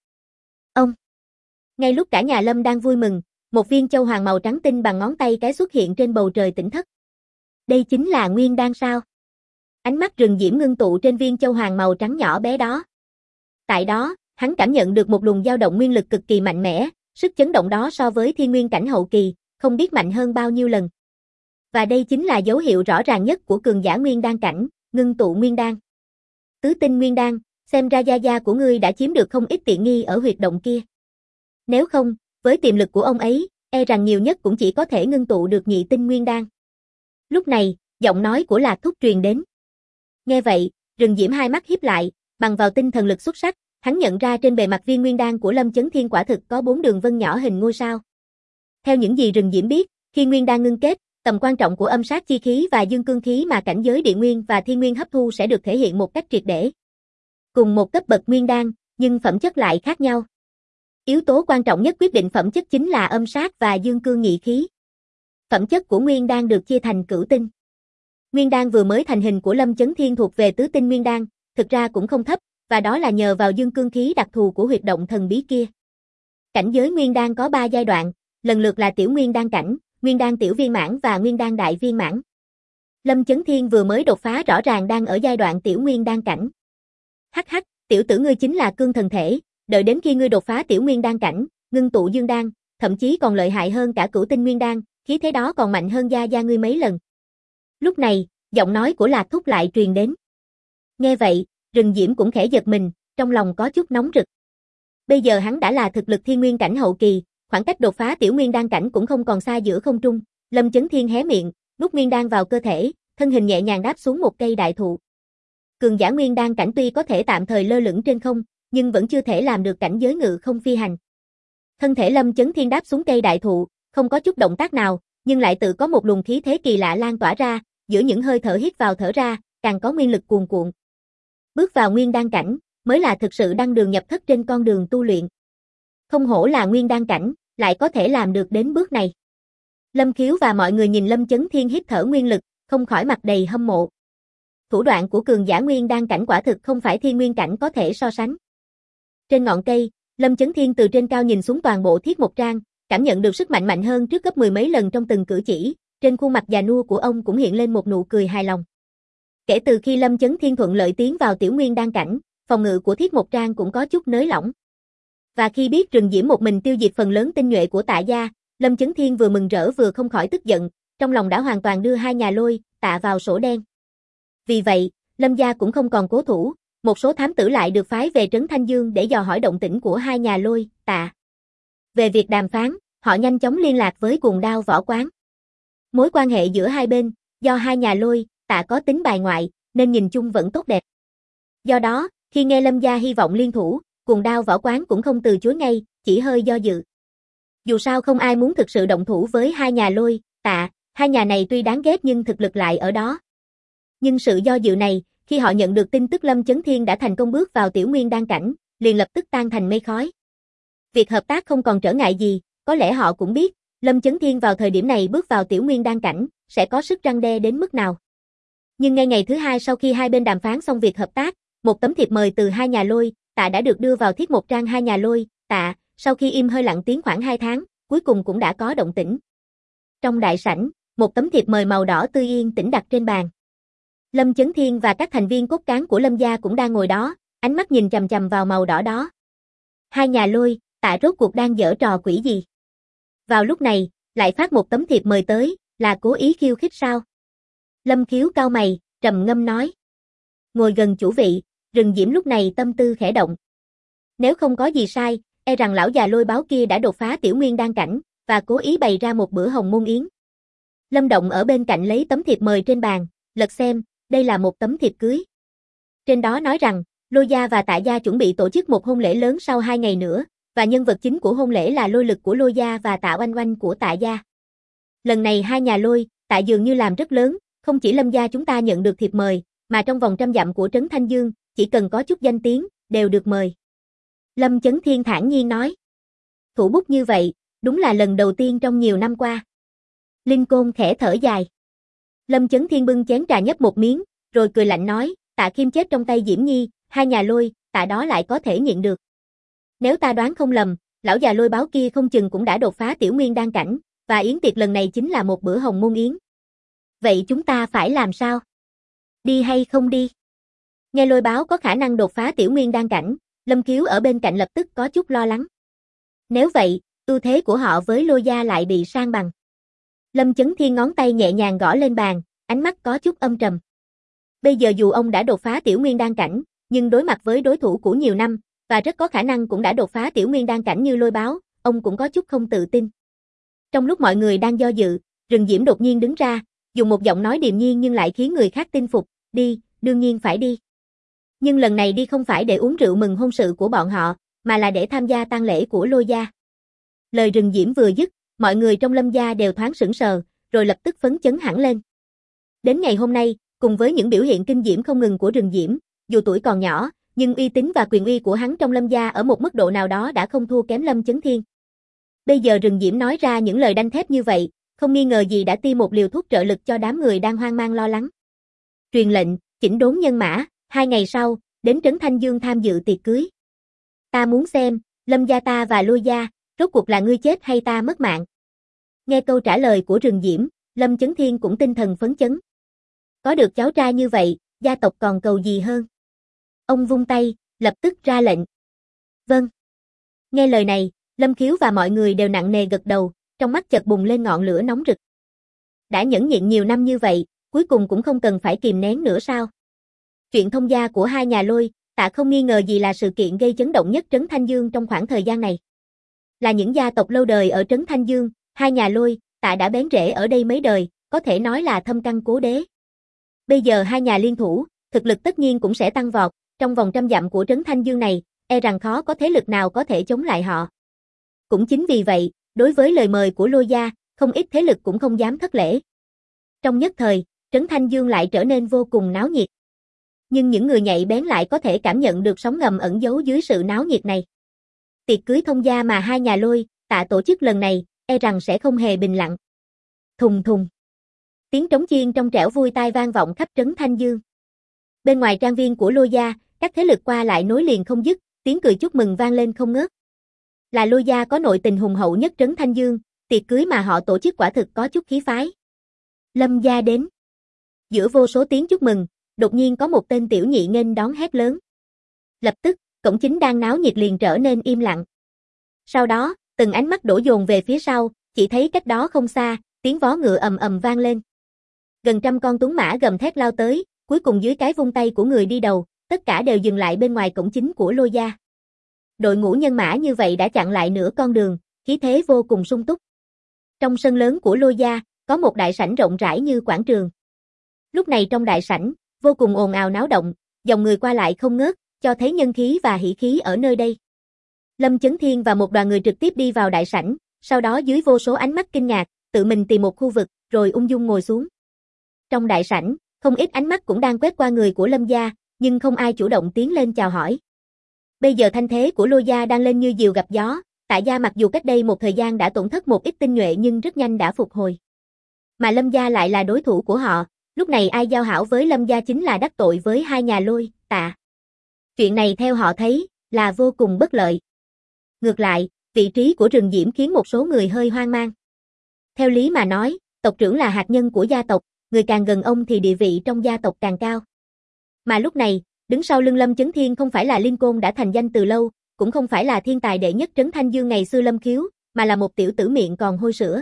Ngay lúc cả nhà Lâm đang vui mừng, một viên châu hoàng màu trắng tinh bằng ngón tay cái xuất hiện trên bầu trời tĩnh thất. Đây chính là nguyên đan sao? Ánh mắt Rừng Diễm ngưng tụ trên viên châu hoàng màu trắng nhỏ bé đó. Tại đó, hắn cảm nhận được một luồng dao động nguyên lực cực kỳ mạnh mẽ, sức chấn động đó so với thiên nguyên cảnh hậu kỳ, không biết mạnh hơn bao nhiêu lần. Và đây chính là dấu hiệu rõ ràng nhất của cường giả nguyên đan cảnh, ngưng tụ nguyên đan. Tứ tinh nguyên đan, xem ra gia gia của ngươi đã chiếm được không ít tiện nghi ở huyệt động kia. Nếu không, với tiềm lực của ông ấy, e rằng nhiều nhất cũng chỉ có thể ngưng tụ được nhị tinh nguyên đan. Lúc này, giọng nói của Lạc Thúc truyền đến. Nghe vậy, Rừng Diễm hai mắt híp lại, bằng vào tinh thần lực xuất sắc, hắn nhận ra trên bề mặt viên nguyên đan của Lâm Chấn Thiên quả thực có 4 đường vân nhỏ hình ngôi sao. Theo những gì Rừng Diễm biết, khi nguyên đan ngưng kết, tầm quan trọng của âm sát chi khí và dương cương khí mà cảnh giới địa nguyên và thiên nguyên hấp thu sẽ được thể hiện một cách triệt để. Cùng một cấp bậc nguyên đan, nhưng phẩm chất lại khác nhau. Yếu tố quan trọng nhất quyết định phẩm chất chính là âm sát và dương cương nhị khí. Phẩm chất của nguyên đan được chia thành cửu tinh. Nguyên đan vừa mới thành hình của Lâm Chấn Thiên thuộc về tứ tinh nguyên đan, thực ra cũng không thấp, và đó là nhờ vào dương cương khí đặc thù của huyệt động thần bí kia. Cảnh giới nguyên đan có 3 giai đoạn, lần lượt là tiểu nguyên đan cảnh, nguyên đan tiểu viên mãn và nguyên đan đại viên mãn. Lâm Chấn Thiên vừa mới đột phá rõ ràng đang ở giai đoạn tiểu nguyên đan cảnh. Hắc hắc, tiểu tử ngươi chính là cương thần thể, đợi đến khi ngươi đột phá tiểu nguyên đan cảnh, ngưng tụ dương đan, thậm chí còn lợi hại hơn cả cửu tinh nguyên đan, khí thế đó còn mạnh hơn gia gia ngươi mấy lần. Lúc này, giọng nói của Lạc Thúc lại truyền đến. Nghe vậy, Rừng Diễm cũng khẽ giật mình, trong lòng có chút nóng rực. Bây giờ hắn đã là thực lực thiên nguyên cảnh hậu kỳ, khoảng cách đột phá tiểu nguyên đan cảnh cũng không còn xa giữa không trung. Lâm Chấn Thiên hé miệng, nuốt nguyên đan vào cơ thể, thân hình nhẹ nhàng đáp xuống một cây đại thụ. Cường giả nguyên đan cảnh tuy có thể tạm thời lơ lửng trên không, nhưng vẫn chưa thể làm được cảnh giới ngự không phi hành. Thân thể Lâm Chấn Thiên đáp xuống cây đại thụ, không có chút động tác nào, nhưng lại tự có một luồng khí thế kỳ lạ lan tỏa ra, giữa những hơi thở hít vào thở ra, càng có nguyên lực cuồn cuộn. Bước vào nguyên đan cảnh, mới là thực sự đăng đường nhập thất trên con đường tu luyện. Không hổ là nguyên đan cảnh, lại có thể làm được đến bước này. Lâm Khiếu và mọi người nhìn Lâm Chấn Thiên hít thở nguyên lực, không khỏi mặt đầy hâm mộ. Thủ đoạn của cường giả nguyên đan cảnh quả thực không phải thiên nguyên cảnh có thể so sánh. Trên ngọn cây, Lâm Chấn Thiên từ trên cao nhìn xuống toàn bộ Thiết Mộc Trang, cảm nhận được sức mạnh mạnh hơn trước gấp 10 mấy lần trong từng cử chỉ, trên khuôn mặt già nua của ông cũng hiện lên một nụ cười hài lòng. Kể từ khi Lâm Chấn Thiên thuận lợi tiến vào tiểu nguyên đan cảnh, phòng ngự của Thiết Mộc Trang cũng có chút nới lỏng. Và khi biết Rừng Diễm một mình tiêu diệt phần lớn tinh nhuệ của Tạ gia, Lâm Chấn Thiên vừa mừng rỡ vừa không khỏi tức giận, trong lòng đã hoàn toàn đưa hai nhà Lôi, Tạ vào sổ đen. Vì vậy, Lâm gia cũng không còn cố thủ, một số thám tử lại được phái về trấn Thanh Dương để dò hỏi động tĩnh của hai nhà Lôi, Tạ. Về việc đàm phán, họ nhanh chóng liên lạc với Cuồng Đao Võ Quán. Mối quan hệ giữa hai bên, do hai nhà Lôi, Tạ có tính bài ngoại, nên nhìn chung vẫn tốt đẹp. Do đó, khi nghe Lâm gia hy vọng liên thủ, Cuồng Đao Võ Quán cũng không từ chối ngay, chỉ hơi do dự. Dù sao không ai muốn thực sự động thủ với hai nhà Lôi, Tạ, hai nhà này tuy đáng ghét nhưng thực lực lại ở đó. Nhưng sự do dự này, khi họ nhận được tin tức Lâm Chấn Thiên đã thành công bước vào Tiểu Nguyên Đan cảnh, liền lập tức tan thành mây khói. Việc hợp tác không còn trở ngại gì, có lẽ họ cũng biết, Lâm Chấn Thiên vào thời điểm này bước vào Tiểu Nguyên Đan cảnh, sẽ có sức răn đe đến mức nào. Nhưng ngay ngày thứ hai sau khi hai bên đàm phán xong việc hợp tác, một tấm thiệp mời từ hai nhà Lôi, Tạ đã được đưa vào thiết một trang hai nhà Lôi, Tạ, sau khi im hơi lặng tiếng khoảng 2 tháng, cuối cùng cũng đã có động tĩnh. Trong đại sảnh, một tấm thiệp mời màu đỏ tươi yên tĩnh đặt trên bàn. Lâm Chấn Thiên và các thành viên cốt cán của Lâm gia cũng đang ngồi đó, ánh mắt nhìn chằm chằm vào màu đỏ đó. Hai nhà Lôi, Tạ rốt cuộc đang giở trò quỷ gì? Vào lúc này, lại phát một tấm thiệp mời tới, là cố ý khiêu khích sao? Lâm Khiếu cau mày, trầm ngâm nói. Ngồi gần chủ vị, Rừng Diễm lúc này tâm tư khẽ động. Nếu không có gì sai, e rằng lão già Lôi báo kia đã đột phá Tiểu Nguyên Đan cảnh, và cố ý bày ra một bữa hồng môn yến. Lâm Động ở bên cạnh lấy tấm thiệp mời trên bàn, lật xem, đây là một tấm thiệp cưới. Trên đó nói rằng, Lôi gia và Tạ gia chuẩn bị tổ chức một hôn lễ lớn sau 2 ngày nữa, và nhân vật chính của hôn lễ là Lôi Lực của Lôi gia và Tạ Oanh Oanh của Tạ gia. Lần này hai nhà Lôi, Tạ dường như làm rất lớn, không chỉ Lâm gia chúng ta nhận được thiệp mời, mà trong vòng 100 dặm của Trấn Thanh Dương, chỉ cần có chút danh tiếng, đều được mời. Lâm Chấn Thiên thản nhiên nói. Thủ bút như vậy, đúng là lần đầu tiên trong nhiều năm qua. Linh Côn khẽ thở dài. Lâm Chấn Thiên bưng chén trà nhấp một miếng, rồi cười lạnh nói, Tạ Kim chết trong tay Diễm Nhi, hai nhà Lôi, Tạ đó lại có thể nhịn được. Nếu ta đoán không lầm, lão già Lôi báo kia không chừng cũng đã đột phá Tiểu Nguyên Đan cảnh, và yến tiệc lần này chính là một bữa hồng môn yến. Vậy chúng ta phải làm sao? Đi hay không đi? Nghe Lôi báo có khả năng đột phá Tiểu Nguyên Đan cảnh, Lâm Khiếu ở bên cạnh lập tức có chút lo lắng. Nếu vậy, ưu thế của họ với Lôi gia lại bị san bằng. Lâm Chấn Thiên ngón tay nhẹ nhàng gõ lên bàn, ánh mắt có chút âm trầm. Bây giờ dù ông đã đột phá Tiểu Nguyên Đan cảnh, nhưng đối mặt với đối thủ của nhiều năm, và rất có khả năng cũng đã đột phá Tiểu Nguyên Đan cảnh như Lôi báo, ông cũng có chút không tự tin. Trong lúc mọi người đang do dự, Rừng Diễm đột nhiên đứng ra, dùng một giọng nói điềm nhiên nhưng lại khiến người khác tin phục, đi, đương nhiên phải đi. Nhưng lần này đi không phải để uống rượu mừng hôn sự của bọn họ, mà là để tham gia tang lễ của Lôi gia. Lời Rừng Diễm vừa dứt, mọi người trong Lâm gia đều thoáng sững sờ, rồi lập tức phấn chấn hẳn lên. Đến ngày hôm nay, cùng với những biểu hiện kinh diễm không ngừng của Rừng Diễm, dù tuổi còn nhỏ, nhưng uy tín và quyền uy của hắn trong Lâm gia ở một mức độ nào đó đã không thua kém Lâm Chấn Thiên. Bây giờ Rừng Diễm nói ra những lời đanh thép như vậy, không nghi ngờ gì đã tiêm một liều thuốc trợ lực cho đám người đang hoang mang lo lắng. Truyền lệnh, chỉnh đốn nhân mã, 2 ngày sau, đến Trấn Thanh Dương tham dự tiệc cưới. Ta muốn xem, Lâm gia ta và Lôi gia, rốt cuộc là ngươi chết hay ta mất mạng. Nghe câu trả lời của Rừng Diễm, Lâm Chấn Thiên cũng tinh thần phấn chấn. Có được cháu trai như vậy, gia tộc còn cầu gì hơn. Ông vung tay, lập tức ra lệnh. Vâng. Nghe lời này, Lâm Khiếu và mọi người đều nặng nề gật đầu, trong mắt chợt bùng lên ngọn lửa nóng rực. Đã nhẫn nhịn nhiều năm như vậy, cuối cùng cũng không cần phải kìm nén nữa sao? Chuyện thông gia của hai nhà Lôi, Tạ không nghi ngờ gì là sự kiện gây chấn động nhất Trấn Thanh Dương trong khoảng thời gian này. Là những gia tộc lâu đời ở Trấn Thanh Dương, hai nhà Lôi, Tạ đã bén rễ ở đây mấy đời, có thể nói là thâm căn cố đế. Bây giờ hai nhà liên thủ, thực lực tất nhiên cũng sẽ tăng vọt, trong vòng 100 dặm của Trấn Thanh Dương này, e rằng khó có thế lực nào có thể chống lại họ. Cũng chính vì vậy, đối với lời mời của Lôi gia, không ít thế lực cũng không dám thất lễ. Trong nhất thời, Trấn Thanh Dương lại trở nên vô cùng náo nhiệt. Nhưng những người nhạy bén lại có thể cảm nhận được sóng ngầm ẩn giấu dưới sự náo nhiệt này. Tiệc cưới thông gia mà hai nhà Lôi, Tạ tổ chức lần này, e rằng sẽ không hề bình lặng. Thùng thùng. Tiếng trống chiên trong trẻo vui tai vang vọng khắp Trấn Thanh Dương. Bên ngoài trang viên của Lôi gia, các thế lực qua lại nối liền không dứt, tiếng cười chúc mừng vang lên không ngớt. Là Lôi gia có nội tình hùng hậu nhất Trấn Thanh Dương, tiệc cưới mà họ tổ chức quả thực có chút khí phái. Lâm gia đến. Giữa vô số tiếng chúc mừng, đột nhiên có một tên tiểu nhị nghênh đón hét lớn. Lập tức, cổng chính đang náo nhiệt liền trở nên im lặng. Sau đó, từng ánh mắt đổ dồn về phía sau, chỉ thấy cách đó không xa, tiếng vó ngựa ầm ầm vang lên. Gần 100 con tuấn mã gầm thét lao tới, cuối cùng dưới cái vung tay của người đi đầu, tất cả đều dừng lại bên ngoài cổng chính của Lôi gia. Đội ngũ nhân mã như vậy đã chặn lại nửa con đường, khí thế vô cùng sung túc. Trong sân lớn của Lôi gia, có một đại sảnh rộng rãi như quảng trường. Lúc này trong đại sảnh, vô cùng ồn ào náo động, dòng người qua lại không ngớt, cho thấy nhân khí và hỉ khí ở nơi đây. Lâm Chấn Thiên và một đoàn người trực tiếp đi vào đại sảnh, sau đó dưới vô số ánh mắt kinh ngạc, tự mình tìm một khu vực, rồi ung dung ngồi xuống. Trong đại sảnh, không ít ánh mắt cũng đang quét qua người của Lâm gia, nhưng không ai chủ động tiến lên chào hỏi. Bây giờ thanh thế của Lôi gia đang lên như diều gặp gió, Tạ gia mặc dù cách đây một thời gian đã tổn thất một ít tinh nhuệ nhưng rất nhanh đã phục hồi. Mà Lâm gia lại là đối thủ của họ, lúc này ai giao hảo với Lâm gia chính là đắc tội với hai nhà Lôi, Tạ. Chuyện này theo họ thấy, là vô cùng bất lợi. Ngược lại, vị trí của Rừng Diễm khiến một số người hơi hoang mang. Theo lý mà nói, tộc trưởng là hạt nhân của gia tộc, người càng gần ông thì địa vị trong gia tộc càng cao. Mà lúc này, đứng sau lưng Lâm Chấn Thiên không phải là Linh Côn đã thành danh từ lâu, cũng không phải là thiên tài đệ nhất Trấn Thanh Dương ngày xưa Lâm Khiếu, mà là một tiểu tử miệng còn hôi sữa.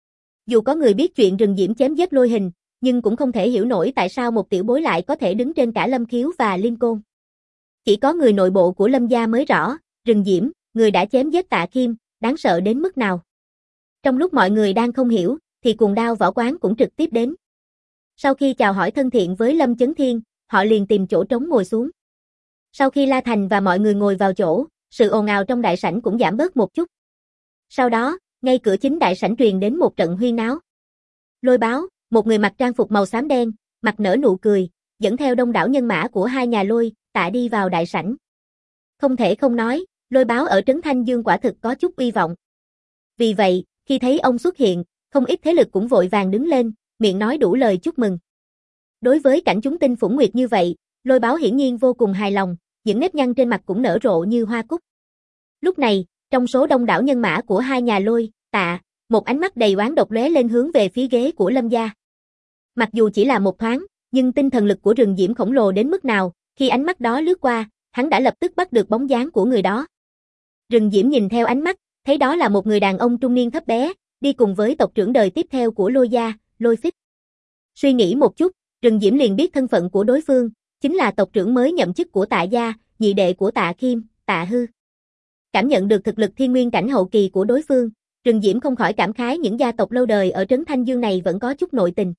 Dù có người biết chuyện Rừng Diễm chém giết Lôi Hình, nhưng cũng không thể hiểu nổi tại sao một tiểu bối lại có thể đứng trên cả Lâm Khiếu và Linh Côn. Chỉ có người nội bộ của Lâm gia mới rõ, Rừng Diễm, người đã chém giết Tạ Kim, đáng sợ đến mức nào. Trong lúc mọi người đang không hiểu, thì Cuồng Đao Võ Quán cũng trực tiếp đến. Sau khi chào hỏi thân thiện với Lâm Chấn Thiên, họ liền tìm chỗ trống ngồi xuống. Sau khi La Thành và mọi người ngồi vào chỗ, sự ồn ào trong đại sảnh cũng giảm bớt một chút. Sau đó, ngay cửa chính đại sảnh truyền đến một trận huyên náo. Lôi Báo, một người mặc trang phục màu xám đen, mặt nở nụ cười, dẫn theo đông đảo nhân mã của hai nhà Lôi, Tạ đi vào đại sảnh. Không thể không nói, Lôi Báo ở Trấn Thanh Dương quả thực có chút uy vọng. Vì vậy, khi thấy ông xuất hiện, không ít thế lực cũng vội vàng đứng lên, miệng nói đủ lời chúc mừng. Đối với cảnh chúng tinh phủng nguyệt như vậy, Lôi Báo hiển nhiên vô cùng hài lòng, những nếp nhăn trên mặt cũng nở rộ như hoa cúc. Lúc này, trong số đông đảo nhân mã của hai nhà Lôi, Tạ, một ánh mắt đầy oán độc lóe lên hướng về phía ghế của Lâm gia. Mặc dù chỉ là một thoáng, nhưng tinh thần lực của Rừng Diễm khổng lồ đến mức nào, khi ánh mắt đó lướt qua, hắn đã lập tức bắt được bóng dáng của người đó. Rừng Diễm nhìn theo ánh mắt, thấy đó là một người đàn ông trung niên thấp bé, đi cùng với tộc trưởng đời tiếp theo của Lôi gia, Lôi Phích. Suy nghĩ một chút, Rừng Diễm liền biết thân phận của đối phương, chính là tộc trưởng mới nhậm chức của Tạ gia, nhị đệ của Tạ Kim, Tạ Hư. Cảm nhận được thực lực thiên nguyên cảnh hậu kỳ của đối phương, Rừng Diễm không khỏi cảm khái những gia tộc lâu đời ở Trấn Thanh Dương này vẫn có chút nội tình.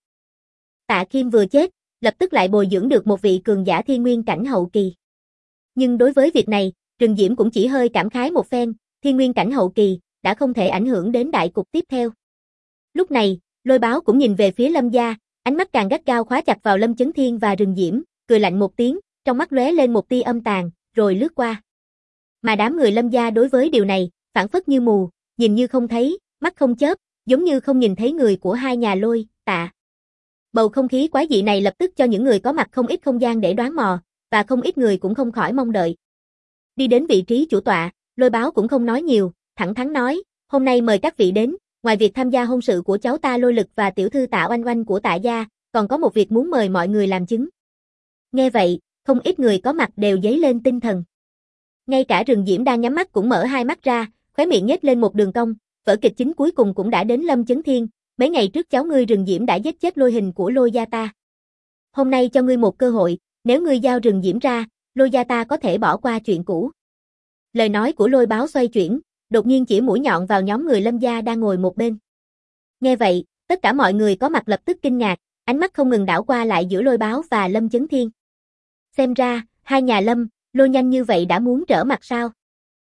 Tạ Kim vừa chết, lập tức lại bồi dưỡng được một vị cường giả thiên nguyên cảnh hậu kỳ. Nhưng đối với việc này, Rừng Diễm cũng chỉ hơi cảm khái một phen, thiên nguyên cảnh hậu kỳ, đã không thể ảnh hưởng đến đại cục tiếp theo. Lúc này, Lôi Báo cũng nhìn về phía Lâm gia, ánh mắt càng gắt gao khóa chặt vào Lâm Chấn Thiên và Rừng Diễm, cười lạnh một tiếng, trong mắt lóe lên một tia âm tàn, rồi lướt qua. Mà đám người Lâm gia đối với điều này, phảng phất như mù, nhìn như không thấy, mắt không chớp, giống như không nhìn thấy người của hai nhà Lôi, Tạ. Bầu không khí quái dị này lập tức cho những người có mặt không ít không gian để đoán mò, và không ít người cũng không khỏi mong đợi. Đi đến vị trí chủ tọa, Lôi Báo cũng không nói nhiều, thẳng thắn nói, hôm nay mời các vị đến, ngoài việc tham gia hôn sự của cháu ta Lôi Lực và tiểu thư Tạ Oanh Oanh của Tạ gia, còn có một việc muốn mời mọi người làm chứng. Nghe vậy, không ít người có mặt đều dấy lên tinh thần. Ngay cả Rừng Diễm đang nhắm mắt cũng mở hai mắt ra, khóe miệng nhếch lên một đường cong, vở kịch chính cuối cùng cũng đã đến. Lâm Chấn Thiên, mấy ngày trước cháu ngươi Rừng Diễm đã giết chết Lôi Hình của Lôi gia ta. Hôm nay cho ngươi một cơ hội, nếu ngươi giao Rừng Diễm ra, Lôi gia ta có thể bỏ qua chuyện cũ. Lời nói của Lôi Báo xoay chuyển, đột nhiên chỉ mũi nhọn vào nhóm người Lâm gia đang ngồi một bên. Nghe vậy, tất cả mọi người có mặt lập tức kinh ngạc, ánh mắt không ngừng đảo qua lại giữa Lôi Báo và Lâm Chấn Thiên. Xem ra, hai nhà Lâm, Lôi nhanh như vậy đã muốn trở mặt sao?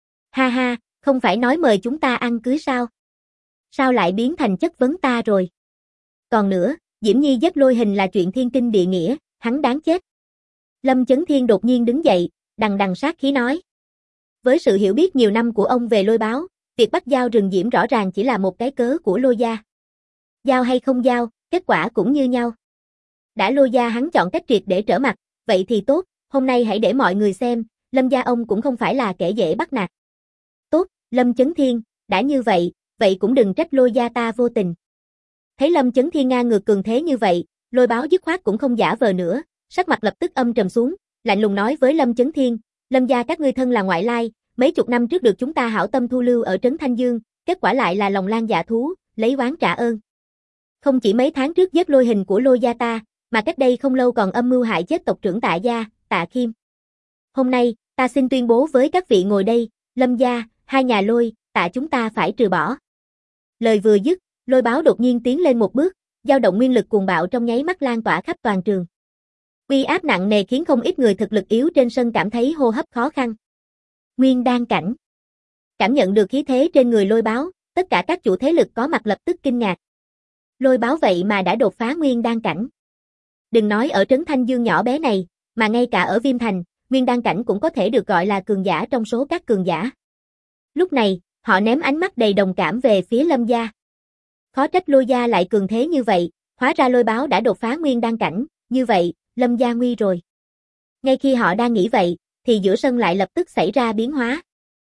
Ha ha, không phải nói mời chúng ta ăn cưới sao? Sao lại biến thành chất vấn ta rồi? Còn nữa, Diễm Nhi giết Lôi Hình là chuyện thiên kinh địa nghĩa, hắn đáng chết. Lâm Chấn Thiên đột nhiên đứng dậy, đằng đằng sát khí nói. Với sự hiểu biết nhiều năm của ông về Lôi Báo, việc bắt giao Rừng Diễm rõ ràng chỉ là một cái cớ của Lôi gia. Giao hay không giao, kết quả cũng như nhau. Đã Lôi gia hắn chọn cách triệt để trở mặt, vậy thì tốt, hôm nay hãy để mọi người xem, Lâm gia ông cũng không phải là kẻ dễ bắt nạt. Tốt, Lâm Chấn Thiên, đã như vậy, vậy cũng đừng trách Lôi gia ta vô tình. Thấy Lâm Chấn Thiên ngang ngược cường thế như vậy, Lôi Báo dứt khoát cũng không giả vờ nữa, sắc mặt lập tức âm trầm xuống, lạnh lùng nói với Lâm Chấn Thiên, Lâm gia các ngươi thân là ngoại lai, mấy chục năm trước được chúng ta hảo tâm thu lưu ở Trấn Thanh Dương, kết quả lại là lòng lang dạ thú, lấy oán trả ơn. Không chỉ mấy tháng trước giết Lôi Hình của Lôi gia ta, mà cách đây không lâu còn âm mưu hại chết tộc trưởng Tạ gia, Tạ Kim. Hôm nay, ta xin tuyên bố với các vị ngồi đây, Lâm gia, hai nhà Lôi, Tạ chúng ta phải trừ bỏ. Lời vừa dứt, Lôi Báo đột nhiên tiến lên một bước, dao động nguyên lực cuồng bạo trong nháy mắt lan tỏa khắp toàn trường. Uy áp nặng nề khiến không ít người thực lực yếu trên sân cảm thấy hô hấp khó khăn. Nguyên đan cảnh. Cảm nhận được khí thế trên người Lôi Báo, tất cả các chủ thế lực có mặt lập tức kinh ngạc. Lôi Báo vậy mà đã đột phá nguyên đan cảnh. Đừng nói ở trấn Thanh Dương nhỏ bé này, mà ngay cả ở Viêm Thành, nguyên đan cảnh cũng có thể được gọi là cường giả trong số các cường giả. Lúc này, họ ném ánh mắt đầy đồng cảm về phía Lâm gia. Khó trách Lôi gia lại cường thế như vậy, hóa ra Lôi Báo đã đột phá nguyên đan cảnh, như vậy, Lâm gia nguy rồi. Ngay khi họ đang nghĩ vậy, thì giữa sân lại lập tức xảy ra biến hóa.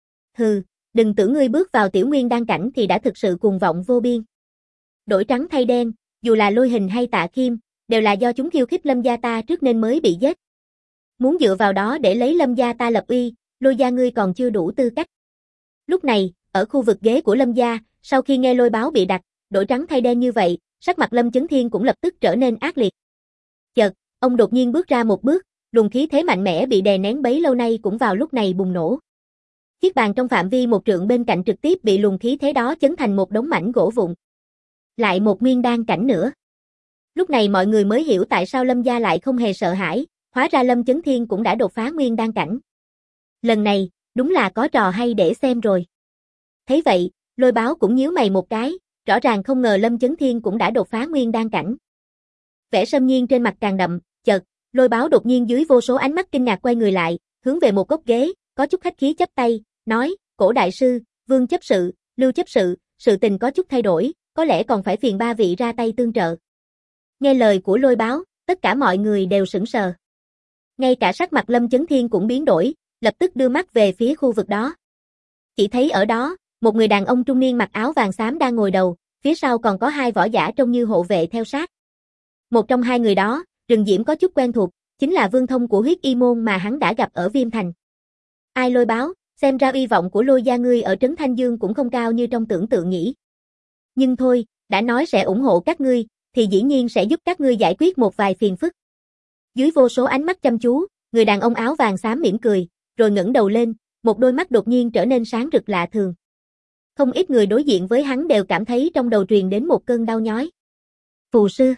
Hừ, đừng tưởng ngươi bước vào tiểu nguyên đan cảnh thì đã thực sự cuồng vọng vô biên. Đổi trắng thay đen, dù là Lôi Hình hay Tạ Kim, đều là do chúng khiêu khích Lâm gia ta trước nên mới bị giết. Muốn dựa vào đó để lấy Lâm gia ta lập uy, Lôi gia ngươi còn chưa đủ tư cách. Lúc này, ở khu vực ghế của Lâm gia, sau khi nghe Lôi Báo bị đặt, đổi trắng thay đen như vậy, sắc mặt Lâm Chấn Thiên cũng lập tức trở nên ác liệt. Chợt, ông đột nhiên bước ra một bước, luồng khí thế mạnh mẽ bị đè nén bấy lâu nay cũng vào lúc này bùng nổ. Chiếc bàn trong phạm vi một trượng bên cạnh trực tiếp bị luồng khí thế đó chấn thành một đống mảnh gỗ vụn. Lại một nguyên đan cảnh nữa. Lúc này mọi người mới hiểu tại sao Lâm gia lại không hề sợ hãi, hóa ra Lâm Chấn Thiên cũng đã đột phá nguyên đan cảnh. Lần này, đúng là có trò hay để xem rồi. Thấy vậy, Lôi Báo cũng nhíu mày một cái, rõ ràng không ngờ Lâm Chấn Thiên cũng đã đột phá nguyên đan cảnh. Vẻ xâm nhiên trên mặt càng đậm, chợt, Lôi Báo đột nhiên dưới vô số ánh mắt kinh ngạc quay người lại, hướng về một góc ghế, có chút khách khí chắp tay, nói, Cổ đại sư, Vương chấp sự, Lưu chấp sự, sự tình có chút thay đổi, có lẽ còn phải phiền ba vị ra tay tương trợ. Nghe lời của Lôi Báo, tất cả mọi người đều sững sờ. Ngay cả sắc mặt Lâm Chấn Thiên cũng biến đổi, lập tức đưa mắt về phía khu vực đó. Chỉ thấy ở đó, một người đàn ông trung niên mặc áo vàng xám đang ngồi đầu, phía sau còn có hai võ giả trông như hộ vệ theo sát. Một trong hai người đó, Rừng Diễm có chút quen thuộc, chính là Vương Thông của Huyết Y môn mà hắn đã gặp ở Viêm Thành. Ai Lôi Báo, xem ra uy vọng của Lôi gia ngươi ở trấn Thanh Dương cũng không cao như trong tưởng tượng nhỉ. Nhưng thôi, đã nói sẽ ủng hộ các ngươi, thì dĩ nhiên sẽ giúp các ngươi giải quyết một vài phiền phức. Dưới vô số ánh mắt chăm chú, người đàn ông áo vàng xám mỉm cười, rồi ngẩng đầu lên, một đôi mắt đột nhiên trở nên sáng rực lạ thường. Không ít người đối diện với hắn đều cảm thấy trong đầu truyền đến một cơn đau nhói. Phù sư.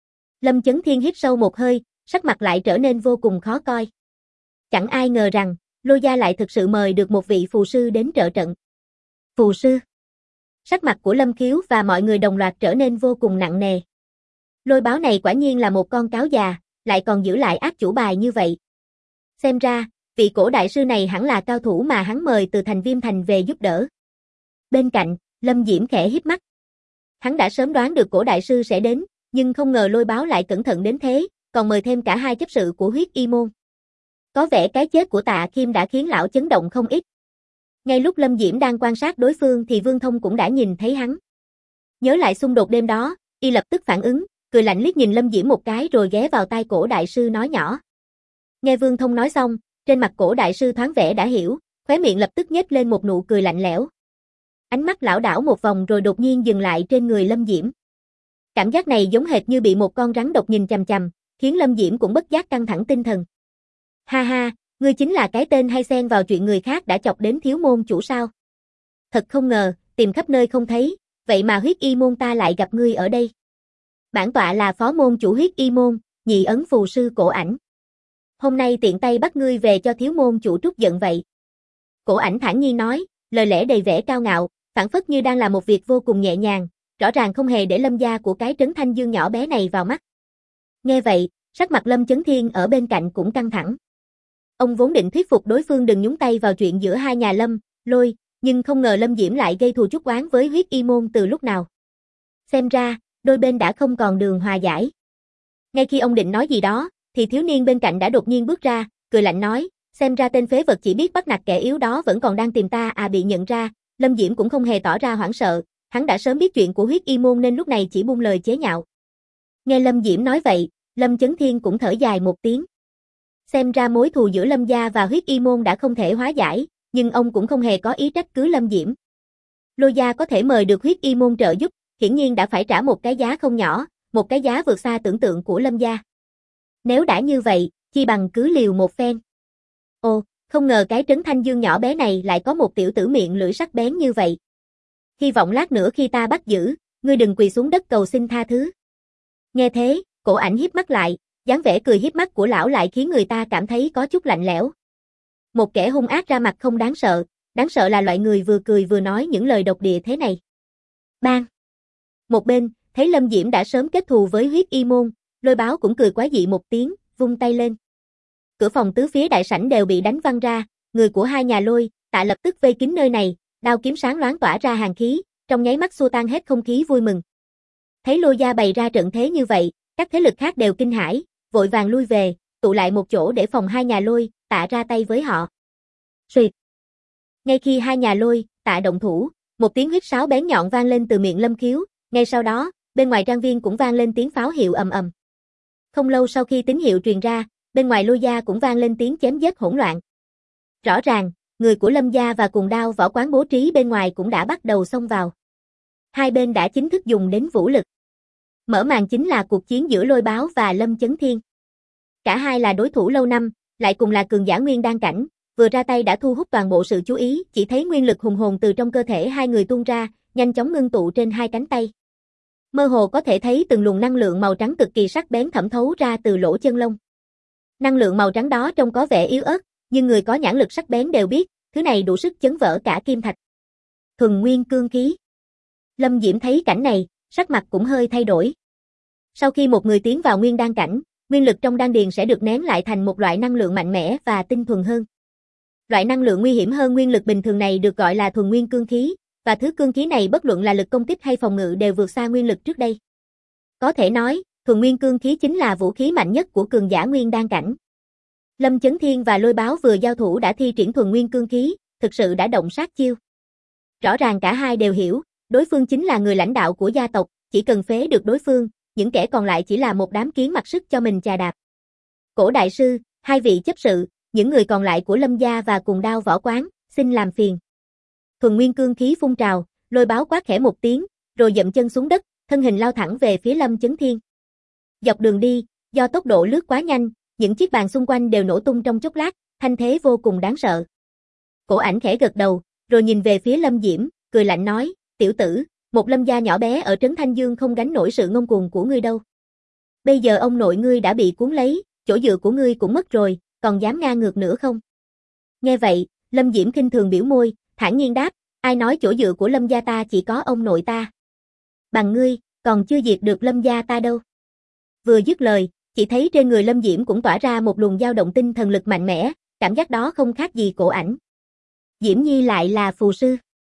Lâm Chấn Thiên hít sâu một hơi, sắc mặt lại trở nên vô cùng khó coi. Chẳng ai ngờ rằng, Lôi gia lại thực sự mời được một vị phù sư đến trợ trận. Phù sư. Sắc mặt của Lâm Khiếu và mọi người đồng loạt trở nên vô cùng nặng nề. Lôi Báo này quả nhiên là một con cáo già, lại còn giữ lại ác chủ bài như vậy. Xem ra, vị Cổ đại sư này hẳn là cao thủ mà hắn mời từ thành Viêm Thành về giúp đỡ. Bên cạnh, Lâm Diễm khẽ híp mắt. Hắn đã sớm đoán được Cổ đại sư sẽ đến, nhưng không ngờ Lôi Báo lại cẩn thận đến thế, còn mời thêm cả hai chấp sự của Huyết Y môn. Có vẻ cái chết của Tạ Kim đã khiến lão chấn động không ít. Ngay lúc Lâm Diễm đang quan sát đối phương thì Vương Thông cũng đã nhìn thấy hắn. Nhớ lại xung đột đêm đó, y lập tức phản ứng, cười lạnh liếc nhìn Lâm Diễm một cái rồi ghé vào tai Cổ đại sư nói nhỏ. Nghe Vương Thông nói xong, trên mặt Cổ đại sư thoáng vẻ đã hiểu, khóe miệng lập tức nhếch lên một nụ cười lạnh lẽo. Ánh mắt lão đảo một vòng rồi đột nhiên dừng lại trên người Lâm Diễm. Cảm giác này giống hệt như bị một con rắn độc nhìn chằm chằm, khiến Lâm Diễm cũng bất giác căng thẳng tinh thần. Ha ha, ngươi chính là cái tên hay xen vào chuyện người khác đã chọc đến thiếu môn chủ sao? Thật không ngờ, tìm khắp nơi không thấy, vậy mà Huyết Y môn ta lại gặp ngươi ở đây. Bản tọa là phó môn chủ Huyết Y môn, Nhị ấn phù sư Cổ Ảnh. Hôm nay tiện tay bắt ngươi về cho thiếu môn chủ trút giận vậy. Cổ Ảnh thản nhiên nói, lời lẽ đầy vẻ cao ngạo, phảng phất như đang làm một việc vô cùng nhẹ nhàng, rõ ràng không hề để Lâm gia của cái trấn Thanh Dương nhỏ bé này vào mắt. Nghe vậy, sắc mặt Lâm Chấn Thiên ở bên cạnh cũng căng thẳng. Ông vốn định thuyết phục đối phương đừng nhúng tay vào chuyện giữa hai nhà Lâm, Lôi, nhưng không ngờ Lâm Diễm lại gây thù chuốc oán với Huyết Y môn từ lúc nào. Xem ra, đôi bên đã không còn đường hòa giải. Ngay khi ông định nói gì đó, thì thiếu niên bên cạnh đã đột nhiên bước ra, cười lạnh nói, xem ra tên phế vật chỉ biết bắt nạt kẻ yếu đó vẫn còn đang tìm ta à. Bị nhận ra, Lâm Diễm cũng không hề tỏ ra hoảng sợ, hắn đã sớm biết chuyện của Huyết Y môn nên lúc này chỉ buông lời chế nhạo. Nghe Lâm Diễm nói vậy, Lâm Chấn Thiên cũng thở dài một tiếng. Xem ra mối thù giữa Lâm gia và Huyết Y môn đã không thể hóa giải, nhưng ông cũng không hề có ý trách cứ Lâm Diễm. Lôi gia có thể mời được Huyết Y môn trợ giúp, hiển nhiên đã phải trả một cái giá không nhỏ, một cái giá vượt xa tưởng tượng của Lâm gia. Nếu đã như vậy, chi bằng cứ liều một phen. Ồ, không ngờ cái trấn Thanh Dương nhỏ bé này lại có một tiểu tử miệng lưỡi sắc bén như vậy. Hy vọng lát nữa khi ta bắt giữ, ngươi đừng quỳ xuống đất cầu xin tha thứ. Nghe thế, Cổ Ảnh híp mắt lại, dáng vẻ cười híp mắt của lão lại khiến người ta cảm thấy có chút lạnh lẽo. Một kẻ hung ác ra mặt không đáng sợ là loại người vừa cười vừa nói những lời độc địa thế này. Bang! Một bên, thấy Lâm Diễm đã sớm kết thù với Huyết Y môn, Lôi Báo cũng cười quái dị một tiếng, vung tay lên. Cửa phòng tứ phía đại sảnh đều bị đánh văng ra, người của hai nhà Lôi, Tạ lập tức vây kín nơi này, đao kiếm sáng loáng tỏa ra hàn khí, trong nháy mắt xua tan hết không khí vui mừng. Thấy Lôi gia bày ra trận thế như vậy, các thế lực khác đều kinh hãi, vội vàng lui về, tụ lại một chỗ để phòng hai nhà Lôi, Tạ ra tay với họ. Xuyệt. Ngay khi hai nhà Lôi, Tạ động thủ, một tiếng huýt sáo bén nhọn vang lên từ miệng Lâm Khiếu, ngay sau đó, bên ngoài trang viên cũng vang lên tiếng pháo hiệu ầm ầm. Không lâu sau khi tín hiệu truyền ra, bên ngoài Lôi gia cũng vang lên tiếng chém giết hỗn loạn. Rõ ràng, người của Lâm gia và Cùng Đao võ quán bố trí bên ngoài cũng đã bắt đầu xông vào. Hai bên đã chính thức dùng đến vũ lực. Mở màn chính là cuộc chiến giữa Lôi Báo và Lâm Chấn Thiên. Cả hai là đối thủ lâu năm, lại cùng là cường giả nguyên đan cảnh, vừa ra tay đã thu hút toàn bộ sự chú ý, chỉ thấy nguyên lực hùng hồn từ trong cơ thể hai người tuôn ra, nhanh chóng ngưng tụ trên hai cánh tay. Mơ hồ có thể thấy từng luồng năng lượng màu trắng cực kỳ sắc bén thẩm thấu ra từ lỗ chân lông. Năng lượng màu trắng đó trông có vẻ yếu ớt, nhưng người có nhãn lực sắc bén đều biết, thứ này đủ sức chấn vỡ cả kim thạch. Thuần nguyên cương khí. Lâm Diễm thấy cảnh này, sắc mặt cũng hơi thay đổi. Sau khi một người tiến vào nguyên đan cảnh, nguyên lực trong đan điền sẽ được nén lại thành một loại năng lượng mạnh mẽ và tinh thuần hơn. Loại năng lượng nguy hiểm hơn nguyên lực bình thường này được gọi là thuần nguyên cương khí, và thứ cương khí này bất luận là lực công kích hay phòng ngự đều vượt xa nguyên lực trước đây. Có thể nói, thuần nguyên cương khí chính là vũ khí mạnh nhất của cường giả nguyên đan cảnh. Lâm Chấn Thiên và Lôi Báo vừa giao thủ đã thi triển thuần nguyên cương khí, thực sự đã động sát chiêu. Rõ ràng cả hai đều hiểu, đối phương chính là người lãnh đạo của gia tộc, chỉ cần phế được đối phương, những kẻ còn lại chỉ là một đám kiến mặc sức cho mình chà đạp. Cổ đại sư, hai vị chấp sự, những người còn lại của Lâm gia và Cùng Đao võ quán, xin làm phiền. Thuần nguyên cương khí phun trào, Lôi Báo quát khẽ một tiếng, rồi dậm chân xuống đất, thân hình lao thẳng về phía Lâm Chấn Thiên. Dọc đường đi, do tốc độ lướt quá nhanh, những chiếc bàn xung quanh đều nổ tung trong chốc lát, thanh thế vô cùng đáng sợ. Cổ Ảnh khẽ gật đầu, rồi nhìn về phía Lâm Diễm, cười lạnh nói, tiểu tử, một Lâm gia nhỏ bé ở trấn Thanh Dương không gánh nổi sự ngông cuồng của ngươi đâu. Bây giờ ông nội ngươi đã bị cuốn lấy, chỗ dựa của ngươi cũng mất rồi, còn dám ngang ngược nữa không? Nghe vậy, Lâm Diễm khinh thường biểu môi, thản nhiên đáp, ai nói chỗ dựa của Lâm gia ta chỉ có ông nội ta. Bằng ngươi, còn chưa diệt được Lâm gia ta đâu. Vừa dứt lời, chỉ thấy trên người Lâm Diễm cũng tỏa ra một luồng dao động tinh thần lực mạnh mẽ, cảm giác đó không khác gì Cổ Ảnh. Diễm Nhi lại là phù sư.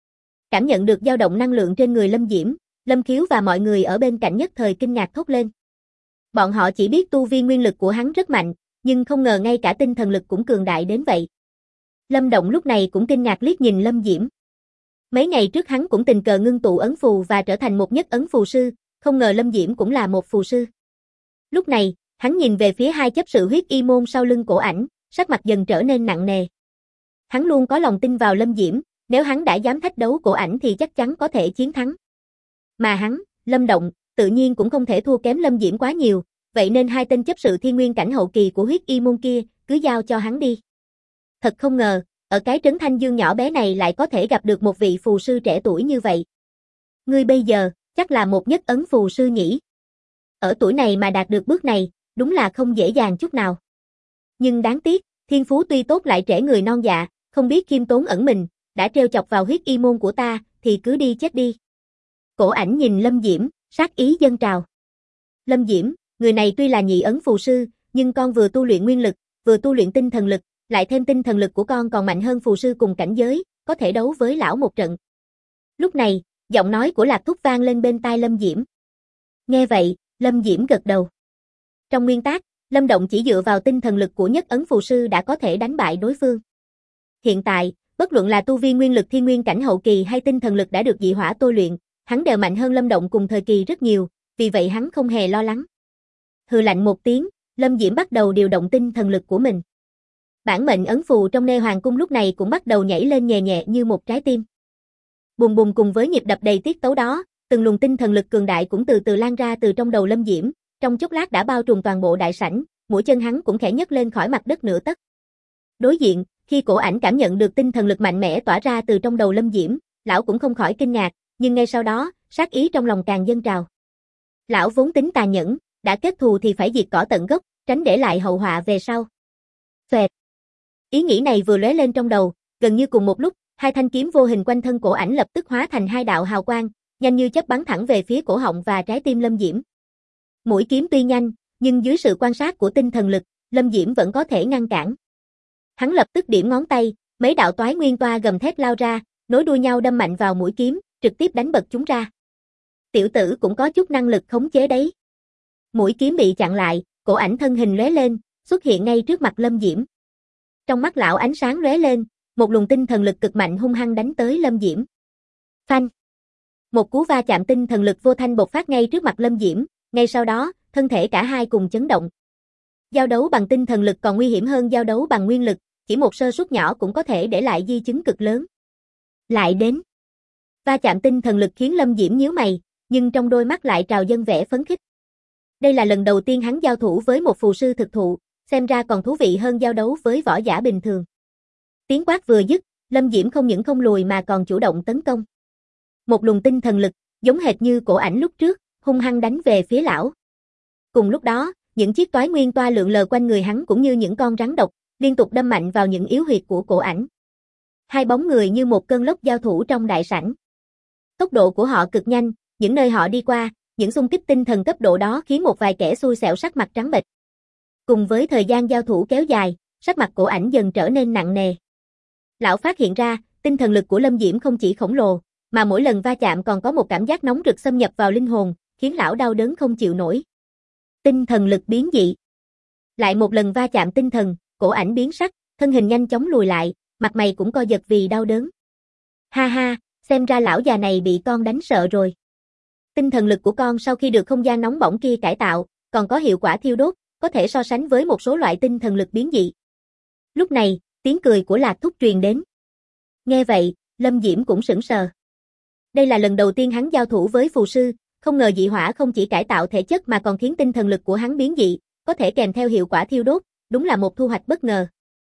Cảm nhận được dao động năng lượng trên người Lâm Diễm, Lâm Khiếu và mọi người ở bên cạnh nhất thời kinh ngạc thốt lên. Bọn họ chỉ biết tu vi nguyên lực của hắn rất mạnh, nhưng không ngờ ngay cả tinh thần lực cũng cường đại đến vậy. Lâm Động lúc này cũng kinh ngạc liếc nhìn Lâm Diễm. Mấy ngày trước hắn cũng tình cờ ngưng tụ ấn phù và trở thành một nhất ấn phù sư, không ngờ Lâm Diễm cũng là một phù sư. Lúc này, hắn nhìn về phía hai chấp sự Huyết Y môn sau lưng Cổ Ảnh, sắc mặt dần trở nên nặng nề. Hắn luôn có lòng tin vào Lâm Diễm, nếu hắn đã dám thách đấu Cổ Ảnh thì chắc chắn có thể chiến thắng. Mà hắn, Lâm Động, tự nhiên cũng không thể thua kém Lâm Diễm quá nhiều, vậy nên hai tên chấp sự thiên nguyên cảnh hậu kỳ của Huyết Y môn kia, cứ giao cho hắn đi. Thật không ngờ, ở cái trấn Thanh Dương nhỏ bé này lại có thể gặp được một vị phù sư trẻ tuổi như vậy. Ngươi bây giờ, chắc là một nhất ấn phù sư nhỉ? Ở tuổi này mà đạt được bước này, đúng là không dễ dàng chút nào. Nhưng đáng tiếc, thiên phú tuy tốt lại trẻ người non dạ, không biết khiêm tốn ẩn mình, đã trêu chọc vào Huyết Y môn của ta, thì cứ đi chết đi. Cổ Ảnh nhìn Lâm Diễm, sát ý dâng trào. Lâm Diễm, người này tuy là nhị ấn phù sư, nhưng con vừa tu luyện nguyên lực, vừa tu luyện tinh thần lực, lại thêm tinh thần lực của con còn mạnh hơn phù sư cùng cảnh giới, có thể đấu với lão một trận. Lúc này, giọng nói của Lạc Thúc vang lên bên tai Lâm Diễm. Nghe vậy, Lâm Diễm gật đầu. Trong nguyên tắc, Lâm Động chỉ dựa vào tinh thần lực của nhất ấn phù sư đã có thể đánh bại đối phương. Hiện tại, bất luận là tu vi nguyên lực thiên nguyên cảnh hậu kỳ hay tinh thần lực đã được dị hỏa tôi luyện, hắn đều mạnh hơn Lâm Động cùng thời kỳ rất nhiều, vì vậy hắn không hề lo lắng. Hừ lạnh một tiếng, Lâm Diễm bắt đầu điều động tinh thần lực của mình. Bản mệnh ấn phù trong Nê Hoàng cung lúc này cũng bắt đầu nhảy lên nhẹ nhẹ như một trái tim. Bùng bùng cùng với nhịp đập đầy tiết tấu đó, từng luồng tinh thần lực cường đại cũng từ từ lan ra từ trong đầu Lâm Diễm, trong chốc lát đã bao trùm toàn bộ đại sảnh, mũi chân hắn cũng khẽ nhấc lên khỏi mặt đất nửa tấc. Đối diện, khi Cổ Ảnh cảm nhận được tinh thần lực mạnh mẽ tỏa ra từ trong đầu Lâm Diễm, lão cũng không khỏi kinh ngạc, nhưng ngay sau đó, sát ý trong lòng càng dâng trào. Lão vốn tính tàn nhẫn, đã kết thù thì phải diệt cỏ tận gốc, tránh để lại hậu họa về sau. Xoẹt. Ý nghĩ này vừa lóe lên trong đầu, gần như cùng một lúc, hai thanh kiếm vô hình quanh thân Cổ Ảnh lập tức hóa thành hai đạo hào quang, nhanh như chớp bắn thẳng về phía cổ họng và trái tim Lâm Diễm. Mũi kiếm tuy nhanh, nhưng dưới sự quan sát của tinh thần lực, Lâm Diễm vẫn có thể ngăn cản. Hắn lập tức điểm ngón tay, mấy đạo toái nguyên toa gầm thét lao ra, nối đuôi nhau đâm mạnh vào mũi kiếm, trực tiếp đánh bật chúng ra. Tiểu tử cũng có chút năng lực khống chế đấy. Mũi kiếm bị chặn lại, Cổ Ảnh thân hình lóe lên, xuất hiện ngay trước mặt Lâm Diễm. Trong mắt lão ánh sáng lóe lên, một luồng tinh thần lực cực mạnh hung hăng đánh tới Lâm Diễm. Phanh! Một cú va chạm tinh thần lực vô thanh bộc phát ngay trước mặt Lâm Diễm, ngay sau đó, thân thể cả hai cùng chấn động. Giao đấu bằng tinh thần lực còn nguy hiểm hơn giao đấu bằng nguyên lực, chỉ một sơ suất nhỏ cũng có thể để lại di chứng cực lớn. Lại đến. Va chạm tinh thần lực khiến Lâm Diễm nhíu mày, nhưng trong đôi mắt lại trào dâng vẻ phấn khích. Đây là lần đầu tiên hắn giao thủ với một phù sư thực thụ, xem ra còn thú vị hơn giao đấu với võ giả bình thường. Tiếng quát vừa dứt, Lâm Diễm không những không lùi mà còn chủ động tấn công. Một luồng tinh thần lực, giống hệt như Cổ Ảnh lúc trước, hung hăng đánh về phía lão. Cùng lúc đó, những chiếc toái nguyên toa lượn lờ quanh người hắn cũng như những con rắn độc, liên tục đâm mạnh vào những yếu huyệt của Cổ Ảnh. Hai bóng người như một cơn lốc giao thủ trong đại sảnh. Tốc độ của họ cực nhanh, những nơi họ đi qua, những xung kích tinh thần cấp độ đó khiến một vài kẻ xui xẻo sắc mặt trắng bệch. Cùng với thời gian giao thủ kéo dài, sắc mặt Cổ Ảnh dần trở nên nặng nề. Lão phát hiện ra, tinh thần lực của Lâm Diễm không chỉ khổng lồ, mà mỗi lần va chạm còn có một cảm giác nóng rực xâm nhập vào linh hồn, khiến lão đau đớn không chịu nổi. Tinh thần lực biến dị. Lại một lần va chạm tinh thần, Cổ Ảnh biến sắc, thân hình nhanh chóng lùi lại, mặt mày cũng co giật vì đau đớn. Ha ha, xem ra lão già này bị con đánh sợ rồi. Tinh thần lực của con sau khi được không gian nóng bỏng kia cải tạo, còn có hiệu quả thiêu đốt, có thể so sánh với một số loại tinh thần lực biến dị. Lúc này, tiếng cười của Lạc Thúc truyền đến. Nghe vậy, Lâm Diễm cũng sững sờ. Đây là lần đầu tiên hắn giao thủ với phù sư, không ngờ dị hỏa không chỉ cải tạo thể chất mà còn khiến tinh thần lực của hắn biến dị, có thể kèm theo hiệu quả thiêu đốt, đúng là một thu hoạch bất ngờ.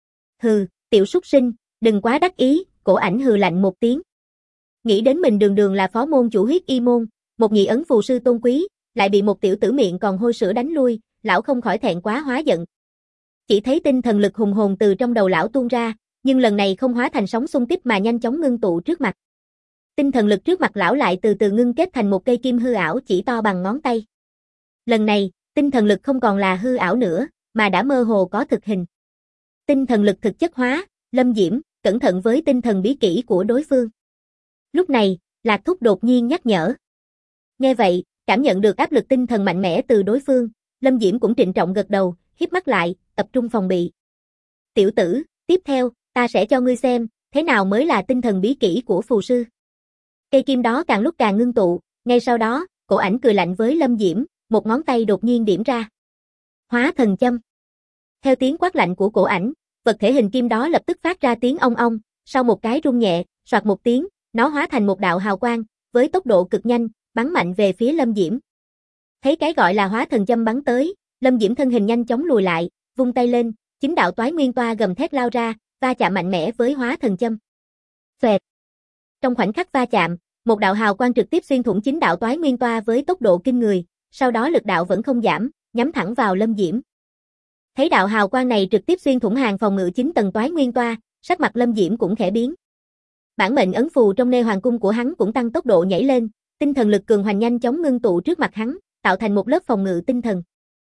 Hừ, tiểu súc sinh, đừng quá đắc ý, Cổ Ảnh hừ lạnh một tiếng. Nghĩ đến mình đường đường là phó môn chủ huyết y môn, một nhị ấn phù sư tôn quý, lại bị một tiểu tử miệng còn hôi sữa đánh lui, lão không khỏi thẹn quá hóa giận. Chỉ thấy tinh thần lực hùng hồn từ trong đầu lão tuôn ra, nhưng lần này không hóa thành sóng xung kích mà nhanh chóng ngưng tụ trước mặt. Tinh thần lực trước mặt lão lại từ từ ngưng kết thành một cây kim hư ảo chỉ to bằng ngón tay. Lần này, tinh thần lực không còn là hư ảo nữa, mà đã mơ hồ có thực hình. Tinh thần lực thực chất hóa, Lâm Diễm, cẩn thận với tinh thần bí kỹ của đối phương. Lúc này, Lạc Thúc đột nhiên nhắc nhở. Nghe vậy, cảm nhận được áp lực tinh thần mạnh mẽ từ đối phương, Lâm Diễm cũng trịnh trọng gật đầu, híp mắt lại, tập trung phòng bị. Tiểu tử, tiếp theo, ta sẽ cho ngươi xem, thế nào mới là tinh thần bí kỹ của phù sư. Cây kim đó càng lúc càng ngưng tụ, ngay sau đó, Cổ Ảnh cười lạnh với Lâm Diễm, một ngón tay đột nhiên điểm ra. Hóa thần châm. Theo tiếng quát lạnh của Cổ Ảnh, vật thể hình kim đó lập tức phát ra tiếng ong ong, sau một cái rung nhẹ, soạt một tiếng, nó hóa thành một đạo hào quang, với tốc độ cực nhanh, bắn mạnh về phía Lâm Diễm. Thấy cái gọi là hóa thần châm bắn tới, Lâm Diễm thân hình nhanh chóng lùi lại, vung tay lên, chính đạo toái nguyên toa gầm thét lao ra, va chạm mạnh mẽ với hóa thần châm. Xoẹt. Trong khoảnh khắc va chạm, một đạo hào quang trực tiếp xuyên thủng chính đạo toái nguyên toa với tốc độ kinh người, sau đó lực đạo vẫn không giảm, nhắm thẳng vào Lâm Diễm. Thấy đạo hào quang này trực tiếp xuyên thủng hàng phòng ngự 9 tầng toái nguyên toa, sắc mặt Lâm Diễm cũng khẽ biến. Bản mệnh ấn phù trong nê hoàng cung của hắn cũng tăng tốc độ nhảy lên, tinh thần lực cường hoành nhanh chóng ngưng tụ trước mặt hắn, tạo thành một lớp phòng ngự tinh thần.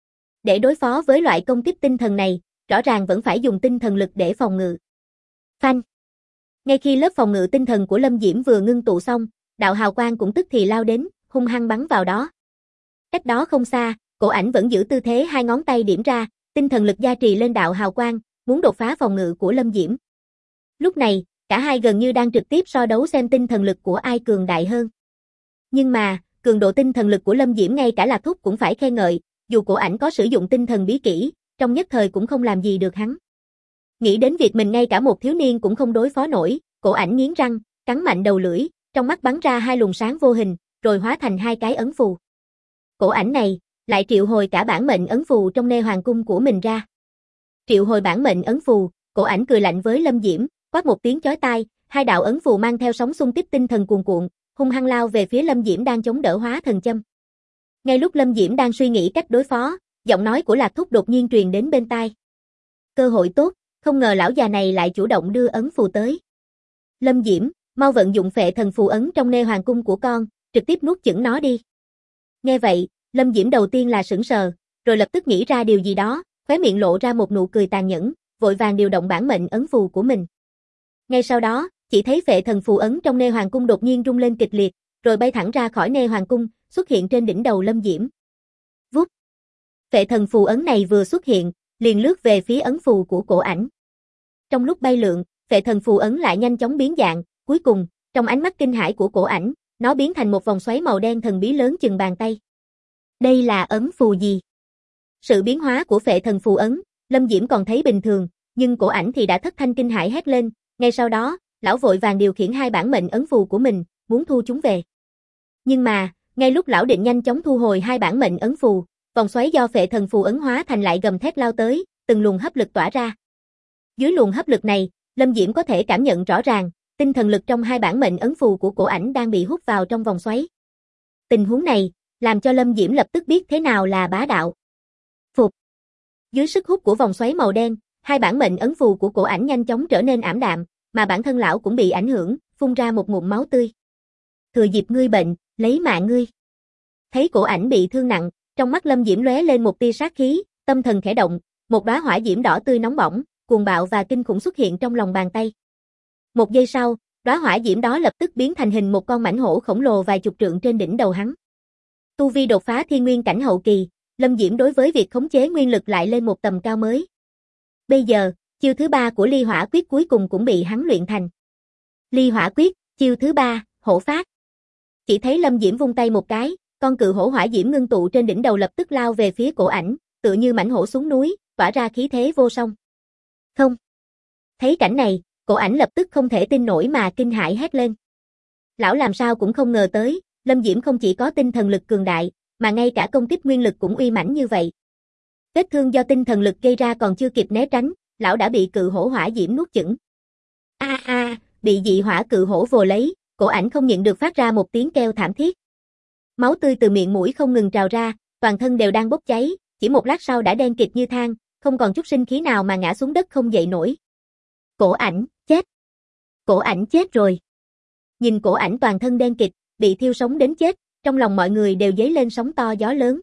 Để đối phó với loại công kích tinh thần này, rõ ràng vẫn phải dùng tinh thần lực để phòng ngự. Phanh. Ngay khi lớp phòng ngự tinh thần của Lâm Diễm vừa ngưng tụ xong, đạo hào quang cũng tức thì lao đến, hung hăng bắn vào đó. Cách đó không xa, Cổ Ảnh vẫn giữ tư thế hai ngón tay điểm ra, tinh thần lực gia trì lên đạo hào quang, muốn đột phá phòng ngự của Lâm Diễm. Lúc này, cả hai gần như đang trực tiếp so đấu xem tinh thần lực của ai cường đại hơn. Nhưng mà, cường độ tinh thần lực của Lâm Diễm ngay cả Lạc Thúc cũng phải khen ngợi, dù Cổ Ảnh có sử dụng tinh thần bí kỹ, trong nhất thời cũng không làm gì được hắn. Nghĩ đến việc mình ngay cả một thiếu niên cũng không đối phó nổi, Cổ Ảnh nghiến răng, cắn mạnh đầu lưỡi, trong mắt bắn ra hai luồng sáng vô hình, rồi hóa thành hai cái ấn phù. Cổ Ảnh này, lại triệu hồi cả bản mệnh ấn phù trong nê hoàng cung của mình ra. Triệu hồi bản mệnh ấn phù, Cổ Ảnh cười lạnh với Lâm Diễm, quát một tiếng chói tai, hai đạo ấn phù mang theo sóng xung kích tinh thần cuồn cuộn, hung hăng lao về phía Lâm Diễm đang chống đỡ hóa thần châm. Ngay lúc Lâm Diễm đang suy nghĩ cách đối phó, giọng nói của Lạc Thúc đột nhiên truyền đến bên tai. Cơ hội tốt, không ngờ lão già này lại chủ động đưa ấn phù tới. Lâm Diễm, mau vận dụng phệ thần phù ấn trong nê hoàng cung của con, trực tiếp nuốt chửng nó đi. Nghe vậy, Lâm Diễm đầu tiên là sững sờ, rồi lập tức nghĩ ra điều gì đó, khóe miệng lộ ra một nụ cười tàn nhẫn, vội vàng điều động bản mệnh ấn phù của mình. Ngay sau đó, chỉ thấy phệ thần phù ấn trong nê hoàng cung đột nhiên rung lên kịch liệt, rồi bay thẳng ra khỏi nê hoàng cung, xuất hiện trên đỉnh đầu Lâm Diễm. Vút. Phệ thần phù ấn này vừa xuất hiện, liền lướt về phía ấn phù của Cổ Ảnh. Trong lúc bay lượn, phệ thần phù ấn lại nhanh chóng biến dạng, cuối cùng, trong ánh mắt kinh hãi của Cổ Ảnh, nó biến thành một vòng xoáy màu đen thần bí lớn chừng bàn tay. Đây là ấn phù gì? Sự biến hóa của phệ thần phù ấn, Lâm Diễm còn thấy bình thường, nhưng Cổ Ảnh thì đã thất thanh kinh hãi hét lên, ngay sau đó, lão vội vàng điều khiển hai bản mệnh ấn phù của mình, muốn thu chúng về. Nhưng mà, ngay lúc lão định nhanh chóng thu hồi hai bản mệnh ấn phù, vòng xoáy do phệ thần phù ấn hóa thành lại gầm thét lao tới, từng luồng hấp lực tỏa ra. Dưới luồng hấp lực này, Lâm Diễm có thể cảm nhận rõ ràng, tinh thần lực trong hai bản mệnh ấn phù của Cổ Ảnh đang bị hút vào trong vòng xoáy. Tình huống này, làm cho Lâm Diễm lập tức biết thế nào là bá đạo. Phục. Dưới sức hút của vòng xoáy màu đen, hai bản mệnh ấn phù của Cổ Ảnh nhanh chóng trở nên ảm đạm, mà bản thân lão cũng bị ảnh hưởng, phun ra một ngụm máu tươi. Thừa dịp ngươi bệnh, lấy mạng ngươi. Thấy Cổ Ảnh bị thương nặng, trong mắt Lâm Diễm lóe lên một tia sát khí, tâm thần khẽ động, một đóa hỏa diễm đỏ tươi nóng bỏng, cuồng bạo và kinh khủng xuất hiện trong lòng bàn tay. Một giây sau, đóa hỏa diễm đó lập tức biến thành hình một con mãnh hổ khổng lồ vài chục trượng trên đỉnh đầu hắn. Tu vi đột phá thiên nguyên cảnh hậu kỳ, Lâm Diễm đối với việc khống chế nguyên lực lại lên một tầm cao mới. Bây giờ, chiêu thứ ba của Ly Hỏa Quyết cuối cùng cũng bị hắn luyện thành. Ly Hỏa Quyết, chiêu thứ ba, hổ phát. Chỉ thấy Lâm Diễm vung tay một cái, con cự hổ hỏa diễm ngưng tụ trên đỉnh đầu lập tức lao về phía Cổ Ảnh, tựa như mãnh hổ xuống núi, tỏa ra khí thế vô song. Không. Thấy cảnh này, Cổ Ảnh lập tức không thể tin nổi mà kinh hãi hét lên. Lão làm sao cũng không ngờ tới, Lâm Diễm không chỉ có tinh thần lực cường đại, mà ngay cả công kích nguyên lực cũng uy mãnh như vậy. Vết thương do tinh thần lực gây ra còn chưa kịp né tránh, lão đã bị cự hổ hỏa diễm nuốt chửng. Bị dị hỏa cự hổ vồ lấy, Cổ Ảnh không nhịn được phát ra một tiếng kêu thảm thiết. Máu tươi từ miệng mũi không ngừng trào ra, toàn thân đều đang bốc cháy, chỉ một lát sau đã đen kịt như than, không còn chút sinh khí nào mà ngã xuống đất không dậy nổi. Cổ Ảnh, chết. Cổ Ảnh chết rồi. Nhìn Cổ Ảnh toàn thân đen kịt, bị thiêu sống đến chết, trong lòng mọi người đều dấy lên sóng to gió lớn.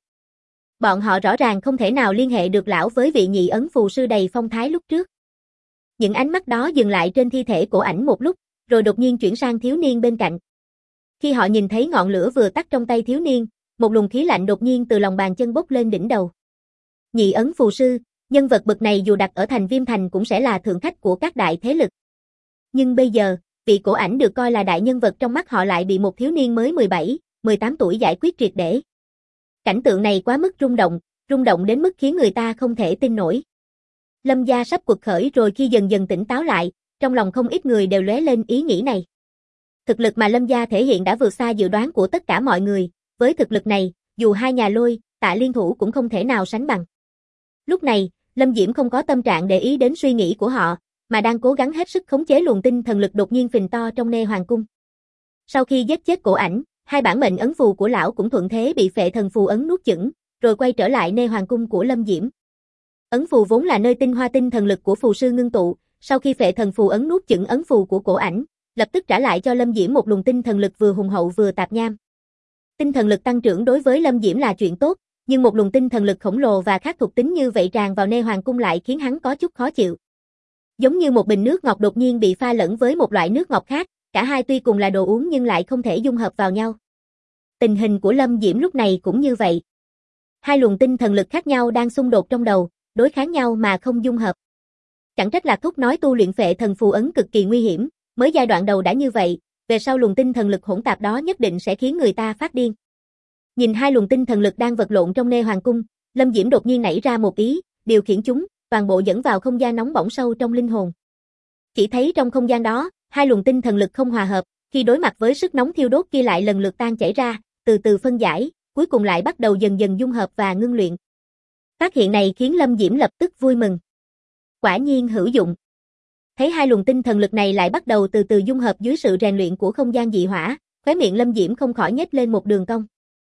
Bọn họ rõ ràng không thể nào liên hệ được lão với vị nhị ấn phù sư đầy phong thái lúc trước. Những ánh mắt đó dừng lại trên thi thể Cổ Ảnh một lúc, rồi đột nhiên chuyển sang thiếu niên bên cạnh. Khi họ nhìn thấy ngọn lửa vừa tắt trong tay thiếu niên, một luồng khí lạnh đột nhiên từ lòng bàn chân bốc lên đỉnh đầu. Nhị ấn phù sư, nhân vật bậc này dù đặt ở thành Viêm Thành cũng sẽ là thượng khách của các đại thế lực. Nhưng bây giờ, vị Cổ Ảnh được coi là đại nhân vật trong mắt họ lại bị một thiếu niên mới 17, 18 tuổi giải quyết triệt để. Cảnh tượng này quá mức rung động đến mức khiến người ta không thể tin nổi. Lâm gia sắp quật khởi rồi. Khi dần dần tỉnh táo lại, trong lòng không ít người đều lóe lên ý nghĩ này. Thực lực mà Lâm gia thể hiện đã vượt xa dự đoán của tất cả mọi người, với thực lực này, dù hai nhà Lôi, Tạ liên thủ cũng không thể nào sánh bằng. Lúc này, Lâm Diễm không có tâm trạng để ý đến suy nghĩ của họ, mà đang cố gắng hết sức khống chế luồng tinh thần lực đột nhiên phình to trong nê hoàng cung. Sau khi giết chết Cổ Ảnh, hai bản mệnh ấn phù của lão cũng thuận thế bị phệ thần phù ấn nuốt chửng, rồi quay trở lại nê hoàng cung của Lâm Diễm. Ấn phù vốn là nơi tinh hoa tinh thần lực của phù sư ngưng tụ, sau khi phệ thần phù ấn nuốt chửng ấn phù của Cổ Ảnh, lập tức trả lại cho Lâm Diễm một luồng tinh thần lực vừa hùng hậu vừa tạp nham. Tinh thần lực tăng trưởng đối với Lâm Diễm là chuyện tốt, nhưng một luồng tinh thần lực khổng lồ và khác thuộc tính như vậy tràn vào nê hoàng cung lại khiến hắn có chút khó chịu. Giống như một bình nước ngọt đột nhiên bị pha lẫn với một loại nước ngọt khác, cả hai tuy cùng là đồ uống nhưng lại không thể dung hợp vào nhau. Tình hình của Lâm Diễm lúc này cũng như vậy. Hai luồng tinh thần lực khác nhau đang xung đột trong đầu, đối kháng nhau mà không dung hợp. Chẳng trách Lạc Thúc nói tu luyện phệ thần phù ấn cực kỳ nguy hiểm, mới giai đoạn đầu đã như vậy, về sau luồng tinh thần lực hỗn tạp đó nhất định sẽ khiến người ta phát điên. Nhìn hai luồng tinh thần lực đang vật lộn trong nê hoàng cung, Lâm Diễm đột nhiên nảy ra một ý, điều khiển chúng, toàn bộ dẫn vào không gian nóng bỏng sâu trong linh hồn. Chỉ thấy trong không gian đó, hai luồng tinh thần lực không hòa hợp, khi đối mặt với sức nóng thiêu đốt kia lại lần lượt tan chảy ra, từ từ phân giải, cuối cùng lại bắt đầu dần dần dung hợp và ngưng luyện. Phát hiện này khiến Lâm Diễm lập tức vui mừng. Quả nhiên hữu dụng. Thấy hai luồng tinh thần lực này lại bắt đầu từ từ dung hợp dưới sự rèn luyện của không gian dị hỏa, khóe miệng Lâm Diễm không khỏi nhếch lên một đường cong.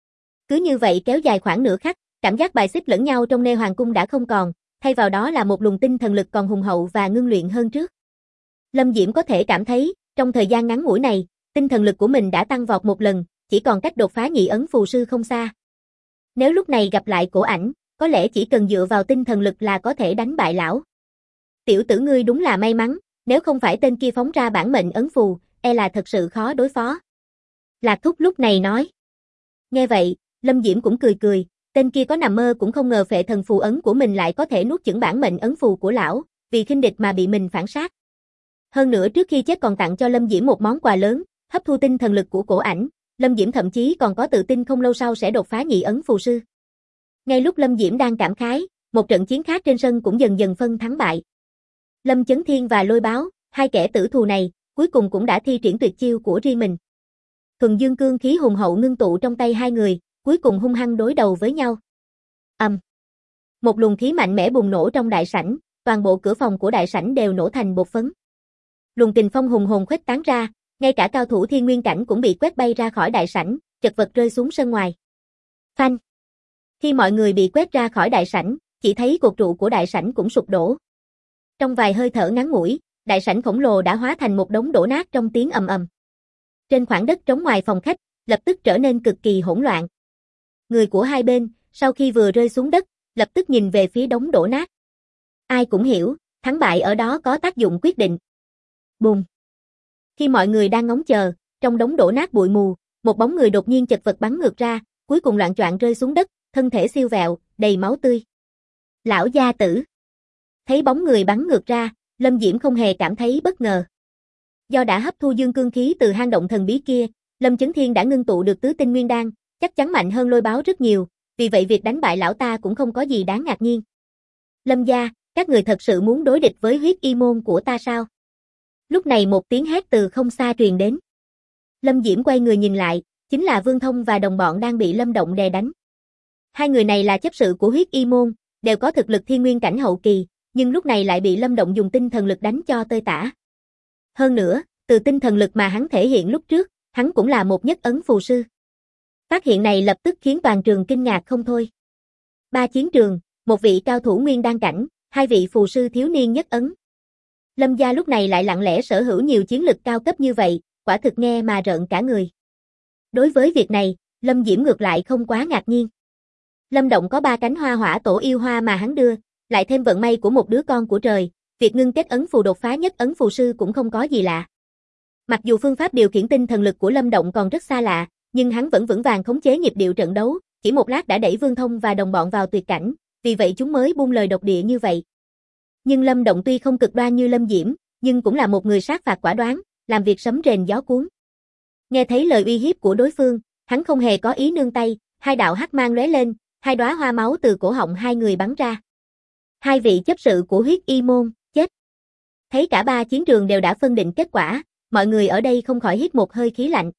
Cứ như vậy kéo dài khoảng nửa khắc, cảm giác bài xích lẫn nhau trong Nê Hoàng cung đã không còn, thay vào đó là một luồng tinh thần lực còn hùng hậu và ngưng luyện hơn trước. Lâm Diễm có thể cảm thấy, trong thời gian ngắn ngủi này, tinh thần lực của mình đã tăng vọt một lần, chỉ còn cách đột phá nhị ấn phù sư không xa. Nếu lúc này gặp lại Cổ Ảnh, có lẽ chỉ cần dựa vào tinh thần lực là có thể đánh bại lão. Tiểu tử ngươi đúng là may mắn, nếu không phải tên kia phóng ra bản mệnh ấn phù, e là thật sự khó đối phó. Lạc Thúc lúc này nói. Nghe vậy, Lâm Diễm cũng cười cười, tên kia có nằm mơ cũng không ngờ phệ thần phù ấn của mình lại có thể nuốt chửng bản mệnh ấn phù của lão, vì khinh địch mà bị mình phản sát. Hơn nữa trước khi chết còn tặng cho Lâm Diễm một món quà lớn, hấp thu tinh thần lực của Cổ Ảnh, Lâm Diễm thậm chí còn có tự tin không lâu sau sẽ đột phá nhị ấn phù sư. Ngay lúc Lâm Diễm đang cảm khái, một trận chiến khác trên sân cũng dần dần phân thắng bại. Lâm Chấn Thiên và Lôi Báo, hai kẻ tử thù này, cuối cùng cũng đã thi triển tuyệt chiêu của riêng mình. Thuần Dương cương khí hùng hậu ngưng tụ trong tay hai người, cuối cùng hung hăng đối đầu với nhau. Một luồng khí mạnh mẽ bùng nổ trong đại sảnh, toàn bộ cửa phòng của đại sảnh đều nổ thành bột phấn. Luồng kình phong hùng hồn khuếch tán ra, ngay cả cao thủ thiên nguyên cảnh cũng bị quét bay ra khỏi đại sảnh, chật vật rơi xuống sân ngoài. Phanh! Khi mọi người bị quét ra khỏi đại sảnh, chỉ thấy cột trụ của đại sảnh cũng sụp đổ. Trong vài hơi thở ngắn ngủi, đại sảnh khổng lồ đã hóa thành một đống đổ nát trong tiếng ầm ầm. Trên khoảng đất trống ngoài phòng khách, lập tức trở nên cực kỳ hỗn loạn. Người của hai bên, sau khi vừa rơi xuống đất, lập tức nhìn về phía đống đổ nát. Ai cũng hiểu, thắng bại ở đó có tác dụng quyết định. Bùm! Khi mọi người đang ngóng chờ, trong đống đổ nát bụi mù, một bóng người đột nhiên chật vật bắn ngược ra, cuối cùng loạng choạng rơi xuống đất, thân thể siêu vẹo, đầy máu tươi. Lão gia tử! Thấy bóng người bắn ngược ra, Lâm Diễm không hề cảm thấy bất ngờ. Do đã hấp thu dương cương khí từ hang động thần bí kia, Lâm Chấn Thiên đã ngưng tụ được tứ tinh nguyên đan, chắc chắn mạnh hơn Lôi Báo rất nhiều, vì vậy việc đánh bại lão ta cũng không có gì đáng ngạc nhiên. Lâm gia, các người thật sự muốn đối địch với huyết y môn của ta sao? Lúc này một tiếng hét từ không xa truyền đến. Lâm Diễm quay người nhìn lại, chính là Vương Thông và đồng bọn đang bị Lâm Động đè đánh. Hai người này là chấp sự của huyết y môn, đều có thực lực thiên nguyên cảnh hậu kỳ, nhưng lúc này lại bị Lâm Động dùng tinh thần lực đánh cho tơi tả. Hơn nữa, từ tinh thần lực mà hắn thể hiện lúc trước, hắn cũng là một nhất ấn phù sư. Phát hiện này lập tức khiến toàn trường kinh ngạc không thôi. Ba chiến trường, một vị cao thủ nguyên đan cảnh, hai vị phù sư thiếu niên nhất ấn. Lâm gia lúc này lại lặng lẽ sở hữu nhiều chiến lực cao cấp như vậy, quả thực nghe mà rợn cả người. Đối với việc này, Lâm Diễm ngược lại không quá ngạc nhiên. Lâm Động có 3 cánh hoa hỏa tổ yêu hoa mà hắn đưa, lại thêm vận may của một đứa con của trời, việc ngưng kết ấn phù đột phá nhất ấn phù sư cũng không có gì lạ. Mặc dù phương pháp điều khiển tinh thần lực của Lâm Động còn rất xa lạ, nhưng hắn vẫn vững vàng khống chế nhịp điệu trận đấu, chỉ một lát đã đẩy Vương Thông và đồng bọn vào tuyệt cảnh, vì vậy chúng mới buông lời độc địa như vậy. Nhưng Lâm Động tuy không cực đoan như Lâm Diễm, nhưng cũng là một người sát phạt quả đoán, làm việc sấm rền gió cuốn. Nghe thấy lời uy hiếp của đối phương, hắn không hề có ý nương tay, hai đạo hắc mang lóe lên, hai đóa hoa máu từ cổ họng hai người bắn ra. Hai vị chấp sự của huyết y môn, chết. Thấy cả 3 chiến trường đều đã phân định kết quả, mọi người ở đây không khỏi hít một hơi khí lạnh.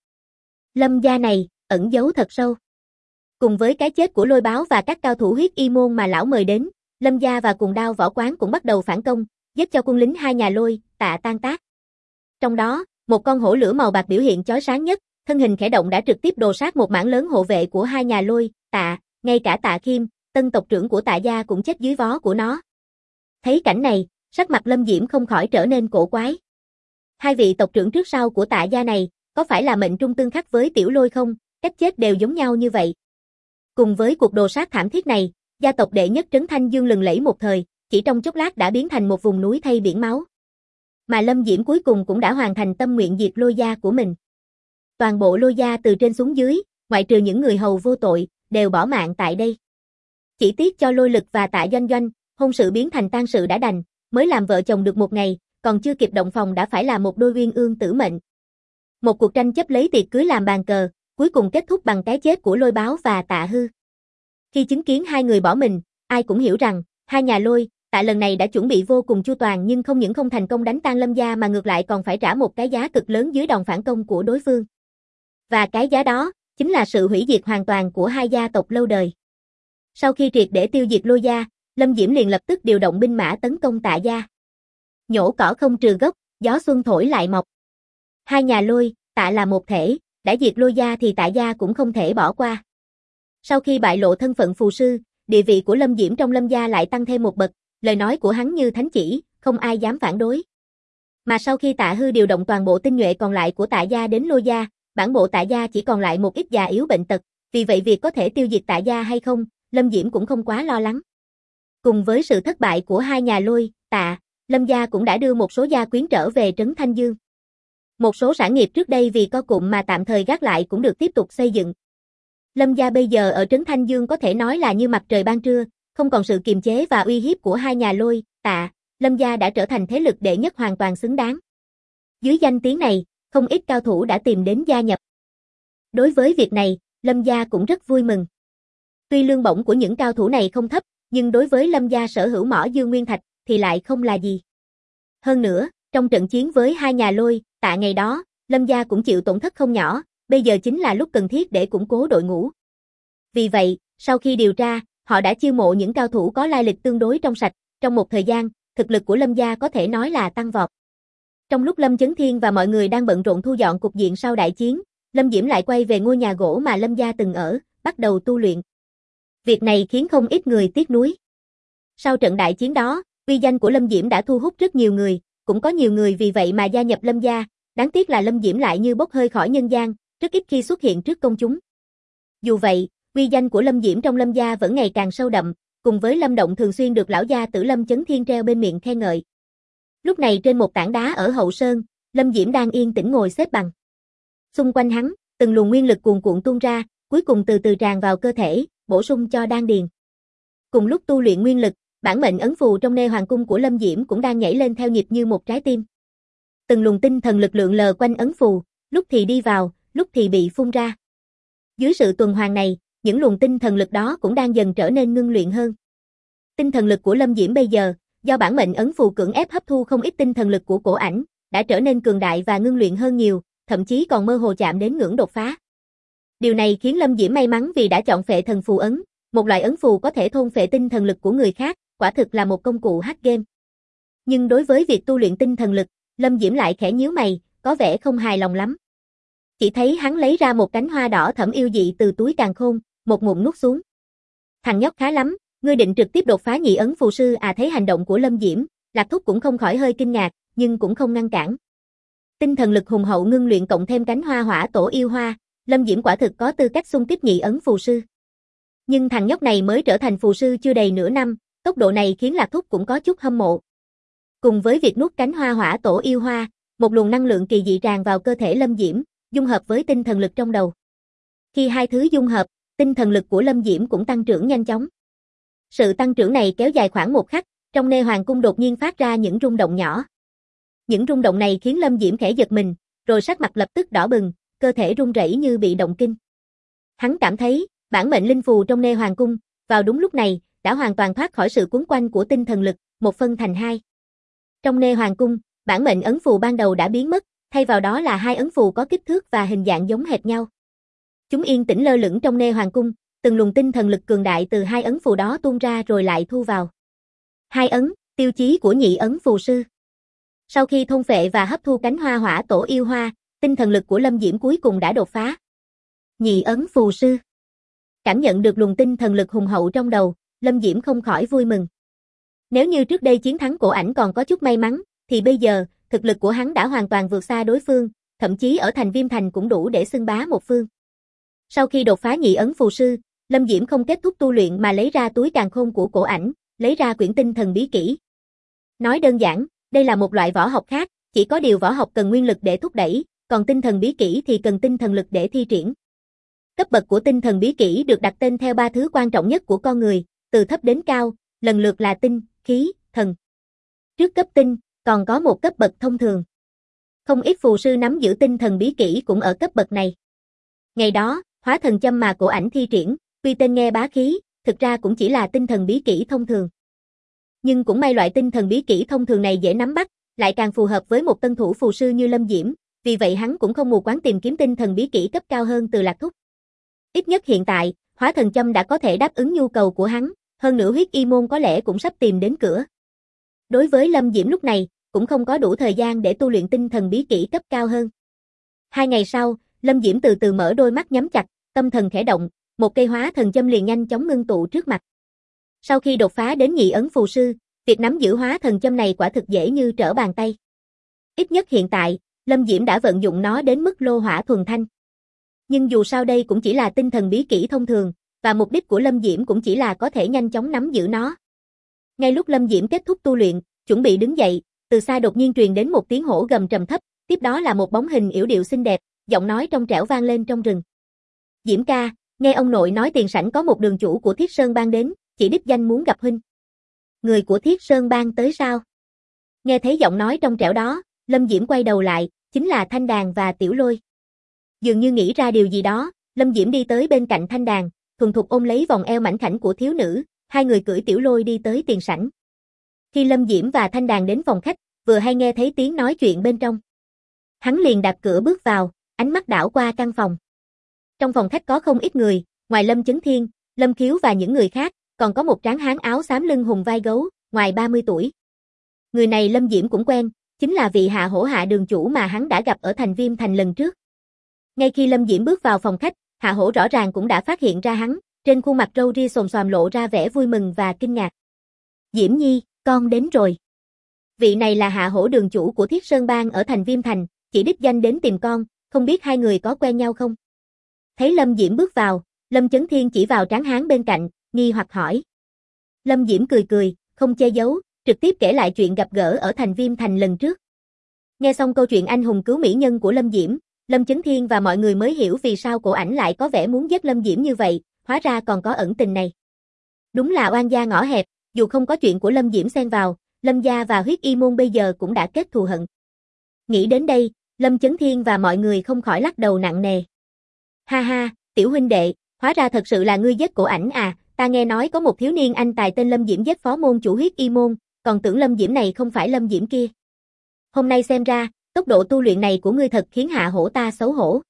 Lâm gia này, ẩn giấu thật sâu. Cùng với cái chết của Lôi Báo và các cao thủ huyết y môn mà lão mời đến, Lâm gia và Cùng Đao Võ Quán cũng bắt đầu phản công, giết cho quân lính hai nhà Lôi, Tạ tan tác. Trong đó, một con hổ lửa màu bạc biểu hiện chói sáng nhất, thân hình khẽ động đã trực tiếp đồ sát một mảng lớn hộ vệ của hai nhà Lôi, Tạ, ngay cả Tạ Khiêm, tân tộc trưởng của Tạ gia cũng chết dưới vó của nó. Thấy cảnh này, sắc mặt Lâm Diễm không khỏi trở nên cổ quái. Hai vị tộc trưởng trước sau của Tạ gia này, có phải là mệnh trung tương khắc với Tiểu Lôi không? Cách chết đều giống nhau như vậy. Cùng với cuộc đồ sát thảm thiết này, gia tộc đệ nhất trấn Thanh Dương lừng lẫy một thời, chỉ trong chốc lát đã biến thành một vùng núi thay biển máu. Mà Lâm Diễm cuối cùng cũng đã hoàn thành tâm nguyện diệt Lôi gia của mình. Toàn bộ Lôi gia từ trên xuống dưới, ngoại trừ những người hầu vô tội, đều bỏ mạng tại đây. Chỉ tiếc cho Lôi Lực và Tạ Doanh Doanh, hôn sự biến thành tang sự đã đành, mới làm vợ chồng được một ngày, còn chưa kịp động phòng đã phải là một đôi uyên ương tử mệnh. Một cuộc tranh chấp lấy tiệc cưới làm bàn cờ, cuối cùng kết thúc bằng cái chết của Lôi Báo và Tạ Hư. Khi chứng kiến hai người bỏ mình, ai cũng hiểu rằng, hai nhà Lôi, Tạ lần này đã chuẩn bị vô cùng chu toàn nhưng không những không thành công đánh tan Lâm gia mà ngược lại còn phải trả một cái giá cực lớn dưới đòn phản công của đối phương. Và cái giá đó, chính là sự hủy diệt hoàn toàn của hai gia tộc lâu đời. Sau khi triệt để tiêu diệt Lôi gia, Lâm Diễm liền lập tức điều động binh mã tấn công Tạ gia. Nhổ cỏ không trừ gốc, gió xuân thổi lại mọc. Hai nhà Lôi, Tạ là một thể, đã diệt Lôi gia thì Tạ gia cũng không thể bỏ qua. Sau khi bại lộ thân phận phù sư, địa vị của Lâm Diễm trong Lâm gia lại tăng thêm một bậc, lời nói của hắn như thánh chỉ, không ai dám phản đối. Mà sau khi Tạ Hư điều động toàn bộ tinh nhuệ còn lại của Tạ gia đến Lô gia, bản bộ Tạ gia chỉ còn lại một ít già yếu bệnh tật, vì vậy việc có thể tiêu diệt Tạ gia hay không, Lâm Diễm cũng không quá lo lắng. Cùng với sự thất bại của hai nhà Lôi, Tạ, Lâm gia cũng đã đưa một số gia quyến trở về trấn Thanh Dương. Một số sản nghiệp trước đây vì co cụm mà tạm thời gác lại cũng được tiếp tục xây dựng. Lâm gia bây giờ ở trấn Thanh Dương có thể nói là như mặt trời ban trưa, không còn sự kiềm chế và uy hiếp của hai nhà Lôi, Tạ, Lâm gia đã trở thành thế lực đệ nhất hoàn toàn xứng đáng. Dưới danh tiếng này, không ít cao thủ đã tìm đến gia nhập. Đối với việc này, Lâm gia cũng rất vui mừng. Tuy lương bổng của những cao thủ này không thấp, nhưng đối với Lâm gia sở hữu mỏ Dương Nguyên Thạch thì lại không là gì. Hơn nữa, trong trận chiến với hai nhà Lôi, Tạ ngày đó, Lâm gia cũng chịu tổn thất không nhỏ, bây giờ chính là lúc cần thiết để củng cố đội ngũ. Vì vậy, sau khi điều tra, họ đã chiêu mộ những cao thủ có lai lịch tương đối trong sạch, trong một thời gian, thực lực của Lâm gia có thể nói là tăng vọt. Trong lúc Lâm Chấn Thiên và mọi người đang bận rộn thu dọn cục diện sau đại chiến, Lâm Diễm lại quay về ngôi nhà gỗ mà Lâm gia từng ở, bắt đầu tu luyện. Việc này khiến không ít người tiếc nuối. Sau trận đại chiến đó, uy danh của Lâm Diễm đã thu hút rất nhiều người, cũng có nhiều người vì vậy mà gia nhập Lâm gia, đáng tiếc là Lâm Diễm lại như bốc hơi khỏi nhân gian, rất ít khi xuất hiện trước công chúng. Dù vậy, uy danh của Lâm Diễm trong Lâm gia vẫn ngày càng sâu đậm, cùng với Lâm Động thường xuyên được lão gia tử Lâm Chấn Thiên treo bên miệng khen ngợi. Lúc này trên một tảng đá ở hậu sơn, Lâm Diễm đang yên tĩnh ngồi xếp bằng. Xung quanh hắn, từng luồng nguyên lực cuồn cuộn tuôn ra, cuối cùng từ từ tràn vào cơ thể, bổ sung cho đan điền. Cùng lúc tu luyện nguyên lực, bản mệnh ấn phù trong nê hoàng cung của Lâm Diễm cũng đang nhảy lên theo nhịp như một trái tim. Từng luồng tinh thần lực lượng lờ quanh ấn phù, lúc thì đi vào, lúc thì bị phun ra. Dưới sự tuần hoàn này, những luồng tinh thần lực đó cũng đang dần trở nên ngưng luyện hơn. Tinh thần lực của Lâm Diễm bây giờ, do bản mệnh ấn phù cưỡng ép hấp thu không ít tinh thần lực của cổ ảnh, đã trở nên cường đại và ngưng luyện hơn nhiều, thậm chí còn mơ hồ chạm đến ngưỡng đột phá. Điều này khiến Lâm Diễm may mắn vì đã chọn phệ thần phù ấn, một loại ấn phù có thể thôn phệ tinh thần lực của người khác, quả thực là một công cụ hack game. Nhưng đối với việc tu luyện tinh thần lực, Lâm Diễm lại khẽ nhíu mày, có vẻ không hài lòng lắm. Chỉ thấy hắn lấy ra một cánh hoa đỏ thẫm yêu dị từ túi càn khôn, một ngụm nuốt xuống. Thằng nhóc khá lắm, ngươi định trực tiếp đột phá nhị ấn phù sư à? Thấy hành động của Lâm Diễm, Lạc Thúc cũng không khỏi hơi kinh ngạc, nhưng cũng không ngăn cản. Tinh thần lực hùng hậu ngưng luyện cộng thêm cánh hoa hỏa tổ yêu hoa, Lâm Diễm quả thực có tư cách xung kích nhị ấn phù sư. Nhưng thằng nhóc này mới trở thành phù sư chưa đầy nửa năm, tốc độ này khiến Lạc Thúc cũng có chút hâm mộ. Cùng với việc nuốt cánh hoa hỏa tổ yêu hoa, một luồng năng lượng kỳ dị tràn vào cơ thể Lâm Diễm, dung hợp với tinh thần lực trong đầu. Khi hai thứ dung hợp, tinh thần lực của Lâm Diễm cũng tăng trưởng nhanh chóng. Sự tăng trưởng này kéo dài khoảng một khắc, trong nê hoàng cung đột nhiên phát ra những rung động nhỏ. Những rung động này khiến Lâm Diễm khẽ giật mình, rồi sắc mặt lập tức đỏ bừng, cơ thể run rẩy như bị động kinh. Hắn cảm thấy, bản mệnh linh phù trong nê hoàng cung, vào đúng lúc này, đã hoàn toàn thoát khỏi sự cuốn quanh của tinh thần lực, một phân thành hai. Trong nê hoàng cung, bản mệnh ấn phù ban đầu đã biến mất, thay vào đó là hai ấn phù có kích thước và hình dạng giống hệt nhau. Chúng yên tĩnh lơ lửng trong nê hoàng cung, từng luồng tinh thần lực cường đại từ hai ấn phù đó tuôn ra rồi lại thu vào. Hai ấn, tiêu chí của nhị ấn phù sư. Sau khi thôn phệ và hấp thu cánh hoa hỏa tổ yêu hoa, tinh thần lực của Lâm Diễm cuối cùng đã đột phá. Nhị ấn phù sư. Cảm nhận được luồng tinh thần lực hùng hậu trong đầu, Lâm Diễm không khỏi vui mừng. Nếu như trước đây chiến thắng cổ ảnh còn có chút may mắn, thì bây giờ, thực lực của hắn đã hoàn toàn vượt xa đối phương, thậm chí ở thành Viêm Thành cũng đủ để xưng bá một phương. Sau khi đột phá nhị ấn phù sư, Lâm Diễm không kết thúc tu luyện mà lấy ra túi càn khôn của cổ ảnh, lấy ra quyển tinh thần bí kỹ. Nói đơn giản, đây là một loại võ học khác, chỉ có điều võ học cần nguyên lực để thúc đẩy, còn tinh thần bí kỹ thì cần tinh thần lực để thi triển. Cấp bậc của tinh thần bí kỹ được đặt tên theo ba thứ quan trọng nhất của con người, từ thấp đến cao, lần lượt là tinh, khí, thần. Trước cấp tinh, còn có một cấp bậc thông thường. Không ít phù sư nắm giữ tinh thần bí kỹ cũng ở cấp bậc này. Ngày đó, hóa thần châm mà cổ ảnh thi triển, tuy tên nghe bá khí, thực ra cũng chỉ là tinh thần bí kỹ thông thường. Nhưng cũng may loại tinh thần bí kỹ thông thường này dễ nắm bắt, lại càng phù hợp với một tân thủ phù sư như Lâm Diễm, vì vậy hắn cũng không mù quáng tìm kiếm tinh thần bí kỹ cấp cao hơn từ Lạc Thúc. Ít nhất hiện tại, hóa thần châm đã có thể đáp ứng nhu cầu của hắn, hơn nữa huyết y môn có lẽ cũng sắp tìm đến cửa. Đối với Lâm Diễm lúc này, cũng không có đủ thời gian để tu luyện tinh thần bí kỹ cấp cao hơn. 2 ngày sau, Lâm Diễm từ từ mở đôi mắt nhắm chặt, tâm thần khẽ động, một cây hóa thần châm liền nhanh chóng ngưng tụ trước mặt. Sau khi đột phá đến nhị ấn phù sư, việc nắm giữ hóa thần châm này quả thực dễ như trở bàn tay. Ít nhất hiện tại, Lâm Diễm đã vận dụng nó đến mức lô hỏa thuần thanh. Nhưng dù sao đây cũng chỉ là tinh thần bí kỹ thông thường, và mục đích của Lâm Diễm cũng chỉ là có thể nhanh chóng nắm giữ nó. Ngay lúc Lâm Diễm kết thúc tu luyện, chuẩn bị đứng dậy, từ xa đột nhiên truyền đến một tiếng hổ gầm trầm thấp, tiếp đó là một bóng hình yểu điệu xinh đẹp, giọng nói trong trẻo vang lên trong rừng. Diễm ca, nghe ông nội nói tiền sảnh có một đường chủ của Thiết Sơn Bang đến, chỉ đích danh muốn gặp huynh. Người của Thiết Sơn Bang tới sao? Nghe thấy giọng nói trong trẻo đó, Lâm Diễm quay đầu lại, chính là Thanh Đàn và Tiểu Lôi. Dường như nghĩ ra điều gì đó, Lâm Diễm đi tới bên cạnh Thanh Đàn, thuần thục ôm lấy vòng eo mảnh khảnh của thiếu nữ, hai người cưỡi Tiểu Lôi đi tới tiền sảnh. Khi Lâm Diễm và Thanh Đàn đến phòng khách, vừa hay nghe thấy tiếng nói chuyện bên trong. Hắn liền đạp cửa bước vào, ánh mắt đảo qua căn phòng. Trong phòng khách có không ít người, ngoài Lâm Chấn Thiên, Lâm Khiếu và những người khác, còn có một tráng hán áo xám lưng hùng vai gấu, ngoài 30 tuổi. Người này Lâm Diễm cũng quen, chính là vị Hạ Hổ Hạ đường chủ mà hắn đã gặp ở thành Viêm Thành lần trước. Ngay khi Lâm Diễm bước vào phòng khách, Hạ Hổ rõ ràng cũng đã phát hiện ra hắn, trên khuôn mặt râu ria xồm xoàm lộ ra vẻ vui mừng và kinh ngạc. Diễm Nhi, con đến rồi. Vị này là Hạ Hổ đường chủ của Thiết Sơn Bang ở thành Viêm Thành, chỉ đích danh đến tìm con, không biết hai người có quen nhau không? Thấy Lâm Diễm bước vào, Lâm Chấn Thiên chỉ vào tráng hán bên cạnh, nghi hoặc hỏi. Lâm Diễm cười cười, không che giấu, trực tiếp kể lại chuyện gặp gỡ ở thành Viêm Thành lần trước. Nghe xong câu chuyện anh hùng cứu mỹ nhân của Lâm Diễm, Lâm Chấn Thiên và mọi người mới hiểu vì sao cổ ảnh lại có vẻ muốn giết Lâm Diễm như vậy, hóa ra còn có ẩn tình này. Đúng là oan gia ngõ hẹp, dù không có chuyện của Lâm Diễm xen vào, Lâm gia và Huyết Y môn bây giờ cũng đã kết thù hận. Nghĩ đến đây, Lâm Chấn Thiên và mọi người không khỏi lắc đầu nặng nề. Ha ha, tiểu huynh đệ, hóa ra thật sự là ngươi giết cổ ảnh à, ta nghe nói có một thiếu niên anh tài tên Lâm Diễm giết phó môn chủ Huyết Y môn, còn tưởng Lâm Diễm này không phải Lâm Diễm kia. Hôm nay xem ra, tốc độ tu luyện này của ngươi thật khiến Hạ Hổ ta xấu hổ.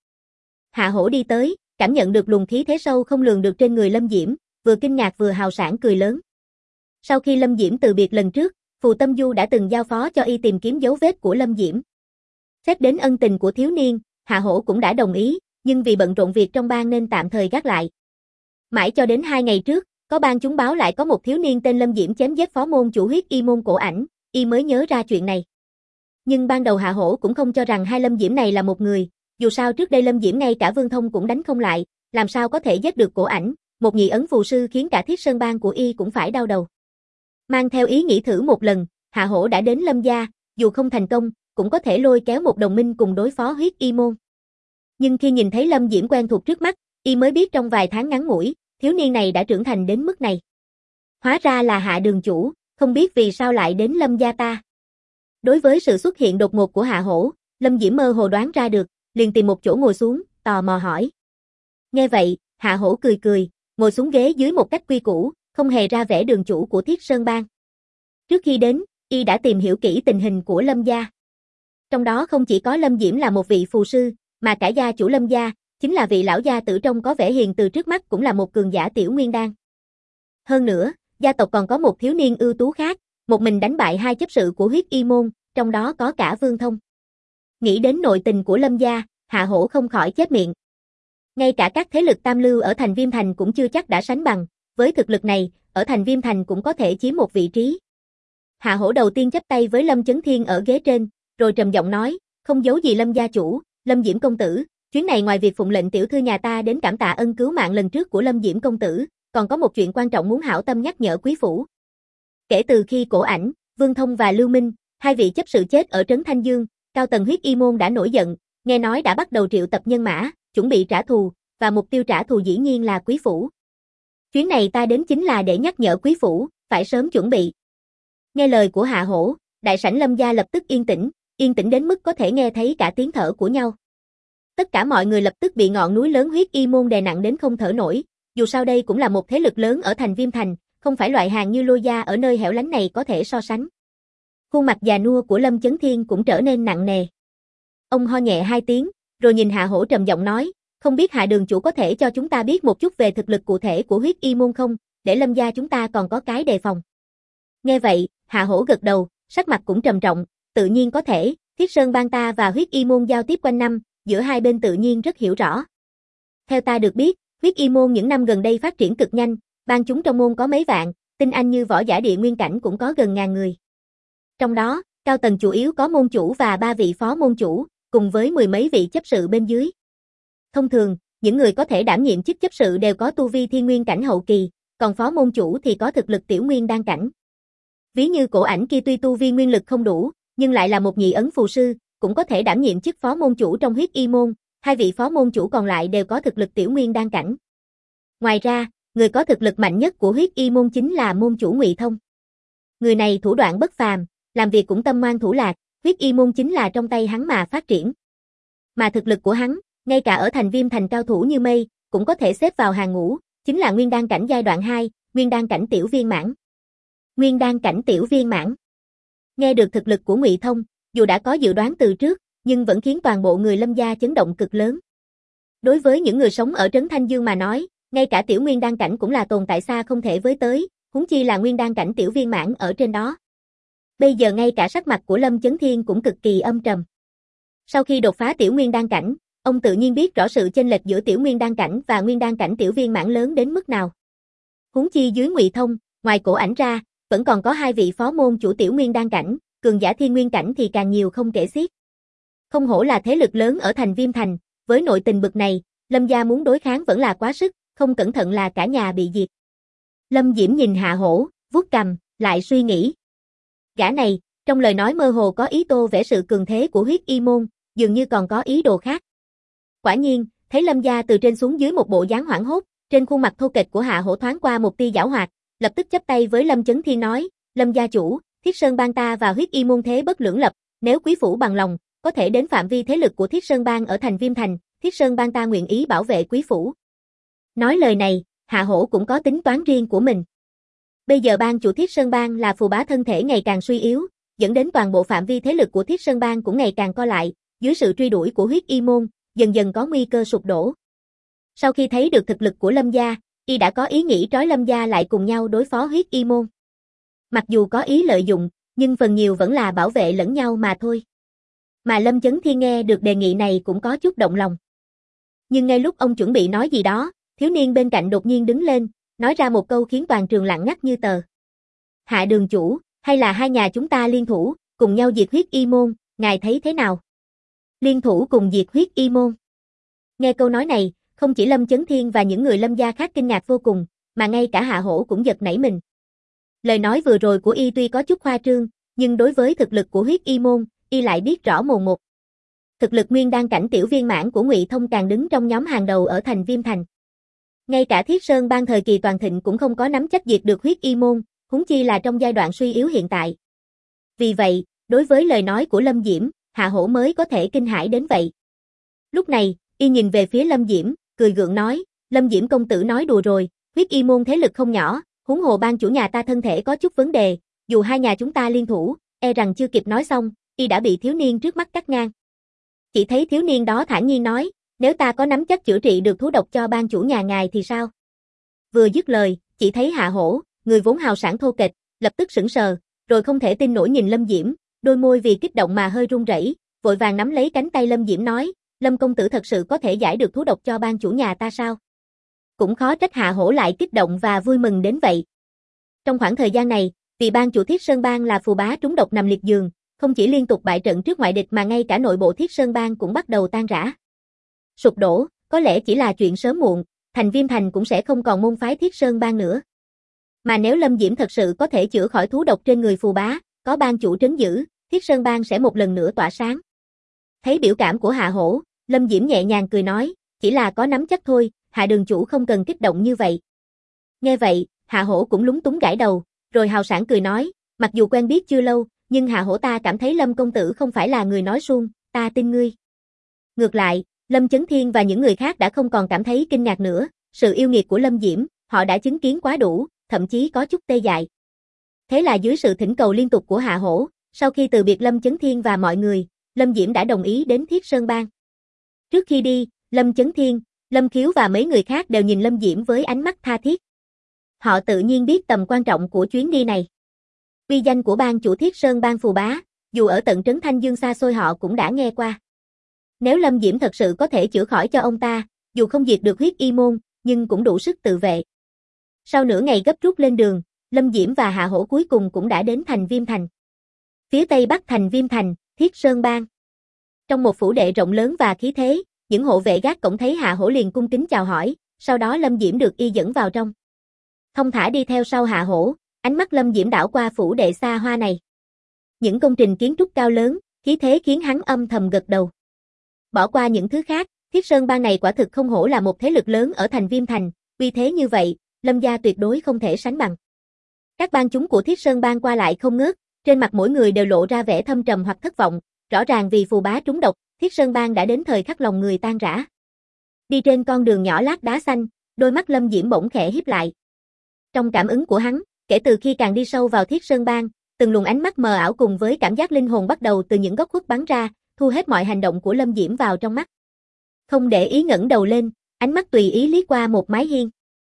Hạ Hổ đi tới, cảm nhận được luồng khí thế sâu không lường được trên người Lâm Diễm, vừa kinh ngạc vừa hào sảng cười lớn. Sau khi Lâm Diễm từ biệt lần trước, Phù Tâm Du đã từng giao phó cho y tìm kiếm dấu vết của Lâm Diễm. Xét đến ân tình của thiếu niên, Hạ Hổ cũng đã đồng ý, nhưng vì bận rộn việc trong bang nên tạm thời gác lại. Mãi cho đến 2 ngày trước, có bang chúng báo lại có một thiếu niên tên Lâm Diễm chém giết phó môn chủ Huyết Y môn cổ ảnh, y mới nhớ ra chuyện này. Nhưng ban đầu Hạ Hổ cũng không cho rằng hai Lâm Diễm này là một người, dù sao trước đây Lâm Diễm ngay cả Vương Thông cũng đánh không lại, làm sao có thể giết được cổ ảnh, một nhị ấn phù sư khiến cả Thiết Sơn Bang của y cũng phải đau đầu. Mang theo ý nghĩ thử một lần, Hạ Hổ đã đến Lâm gia, dù không thành công, cũng có thể lôi kéo một đồng minh cùng đối phó Huyết Y môn. Nhưng khi nhìn thấy Lâm Diễm quen thuộc trước mắt, y mới biết trong vài tháng ngắn ngủi, thiếu niên này đã trưởng thành đến mức này. Hóa ra là Hạ đường chủ, không biết vì sao lại đến Lâm gia ta. Đối với sự xuất hiện đột ngột của Hạ Hổ, Lâm Diễm mơ hồ đoán ra được, liền tìm một chỗ ngồi xuống, tò mò hỏi. Nghe vậy, Hạ Hổ cười cười, ngồi xuống ghế dưới một cách quy củ, không hề ra vẻ đường chủ của Thiết Sơn Bang. Trước khi đến, y đã tìm hiểu kỹ tình hình của Lâm gia. Trong đó không chỉ có Lâm Diễm là một vị phù sư, mà cả gia chủ Lâm gia, chính là vị lão gia tử trông có vẻ hiền từ trước mắt cũng là một cường giả tiểu nguyên đan. Hơn nữa, gia tộc còn có một thiếu niên ưu tú khác, một mình đánh bại 2 chấp sự của Huyết Y môn, trong đó có cả Vương Thông. Nghĩ đến nội tình của Lâm gia, Hạ Hổ không khỏi chép miệng. Ngay cả các thế lực tam lưu ở thành Viêm Thành cũng chưa chắc đã sánh bằng, với thực lực này, ở thành Viêm Thành cũng có thể chiếm một vị trí. Hạ Hổ đầu tiên chắp tay với Lâm Chấn Thiên ở ghế trên, rồi trầm giọng nói, không giấu gì Lâm gia chủ, Lâm Diễm công tử, chuyến này ngoài việc phụng lệnh tiểu thư nhà ta đến cảm tạ ân cứu mạng lần trước của Lâm Diễm công tử, còn có một chuyện quan trọng muốn hảo tâm nhắc nhở quý phủ. Kể từ khi cổ ảnh, Vương Thông và Lưu Minh, 2 vị chấp sự chết ở trấn Thanh Dương, cao tầng Huyết Y môn đã nổi giận, nghe nói đã bắt đầu triệu tập nhân mã, chuẩn bị trả thù, và mục tiêu trả thù dĩ nhiên là quý phủ. Chuyến này ta đến chính là để nhắc nhở quý phủ, phải sớm chuẩn bị. Nghe lời của Hạ Hổ, đại sảnh Lâm gia lập tức yên tĩnh đến mức có thể nghe thấy cả tiếng thở của nhau. Tất cả mọi người lập tức bị ngọn núi lớn Huyết Y môn đè nặng đến không thở nổi, dù sao đây cũng là một thế lực lớn ở thành Viêm Thành, không phải loại hàng như Lôi gia ở nơi hẻo lánh này có thể so sánh. Khuôn mặt già nua của Lâm Chấn Thiên cũng trở nên nặng nề. Ông ho nhẹ 2 tiếng, rồi nhìn Hạ Hổ trầm giọng nói, không biết Hạ đường chủ có thể cho chúng ta biết một chút về thực lực cụ thể của Huyết Y môn không, để Lâm gia chúng ta còn có cái đề phòng. Nghe vậy, Hạ Hổ gật đầu, sắc mặt cũng trầm trọng, tự nhiên có thể, Thiết Sơn Bang ta và Huyết Y môn giao tiếp quanh năm, giữa hai bên tự nhiên rất hiểu rõ. Theo ta được biết, Huyết y môn những năm gần đây phát triển cực nhanh, ban chúng trong môn có mấy vạn, tinh anh như võ giả địa nguyên cảnh cũng có gần ngàn người. Trong đó, cao tầng chủ yếu có môn chủ và 3 vị phó môn chủ, cùng với mười mấy vị chấp sự bên dưới. Thông thường, những người có thể đảm nhiệm chức chấp sự đều có tu vi thiên nguyên cảnh hậu kỳ, còn phó môn chủ thì có thực lực tiểu nguyên đan cảnh. Ví như Cổ Ảnh kia tuy tu vi nguyên lực không đủ, nhưng lại là một nhị ấn phù sư, cũng có thể đảm nhiệm chức phó môn chủ trong huyết y môn, 2 vị phó môn chủ còn lại đều có thực lực tiểu nguyên đan cảnh. Ngoài ra, người có thực lực mạnh nhất của huyết y môn chính là môn chủ Ngụy Thông. Người này thủ đoạn bất phàm, làm việc cũng tâm ngoan thủ lạc, huyết y môn chính là trong tay hắn mà phát triển. Mà thực lực của hắn, ngay cả ở thành Viêm thành cao thủ như mây, cũng có thể xếp vào hàng ngũ, chính là nguyên đan cảnh giai đoạn 2, nguyên đan cảnh tiểu viên mãn. Nguyên đan cảnh tiểu viên mãn. Nghe được thực lực của Ngụy Thông, dù đã có dự đoán từ trước, nhưng vẫn khiến toàn bộ người Lâm gia chấn động cực lớn. Đối với những người sống ở trấn Thanh Dương mà nói, ngay cả tiểu nguyên đan cảnh cũng là tồn tại xa không thể với tới, huống chi là nguyên đan cảnh tiểu viên mãn ở trên đó. Bây giờ ngay cả sắc mặt của Lâm Chấn Thiên cũng cực kỳ âm trầm. Sau khi đột phá tiểu nguyên đan cảnh, ông tự nhiên biết rõ sự chênh lệch giữa tiểu nguyên đan cảnh và nguyên đan cảnh tiểu viên mãn lớn đến mức nào. Huống chi dưới Ngụy Thông, ngoài Cổ Ảnh ra, vẫn còn có 2 vị phó môn chủ tiểu nguyên đan cảnh, cường giả thiên nguyên cảnh thì càng nhiều không kể xiết. Không hổ là thế lực lớn ở thành Viêm thành, với nội tình bực này, Lâm gia muốn đối kháng vẫn là quá sức, không cẩn thận là cả nhà bị diệt. Lâm Diễm nhìn Hạ Hổ, vuốt cằm, lại suy nghĩ. Gã này, trong lời nói mơ hồ có ý tô vẽ sự cường thế của huyết y môn, dường như còn có ý đồ khác. Quả nhiên, thấy Lâm gia từ trên xuống dưới một bộ dáng hoảng hốt, trên khuôn mặt thô kệch của Hạ Hổ thoáng qua một tia giảo hoạt, lập tức chắp tay với Lâm Chấn Thiên nói, Lâm gia chủ, Thiết Sơn Bang ta và huyết y môn thế bất lưỡng lập, nếu quý phủ bằng lòng, có thể đến phạm vi thế lực của Thiết Sơn Bang ở thành Viêm thành, Thiết Sơn Bang ta nguyện ý bảo vệ quý phủ. Nói lời này, Hạ Hổ cũng có tính toán riêng của mình. Bây giờ bang chủ Thiết Sơn Bang là phù bá thân thể ngày càng suy yếu, dẫn đến toàn bộ phạm vi thế lực của Thiết Sơn Bang cũng ngày càng co lại, dưới sự truy đuổi của huyết y môn, dần dần có nguy cơ sụp đổ. Sau khi thấy được thực lực của Lâm gia, y đã có ý nghĩ trói Lâm gia lại cùng nhau đối phó huyết y môn. Mặc dù có ý lợi dụng, nhưng phần nhiều vẫn là bảo vệ lẫn nhau mà thôi. Mà Lâm Chấn Thiên nghe được đề nghị này cũng có chút động lòng. Nhưng ngay lúc ông chuẩn bị nói gì đó, thiếu niên bên cạnh đột nhiên đứng lên, nói ra một câu khiến toàn trường lặng ngắt như tờ. Hạ đường chủ, hay là hai nhà chúng ta liên thủ, cùng nhau diệt huyết y môn, ngài thấy thế nào? Liên thủ cùng diệt huyết y môn. Nghe câu nói này, không chỉ Lâm Chấn Thiên và những người Lâm gia khác kinh ngạc vô cùng, mà ngay cả Hạ Hổ cũng giật nảy mình. Lời nói vừa rồi của y tuy có chút khoa trương, nhưng đối với thực lực của huyết y môn, y lại biết rõ mồn một. Thực lực nguyên đan cảnh tiểu viên mãn của Ngụy Thông càng đứng trong nhóm hàng đầu ở thành Viêm thành. Ngay cả Thiết Sơn Bang thời kỳ toàn thịnh cũng không có nắm chắc diệt được huyết y môn, huống chi là trong giai đoạn suy yếu hiện tại. Vì vậy, đối với lời nói của Lâm Diễm, Hạ Hổ mới có thể kinh hãi đến vậy. Lúc này, y nhìn về phía Lâm Diễm, cười gượng nói, Lâm Diễm công tử nói đùa rồi, huyết y môn thế lực không nhỏ, huống hồ ban chủ nhà ta thân thể có chút vấn đề, dù hai nhà chúng ta liên thủ, e rằng chưa kịp nói xong, y đã bị thiếu niên trước mắt cắt ngang. Chỉ thấy thiếu niên đó thản nhiên nói, nếu ta có nắm chắc chữa trị được thú độc cho ban chủ nhà ngài thì sao? Vừa dứt lời, chỉ thấy Hạ Hổ, người vốn hào sảng thô kệch, lập tức sững sờ, rồi không thể tin nổi nhìn Lâm Diễm, đôi môi vì kích động mà hơi run rẩy, vội vàng nắm lấy cánh tay Lâm Diễm nói, Lâm công tử thật sự có thể giải được thú độc cho ban chủ nhà ta sao? Cũng khó trách Hạ Hổ lại kích động và vui mừng đến vậy. Trong khoảng thời gian này, vì ban chủ Thiết Sơn Bang là phù bá trúng độc nằm liệt giường, không chỉ liên tục bại trận trước ngoại địch mà ngay cả nội bộ Thiết Sơn Bang cũng bắt đầu tan rã. Sụp đổ, có lẽ chỉ là chuyện sớm muộn, thành Viêm thành cũng sẽ không còn môn phái Thiết Sơn Bang nữa. Mà nếu Lâm Diễm thật sự có thể chữa khỏi thú độc trên người phù bá, có ban chủ trấn giữ, Thiết Sơn Bang sẽ một lần nữa tỏa sáng. Thấy biểu cảm của Hạ Hổ, Lâm Diễm nhẹ nhàng cười nói, chỉ là có nắm chắc thôi, Hạ đường chủ không cần kích động như vậy. Nghe vậy, Hạ Hổ cũng lúng túng gãi đầu, rồi hào sảng cười nói, mặc dù quen biết chưa lâu, nhưng Hạ Hổ ta cảm thấy Lâm công tử không phải là người nói suông, ta tin ngươi. Ngược lại, Lâm Chấn Thiên và những người khác đã không còn cảm thấy kinh ngạc nữa, sự yêu nghiệt của Lâm Diễm, họ đã chứng kiến quá đủ, thậm chí có chút tê dại. Thế là dưới sự thỉnh cầu liên tục của Hạ Hổ, sau khi từ biệt Lâm Chấn Thiên và mọi người, Lâm Diễm đã đồng ý đến Thiết Sơn Bang. Trước khi đi, Lâm Chấn Thiên, Lâm Khiếu và mấy người khác đều nhìn Lâm Diễm với ánh mắt tha thiết. Họ tự nhiên biết tầm quan trọng của chuyến đi này. Uy danh của ban chủ Thiết Sơn Bang phù bá, dù ở tận trấn Thanh Dương xa xôi họ cũng đã nghe qua. Nếu Lâm Diễm thật sự có thể chữa khỏi cho ông ta, dù không diệt được huyết y môn, nhưng cũng đủ sức tự vệ. Sau nửa ngày gấp rút lên đường, Lâm Diễm và Hạ Hổ cuối cùng cũng đã đến thành Viêm Thành. Phía tây bắc thành Viêm Thành, Thiết Sơn Bang. Trong một phủ đệ rộng lớn và khí thế, những hộ vệ gác cổng thấy Hạ Hổ liền cung kính chào hỏi, sau đó Lâm Diễm được y dẫn vào trong. Thông thả đi theo sau Hạ Hổ, ánh mắt Lâm Diễm đảo qua phủ đệ xa hoa này. Những công trình kiến trúc cao lớn, khí thế khiến hắn âm thầm gật đầu. Bỏ qua những thứ khác, Thiết Sơn Bang này quả thực không hổ là một thế lực lớn ở thành Viêm Thành, uy thế như vậy, Lâm gia tuyệt đối không thể sánh bằng. Các bang chúng của Thiết Sơn Bang qua lại không ngớt, trên mặt mỗi người đều lộ ra vẻ thâm trầm hoặc thất vọng, rõ ràng vì phù bá trúng độc, Thiết Sơn Bang đã đến thời khắc lòng người tan rã. Đi trên con đường nhỏ lát đá xanh, đôi mắt Lâm Diễm bỗng khẽ híp lại. Trong cảm ứng của hắn, kể từ khi càng đi sâu vào Thiết Sơn Bang, từng luồng ánh mắt mờ ảo cùng với cảm giác linh hồn bắt đầu từ những góc khuất bắn ra, thu hết mọi hành động của Lâm Diễm vào trong mắt. Không để ý ngẩng đầu lên, ánh mắt tùy ý liếc qua một mái hiên.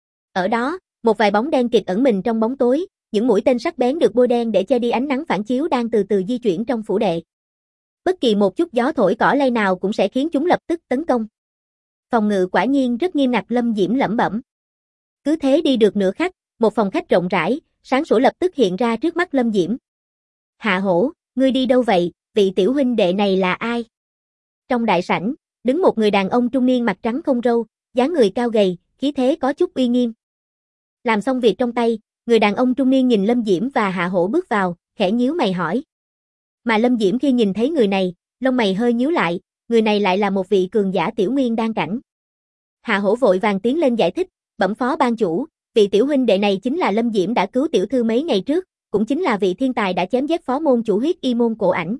Ở đó, một vài bóng đen kịt ẩn mình trong bóng tối, những mũi tên sắc bén được bôi đen để che đi ánh nắng phản chiếu đang từ từ di chuyển trong phủ đệ. Bất kỳ một chút gió thổi cỏ lay nào cũng sẽ khiến chúng lập tức tấn công. Phòng ngự quả nhiên rất nghiêm ngặt, Lâm Diễm lẩm bẩm. Cứ thế đi được nửa khắc, một phòng khách rộng rãi, sáng sủa lập tức hiện ra trước mắt Lâm Diễm. Hạ Hổ, ngươi đi đâu vậy, vị tiểu huynh đệ này là ai? Trong đại sảnh, đứng một người đàn ông trung niên mặt trắng không râu, dáng người cao gầy, khí thế có chút uy nghiêm. Làm xong việc trong tay, người đàn ông trung niên nhìn Lâm Diễm và Hạ Hổ bước vào, khẽ nhíu mày hỏi. Mà Lâm Diễm khi nhìn thấy người này, lông mày hơi nhíu lại, người này lại là một vị cường giả tiểu nguyên đan cảnh. Hạ Hổ vội vàng tiến lên giải thích, bẩm phó ban chủ, vị tiểu huynh đệ này chính là Lâm Diễm đã cứu tiểu thư mấy ngày trước, cũng chính là vị thiên tài đã chém giết phó môn chủ Huyết Y môn Cổ Ảnh.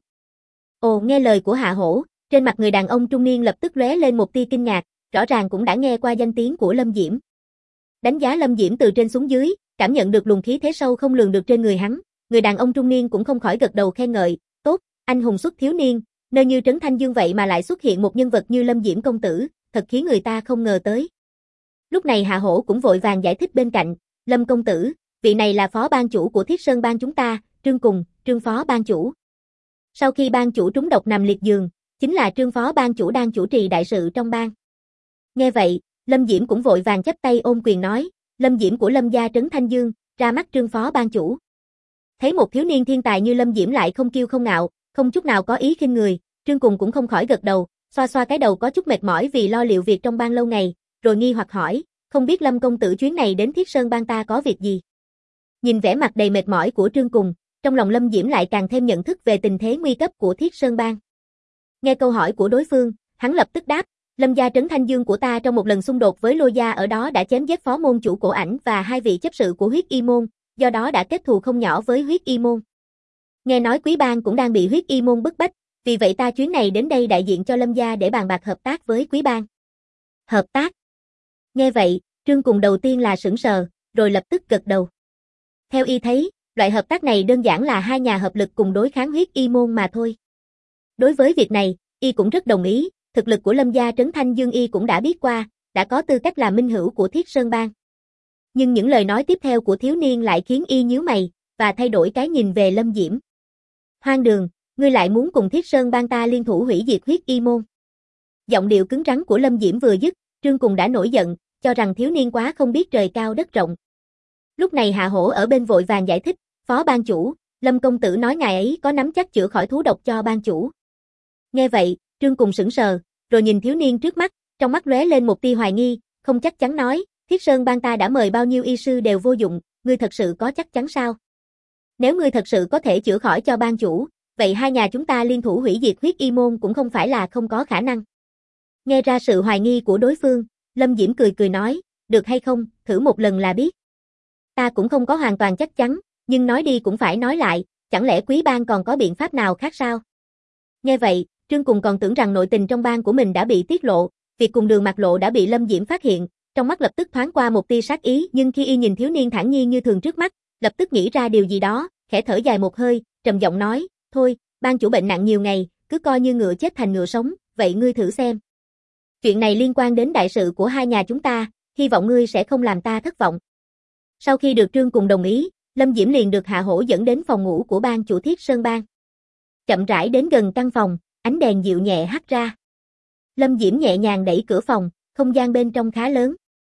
Ồ, nghe lời của Hạ Hổ, trên mặt người đàn ông trung niên lập tức lóe lên một tia kinh ngạc, rõ ràng cũng đã nghe qua danh tiếng của Lâm Diễm. Đánh giá Lâm Diễm từ trên xuống dưới, cảm nhận được luồng khí thế sâu không lường được trên người hắn, người đàn ông trung niên cũng không khỏi gật đầu khen ngợi, tốt, anh hùng xuất thiếu niên, nơi như Trấn Thanh Dương vậy mà lại xuất hiện một nhân vật như Lâm Diễm công tử, thật khiến người ta không ngờ tới. Lúc này Hạ Hổ cũng vội vàng giải thích bên cạnh, Lâm công tử, vị này là phó ban chủ của Thiết Sơn Bang chúng ta, Trương Cùng, Trương phó ban chủ. Sau khi ban chủ trúng độc nằm liệt giường, chính là Trương phó ban chủ đang chủ trì đại sự trong bang. Nghe vậy, Lâm Diễm cũng vội vàng chắp tay ôm quyền nói, Lâm Diễm của Lâm gia Trấn Thanh Dương, ra mắt Trương phó ban chủ. Thấy một thiếu niên thiên tài như Lâm Diễm lại không kiêu không ngạo, không chút nào có ý khinh người, Trương Cùng cũng không khỏi gật đầu, xoa xoa cái đầu có chút mệt mỏi vì lo liệu việc trong bang lâu ngày, rồi nghi hoặc hỏi, không biết Lâm công tử chuyến này đến Thiết Sơn Bang ta có việc gì? Nhìn vẻ mặt đầy mệt mỏi của Trương Cùng, trong lòng Lâm Diễm lại càng thêm nhận thức về tình thế nguy cấp của Thiết Sơn Bang. Nghe câu hỏi của đối phương, hắn lập tức đáp, Lâm gia Trấn Thanh Dương của ta trong một lần xung đột với Lôi gia ở đó đã chém giết phó môn chủ Cổ Ảnh và hai vị chấp sự của Huyết Y môn, do đó đã kết thù không nhỏ với Huyết Y môn. Nghe nói Quý bang cũng đang bị Huyết Y môn bức bách, vì vậy ta chuyến này đến đây đại diện cho Lâm gia để bàn bạc hợp tác với Quý bang. Hợp tác? Nghe vậy, Trương Cùng đầu tiên là sững sờ, rồi lập tức gật đầu. Theo y thấy, loại hợp tác này đơn giản là hai nhà hợp lực cùng đối kháng Huyết Y môn mà thôi. Đối với việc này, y cũng rất đồng ý, thực lực của Lâm gia Trấn Thanh Dương y cũng đã biết qua, đã có tư cách là minh hữu của Thiết Sơn Bang. Nhưng những lời nói tiếp theo của thiếu niên lại khiến y nhíu mày, và thay đổi cái nhìn về Lâm Diễm. Hoang đường, ngươi lại muốn cùng Thiết Sơn Bang ta liên thủ hủy diệt Huyết Y môn. Giọng điệu cứng rắn của Lâm Diễm vừa dứt, Trương Cùng đã nổi giận, cho rằng thiếu niên quá không biết trời cao đất rộng. Lúc này Hạ Hổ ở bên vội vàng giải thích, phó ban chủ, Lâm công tử nói ngài ấy có nắm chắc chữa khỏi thú độc cho ban chủ. Nghe vậy, Trương Cùng sững sờ, rồi nhìn thiếu niên trước mắt, trong mắt lóe lên một tia hoài nghi, không chắc chắn nói, Thiết Sơn Bang ta đã mời bao nhiêu y sư đều vô dụng, ngươi thật sự có chắc chắn sao? Nếu ngươi thật sự có thể chữa khỏi cho ban chủ, vậy hai nhà chúng ta liên thủ hủy diệt Huyết Y môn cũng không phải là không có khả năng. Nghe ra sự hoài nghi của đối phương, Lâm Diễm cười cười nói, được hay không, thử một lần là biết. Ta cũng không có hoàn toàn chắc chắn, nhưng nói đi cũng phải nói lại, chẳng lẽ Quý bang còn có biện pháp nào khác sao? Nghe vậy, Trương Cùng còn tưởng rằng nội tình trong bang của mình đã bị tiết lộ, việc cùng Đường Mạc Lộ đã bị Lâm Diễm phát hiện, trong mắt lập tức thoáng qua một tia sát ý, nhưng khi y nhìn thiếu niên thản nhiên như thường trước mắt, lập tức nghĩ ra điều gì đó, khẽ thở dài một hơi, trầm giọng nói, thôi, ban chủ bệnh nặng nhiều ngày, cứ coi như ngựa chết thành ngựa sống, vậy ngươi thử xem. Chuyện này liên quan đến đại sự của hai nhà chúng ta, hy vọng ngươi sẽ không làm ta thất vọng. Sau khi được Trương Cùng đồng ý, Lâm Diễm liền được Hạ Hổ dẫn đến phòng ngủ của ban chủ Thiết Sơn Bang. Chậm rãi đến gần căn phòng, ánh đèn dịu nhẹ hắt ra. Lâm Diễm nhẹ nhàng đẩy cửa phòng, không gian bên trong khá lớn.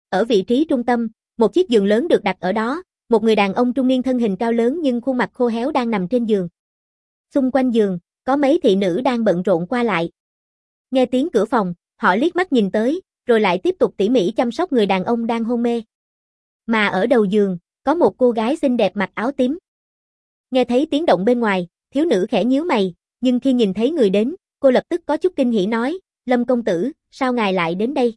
Ở vị trí trung tâm, một chiếc giường lớn được đặt ở đó, một người đàn ông trung niên thân hình cao lớn nhưng khuôn mặt khô héo đang nằm trên giường. Xung quanh giường, có mấy thị nữ đang bận rộn qua lại. Nghe tiếng cửa phòng, họ liếc mắt nhìn tới, rồi lại tiếp tục tỉ mỉ chăm sóc người đàn ông đang hôn mê. Mà ở đầu giường, có một cô gái xinh đẹp mặc áo tím. Nghe thấy tiếng động bên ngoài, thiếu nữ khẽ nhíu mày, nhưng khi nhìn thấy người đến, cô lập tức có chút kinh hỉ nói, Lâm công tử, sao ngài lại đến đây?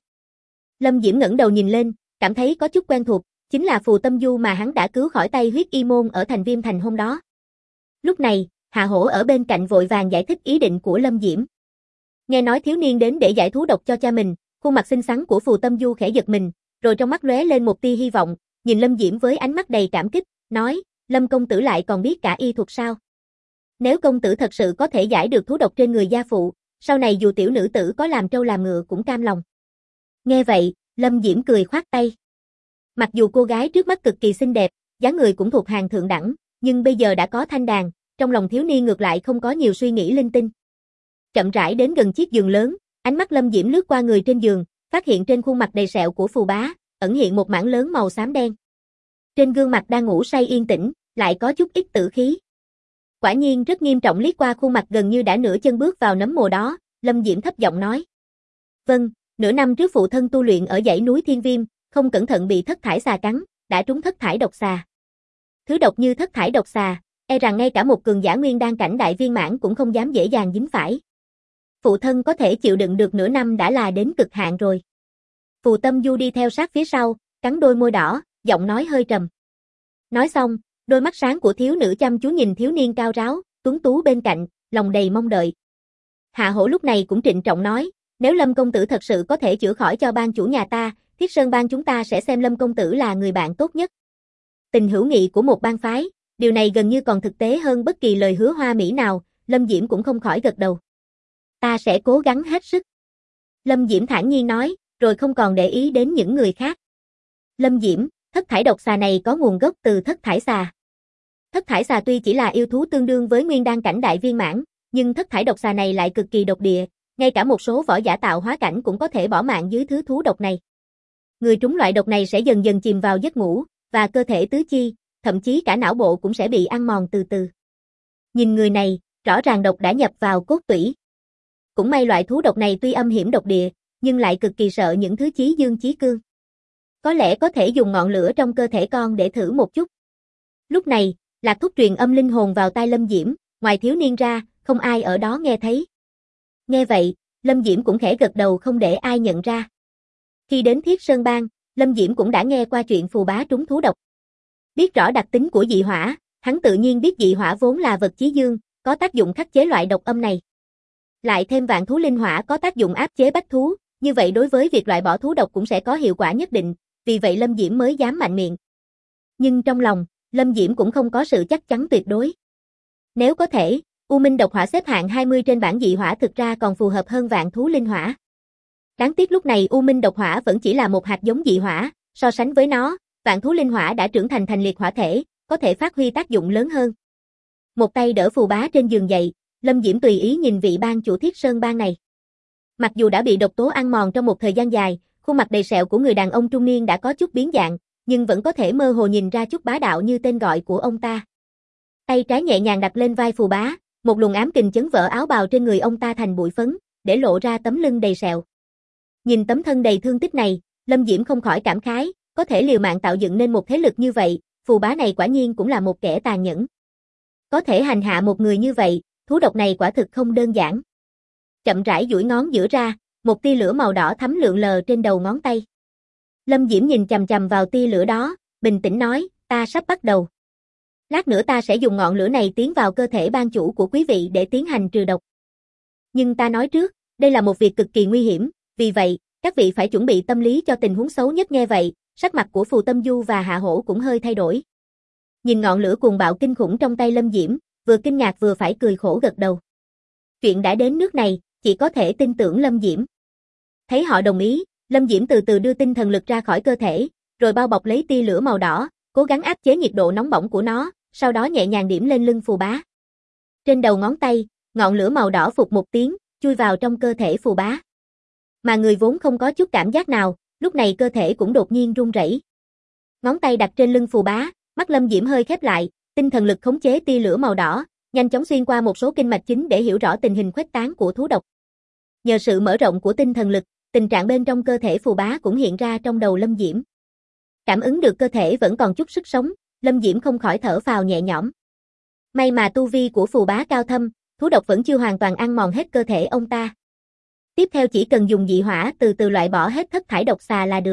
Lâm Diễm ngẩng đầu nhìn lên, cảm thấy có chút quen thuộc, chính là Phù Tâm Du mà hắn đã cứu khỏi tay huyết y môn ở thành Viêm Thành hôm đó. Lúc này, Hạ Hổ ở bên cạnh vội vàng giải thích ý định của Lâm Diễm. Nghe nói thiếu niên đến để giải thú độc cho cha mình, khuôn mặt xinh xắn của Phù Tâm Du khẽ giật mình, rồi trong mắt lóe lên một tia hy vọng, nhìn Lâm Diễm với ánh mắt đầy cảm kích, nói, Lâm công tử lại còn biết cả y thuật sao? Nếu công tử thật sự có thể giải được thú độc trên người gia phụ, sau này dù tiểu nữ tử có làm trâu làm ngựa cũng cam lòng. Nghe vậy, Lâm Diễm cười khoát tay. Mặc dù cô gái trước mắt cực kỳ xinh đẹp, dáng người cũng thuộc hàng thượng đẳng, nhưng bây giờ đã có thanh đàn, trong lòng thiếu niên ngược lại không có nhiều suy nghĩ linh tinh. Chậm rãi đến gần chiếc giường lớn, ánh mắt Lâm Diễm lướt qua người trên giường, phát hiện trên khuôn mặt đầy sẹo của Phù Bá, ẩn hiện một mảng lớn màu xám đen. Trên gương mặt đang ngủ say yên tĩnh, lại có chút ít tử khí. Quả nhiên rất nghiêm trọng, liếc qua khuôn mặt gần như đã nửa chân bước vào nấm mồ đó, Lâm Diễm thấp giọng nói. Vâng, nửa năm trước phụ thân tu luyện ở dãy núi Thiên Viêm, không cẩn thận bị thất thải xà cắn, đã trúng thất thải độc xà. Thứ độc như thất thải độc xà, e rằng ngay cả một cường giả nguyên đan cảnh đại viên mãn cũng không dám dễ dàng dính phải. Phụ thân có thể chịu đựng được nửa năm đã là đến cực hạn rồi. Phù Tâm Du đi theo sát phía sau, cắn đôi môi đỏ, giọng nói hơi trầm. Nói xong, đôi mắt sáng của thiếu nữ chăm chú nhìn thiếu niên cao ráo, tuấn tú bên cạnh, lòng đầy mong đợi. Hạ Hổ lúc này cũng trịnh trọng nói, nếu Lâm công tử thật sự có thể chữa khỏi cho bang chủ nhà ta, Thiết Sơn bang chúng ta sẽ xem Lâm công tử là người bạn tốt nhất. Tình hữu nghị của một bang phái, điều này gần như còn thực tế hơn bất kỳ lời hứa hoa mỹ nào, Lâm Diễm cũng không khỏi gật đầu. Ta sẽ cố gắng hết sức. Lâm Diễm thản nhiên nói, rồi không còn để ý đến những người khác. Lâm Diễm, thất thải độc xà này có nguồn gốc từ thất thải xà. Thất thải xà tuy chỉ là yêu thú tương đương với nguyên đan cảnh đại viên mãn, nhưng thất thải độc xà này lại cực kỳ độc địa, ngay cả một số võ giả tạo hóa cảnh cũng có thể bỏ mạng dưới thứ thú độc này. Người trúng loại độc này sẽ dần dần chìm vào giấc ngủ, và cơ thể tứ chi, thậm chí cả não bộ cũng sẽ bị ăn mòn từ từ. Nhìn người này, rõ ràng độc đã nhập vào cốt tủy. Cũng may loại thú độc này tuy âm hiểm độc địa, nhưng lại cực kỳ sợ những thứ chí dương chí cương. Có lẽ có thể dùng ngọn lửa trong cơ thể con để thử một chút. Lúc này, Lạc Thúc truyền âm linh hồn vào tai Lâm Diễm, ngoài thiếu niên ra, không ai ở đó nghe thấy. Nghe vậy, Lâm Diễm cũng khẽ gật đầu không để ai nhận ra. Khi đến Thiết Sơn bang, Lâm Diễm cũng đã nghe qua chuyện Phù Bá trúng thú độc. Biết rõ đặc tính của dị hỏa, hắn tự nhiên biết dị hỏa vốn là vật chí dương, có tác dụng khắc chế loại độc âm này. Lại thêm vạn thú linh hỏa có tác dụng áp chế bách thú, như vậy đối với việc loại bỏ thú độc cũng sẽ có hiệu quả nhất định, vì vậy Lâm Diễm mới dám mạnh miệng. Nhưng trong lòng, Lâm Diễm cũng không có sự chắc chắn tuyệt đối. Nếu có thể, U Minh độc hỏa xếp hạng 20 trên bảng dị hỏa thực ra còn phù hợp hơn vạn thú linh hỏa. Đáng tiếc lúc này U Minh độc hỏa vẫn chỉ là một hạt giống dị hỏa, so sánh với nó, vạn thú linh hỏa đã trưởng thành thành liệt hỏa thể, có thể phát huy tác dụng lớn hơn. Một tay đỡ Phù Bá trên giường dậy, Lâm Diễm tùy ý nhìn vị bang chủ Thiết Sơn bang này. Mặc dù đã bị độc tố ăn mòn trong một thời gian dài, khuôn mặt đầy sẹo của người đàn ông trung niên đã có chút biến dạng, nhưng vẫn có thể mơ hồ nhìn ra chút bá đạo như tên gọi của ông ta. Tay trái nhẹ nhàng đặt lên vai Phù Bá, một luồng ám kình chấn vỡ áo bào trên người ông ta thành bụi phấn, để lộ ra tấm lưng đầy sẹo. Nhìn tấm thân đầy thương tích này, Lâm Diễm không khỏi cảm khái, có thể liều mạng tạo dựng nên một thế lực như vậy, Phù Bá này quả nhiên cũng là một kẻ tàn nhẫn. Có thể hành hạ một người như vậy, thú độc này quả thực không đơn giản. Chậm rãi duỗi ngón giữa ra, một tia lửa màu đỏ thắm lượn lờ trên đầu ngón tay. Lâm Diễm nhìn chằm chằm vào tia lửa đó, bình tĩnh nói, ta sắp bắt đầu. Lát nữa ta sẽ dùng ngọn lửa này tiến vào cơ thể ban chủ của quý vị để tiến hành trừ độc. Nhưng ta nói trước, đây là một việc cực kỳ nguy hiểm, vì vậy, các vị phải chuẩn bị tâm lý cho tình huống xấu nhất. Nghe vậy, sắc mặt của Phù Tâm Du và Hạ Hổ cũng hơi thay đổi. Nhìn ngọn lửa cuồng bạo kinh khủng trong tay Lâm Diễm, vừa kinh ngạc vừa phải cười khổ gật đầu. Chuyện đã đến nước này, chỉ có thể tin tưởng Lâm Diễm. Thấy họ đồng ý, Lâm Diễm từ từ đưa tinh thần lực ra khỏi cơ thể, rồi bao bọc lấy tia lửa màu đỏ, cố gắng áp chế nhiệt độ nóng bỏng của nó, sau đó nhẹ nhàng điểm lên lưng Phù Bá. Trên đầu ngón tay, ngọn lửa màu đỏ phụt một tiếng, chui vào trong cơ thể Phù Bá. Mà người vốn không có chút cảm giác nào, lúc này cơ thể cũng đột nhiên run rẩy. Ngón tay đặt trên lưng Phù Bá, mắt Lâm Diễm hơi khép lại, tinh thần lực khống chế tia lửa màu đỏ, nhanh chóng xuyên qua một số kinh mạch chính để hiểu rõ tình hình khuếch tán của thú độc. Nhờ sự mở rộng của tinh thần lực, tình trạng bên trong cơ thể Phù Bá cũng hiện ra trong đầu Lâm Diễm. Cảm ứng được cơ thể vẫn còn chút sức sống, Lâm Diễm không khỏi thở phào nhẹ nhõm. May mà tu vi của Phù Bá cao thâm, thú độc vẫn chưa hoàn toàn ăn mòn hết cơ thể ông ta. Tiếp theo chỉ cần dùng dị hỏa từ từ loại bỏ hết thất thải độc xà là được.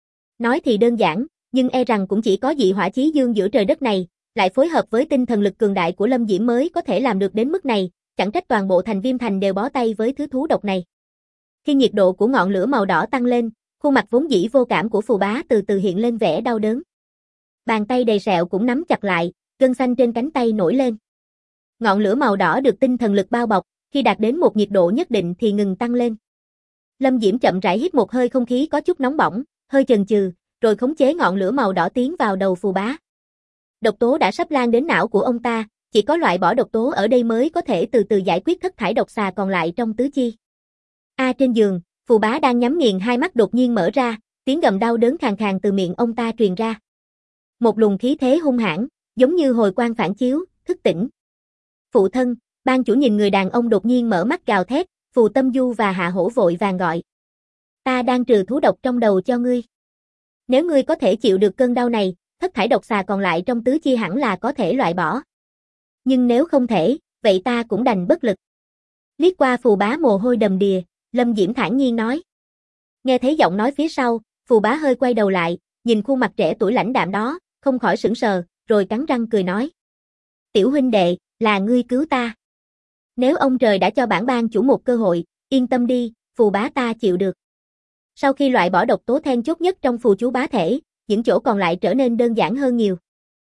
Nói thì đơn giản, nhưng e rằng cũng chỉ có dị hỏa chí dương giữa trời đất này, lại phối hợp với tinh thần lực cường đại của Lâm Diễm mới có thể làm được đến mức này, chẳng trách toàn bộ thành Viêm Thành đều bó tay với thứ thú độc này. Khi nhiệt độ của ngọn lửa màu đỏ tăng lên, khuôn mặt vốn dĩ vô cảm của Phù Bá từ từ hiện lên vẻ đau đớn. Bàn tay đầy sẹo cũng nắm chặt lại, gân xanh trên cánh tay nổi lên. Ngọn lửa màu đỏ được tinh thần lực bao bọc, khi đạt đến một nhiệt độ nhất định thì ngừng tăng lên. Lâm Diễm chậm rãi hít một hơi không khí có chút nóng bỏng, hơi chần chừ, rồi khống chế ngọn lửa màu đỏ tiến vào đầu Phù Bá. Độc tố đã sắp lan đến não của ông ta, chỉ có loại bỏ độc tố ở đây mới có thể từ từ giải quyết thất thải độc xà còn lại trong tứ chi. Trên giường, Phù Bá đang nhắm nghiền hai mắt đột nhiên mở ra, tiếng gầm đau đớn khàn khàn từ miệng ông ta truyền ra. Một luồng khí thế hung hãn, giống như hồi quang phản chiếu, thức tỉnh. Phụ thân, ban chủ nhìn người đàn ông đột nhiên mở mắt gào thét, Phù Tâm Du và Hạ Hổ vội vàng gọi. Ta đang trừ thú độc trong đầu cho ngươi. Nếu ngươi có thể chịu được cơn đau này, thất thải độc xà còn lại trong tứ chi hẳn là có thể loại bỏ. Nhưng nếu không thể, vậy ta cũng đành bất lực. Liếc qua Phù Bá mồ hôi đầm đìa, Lâm Diễm thản nhiên nói. Nghe thấy giọng nói phía sau, Phù Bá hơi quay đầu lại, nhìn khuôn mặt trẻ tuổi lãnh đạm đó, không khỏi sững sờ, rồi cắn răng cười nói. Tiểu huynh đệ, là ngươi cứu ta. Nếu ông trời đã cho bản ban chủ một cơ hội, yên tâm đi, Phù Bá ta chịu được. Sau khi loại bỏ độc tố then chốt nhất trong phù chú bá thể, những chỗ còn lại trở nên đơn giản hơn nhiều.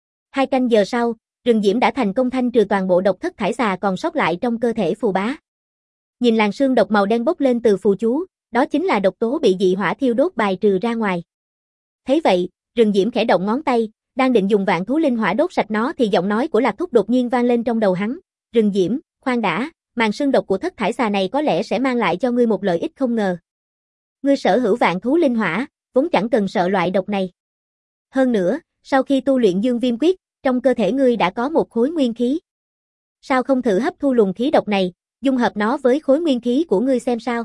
2 canh giờ sau, Rừng Diễm đã thành công thanh trừ toàn bộ độc thất thải xà còn sót lại trong cơ thể Phù Bá. Nhìn làn sương độc màu đen bốc lên từ phù chú, đó chính là độc tố bị dị hỏa thiêu đốt bài trừ ra ngoài. Thấy vậy, Rừng Diễm khẽ động ngón tay, đang định dùng vạn thú linh hỏa đốt sạch nó thì giọng nói của Lạc Thúc đột nhiên vang lên trong đầu hắn. Rừng Diễm, khoan đã, màn sương độc của thất thải xà này có lẽ sẽ mang lại cho ngươi một lợi ích không ngờ. Ngươi sở hữu vạn thú linh hỏa, vốn chẳng cần sợ loại độc này. Hơn nữa, sau khi tu luyện Dương Viêm Quyết, trong cơ thể ngươi đã có một khối nguyên khí. Sao không thử hấp thu luồng khí độc này, dung hợp nó với khối nguyên khí của ngươi xem sao?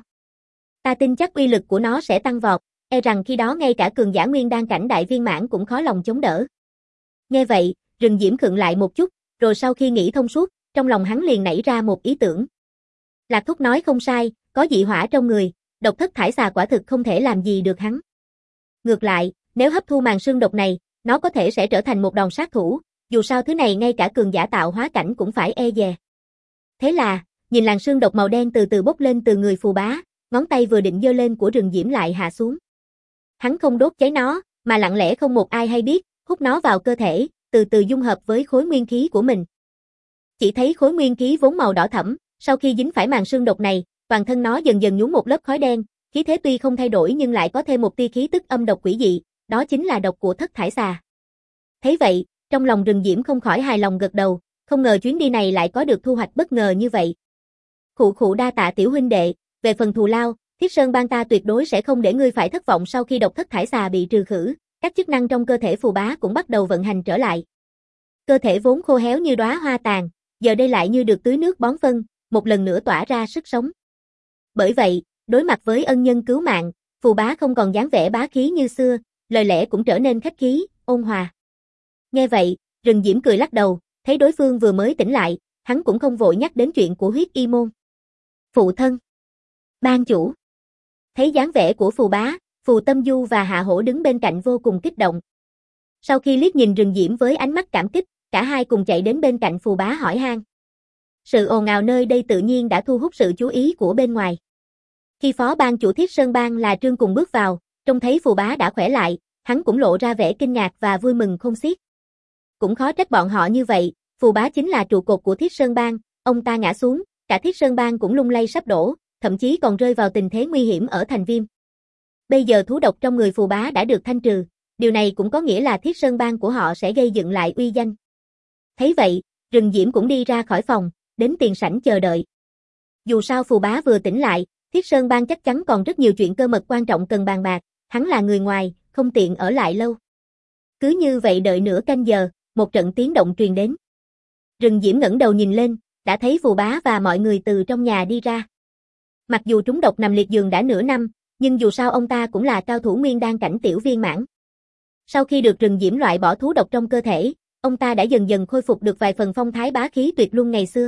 Ta tin chắc uy lực của nó sẽ tăng vọt, e rằng khi đó ngay cả cường giả nguyên đan cảnh đại viên mãn cũng khó lòng chống đỡ. Nghe vậy, Rừng Diễm khựng lại một chút, rồi sau khi nghĩ thông suốt, trong lòng hắn liền nảy ra một ý tưởng. Lạc Thúc nói không sai, có dị hỏa trong người, độc thất thải xà quả thực không thể làm gì được hắn. Ngược lại, nếu hấp thu màn sương độc này, nó có thể sẽ trở thành một đòn sát thủ, dù sao thứ này ngay cả cường giả tạo hóa cảnh cũng phải e dè. Thế là, nhìn làn sương độc màu đen từ từ bốc lên từ người Phù Bá, ngón tay vừa định giơ lên của Rừng Diễm lại hạ xuống. Hắn không đốt cháy nó, mà lặng lẽ không một ai hay biết, hút nó vào cơ thể, từ từ dung hợp với khối nguyên khí của mình. Chỉ thấy khối nguyên khí vốn màu đỏ thẫm, sau khi dính phải màn sương độc này, toàn thân nó dần dần nhuốm một lớp khói đen, khí thế tuy không thay đổi nhưng lại có thêm một tia khí tức âm độc quỷ dị, đó chính là độc của thất thải xà. Thấy vậy, trong lòng Rừng Diễm không khỏi hài lòng gật đầu, không ngờ chuyến đi này lại có được thu hoạch bất ngờ như vậy. Khụ đa tạ tiểu huynh đệ, về phần thù lao, Thiết Sơn Bang ta tuyệt đối sẽ không để ngươi phải thất vọng. Sau khi độc thất thải xà bị trừ khử, các chức năng trong cơ thể Phù Bá cũng bắt đầu vận hành trở lại. Cơ thể vốn khô héo như đóa hoa tàn, giờ đây lại như được tưới nước bón phân, một lần nữa tỏa ra sức sống. Bởi vậy, đối mặt với ân nhân cứu mạng, Phù Bá không còn dáng vẻ bá khí như xưa, lời lẽ cũng trở nên khách khí, ôn hòa. Nghe vậy, Rừng Diễm cười lắc đầu, thấy đối phương vừa mới tỉnh lại, hắn cũng không vội nhắc đến chuyện của huyết y môn. Phụ thân, ban chủ. Thấy dáng vẻ của Phù Bá, Phù Tâm Du và Hạ Hổ đứng bên cạnh vô cùng kích động. Sau khi liếc nhìn Rừng Diễm với ánh mắt cảm kích, cả hai cùng chạy đến bên cạnh Phù Bá hỏi han. Sự ồn ào nơi đây tự nhiên đã thu hút sự chú ý của bên ngoài. Khi phó ban chủ Thiết Sơn Bang là Trương cùng bước vào, trông thấy Phù Bá đã khỏe lại, hắn cũng lộ ra vẻ kinh ngạc và vui mừng không xiết. Cũng khó trách bọn họ như vậy, Phù Bá chính là trụ cột của Thiết Sơn Bang, ông ta ngã xuống, cả Thiết Sơn Bang cũng lung lay sắp đổ, thậm chí còn rơi vào tình thế nguy hiểm ở thành Viêm. Bây giờ thú độc trong người Phù Bá đã được thanh trừ, điều này cũng có nghĩa là Thiết Sơn Bang của họ sẽ gây dựng lại uy danh. Thấy vậy, Rừng Diễm cũng đi ra khỏi phòng, đến tiền sảnh chờ đợi. Dù sao Phù Bá vừa tỉnh lại, Thiết Sơn Bang chắc chắn còn rất nhiều chuyện cơ mật quan trọng cần bàn bạc, hắn là người ngoài, không tiện ở lại lâu. Cứ như vậy đợi nửa canh giờ, một trận tiếng động truyền đến. Rừng Diễm ngẩng đầu nhìn lên, đã thấy Phù Bá và mọi người từ trong nhà đi ra. Mặc dù trúng độc nằm liệt giường đã nửa năm, nhưng dù sao ông ta cũng là cao thủ nguyên đan cảnh tiểu viên mãn. Sau khi được Rừng Diễm loại bỏ thú độc trong cơ thể, ông ta đã dần dần khôi phục được vài phần phong thái bá khí tuyệt luân ngày xưa.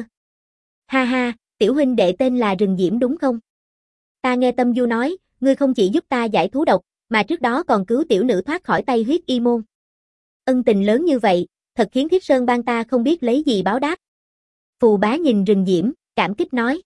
Ha ha, tiểu huynh đệ tên là Rừng Diễm đúng không? Ta nghe Tâm Du nói, ngươi không chỉ giúp ta giải thú độc, mà trước đó còn cứu tiểu nữ thoát khỏi tay huyết y môn. Ân tình lớn như vậy, thật khiến Thiết Sơn Bang ta không biết lấy gì báo đáp. Phù Bá nhìn Rừng Diễm, cảm kích nói.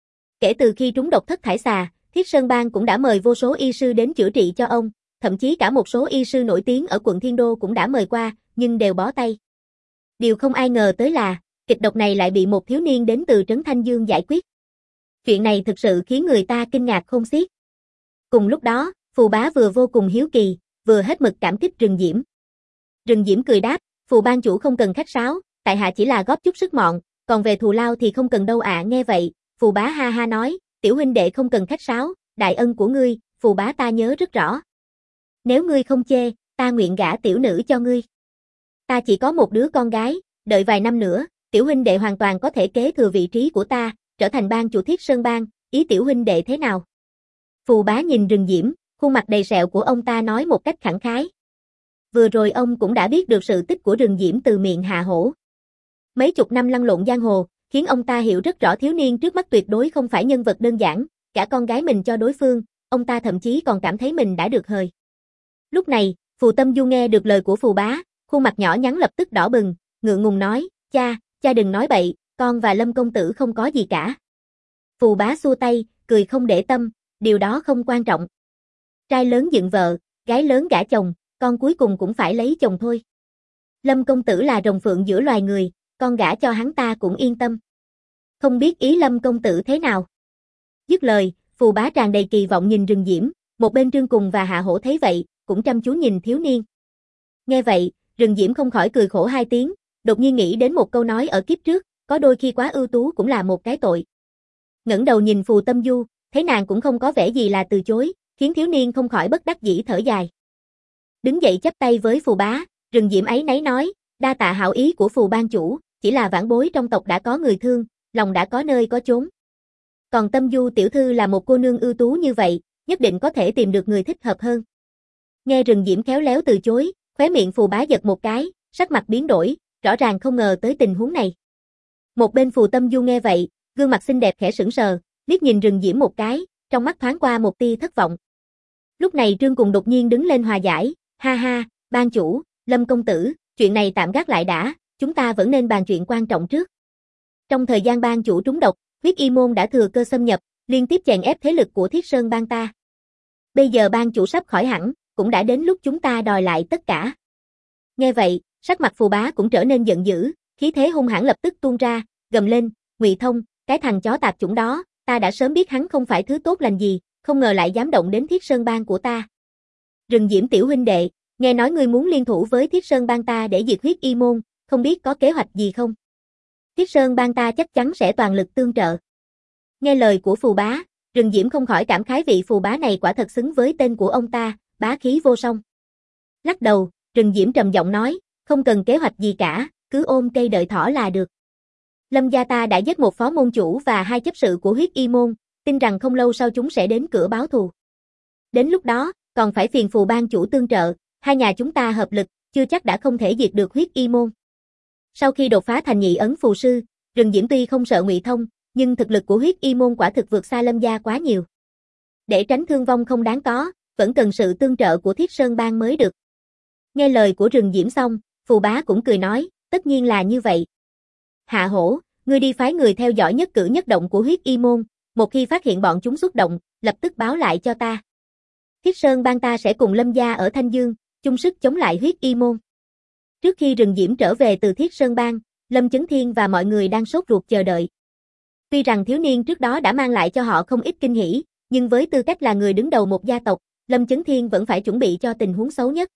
Kể từ khi trúng độc thất thải xà, Thiết Sơn Bang cũng đã mời vô số y sư đến chữa trị cho ông, thậm chí cả một số y sư nổi tiếng ở quận Thiên Đô cũng đã mời qua, nhưng đều bó tay. Điều không ai ngờ tới là, kịch độc này lại bị một thiếu niên đến từ Trấn Thanh Dương giải quyết. Chuyện này thực sự khiến người ta kinh ngạc khôn xiết. Cùng lúc đó, Phù Bá vừa vô cùng hiếu kỳ, vừa hết mực cảm kích Rừng Diễm. Rừng Diễm cười đáp, Phù ban chủ không cần khách sáo, tại hạ chỉ là góp chút sức mọn, còn về thù lao thì không cần đâu ạ. Nghe vậy, Phù Bá ha ha nói, tiểu huynh đệ không cần khách sáo, đại ân của ngươi, Phù Bá ta nhớ rất rõ. Nếu ngươi không chê, ta nguyện gả tiểu nữ cho ngươi. Ta chỉ có một đứa con gái, đợi vài năm nữa, tiểu huynh đệ hoàn toàn có thể kế thừa vị trí của ta, trở thành bang chủ Thiết Sơn Bang, ý tiểu huynh đệ thế nào? Phù Bá nhìn Rừng Diễm, khuôn mặt đầy sẹo của ông ta nói một cách khẳng khái. Vừa rồi ông cũng đã biết được sự tích của Rừng Diễm từ miệng Hạ Hổ. Mấy chục năm lăn lộn giang hồ, khiến ông ta hiểu rất rõ thiếu niên trước mắt tuyệt đối không phải nhân vật đơn giản, cả con gái mình cho đối phương, ông ta thậm chí còn cảm thấy mình đã được hời. Lúc này, Phù Tâm Du nghe được lời của Phù Bá, khuôn mặt nhỏ nhắn lập tức đỏ bừng, ngượng ngùng nói, cha đừng nói bậy, con và Lâm công tử không có gì cả. Phù Bá xua tay, cười không để tâm, điều đó không quan trọng. Trai lớn dựng vợ, gái lớn gả chồng, con cuối cùng cũng phải lấy chồng thôi. Lâm công tử là rồng phượng giữa loài người, con gả cho hắn ta cũng yên tâm. Không biết ý Lâm công tử thế nào? Dứt lời, Phù Bá tràn đầy kỳ vọng nhìn Rừng Diễm, một bên Trương Cùng và Hạ Hổ thấy vậy, cũng chăm chú nhìn thiếu niên. Nghe vậy, Rừng Diễm không khỏi cười khổ hai tiếng, đột nhiên nghĩ đến một câu nói ở kiếp trước, có đôi khi quá ưu tú cũng là một cái tội. Ngẩng đầu nhìn Phù Tâm Du, thấy nàng cũng không có vẻ gì là từ chối, khiến thiếu niên không khỏi bất đắc dĩ thở dài. Đứng dậy chắp tay với Phù Bá, Rừng Diễm áy náy nói, đa tạ hảo ý của Phù ban chủ, chỉ là vãn bối trong tộc đã có người thương, lòng đã có nơi có chốn. Còn Tâm Du tiểu thư là một cô nương ưu tú như vậy, nhất định có thể tìm được người thích hợp hơn. Nghe Rừng Diễm khéo léo từ chối, khóe miệng Phù Bá giật một cái, sắc mặt biến đổi, rõ ràng không ngờ tới tình huống này. Một bên Phù Tâm Du nghe vậy, gương mặt xinh đẹp khẽ sững sờ, liếc nhìn Rừng Diễm một cái, trong mắt thoáng qua một tia thất vọng. Lúc này Trương Cùng đột nhiên đứng lên hòa giải, ha ha, ban chủ, Lâm công tử, chuyện này tạm gác lại đã, chúng ta vẫn nên bàn chuyện quan trọng trước. Trong thời gian ban chủ trúng độc, huyết y môn đã thừa cơ xâm nhập, liên tiếp chèn ép thế lực của Thiết Sơn Bang ta. Bây giờ ban chủ sắp khỏi hẳn, cũng đã đến lúc chúng ta đòi lại tất cả. Nghe vậy, sắc mặt Phù Bá cũng trở nên giận dữ, khí thế hung hãn lập tức tuôn ra, gầm lên, Ngụy Thông, cái thằng chó tạp chủng đó, ta đã sớm biết hắn không phải thứ tốt lành gì, không ngờ lại dám động đến Thiết Sơn Bang của ta. Rừng Diễm tiểu huynh đệ, nghe nói ngươi muốn liên thủ với Thiết Sơn Bang ta để diệt huyết y môn, không biết có kế hoạch gì không? Thiết Sơn Bang ta chắc chắn sẽ toàn lực tương trợ. Nghe lời của Phù Bá, Rừng Diễm không khỏi cảm khái vị Phù Bá này quả thật xứng với tên của ông ta, bá khí vô song. Lắc đầu, Rừng Diễm trầm giọng nói, không cần kế hoạch gì cả, cứ ôm cây đợi thỏ là được. Lâm gia ta đã giết một phó môn chủ và hai chấp sự của huyết y môn, tin rằng không lâu sau chúng sẽ đến cửa báo thù. Đến lúc đó, còn phải phiền Phù ban chủ tương trợ, hai nhà chúng ta hợp lực, chưa chắc đã không thể diệt được huyết y môn. Sau khi đột phá thành nhị ấn phù sư, Rừng Diễm tuy không sợ Ngụy Thông, nhưng thực lực của huyết y môn quả thực vượt xa Lâm gia quá nhiều. Để tránh thương vong không đáng có, vẫn cần sự tương trợ của Thiết Sơn Bang mới được. Nghe lời của Rừng Diễm xong, Phù Bá cũng cười nói, tất nhiên là như vậy. Hạ Hổ, ngươi đi phái người theo dõi nhất cử nhất động của huyết y môn, một khi phát hiện bọn chúng xuất động, lập tức báo lại cho ta. Thiết Sơn Bang ta sẽ cùng Lâm gia ở Thanh Dương, chung sức chống lại huyết y môn. Trước khi Rừng Diễm trở về từ Thiết Sơn Bang, Lâm Chấn Thiên và mọi người đang sốt ruột chờ đợi. Tuy rằng thiếu niên trước đó đã mang lại cho họ không ít kinh hỉ, nhưng với tư cách là người đứng đầu một gia tộc, Lâm Chấn Thiên vẫn phải chuẩn bị cho tình huống xấu nhất.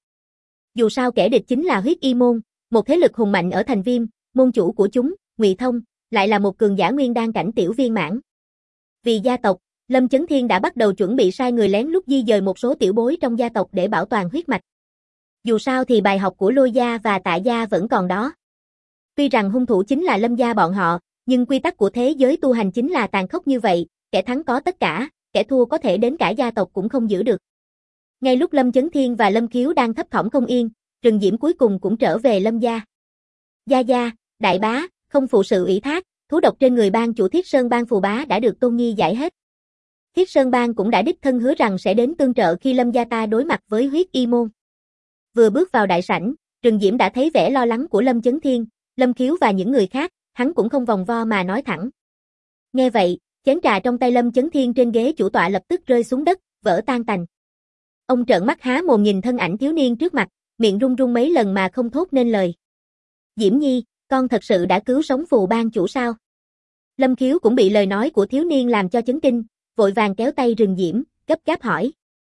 Dù sao kẻ địch chính là huyết y môn, một thế lực hùng mạnh ở thành Viêm, môn chủ của chúng, Ngụy Thông, lại là một cường giả nguyên đan cảnh tiểu viên mãn. Vì gia tộc, Lâm Chấn Thiên đã bắt đầu chuẩn bị sai người lén lút di dời một số tiểu bối trong gia tộc để bảo toàn huyết mạch. Dù sao thì bài học của Lôi gia và Tạ gia vẫn còn đó. Tuy rằng hung thủ chính là Lâm gia bọn họ, nhưng quy tắc của thế giới tu hành chính là tàn khốc như vậy, kẻ thắng có tất cả, kẻ thua có thể đến cả gia tộc cũng không giữ được. Ngay lúc Lâm Chấn Thiên và Lâm Khiếu đang thấp thỏm không yên, Rừng Diễm cuối cùng cũng trở về Lâm gia. Gia gia, đại bá, không phụ sự ủy thác, thú độc trên người bang chủ Thiết Sơn bang Phù Bá đã được Tôn Nhi giải hết. Thiết Sơn bang cũng đã đích thân hứa rằng sẽ đến tương trợ khi Lâm gia ta đối mặt với huyết y môn. Vừa bước vào đại sảnh, Rừng Diễm đã thấy vẻ lo lắng của Lâm Chấn Thiên, Lâm Khiếu và những người khác, hắn cũng không vòng vo mà nói thẳng. Nghe vậy, chén trà trong tay Lâm Chấn Thiên trên ghế chủ tọa lập tức rơi xuống đất, vỡ tan tành. Ông trợn mắt há mồm nhìn thân ảnh thiếu niên trước mặt, miệng run run mấy lần mà không thốt nên lời. Diễm Nhi, con thật sự đã cứu sống Phù bang chủ sao? Lâm Khiếu cũng bị lời nói của thiếu niên làm cho chấn kinh, vội vàng kéo tay Rừng Diễm, gấp gáp hỏi.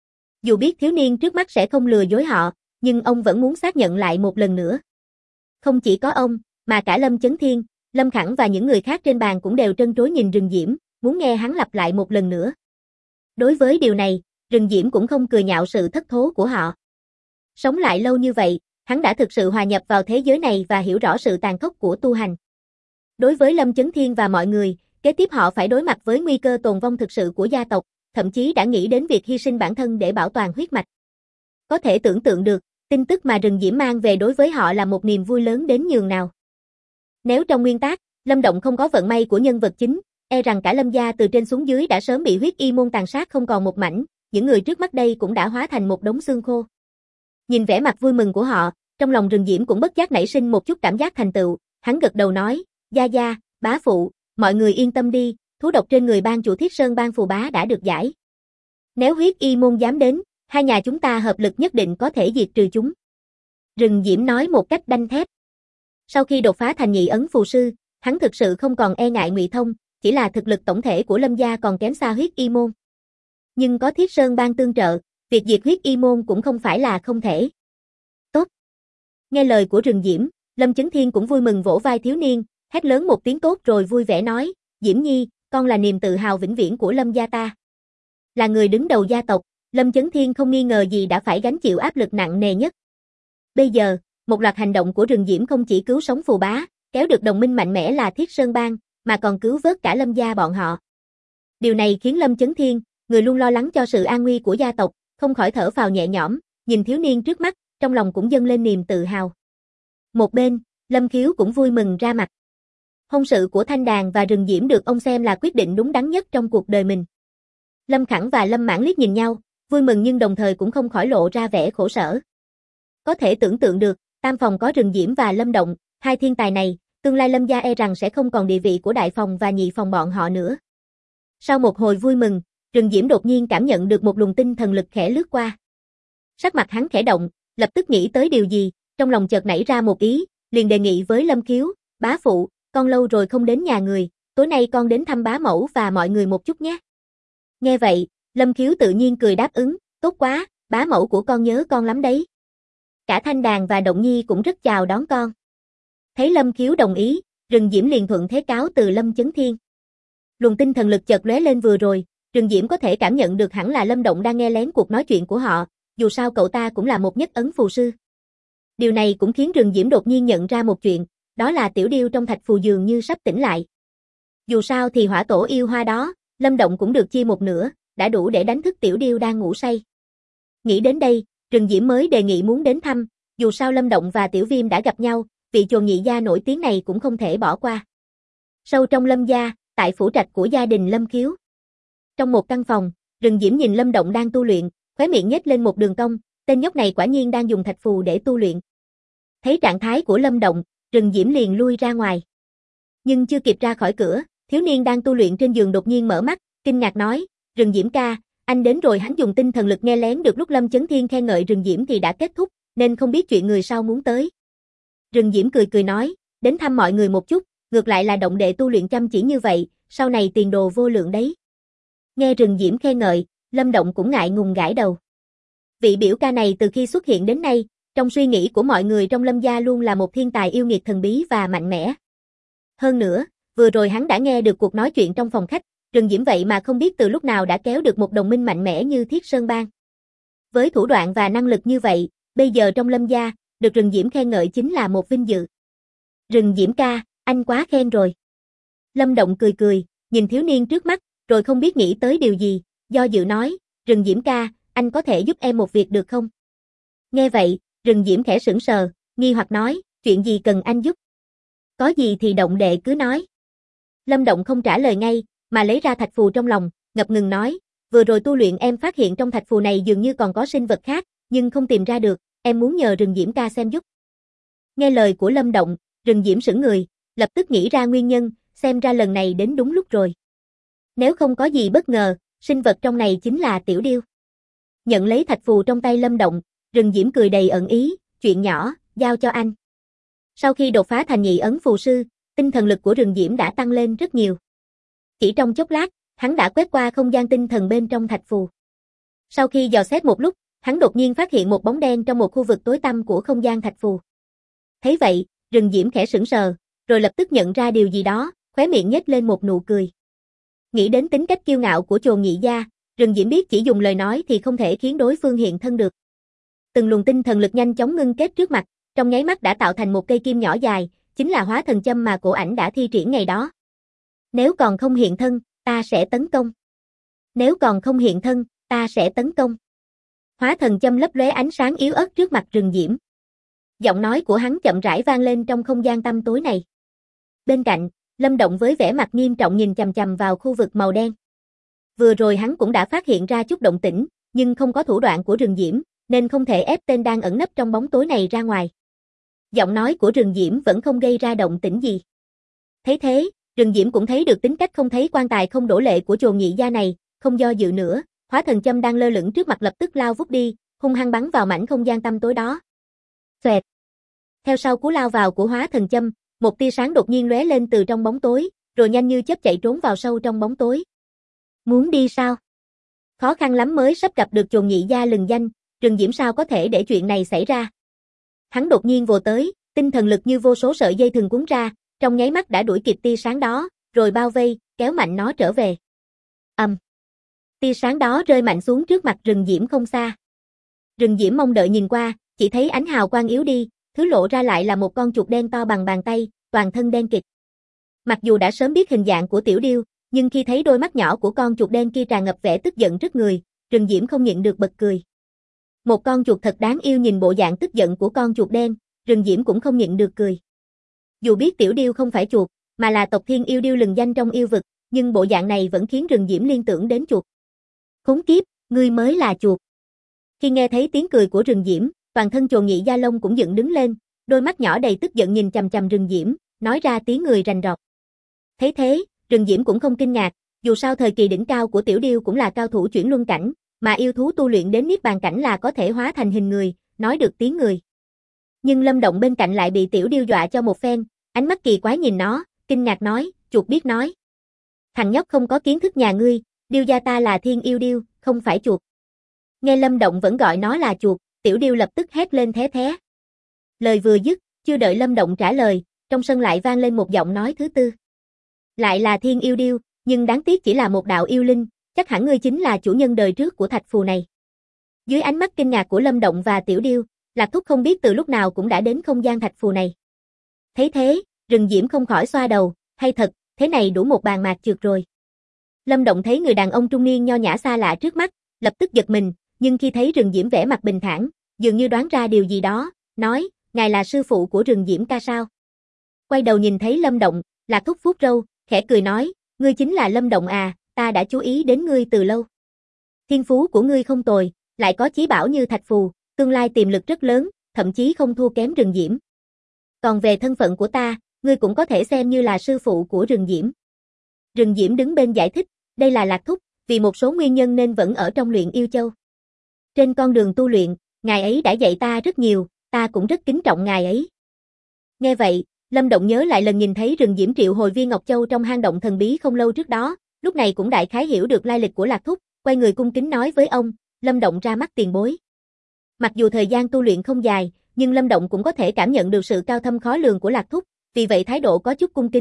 Dù biết thiếu niên trước mắt sẽ không lừa dối họ, nhưng ông vẫn muốn xác nhận lại một lần nữa. Không chỉ có ông, mà cả Lâm Chấn Thiên, Lâm Khẳng và những người khác trên bàn cũng đều trân trối nhìn Rừng Diễm, muốn nghe hắn lặp lại một lần nữa. Đối với điều này, Rừng Diễm cũng không cười nhạo sự thất thố của họ. Sống lại lâu như vậy, hắn đã thực sự hòa nhập vào thế giới này và hiểu rõ sự tàn khốc của tu hành. Đối với Lâm Chấn Thiên và mọi người, kế tiếp họ phải đối mặt với nguy cơ tồn vong thực sự của gia tộc, thậm chí đã nghĩ đến việc hy sinh bản thân để bảo toàn huyết mạch. Có thể tưởng tượng được, tin tức mà Rừng Diễm mang về đối với họ là một niềm vui lớn đến nhường nào. Nếu trong nguyên tác, Lâm Động không có vận may của nhân vật chính, e rằng cả Lâm gia từ trên xuống dưới đã sớm bị huyết y môn tàn sát không còn một mảnh, những người trước mắt đây cũng đã hóa thành một đống xương khô. Nhìn vẻ mặt vui mừng của họ, trong lòng Rừng Diễm cũng bất giác nảy sinh một chút cảm giác thành tựu, hắn gật đầu nói, gia gia, bá phụ, mọi người yên tâm đi, thú độc trên người bang chủ Thiết Sơn bang Phù Bá đã được giải. Nếu huyết y môn dám đến, hai nhà chúng ta hợp lực nhất định có thể diệt trừ chúng. Rừng Diễm nói một cách đanh thép. Sau khi đột phá thành nhị ấn phù sư, hắn thực sự không còn e ngại Ngụy Thông, chỉ là thực lực tổng thể của Lâm gia còn kém xa huyết y môn. Nhưng có Thiết Sơn bang tương trợ, việc diệt huyết y môn cũng không phải là không thể. Tốt. Nghe lời của Rừng Diễm, Lâm Chấn Thiên cũng vui mừng vỗ vai thiếu niên, hét lớn một tiếng tốt rồi vui vẻ nói, Diễm Nhi, con là niềm tự hào vĩnh viễn của Lâm gia ta. Là người đứng đầu gia tộc, Lâm Chấn Thiên không nghi ngờ gì đã phải gánh chịu áp lực nặng nề nhất. Bây giờ, một loạt hành động của Rừng Diễm không chỉ cứu sống Phù Bá, kéo được đồng minh mạnh mẽ là Thiết Sơn bang, mà còn cứu vớt cả Lâm gia bọn họ. Điều này khiến Lâm Chấn Thiên, người luôn lo lắng cho sự an nguy của gia tộc, không khỏi thở phào nhẹ nhõm, nhìn thiếu niên trước mắt, trong lòng cũng dâng lên niềm tự hào. Một bên, Lâm Khiếu cũng vui mừng ra mặt. Hôn sự của Thanh Đàn và Rừng Diễm được ông xem là quyết định đúng đắn nhất trong cuộc đời mình. Lâm Khẳng và Lâm Mãn liếc nhìn nhau, vui mừng nhưng đồng thời cũng không khỏi lộ ra vẻ khổ sở. Có thể tưởng tượng được, tam phòng có Rừng Diễm và Lâm Động, hai thiên tài này, tương lai Lâm gia e rằng sẽ không còn địa vị của đại phòng và nhị phòng bọn họ nữa. Sau một hồi vui mừng, Rừng Diễm đột nhiên cảm nhận được một luồng tinh thần lực khẽ lướt qua. Sắc mặt hắn khẽ động, lập tức nghĩ tới điều gì, trong lòng chợt nảy ra một ý, liền đề nghị với Lâm Khiếu, bá phụ, con lâu rồi không đến nhà người, tối nay con đến thăm bá mẫu và mọi người một chút nhé. Nghe vậy, Lâm Khiếu tự nhiên cười đáp ứng, tốt quá, bá mẫu của con nhớ con lắm đấy. Cả Thanh Đàn và Động Nhi cũng rất chào đón con. Thấy Lâm Khiếu đồng ý, Rừng Diễm liền thuận thế cáo từ Lâm Chấn Thiên. Luồng tinh thần lực chợt lóe lên vừa rồi, Rừng Diễm có thể cảm nhận được hẳn là Lâm Động đang nghe lén cuộc nói chuyện của họ, dù sao cậu ta cũng là một nhất ấn phù sư. Điều này cũng khiến Rừng Diễm đột nhiên nhận ra một chuyện, đó là tiểu điêu trong thạch phù dường như sắp tỉnh lại. Dù sao thì hỏa tổ yêu hoa đó, Lâm Động cũng được chia một nửa, đã đủ để đánh thức tiểu điêu đang ngủ say. Nghĩ đến đây, Rừng Diễm mới đề nghị muốn đến thăm, dù sao Lâm Động và Tiểu Viêm đã gặp nhau, vị chồn nhị gia nổi tiếng này cũng không thể bỏ qua. Sâu trong Lâm gia, tại phủ trạch của gia đình Lâm Khiếu. Trong một căn phòng, Rừng Diễm nhìn Lâm Động đang tu luyện, khóe miệng nhếch lên một đường cong, tên nhóc này quả nhiên đang dùng thạch phù để tu luyện. Thấy trạng thái của Lâm Động, Rừng Diễm liền lui ra ngoài. Nhưng chưa kịp ra khỏi cửa, thiếu niên đang tu luyện trên giường đột nhiên mở mắt, kinh ngạc nói, Rừng Diễm ca, anh đến rồi. Hắn dùng tinh thần lực nghe lén được lúc Lâm Chấn Thiên khen ngợi Rừng Diễm thì đã kết thúc, nên không biết chuyện người sau muốn tới. Rừng Diễm cười cười nói, đến thăm mọi người một chút, ngược lại là Động đệ tu luyện chăm chỉ như vậy, sau này tiền đồ vô lượng đấy. Nghe Rừng Diễm khen ngợi, Lâm Động cũng ngại ngùng gãi đầu. Vị biểu ca này từ khi xuất hiện đến nay, trong suy nghĩ của mọi người trong Lâm gia luôn là một thiên tài yêu nghiệt thần bí và mạnh mẽ. Hơn nữa, vừa rồi hắn đã nghe được cuộc nói chuyện trong phòng khách, Rừng Diễm vậy mà không biết từ lúc nào đã kéo được một đồng minh mạnh mẽ như Thiết Sơn Bang. Với thủ đoạn và năng lực như vậy, bây giờ trong Lâm gia, được Rừng Diễm khen ngợi chính là một vinh dự. Rừng Diễm ca, anh quá khen rồi. Lâm Động cười cười, nhìn thiếu niên trước mắt, rồi không biết nghĩ tới điều gì, do dự nói, Rừng Diễm ca, anh có thể giúp em một việc được không? Nghe vậy, Rừng Diễm khẽ sững sờ, nghi hoặc nói, chuyện gì cần anh giúp? Có gì thì Động đệ cứ nói. Lâm Động không trả lời ngay, mà lấy ra thạch phù trong lòng, ngập ngừng nói, vừa rồi tu luyện em phát hiện trong thạch phù này dường như còn có sinh vật khác, nhưng không tìm ra được, em muốn nhờ Rừng Diễm ca xem giúp. Nghe lời của Lâm Động, Rừng Diễm sững người, lập tức nghĩ ra nguyên nhân, xem ra lần này đến đúng lúc rồi. Nếu không có gì bất ngờ, sinh vật trong này chính là Tiểu Điêu. Nhận lấy thạch phù trong tay Lâm Động, Rừng Diễm cười đầy ẩn ý, chuyện nhỏ, giao cho anh. Sau khi đột phá thành nhị ấn phù sư, tinh thần lực của Rừng Diễm đã tăng lên rất nhiều. Chỉ trong chốc lát, hắn đã quét qua không gian tinh thần bên trong thạch phù. Sau khi dò xét một lúc, hắn đột nhiên phát hiện một bóng đen trong một khu vực tối tăm của không gian thạch phù. Thấy vậy, Rừng Diễm khẽ sững sờ, rồi lập tức nhận ra điều gì đó, khóe miệng nhếch lên một nụ cười. Nghĩ đến tính cách kiêu ngạo của Chồn Nhị gia, Rừng Diễm biết chỉ dùng lời nói thì không thể khiến đối phương hiện thân được. Từng luồng tinh thần lực nhanh chóng ngưng kết trước mặt, trong nháy mắt đã tạo thành một cây kim nhỏ dài, chính là hóa thần châm mà cổ ảnh đã thi triển ngày đó. Nếu còn không hiện thân, ta sẽ tấn công. Nếu còn không hiện thân, ta sẽ tấn công. Hóa thần châm lấp lóe ánh sáng yếu ớt trước mặt Rừng Diễm. Giọng nói của hắn chậm rãi vang lên trong không gian tăm tối này. Bên cạnh, Lâm Động với vẻ mặt nghiêm trọng nhìn chằm chằm vào khu vực màu đen. Vừa rồi hắn cũng đã phát hiện ra chút động tĩnh, nhưng không có thủ đoạn của Rừng Diễm, nên không thể ép tên đang ẩn nấp trong bóng tối này ra ngoài. Giọng nói của Rừng Diễm vẫn không gây ra động tĩnh gì. Thấy thế, Rừng Diễm cũng thấy được tính cách không thấy quan tài không đổ lệ của Chồn Nhị gia này, không do dự nữa, hóa thần châm đang lơ lửng trước mặt lập tức lao vút đi, hung hăng bắn vào mảnh không gian tăm tối đó. Xoẹt. Theo sau cú lao vào của hóa thần châm, một tia sáng đột nhiên lóe lên từ trong bóng tối, rồi nhanh như chớp chạy trốn vào sâu trong bóng tối. Muốn đi sao? Khó khăn lắm mới sắp gặp được Chồn Nhị gia lừng danh, Rừng Diễm sao có thể để chuyện này xảy ra? Hắn đột nhiên vồ tới, tinh thần lực như vô số sợi dây thừng cuốn ra, trong nháy mắt đã đuổi kịp tia sáng đó, rồi bao vây, kéo mạnh nó trở về. Tia sáng đó rơi mạnh xuống trước mặt Rừng Diễm không xa. Rừng Diễm mong đợi nhìn qua, chỉ thấy ánh hào quang yếu đi, thứ lộ ra lại là một con chuột đen to bằng bàn tay, toàn thân đen kịt. Mặc dù đã sớm biết hình dạng của Tiểu Điêu, nhưng khi thấy đôi mắt nhỏ của con chuột đen kia tràn ngập vẻ tức giận trước người, Rừng Diễm không nhịn được bật cười. Một con chuột thật đáng yêu nhìn bộ dạng tức giận của con chuột đen, Rừng Diễm cũng không nhịn được cười. Dù biết Tiểu Điêu không phải chuột, mà là tộc Thiên Yêu Điêu lừng danh trong yêu vực, nhưng bộ dạng này vẫn khiến Rừng Diễm liên tưởng đến chuột. Khốn kiếp, ngươi mới là chuột. Khi nghe thấy tiếng cười của Rừng Diễm, toàn thân Chồn Nhị gia lông cũng dựng đứng lên, đôi mắt nhỏ đầy tức giận nhìn chằm chằm Rừng Diễm, nói ra tiếng người rành rọt. Thấy thế, Rừng Diễm cũng không kinh ngạc, dù sao thời kỳ đỉnh cao của Tiểu Điêu cũng là cao thủ chuyển luân cảnh, mà yêu thú tu luyện đến niết bàn cảnh là có thể hóa thành hình người, nói được tiếng người. Nhưng Lâm Động bên cạnh lại bị Tiểu Điêu dọa cho một phen, ánh mắt kỳ quái nhìn nó, kinh ngạc nói, chuột biết nói. Thằng nhóc không có kiến thức nhà ngươi, Điêu gia ta là Thiên Yêu Điêu, không phải chuột. Nghe Lâm Động vẫn gọi nó là chuột, Tiểu Điêu lập tức hét lên thé thé. Lời vừa dứt, chưa đợi Lâm Động trả lời, trong sân lại vang lên một giọng nói thứ tư. Lại là Thiên Yêu Điêu, nhưng đáng tiếc chỉ là một đạo yêu linh, chắc hẳn ngươi chính là chủ nhân đời trước của thạch phù này. Dưới ánh mắt kinh ngạc của Lâm Động và Tiểu Điêu, Lạc Thúc không biết từ lúc nào cũng đã đến không gian thạch phù này. Thấy thế, Rừng Diễm không khỏi xoa đầu, hay thật, thế này đủ một bàn mạc trượt rồi. Lâm Động thấy người đàn ông trung niên nho nhã xa lạ trước mắt, lập tức giật mình, nhưng khi thấy Rừng Diễm vẻ mặt bình thản, dường như đoán ra điều gì đó, nói, ngài là sư phụ của Rừng Diễm ca sao? Quay đầu nhìn thấy Lâm Động, Lạc Thúc vuốt râu, khẽ cười nói, ngươi chính là Lâm Động à, ta đã chú ý đến ngươi từ lâu. Thiên phú của ngươi không tồi, lại có chí bảo như thạch phù, tương lai tiềm lực rất lớn, thậm chí không thua kém Rừng Diễm. Còn về thân phận của ta, ngươi cũng có thể xem như là sư phụ của Rừng Diễm. Rừng Diễm đứng bên giải thích, đây là Lạc Thúc, vì một số nguyên nhân nên vẫn ở trong Luyện Yêu Châu. Trên con đường tu luyện, ngài ấy đã dạy ta rất nhiều, ta cũng rất kính trọng ngài ấy. Nghe vậy, Lâm Động nhớ lại lần nhìn thấy Rừng Diễm triệu hồi viên Ngọc Châu trong hang động thần bí không lâu trước đó, lúc này cũng đại khái hiểu được lai lịch của Lạc Thúc, quay người cung kính nói với ông, Lâm Động ra mắt tiền bối. Mặc dù thời gian tu luyện không dài, nhưng Lâm Động cũng có thể cảm nhận được sự cao thâm khó lường của Lạc Thúc, vì vậy thái độ có chút cung kính,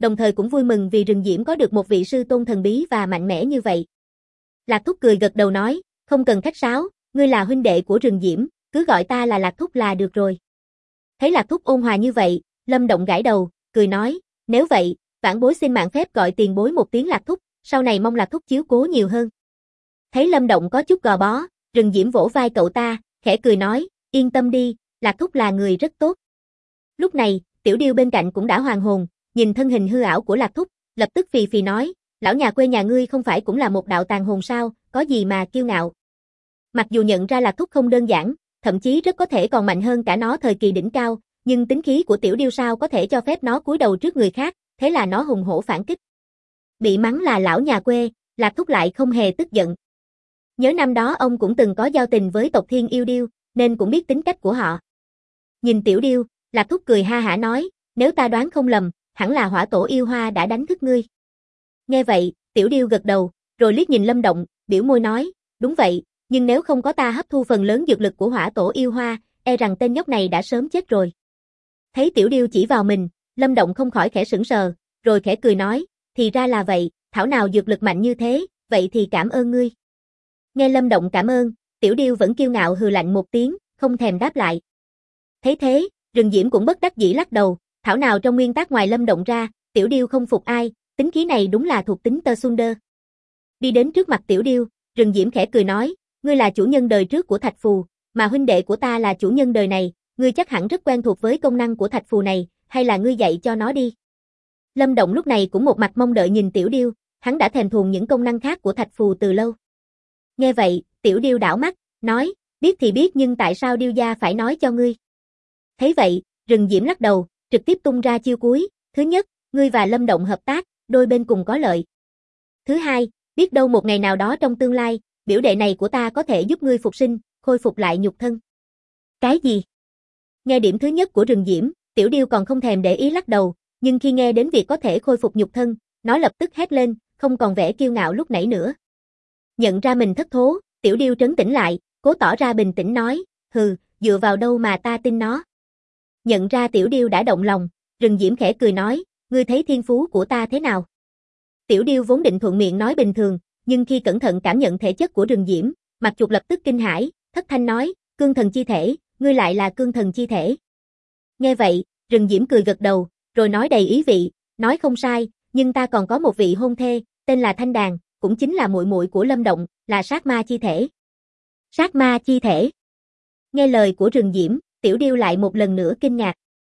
đồng thời cũng vui mừng vì Rừng Diễm có được một vị sư tôn thần bí và mạnh mẽ như vậy. Lạc Thúc cười gật đầu nói, không cần khách sáo, ngươi là huynh đệ của Rừng Diễm, cứ gọi ta là Lạc Thúc là được rồi. Thấy Lạc Thúc ôn hòa như vậy, Lâm Động gãi đầu, cười nói, nếu vậy, vãn bối xin mạn phép gọi tiền bối một tiếng Lạc Thúc, sau này mong Lạc Thúc chiếu cố nhiều hơn. Thấy Lâm Động có chút gò bó, Rừng Diễm vỗ vai cậu ta, khẽ cười nói, yên tâm đi, Lạc Thúc là người rất tốt. Lúc này, Tiểu Điêu bên cạnh cũng đã hoàn hồn, nhìn thân hình hư ảo của Lạc Thúc, lập tức phì phì nói, lão nhà quê nhà ngươi không phải cũng là một đạo tàn hồn sao, có gì mà kiêu ngạo. Mặc dù nhận ra Lạc Thúc không đơn giản, thậm chí rất có thể còn mạnh hơn cả nó thời kỳ đỉnh cao, nhưng tính khí của Tiểu Điêu sao có thể cho phép nó cúi đầu trước người khác, thế là nó hùng hổ phản kích. Bị mắng là lão nhà quê, Lạc Thúc lại không hề tức giận. Nhớ năm đó ông cũng từng có giao tình với tộc Thiên Yêu Điêu, nên cũng biết tính cách của họ. Nhìn Tiểu Điêu, Lạc Thúc cười ha hả nói, nếu ta đoán không lầm, hẳn là hỏa tổ yêu hoa đã đánh thức ngươi. Nghe vậy, Tiểu Điêu gật đầu, rồi liếc nhìn Lâm Động, biểu môi nói, đúng vậy, nhưng nếu không có ta hấp thu phần lớn dược lực của hỏa tổ yêu hoa, e rằng tên nhóc này đã sớm chết rồi. Thấy Tiểu Điêu chỉ vào mình, Lâm Động không khỏi khẽ sững sờ, rồi khẽ cười nói, thì ra là vậy, thảo nào dược lực mạnh như thế, vậy thì cảm ơn ngươi. Nghe Lâm Động cảm ơn, Tiểu Điêu vẫn kiêu ngạo hừ lạnh một tiếng, không thèm đáp lại. Thấy thế, Rừng Diễm cũng bất đắc dĩ lắc đầu, thảo nào trong nguyên tắc ngoài Lâm Động ra, Tiểu Điêu không phục ai, tính khí này đúng là thuộc tính Tơ Sunder. Đi đến trước mặt Tiểu Điêu, Rừng Diễm khẽ cười nói, ngươi là chủ nhân đời trước của thạch phù, mà huynh đệ của ta là chủ nhân đời này, ngươi chắc hẳn rất quen thuộc với công năng của thạch phù này, hay là ngươi dạy cho nó đi. Lâm Động lúc này cũng một mặt mong đợi nhìn Tiểu Điêu, hắn đã thèm thuồng những công năng khác của thạch phù từ lâu. Nghe vậy, Tiểu Điêu đảo mắt, nói, biết thì biết nhưng tại sao Điêu gia phải nói cho ngươi. Thấy vậy, Rừng Diễm lắc đầu, trực tiếp tung ra chiêu cuối, thứ nhất, ngươi và Lâm Động hợp tác, đôi bên cùng có lợi. Thứ hai, biết đâu một ngày nào đó trong tương lai, biểu đệ này của ta có thể giúp ngươi phục sinh, khôi phục lại nhục thân. Cái gì? Nghe điểm thứ nhất của Rừng Diễm, Tiểu Điêu còn không thèm để ý lắc đầu, nhưng khi nghe đến việc có thể khôi phục nhục thân, nó lập tức hét lên, không còn vẻ kiêu ngạo lúc nãy nữa. Nhận ra mình thất thố, Tiểu Điêu trấn tĩnh lại, cố tỏ ra bình tĩnh nói, hừ, dựa vào đâu mà ta tin nó. Nhận ra Tiểu Điêu đã động lòng, Rừng Diễm khẽ cười nói, ngươi thấy thiên phú của ta thế nào? Tiểu Điêu vốn định thuận miệng nói bình thường, nhưng khi cẩn thận cảm nhận thể chất của Rừng Diễm, mặt chuột lập tức kinh hãi, thất thanh nói, cương thần chi thể, ngươi lại là cương thần chi thể. Nghe vậy, Rừng Diễm cười gật đầu, rồi nói đầy ý vị, nói không sai, nhưng ta còn có một vị hôn thê, tên là Thanh Đàn, cũng chính là muội muội của Lâm Động, là sát ma chi thể. Sát ma chi thể. Nghe lời của Rừng Diễm, Tiểu Điêu lại một lần nữa kinh ngạc.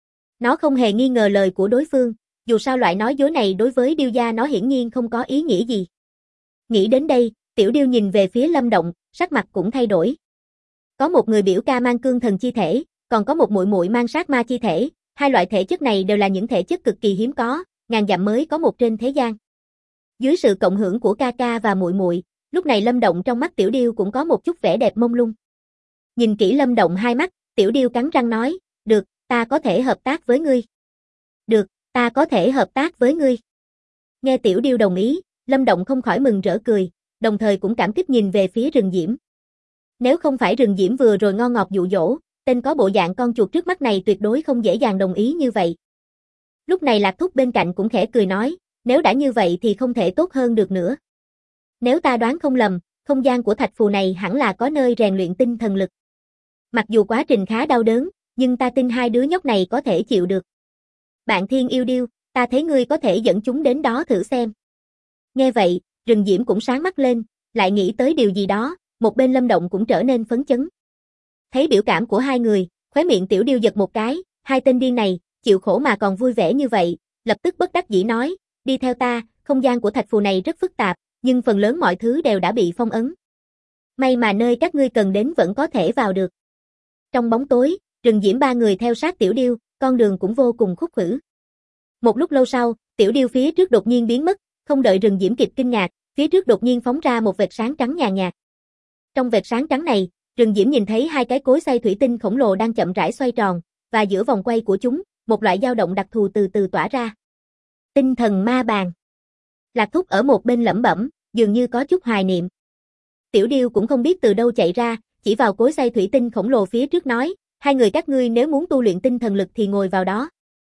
Nó không hề nghi ngờ lời của đối phương, dù sao loại nói dối này đối với Điêu gia nó hiển nhiên không có ý nghĩa gì. Nghĩ đến đây, Tiểu Điêu nhìn về phía Lâm Động, sắc mặt cũng thay đổi. Có một người biểu ca mang cương thần chi thể, còn có một muội muội mang sát ma chi thể, hai loại thể chất này đều là những thể chất cực kỳ hiếm có, ngàn dặm mới có một trên thế gian. Dưới sự cộng hưởng của ca ca và muội muội, lúc này Lâm Động trong mắt Tiểu Điêu cũng có một chút vẻ đẹp mông lung. Nhìn kỹ Lâm Động hai mắt, Tiểu Điêu cắn răng nói, được, ta có thể hợp tác với ngươi. Được, ta có thể hợp tác với ngươi. Nghe Tiểu Điêu đồng ý, Lâm Động không khỏi mừng rỡ cười, đồng thời cũng cảm kích nhìn về phía Rừng Diễm. Nếu không phải Rừng Diễm vừa rồi ngon ngọt dụ dỗ, tên có bộ dạng con chuột trước mắt này tuyệt đối không dễ dàng đồng ý như vậy. Lúc này Lạc Thúc bên cạnh cũng khẽ cười nói, nếu đã như vậy thì không thể tốt hơn được nữa. Nếu ta đoán không lầm, không gian của thạch phù này hẳn là có nơi rèn luyện tinh thần lực. Mặc dù quá trình khá đau đớn, nhưng ta tin hai đứa nhóc này có thể chịu được. Bạn Thiên Yêu Điêu, ta thấy ngươi có thể dẫn chúng đến đó thử xem. Nghe vậy, Rừng Diễm cũng sáng mắt lên, lại nghĩ tới điều gì đó, một bên Lâm Động cũng trở nên phấn chấn. Thấy biểu cảm của hai người, khóe miệng Tiểu Điêu giật một cái, hai tên điên này, chịu khổ mà còn vui vẻ như vậy, lập tức bất đắc dĩ nói, đi theo ta, không gian của thạch phù này rất phức tạp, nhưng phần lớn mọi thứ đều đã bị phong ấn. May mà nơi các ngươi cần đến vẫn có thể vào được. Trong bóng tối, Rừng Diễm ba người theo sát Tiểu Điêu, con đường cũng vô cùng khúc khuỷu. Một lúc lâu sau, Tiểu Điêu phía trước đột nhiên biến mất, không đợi Rừng Diễm kịp kinh ngạc, phía trước đột nhiên phóng ra một vệt sáng trắng nhàn nhạt. Trong vệt sáng trắng này, Rừng Diễm nhìn thấy hai cái cối xay thủy tinh khổng lồ đang chậm rãi xoay tròn, và giữa vòng quay của chúng, một loại dao động đặc thù từ từ tỏa ra. Tinh thần ma bàn. Lạc Thúc ở một bên lẩm bẩm, dường như có chút hoài niệm. Tiểu Điêu cũng không biết từ đâu chạy ra, chỉ vào cối xay thủy tinh khổng lồ phía trước nói, hai người các ngươi nếu muốn tu luyện tinh thần lực thì ngồi vào đó.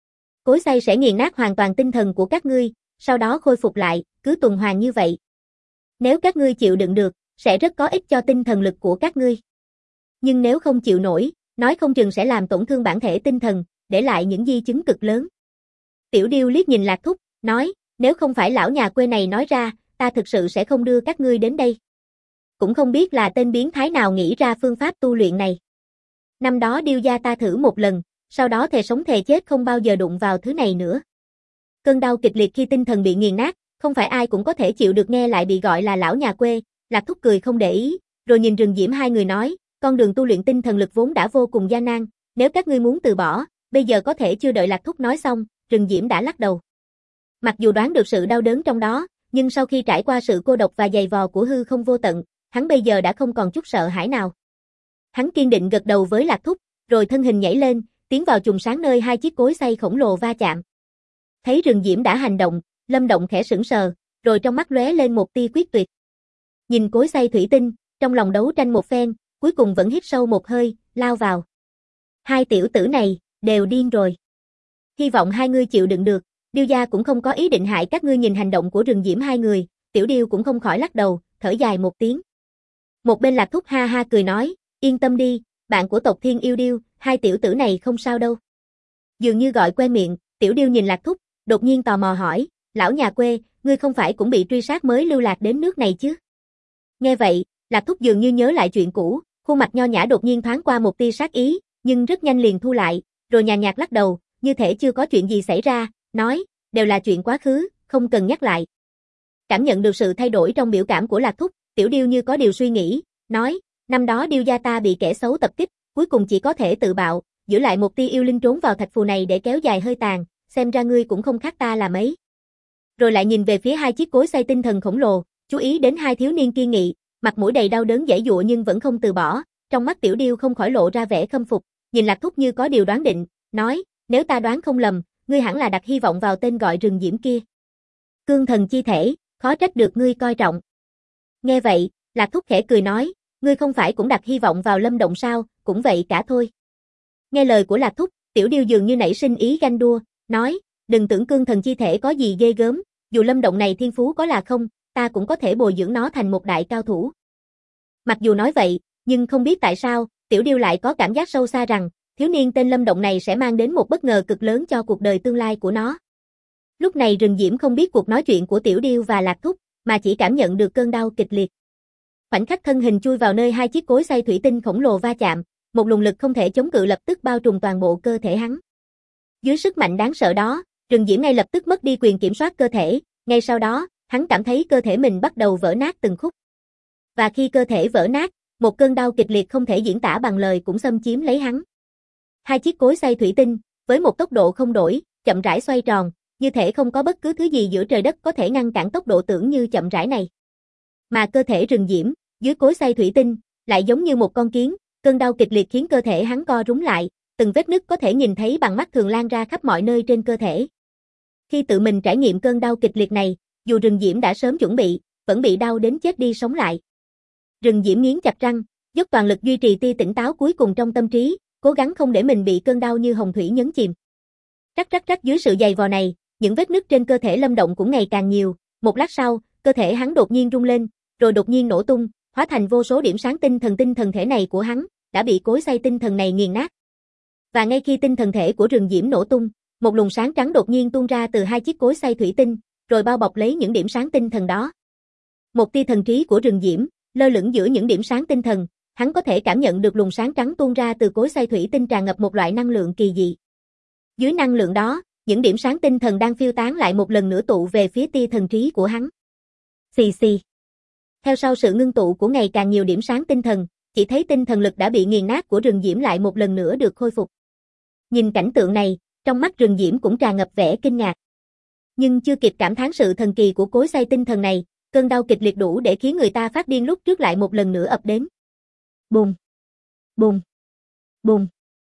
Cối xay sẽ nghiền nát hoàn toàn tinh thần của các ngươi, sau đó khôi phục lại, cứ tuần hoàn như vậy. Nếu các ngươi chịu đựng được, sẽ rất có ích cho tinh thần lực của các ngươi. Nhưng nếu không chịu nổi, nói không chừng sẽ làm tổn thương bản thể tinh thần, để lại những di chứng cực lớn. Tiểu Điêu liếc nhìn Lạc Thúc, nói, nếu không phải lão nhà quê này nói ra, ta thực sự sẽ không đưa các ngươi đến đây. Cũng không biết là tên biến thái nào nghĩ ra phương pháp tu luyện này. Năm đó Điêu gia ta thử một lần, sau đó thề sống thề chết không bao giờ đụng vào thứ này nữa. Cơn đau kịch liệt khi tinh thần bị nghiền nát, không phải ai cũng có thể chịu được, nghe lại bị gọi là lão nhà quê. Lạc Thúc cười không để ý, rồi nhìn Rừng Diễm hai người nói, con đường tu luyện tinh thần lực vốn đã vô cùng gian nan, nếu các ngươi muốn từ bỏ, bây giờ có thể. Chưa đợi Lạc Thúc nói xong, Rừng Diễm đã lắc đầu. Mặc dù đoán được sự đau đớn trong đó, nhưng sau khi trải qua sự cô độc và dày vò của hư không vô tận, hắn bây giờ đã không còn chút sợ hãi nào. Hắn kiên định gật đầu với Lạc Thúc, rồi thân hình nhảy lên, tiến vào chùm sáng nơi hai chiếc cối xay khổng lồ va chạm. Thấy Rừng Diễm đã hành động, Lâm Động khẽ sững sờ, rồi trong mắt lóe lên một tia quyết tuyệt. Nhìn cối xay thủy tinh, trong lòng đấu tranh một phen, cuối cùng vẫn hít sâu một hơi, lao vào. Hai tiểu tử này, đều điên rồi. Hy vọng hai ngươi chịu đựng được, Điêu gia cũng không có ý định hại các ngươi. Nhìn hành động của Rừng Diễm hai người, Tiểu Điêu cũng không khỏi lắc đầu, thở dài một tiếng. Một bên Lạc Thúc ha ha cười nói, yên tâm đi, bạn của tộc Thiên Yêu Điêu, hai tiểu tử này không sao đâu. Dường như gọi quen miệng, Tiểu Điêu nhìn Lạc Thúc, đột nhiên tò mò hỏi, lão nhà quê, ngươi không phải cũng bị truy sát mới lưu lạc đến nước này chứ? Nghe vậy, Lạc Thúc dường như nhớ lại chuyện cũ, khuôn mặt nho nhã đột nhiên thoáng qua một tia sát ý, nhưng rất nhanh liền thu lại, rồi nhàn nhạt lắc đầu, như thể chưa có chuyện gì xảy ra, nói, đều là chuyện quá khứ, không cần nhắc lại. Cảm nhận được sự thay đổi trong biểu cảm của Lạc Thúc, Tiểu Điêu như có điều suy nghĩ, nói, năm đó Điêu gia ta bị kẻ xấu tập kích, cuối cùng chỉ có thể tự bạo, giữ lại một tia yêu linh trốn vào thạch phù này để kéo dài hơi tàn, xem ra ngươi cũng không khác ta là mấy. Rồi lại nhìn về phía hai chiếc cối xay tinh thần khổng lồ, chú ý đến hai thiếu niên kiên nghị, mặt mũi đầy đau đớn giãy giụa nhưng vẫn không từ bỏ, trong mắt Tiểu Điêu không khỏi lộ ra vẻ khâm phục, nhìn Lạc Thúc như có điều đoán định, nói, nếu ta đoán không lầm, ngươi hẳn là đặt hy vọng vào tên gọi Rừng Diễm kia. Cương thần chi thể, khó trách được ngươi coi trọng. Nghe vậy, Lạc Thúc khẽ cười nói, ngươi không phải cũng đặt hy vọng vào Lâm Động sao, cũng vậy cả thôi. Nghe lời của Lạc Thúc, Tiểu Điêu dường như nảy sinh ý ganh đua, nói, đừng tưởng cương thần chi thể có gì ghê gớm, dù Lâm Động này thiên phú có là không, ta cũng có thể bồi dưỡng nó thành một đại cao thủ. Mặc dù nói vậy, nhưng không biết tại sao, Tiểu Điêu lại có cảm giác sâu xa rằng, thiếu niên tên Lâm Động này sẽ mang đến một bất ngờ cực lớn cho cuộc đời tương lai của nó. Lúc này Rừng Diễm không biết cuộc nói chuyện của Tiểu Điêu và Lạc Thúc, mà chỉ cảm nhận được cơn đau kịch liệt. Khoảnh khắc thân hình chui vào nơi hai chiếc cối xay thủy tinh khổng lồ va chạm, một luồng lực không thể chống cự lập tức bao trùm toàn bộ cơ thể hắn. Dưới sức mạnh đáng sợ đó, Rừng Diễm ngay lập tức mất đi quyền kiểm soát cơ thể, ngay sau đó, hắn cảm thấy cơ thể mình bắt đầu vỡ nát từng khúc. Và khi cơ thể vỡ nát, một cơn đau kịch liệt không thể diễn tả bằng lời cũng xâm chiếm lấy hắn. Hai chiếc cối xay thủy tinh, với một tốc độ không đổi, chậm rãi xoay tròn, như thể không có bất cứ thứ gì giữa trời đất có thể ngăn cản tốc độ tưởng như chậm rãi này. Mà cơ thể Rừng Diễm, dưới cối xay thủy tinh, lại giống như một con kiến, cơn đau kịch liệt khiến cơ thể hắn co rúm lại, từng vết nứt có thể nhìn thấy bằng mắt thường lan ra khắp mọi nơi trên cơ thể. Khi tự mình trải nghiệm cơn đau kịch liệt này, dù Rừng Diễm đã sớm chuẩn bị, vẫn bị đau đến chết đi sống lại. Rừng Diễm nghiến chặt răng, dốc toàn lực duy trì tia tỉnh táo cuối cùng trong tâm trí, cố gắng không để mình bị cơn đau như hồng thủy nhấn chìm. Rắc rắc rắc, dưới sự dày vò này, những vết nứt trên cơ thể Lâm Động cũng ngày càng nhiều, một lát sau, cơ thể hắn đột nhiên rung lên, rồi đột nhiên nổ tung, hóa thành vô số điểm sáng tinh thần thể này của hắn, đã bị cối xay tinh thần này nghiền nát. Và ngay khi tinh thần thể của Rừng Diễm nổ tung, một luồng sáng trắng đột nhiên tuôn ra từ hai chiếc cối xay thủy tinh, rồi bao bọc lấy những điểm sáng tinh thần đó. Một tia thần trí của Rừng Diễm, lơ lửng giữa những điểm sáng tinh thần, hắn có thể cảm nhận được luồng sáng trắng tuôn ra từ cối xay thủy tinh tràn ngập một loại năng lượng kỳ dị. Dưới năng lượng đó, những điểm sáng tinh thần đang phiêu tán lại một lần nữa tụ về phía tia thần trí của hắn. Xì xì. Theo sau sự ngưng tụ của ngày càng nhiều điểm sáng tinh thần, chỉ thấy tinh thần lực đã bị nghiền nát của Rừng Diễm lại một lần nữa được khôi phục. Nhìn cảnh tượng này, trong mắt Rừng Diễm cũng tràn ngập vẻ kinh ngạc. Nhưng chưa kịp cảm thán sự thần kỳ của cối xay tinh thần này, cơn đau kịch liệt đủ để khiến người ta phát điên lúc trước lại một lần nữa ập đến. Bùng, bùng, bùng.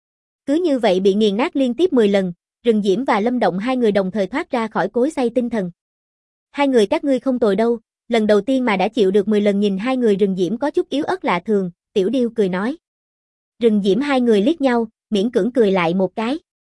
Cứ như vậy bị nghiền nát liên tiếp 10 lần, Rừng Diễm và Lâm Động hai người đồng thời thoát ra khỏi cối xay tinh thần. Hai người các ngươi không tồi đâu, lần đầu tiên mà đã chịu được 10 lần. Nhìn hai người Rừng Diễm có chút yếu ớt lạ thường, Tiểu Điêu cười nói. Rừng Diễm hai người liếc nhau, miễn cưỡng cười lại một cái.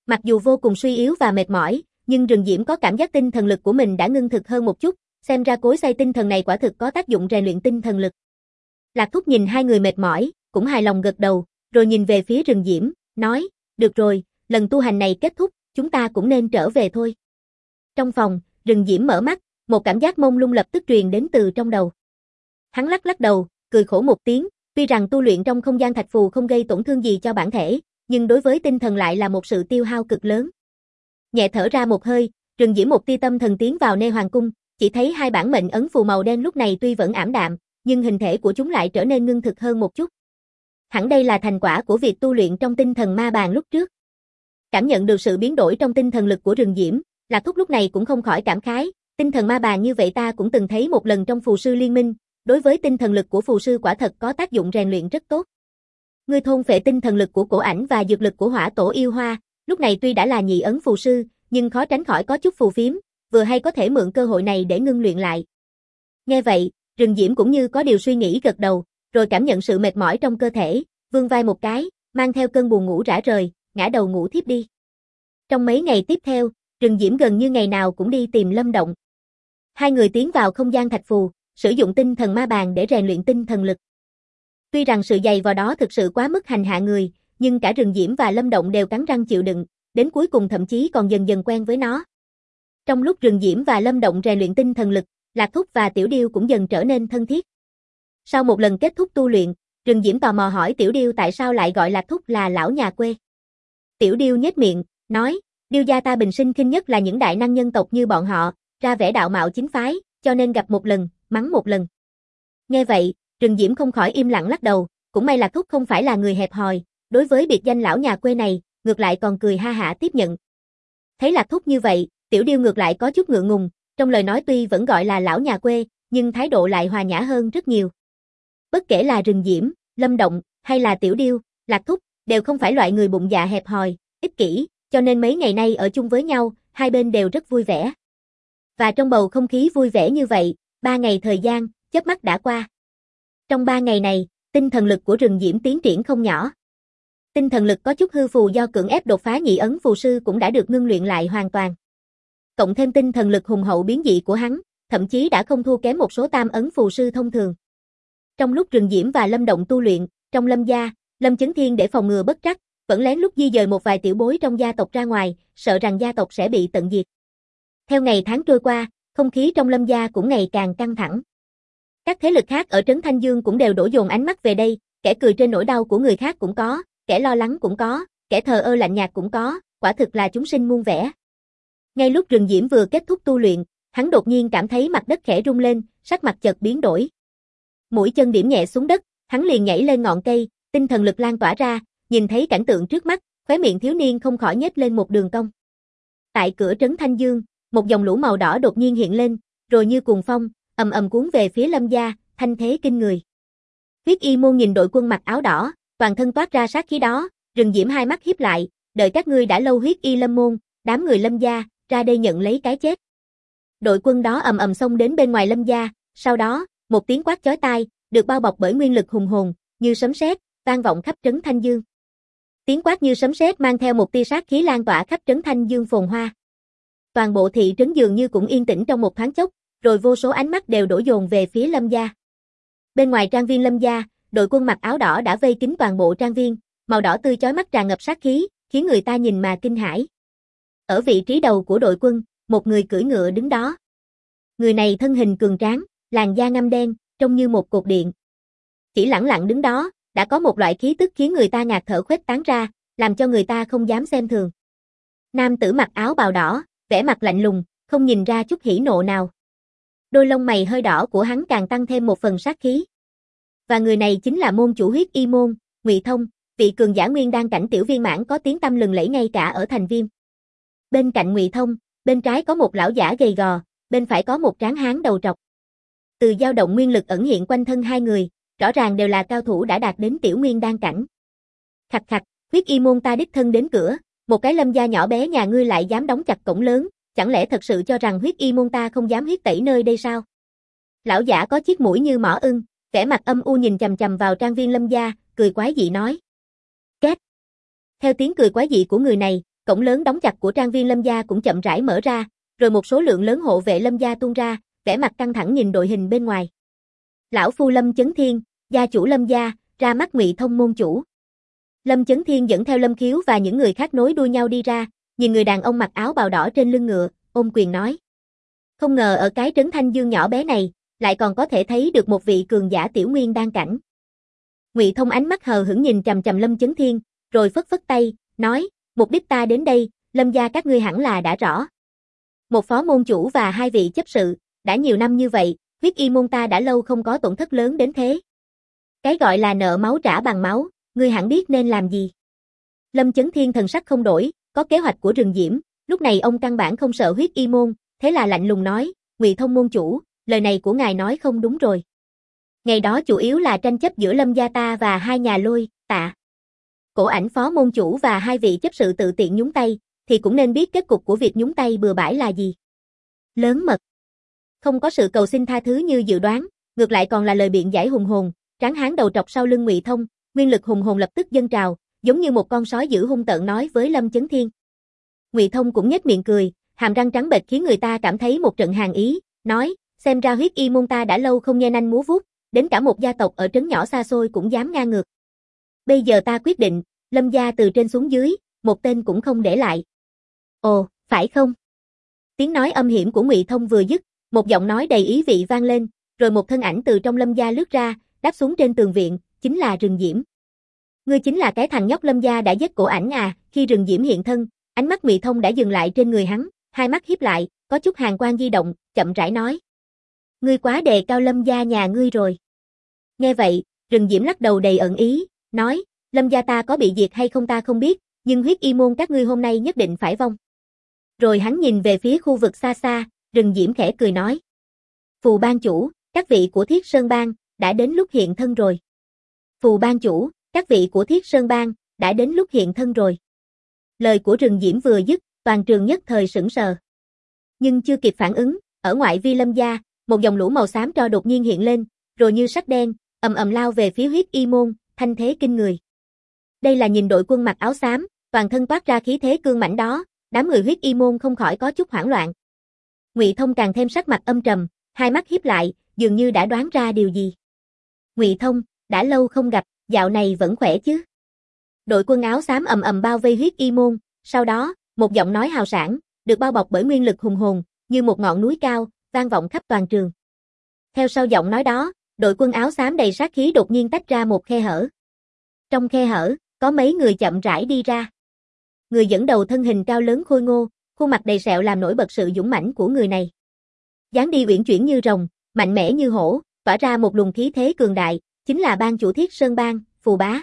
Mặc dù vô cùng suy yếu và mệt mỏi, nhưng Rừng Diễm có cảm giác tinh thần lực của mình đã ngưng thực hơn một chút, xem ra cối xay tinh thần này quả thực có tác dụng rèn luyện tinh thần lực. Lạc Thúc nhìn hai người mệt mỏi, cũng hài lòng gật đầu, rồi nhìn về phía Rừng Diễm, nói, được rồi, lần tu hành này kết thúc, chúng ta cũng nên trở về thôi. Trong phòng, Rừng Diễm mở mắt, một cảm giác mông lung lập tức truyền đến từ trong đầu. Hắn lắc lắc đầu, cười khổ một tiếng, tuy rằng tu luyện trong không gian thạch phù không gây tổn thương gì cho bản thể, nhưng đối với tinh thần lại là một sự tiêu hao cực lớn. Nhẹ thở ra một hơi, Rừng Diễm một tia tâm thần tiến vào Nê Hoàng cung, chỉ thấy hai bản mệnh ấn phù màu đen lúc này tuy vẫn ảm đạm, nhưng hình thể của chúng lại trở nên ngưng thực hơn một chút. Hẳn đây là thành quả của việc tu luyện trong tinh thần ma bàn lúc trước. Cảm nhận được sự biến đổi trong tinh thần lực của Rừng Diễm, Lạc Thúc lúc này cũng không khỏi cảm khái, tinh thần ma bàn như vậy ta cũng từng thấy một lần trong phù sư liên minh, đối với tinh thần lực của phù sư quả thật có tác dụng rèn luyện rất tốt. Ngươi thôn phệ tinh thần lực của cổ ảnh và dược lực của hỏa tổ yêu hoa, lúc này tuy đã là nhị ấn phù sư, nhưng khó tránh khỏi có chút phù phiếm, vừa hay có thể mượn cơ hội này để ngưng luyện lại. Nghe vậy, Rừng Diễm cũng như có điều suy nghĩ gật đầu, rồi cảm nhận sự mệt mỏi trong cơ thể, vươn vai một cái, mang theo cơn buồn ngủ rã rời, ngã đầu ngủ thiếp đi. Trong mấy ngày tiếp theo, Rừng Diễm gần như ngày nào cũng đi tìm Lâm Động. Hai người tiến vào không gian thạch phù, sử dụng tinh thần ma bàn để rèn luyện tinh thần lực. Tuy rằng sự dày vò đó thực sự quá mức hành hạ người, nhưng cả Rừng Diễm và Lâm Động đều cắn răng chịu đựng, đến cuối cùng thậm chí còn dần dần quen với nó. Trong lúc Rừng Diễm và Lâm Động rèn luyện tinh thần lực, Lạc Thúc và Tiểu Điêu cũng dần trở nên thân thiết. Sau một lần kết thúc tu luyện, Rừng Diễm tò mò hỏi Tiểu Điêu tại sao lại gọi Lạc Thúc là lão nhà quê. Tiểu Điêu nhếch miệng, nói, Điêu gia ta bình sinh khinh nhất là những đại năng nhân tộc như bọn họ, ra vẻ đạo mạo chính phái, cho nên gặp một lần, mắng một lần. Nghe vậy, Rừng Diễm không khỏi im lặng lắc đầu, cũng may Lạc Thúc không phải là người hẹp hòi, đối với biệt danh lão nhà quê này, ngược lại còn cười ha hả tiếp nhận. Thấy Lạc Thúc như vậy, Tiểu Điêu ngược lại có chút ngượng ngùng, trong lời nói tuy vẫn gọi là lão nhà quê, nhưng thái độ lại hòa nhã hơn rất nhiều. Bất kể là Rừng Diễm, Lâm Động, hay là Tiểu Điêu, Lạc Thúc, đều không phải loại người bụng dạ hẹp hòi, ích kỷ, cho nên mấy ngày nay ở chung với nhau, hai bên đều rất vui vẻ. Và trong bầu không khí vui vẻ như vậy, 3 ngày thời gian, chớp mắt đã qua. Trong 3 ngày này, tinh thần lực của Rừng Diễm tiến triển không nhỏ. Tinh thần lực có chút hư phù do cưỡng ép đột phá nhị ấn phù sư cũng đã được ngưng luyện lại hoàn toàn. Cộng thêm tinh thần lực hùng hậu biến dị của hắn, thậm chí đã không thua kém một số tam ấn phù sư thông thường. Trong lúc Rừng Diễm và Lâm Động tu luyện, trong Lâm gia, Lâm Chấn Thiên để phòng ngừa bất trắc, vẫn lén lút di dời một vài tiểu bối trong gia tộc ra ngoài, sợ rằng gia tộc sẽ bị tận diệt. Theo ngày tháng trôi qua, không khí trong Lâm gia cũng ngày càng căng thẳng. Các thế lực khác ở Trấn Thanh Dương cũng đều đổ dồn ánh mắt về đây, kẻ cười trên nỗi đau của người khác cũng có, kẻ lo lắng cũng có, kẻ thờ ơ lạnh nhạt cũng có, quả thực là chúng sinh muôn vẻ. Ngay lúc Rừng Diễm vừa kết thúc tu luyện, hắn đột nhiên cảm thấy mặt đất khẽ rung lên, sắc mặt chợt biến đổi. Mũi chân điểm nhẹ xuống đất, hắn liền nhảy lên ngọn cây, tinh thần lực lan tỏa ra, nhìn thấy cảnh tượng trước mắt, khóe miệng thiếu niên không khỏi nhếch lên một đường cong. Tại cửa Trấn Thanh Dương, một dòng lũ màu đỏ đột nhiên hiện lên, rồi như cuồng phong, ầm ầm cuốn về phía Lâm gia, thanh thế kinh người. Huyết Y môn nhìn đội quân mặc áo đỏ, toàn thân toát ra sát khí đó, Rừng Diễm hai mắt híp lại, đợi các ngươi đã lâu Huyết Y Lâm môn, đám người Lâm gia, ra đây nhận lấy cái chết. Đội quân đó ầm ầm xông đến bên ngoài Lâm gia, sau đó, một tiếng quát chói tai, được bao bọc bởi nguyên lực hùng hồn, như sấm sét, vang vọng khắp Trấn Thanh Dương. Tiếng quát như sấm sét mang theo một tia sát khí lan tỏa khắp Trấn Thanh Dương phồn hoa. Toàn bộ thị trấn dường như cũng yên tĩnh trong một thoáng chốc, rồi vô số ánh mắt đều đổ dồn về phía Lâm gia. Bên ngoài trang viên Lâm gia, đội quân mặc áo đỏ đã vây kín toàn bộ trang viên, màu đỏ tươi chói mắt tràn ngập sát khí, khiến người ta nhìn mà kinh hãi. Ở vị trí đầu của đội quân, một người cưỡi ngựa đứng đó. Người này thân hình cường tráng, làn da ngăm đen, trông như một cột điện. Chỉ lẳng lặng đứng đó, đã có một loại khí tức khiến người ta ngạt thở khuếch tán ra, làm cho người ta không dám xem thường. Nam tử mặc áo bào đỏ, vẻ mặt lạnh lùng, không nhìn ra chút hỉ nộ nào. Đôi lông mày hơi đỏ của hắn càng tăng thêm một phần sát khí. Và người này chính là môn chủ Huyết Y môn, Ngụy Thông, vị cường giả nguyên đan cảnh tiểu viên mãn có tiếng tăm lừng lẫy ngay cả ở thành Viêm. Bên cạnh Ngụy Thông, bên trái có một lão giả gầy gò, bên phải có một tráng hán đầu trọc. Từ dao động nguyên lực ẩn hiện quanh thân hai người, rõ ràng đều là cao thủ đã đạt đến tiểu nguyên đan cảnh. Khạch khạch, Huyết Y môn ta đích thân đến cửa, một cái Lâm gia nhỏ bé nhà ngươi lại dám đóng chặt cổng lớn, chẳng lẽ thật sự cho rằng Huyết Y môn ta không dám huyết tẩy nơi đây sao? Lão giả có chiếc mũi như mỏ ưng, vẻ mặt âm u nhìn chằm chằm vào trang viên Lâm gia, cười quái dị nói. Két. Theo tiếng cười quái dị của người này, cổng lớn đóng chặt của trang viên Lâm gia cũng chậm rãi mở ra, rồi một số lượng lớn hộ vệ Lâm gia tuôn ra, vẻ mặt căng thẳng nhìn đội hình bên ngoài. Lão phu Lâm Chấn Thiên, gia chủ Lâm gia, ra mắt Ngụy Thông môn chủ. Lâm Chấn Thiên dẫn theo Lâm Khiếu và những người khác nối đuôi nhau đi ra, nhìn người đàn ông mặc áo bào đỏ trên lưng ngựa, ôm quyền nói: "Không ngờ ở cái trấn Thanh Dương nhỏ bé này, lại còn có thể thấy được một vị cường giả tiểu nguyên đan cảnh." Ngụy Thông ánh mắt hờ hững nhìn chằm chằm Lâm Chấn Thiên, rồi phất phất tay, nói: "Mục đích ta đến đây, Lâm gia các ngươi hẳn là đã rõ. Một phó môn chủ và hai vị chấp sự, đã nhiều năm như vậy, huyết y môn ta đã lâu không có tổn thất lớn đến thế. Cái gọi là nợ máu trả bằng máu, ngươi hẳn biết nên làm gì." Lâm Chấn Thiên thần sắc không đổi, có kế hoạch của Rừng Diễm, lúc này ông căn bản không sợ huyết y môn, thế là lạnh lùng nói: "Ngụy Thông môn chủ, lời này của ngài nói không đúng rồi. Ngày đó chủ yếu là tranh chấp giữa Lâm gia ta và hai nhà Lôi, Tạ. Cổ Ảnh phó môn chủ và hai vị chấp sự tự tiện nhúng tay, thì cũng nên biết kết cục của việc nhúng tay bừa bãi là gì. Lớn mật. Không có sự cầu xin tha thứ như dự đoán, ngược lại còn là lời biện giải hùng hồn." Tráng hán đầu trọc sau lưng Ngụy Thông, nguyên lực hùng hồn lập tức dâng trào, giống như một con sói dữ hung tợn nói với Lâm Chấn Thiên. Ngụy Thông cũng nhếch miệng cười, hàm răng trắng bệch khiến người ta cảm thấy một trận hàn ý, nói: "Xem ra huyết y môn ta đã lâu không nghe nanh múa vuốt, đến cả một gia tộc ở trấn nhỏ xa xôi cũng dám ngang ngược. Bây giờ ta quyết định, Lâm gia từ trên xuống dưới, một tên cũng không để lại." "Ồ, phải không?" Tiếng nói âm hiểm của Ngụy Thông vừa dứt, một giọng nói đầy ý vị vang lên, rồi một thân ảnh từ trong Lâm gia lướt ra, đáp xuống trên tường viện, chính là Rừng Diễm. "Ngươi chính là cái thằng nhóc Lâm gia đã giết Cổ Ảnh à?" Khi Rừng Diễm hiện thân, ánh mắt Ngụy Thông đã dừng lại trên người hắn, hai mắt híp lại, có chút hàn quang di động, chậm rãi nói: "Ngươi quá đề cao Lâm gia nhà ngươi rồi." Nghe vậy, Rừng Diễm lắc đầu đầy ẩn ý, nói: "Lâm gia ta có bị diệt hay không ta không biết, nhưng huyết y môn các ngươi hôm nay nhất định phải vong." Rồi hắn nhìn về phía khu vực xa xa, Rừng Diễm khẽ cười nói: "Phù ban chủ, các vị của Thiết Sơn Bang, đã đến lúc hiện thân rồi." "Phù ban chủ, các vị của Thiết Sơn Bang, đã đến lúc hiện thân rồi." Lời của Rừng Diễm vừa dứt, toàn trường nhất thời sững sờ. Nhưng chưa kịp phản ứng, ở ngoại vi Lâm gia, một dòng lũ màu xám tro đột nhiên hiện lên, rồi như sắt đen, ầm ầm lao về phía huyết y môn, thanh thế kinh người. Đây là nhìn đội quân mặc áo xám, toàn thân toát ra khí thế cương mãnh đó, đám người huyết y môn không khỏi có chút hoảng loạn. Ngụy Thông càng thêm sắc mặt âm trầm, hai mắt híp lại, dường như đã đoán ra điều gì. "Ngụy Thông, đã lâu không gặp, dạo này vẫn khỏe chứ?" Đội quân áo xám ầm ầm bao vây huyết y môn, sau đó, một giọng nói hào sảng, được bao bọc bởi nguyên lực hùng hồn, như một ngọn núi cao, vang vọng khắp toàn trường. Theo sau giọng nói đó, đội quân áo xám đầy sát khí đột nhiên tách ra một khe hở. Trong khe hở, có mấy người chậm rãi đi ra. Người dẫn đầu thân hình cao lớn khôi ngô, khuôn mặt đầy sẹo làm nổi bật sự dũng mãnh của người này. Dáng đi uyển chuyển như rồng, mạnh mẽ như hổ, tỏa ra một luồng khí thế cường đại, chính là ban chủ Thiết Sơn Bang, Phù Bá.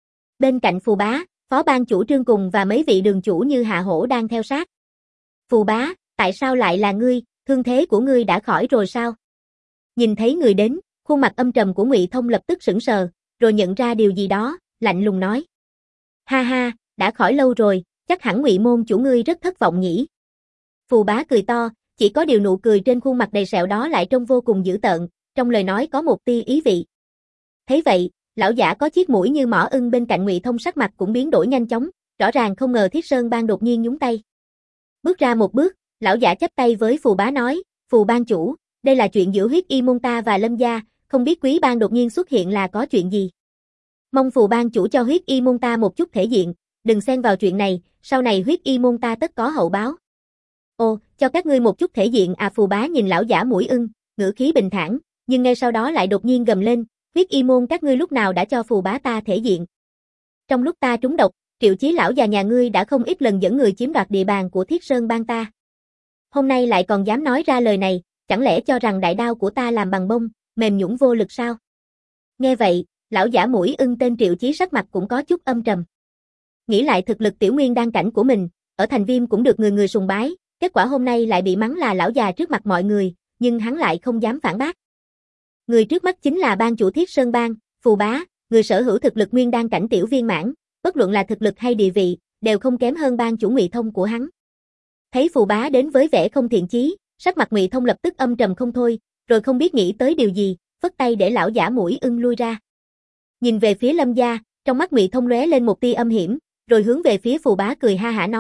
Bên cạnh Phù Bá, phó ban chủ Trương Cùng và mấy vị đường chủ như Hạ Hổ đang theo sát. "Phù Bá, tại sao lại là ngươi, thương thế của ngươi đã khỏi rồi sao?" Nhìn thấy người đến, khuôn mặt âm trầm của Ngụy Thông lập tức sững sờ, rồi nhận ra điều gì đó, lạnh lùng nói: "Ha ha, đã khỏi lâu rồi, chắc hẳn Ngụy môn chủ ngươi rất thất vọng nhỉ?" Phù Bá cười to, chỉ có điều nụ cười trên khuôn mặt đầy sẹo đó lại trông vô cùng dữ tợn, trong lời nói có một tia ý vị. Thấy vậy, lão giả có chiếc mũi như mỏ ưng bên cạnh Ngụy Thông sắc mặt cũng biến đổi nhanh chóng, rõ ràng không ngờ Thiết Sơn Bang đột nhiên nhúng tay. Bước ra một bước, lão giả chắp tay với Phù Bá nói: "Phù ban chủ, đây là chuyện giữa huyết y môn ta và Lâm gia, không biết quý bang đột nhiên xuất hiện là có chuyện gì. Mong Phù ban chủ cho huyết y môn ta một chút thể diện, đừng xen vào chuyện này, sau này huyết y môn ta tất có hậu báo." "Ồ, cho các ngươi một chút thể diện à?" Phù Bá nhìn lão giả mũi ưng, ngữ khí bình thản, nhưng ngay sau đó lại đột nhiên gầm lên: "Huyết y môn các ngươi lúc nào đã cho Phù Bá ta thể diện? Trong lúc ta trúng độc, Triệu Chí lão già nhà ngươi đã không ít lần dẫn người chiếm đoạt địa bàn của Thiết Sơn Bang ta. Hôm nay lại còn dám nói ra lời này, chẳng lẽ cho rằng đại đao của ta làm bằng bông, mềm nhũn vô lực sao?" Nghe vậy, lão giả mũi ưng tên Triệu Chí sắc mặt cũng có chút âm trầm. Nghĩ lại thực lực tiểu nguyên đan cảnh của mình, ở Thành Viêm cũng được người người sùng bái, kết quả hôm nay lại bị mắng là lão già trước mặt mọi người, nhưng hắn lại không dám phản bác. Người trước mắt chính là ban chủ Thiết Sơn Bang, Phù Bá, người sở hữu thực lực nguyên đan cảnh tiểu viên mãn, bất luận là thực lực hay địa vị, đều không kém hơn ban chủ Ngụy Thông của hắn. Thấy Phù Bá đến với vẻ không thiện chí, sắc mặt Ngụy Thông lập tức âm trầm không thôi, rồi không biết nghĩ tới điều gì, phất tay để lão giả mũi ưng lui ra. Nhìn về phía Lâm gia, trong mắt Ngụy Thông lóe lên một tia âm hiểm, rồi hướng về phía Phù Bá cười ha hả nói: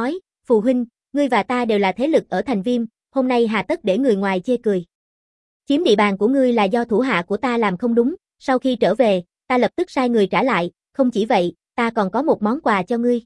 Phù huynh, ngươi và ta đều là thế lực ở thành Viêm, hôm nay hà tất để người ngoài chê cười. Chiếm địa bàn của ngươi là do thủ hạ của ta làm không đúng, sau khi trở về, ta lập tức sai người trả lại, không chỉ vậy, ta còn có một món quà cho ngươi.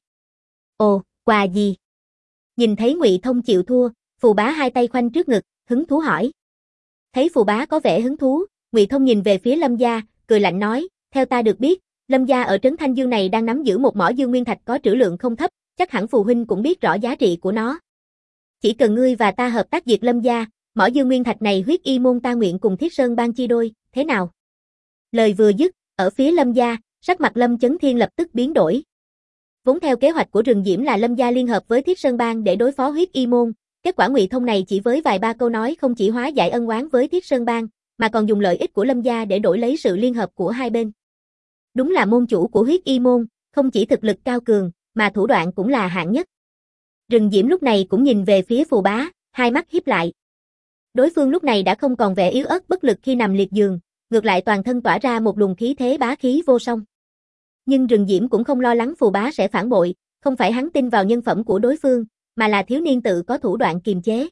Ồ, quà gì? Nhìn thấy Ngụy Thông chịu thua, Phù Bá hai tay khoanh trước ngực, hứng thú hỏi. Thấy Phù Bá có vẻ hứng thú, Ngụy Thông nhìn về phía Lâm gia, cười lạnh nói, theo ta được biết, Lâm gia ở trấn Thanh Dương này đang nắm giữ một mỏ dương nguyên thạch có trữ lượng không thấp, chắc hẳn Phù huynh cũng biết rõ giá trị của nó. Chỉ cần ngươi và ta hợp tác diệt Lâm gia, mỏ dương nguyên thạch này huyết y môn ta nguyện cùng Thiết Sơn Bang chia đôi, thế nào? Lời vừa dứt, ở phía Lâm gia, sắc mặt Lâm Chấn Thiên lập tức biến đổi. Vốn theo kế hoạch của Rừng Diễm là Lâm gia liên hợp với Thiết Sơn Bang để đối phó huyết y môn, kết quả Ngụy Thông này chỉ với vài ba câu nói không chỉ hóa giải ân oán với Thiết Sơn Bang, mà còn dùng lợi ích của Lâm gia để đổi lấy sự liên hợp của hai bên. Đúng là môn chủ của huyết y môn, không chỉ thực lực cao cường, mà thủ đoạn cũng là hạng nhất. Rừng Diễm lúc này cũng nhìn về phía Phù Bá, hai mắt híp lại. Đối phương lúc này đã không còn vẻ yếu ớt bất lực khi nằm liệt giường, ngược lại toàn thân tỏa ra một luồng khí thế bá khí vô song. Nhưng Rừng Diễm cũng không lo lắng Phù Bá sẽ phản bội, không phải hắn tin vào nhân phẩm của đối phương, mà là thiếu niên tự có thủ đoạn kiềm chế.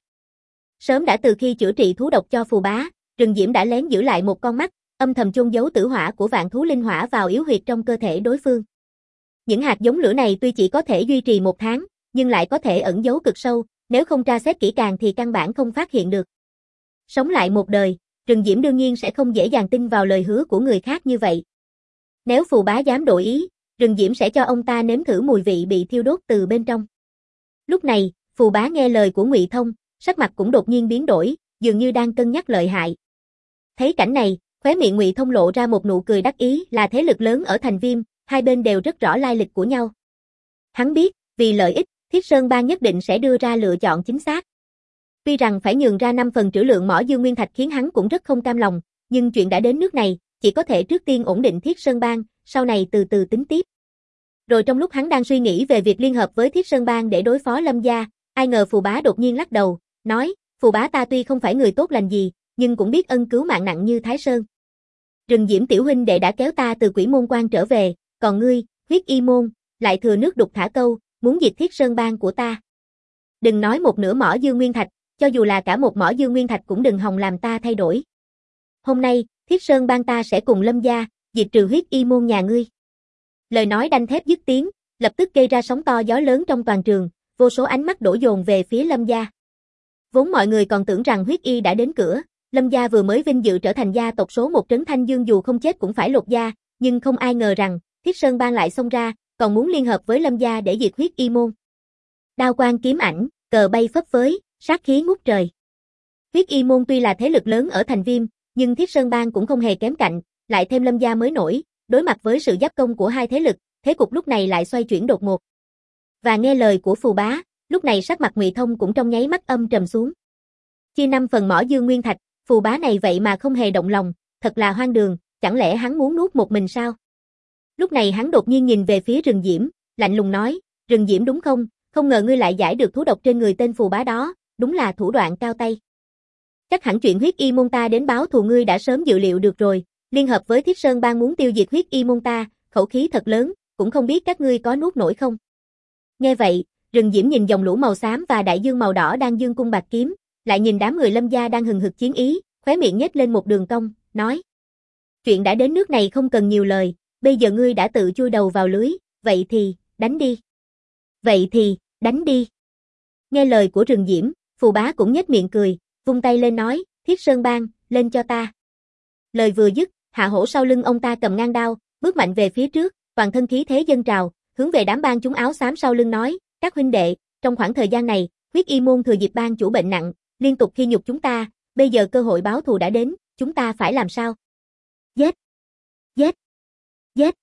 Sớm đã từ khi chữa trị thú độc cho Phù Bá, Rừng Diễm đã lén giữ lại một con mắt, âm thầm chôn giấu tử hỏa của vạn thú linh hỏa vào yếu huyệt trong cơ thể đối phương. Những hạt giống lửa này tuy chỉ có thể duy trì 1 tháng, nhưng lại có thể ẩn giấu cực sâu, nếu không tra xét kỹ càng thì căn bản không phát hiện được. Sống lại một đời, Rừng Diễm đương nhiên sẽ không dễ dàng tin vào lời hứa của người khác như vậy. Nếu Phù Bá dám đổi ý, Rừng Diễm sẽ cho ông ta nếm thử mùi vị bị thiêu đốt từ bên trong. Lúc này, Phù Bá nghe lời của Ngụy Thông, sắc mặt cũng đột nhiên biến đổi, dường như đang cân nhắc lợi hại. Thấy cảnh này, khóe miệng Ngụy Thông lộ ra một nụ cười đắc ý, là thế lực lớn ở thành Viêm, hai bên đều rất rõ lai lịch của nhau. Hắn biết, vì lợi ích, Thiết Sơn Bang nhất định sẽ đưa ra lựa chọn chính xác. Tuy rằng phải nhường ra 5 phần trữ lượng mỏ dương nguyên thạch khiến hắn cũng rất không cam lòng, nhưng chuyện đã đến nước này, chỉ có thể trước tiên ổn định Thiết Sơn Bang, sau này từ từ tính tiếp. Rồi trong lúc hắn đang suy nghĩ về việc liên hợp với Thiết Sơn Bang để đối phó Lâm gia, ai ngờ Phù Bá đột nhiên lắc đầu, nói, Phù Bá ta tuy không phải người tốt lành gì, nhưng cũng biết ân cứu mạng nặng như Thái Sơn. Rừng Diễm tiểu huynh đệ đã kéo ta từ Quỷ Môn Quan trở về, còn ngươi, huyết y môn, lại thừa nước đục thả câu, muốn diệt Thiết Sơn Bang của ta. Đừng nói một nửa mỏ dương nguyên thạch, cho dù là cả một mỏ dương nguyên thạch cũng đừng hòng làm ta thay đổi. Hôm nay, Thiết Sơn Bang ta sẽ cùng Lâm gia, diệt trừ huyết y môn nhà ngươi. Lời nói đanh thép dứt tiếng, lập tức gây ra sóng to gió lớn trong toàn trường, vô số ánh mắt đổ dồn về phía Lâm gia. Vốn mọi người còn tưởng rằng huyết y đã đến cửa, Lâm gia vừa mới vinh dự trở thành gia tộc số 1 trấn Thanh Dương dù không chết cũng phải lột da, nhưng không ai ngờ rằng, Thiết Sơn Bang lại xông ra, còn muốn liên hợp với Lâm gia để diệt huyết y môn. Đao quang kiếm ảnh, cờ bay phấp phới, sát khí ngút trời. Huyết y môn tuy là thế lực lớn ở thành Viêm, nhưng Thiết Sơn Bang cũng không hề kém cạnh, lại thêm Lâm gia mới nổi, đối mặt với sự giáp công của hai thế lực, thế cục lúc này lại xoay chuyển đột ngột. Và nghe lời của Phù Bá, lúc này sắc mặt Ngụy Thông cũng trong nháy mắt âm trầm xuống. Chia 5 phần mỏ dương nguyên thạch, Phù Bá này vậy mà không hề động lòng, thật là hoang đường, chẳng lẽ hắn muốn nuốt một mình sao? Lúc này hắn đột nhiên nhìn về phía Rừng Diễm, lạnh lùng nói, Rừng Diễm đúng không? Không ngờ ngươi lại giải được thú độc trên người tên Phù Bá đó, đúng là thủ đoạn cao tay. Chắc hẳn chuyện huyết y môn ta đến báo thù ngươi đã sớm dự liệu được rồi, liên hợp với Thiết Sơn Bang muốn tiêu diệt huyết y môn ta, khẩu khí thật lớn, cũng không biết các ngươi có nuốt nổi không. Nghe vậy, Rừng Diễm nhìn dòng lũ màu xám và đại dương màu đỏ đang dương cung bạc kiếm, lại nhìn đám người Lâm gia đang hừng hực chiến ý, khóe miệng nhếch lên một đường cong, nói. Chuyện đã đến nước này không cần nhiều lời, bây giờ ngươi đã tự chui đầu vào lưới, vậy thì, đánh đi. Vậy thì, đánh đi. Nghe lời của Rừng Diễm, Phù Bá cũng nhếch miệng cười, vung tay lên nói, Thiết Sơn Bang, lên cho ta. Lời vừa dứt, Hạ Hổ sau lưng ông ta cầm ngang đao, bước mạnh về phía trước, toàn thân khí thế dâng trào, hướng về đám bang chúng áo xám sau lưng nói, các huynh đệ, trong khoảng thời gian này, huyết y môn thừa dịp bang chủ bệnh nặng, liên tục khi nhục chúng ta, bây giờ cơ hội báo thù đã đến, chúng ta phải làm sao? Giết! Giết! Giết!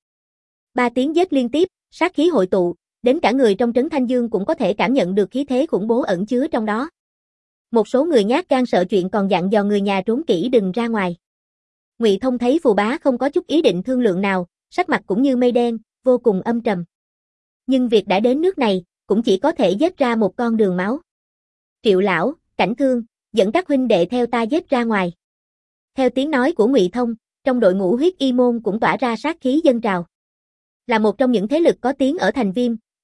3 tiếng giết liên tiếp, sát khí hội tụ, đến cả người trong trấn Thanh Dương cũng có thể cảm nhận được khí thế khủng bố ẩn chứa trong đó. Một số người nhát gan sợ chuyện còn dặn dò người nhà trốn kỹ đừng ra ngoài. Ngụy Thông thấy Phù Bá không có chút ý định thương lượng nào, sắc mặt cũng như mây đen, vô cùng âm trầm. Nhưng việc đã đến nước này, cũng chỉ có thể giết ra một con đường máu. Triệu lão, Cảnh Thương, dẫn các huynh đệ theo ta giết ra ngoài. Theo tiếng nói của Ngụy Thông, trong đội ngũ huyết y môn cũng tỏa ra sát khí dâng trào. Là một trong những thế lực có tiếng ở thành Viêm,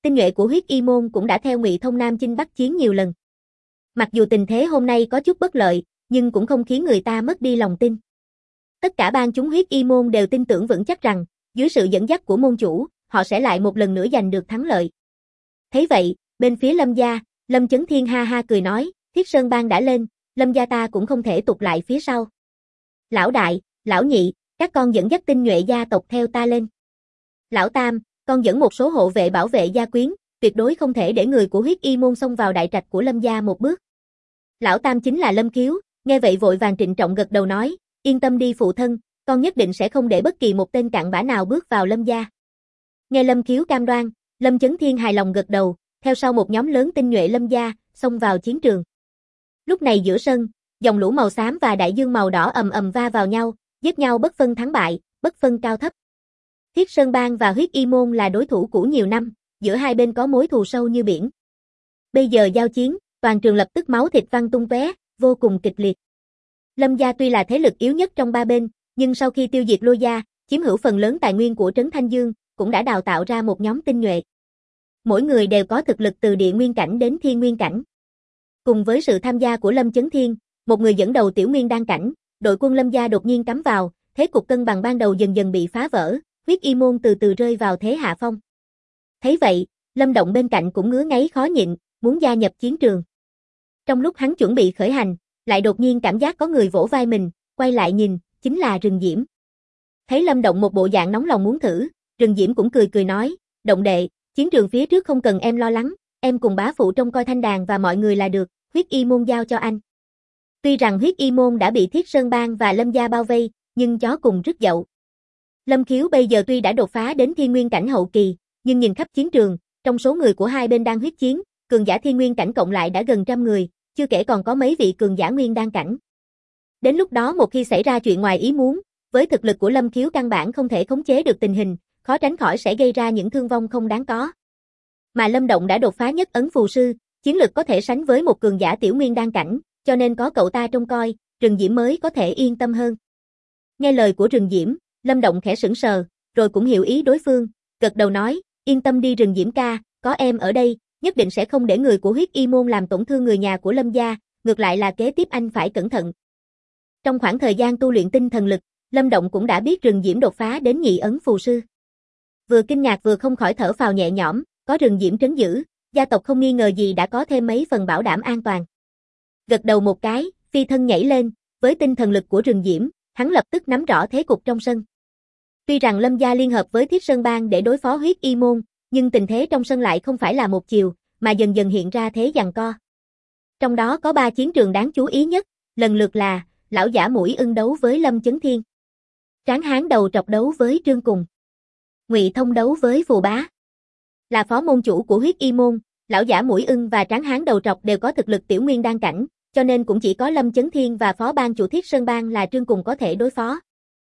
tinh nhuệ của huyết y môn cũng đã theo Ngụy Thông Nam chinh Bắc chiến nhiều lần. Mặc dù tình thế hôm nay có chút bất lợi, nhưng cũng không khiến người ta mất đi lòng tin. Tất cả bang chúng huyết y môn đều tin tưởng vững chắc rằng, dưới sự dẫn dắt của môn chủ, họ sẽ lại một lần nữa giành được thắng lợi. Thấy vậy, bên phía Lâm gia, Lâm Chấn Thiên ha ha cười nói, Thiết Sơn bang đã lên, Lâm gia ta cũng không thể tụt lại phía sau. Lão đại, lão nhị, các con dẫn dắt tinh nhuệ gia tộc theo ta lên. Lão tam, con dẫn một số hộ vệ bảo vệ gia quyến, tuyệt đối không thể để người của huyết y môn xông vào đại trạch của Lâm gia một bước. Lão tam chính là Lâm Khiếu, nghe vậy vội vàng trịnh trọng gật đầu nói, yên tâm đi phụ thân, con nhất định sẽ không để bất kỳ một tên cặn bã nào bước vào Lâm gia. Nghe Lâm Khiếu cam đoan, Lâm Chấn Thiên hài lòng gật đầu, theo sau một nhóm lớn tinh nhuệ Lâm gia, xông vào chiến trường. Lúc này giữa sân, dòng lũ màu xám và đại dương màu đỏ ầm ầm va vào nhau, giết nhau bất phân thắng bại, bất phân cao thấp. Thiết Sơn bang và huyết y môn là đối thủ cũ nhiều năm, giữa hai bên có mối thù sâu như biển. Bây giờ giao chiến, toàn trường lập tức máu thịt văng tung tóe, vô cùng kịch liệt. Lâm gia tuy là thế lực yếu nhất trong ba bên, nhưng sau khi tiêu diệt Lôi gia, chiếm hữu phần lớn tài nguyên của Trấn Thanh Dương, cũng đã đào tạo ra một nhóm tinh nhuệ. Mỗi người đều có thực lực từ địa nguyên cảnh đến thiên nguyên cảnh. Cùng với sự tham gia của Lâm Chấn Thiên, một người dẫn đầu tiểu nguyên đan cảnh, đội quân Lâm gia đột nhiên cắm vào, thế cục cân bằng ban đầu dần dần bị phá vỡ, huyết y môn từ từ rơi vào thế hạ phong. Thấy vậy, Lâm Động bên cạnh cũng ngứa ngáy khó nhịn, muốn gia nhập chiến trường. Trong lúc hắn chuẩn bị khởi hành, lại đột nhiên cảm giác có người vỗ vai mình, quay lại nhìn, chính là Rừng Diễm. Thấy Lâm Động một bộ dạng nóng lòng muốn thử, Rừng Diễm cũng cười cười nói, Động đệ, chiến trường phía trước không cần em lo lắng, em cùng bá phụ trông coi thanh đàn và mọi người là được, huyết y môn giao cho anh. Tuy rằng huyết y môn đã bị Thiết Sơn bang và Lâm gia bao vây, nhưng chó cùng rứt dậu. Lâm Khiếu bây giờ tuy đã đột phá đến thiên nguyên cảnh hậu kỳ, nhưng nhìn khắp chiến trường, trong số người của hai bên đang huyết chiến, cường giả thiên nguyên cảnh cộng lại đã gần 100 người, chưa kể còn có mấy vị cường giả nguyên đan cảnh. Đến lúc đó một khi xảy ra chuyện ngoài ý muốn, với thực lực của Lâm Khiếu căn bản không thể khống chế được tình hình, khó tránh khỏi sẽ gây ra những thương vong không đáng có. Mà Lâm Động đã đột phá nhất ấn phù sư, chiến lực có thể sánh với một cường giả tiểu nguyên đan cảnh, cho nên có cậu ta trông coi, Rừng Diễm mới có thể yên tâm hơn. Nghe lời của Rừng Diễm, Lâm Động khẽ sững sờ, rồi cũng hiểu ý đối phương, gật đầu nói, yên tâm đi Rừng Diễm ca, có em ở đây, nhất định sẽ không để người của huyết y môn làm tổn thương người nhà của Lâm gia, ngược lại là kế tiếp anh phải cẩn thận. Trong khoảng thời gian tu luyện tinh thần lực, Lâm Động cũng đã biết Rừng Diễm đột phá đến nhị ấn phù sư. Vừa kinh ngạc vừa không khỏi thở phào nhẹ nhõm, có Rừng Diễm trấn giữ, gia tộc không nghi ngờ gì đã có thêm mấy phần bảo đảm an toàn. Gật đầu một cái, phi thân nhảy lên, với tinh thần lực của Rừng Diễm, hắn lập tức nắm rõ thế cục trong sân. Tuy rằng Lâm gia liên hợp với Thiết Sơn bang để đối phó huyết y môn, nhưng tình thế trong sân lại không phải là một chiều, mà dần dần hiện ra thế giằng co. Trong đó có 3 chiến trường đáng chú ý nhất, lần lượt là lão giả Mũi Ưng đấu với Lâm Chấn Thiên, Tráng Hán Đầu Trọc đấu với Trương Cùng, Ngụy Thông đấu với Phù Bá. Là phó môn chủ của huyết y môn, lão giả Mũi Ưng và Tráng Hán Đầu Trọc đều có thực lực tiểu nguyên đan cảnh, cho nên cũng chỉ có Lâm Chấn Thiên và phó ban chủ Thiết Sơn bang là Trương Cùng có thể đối phó.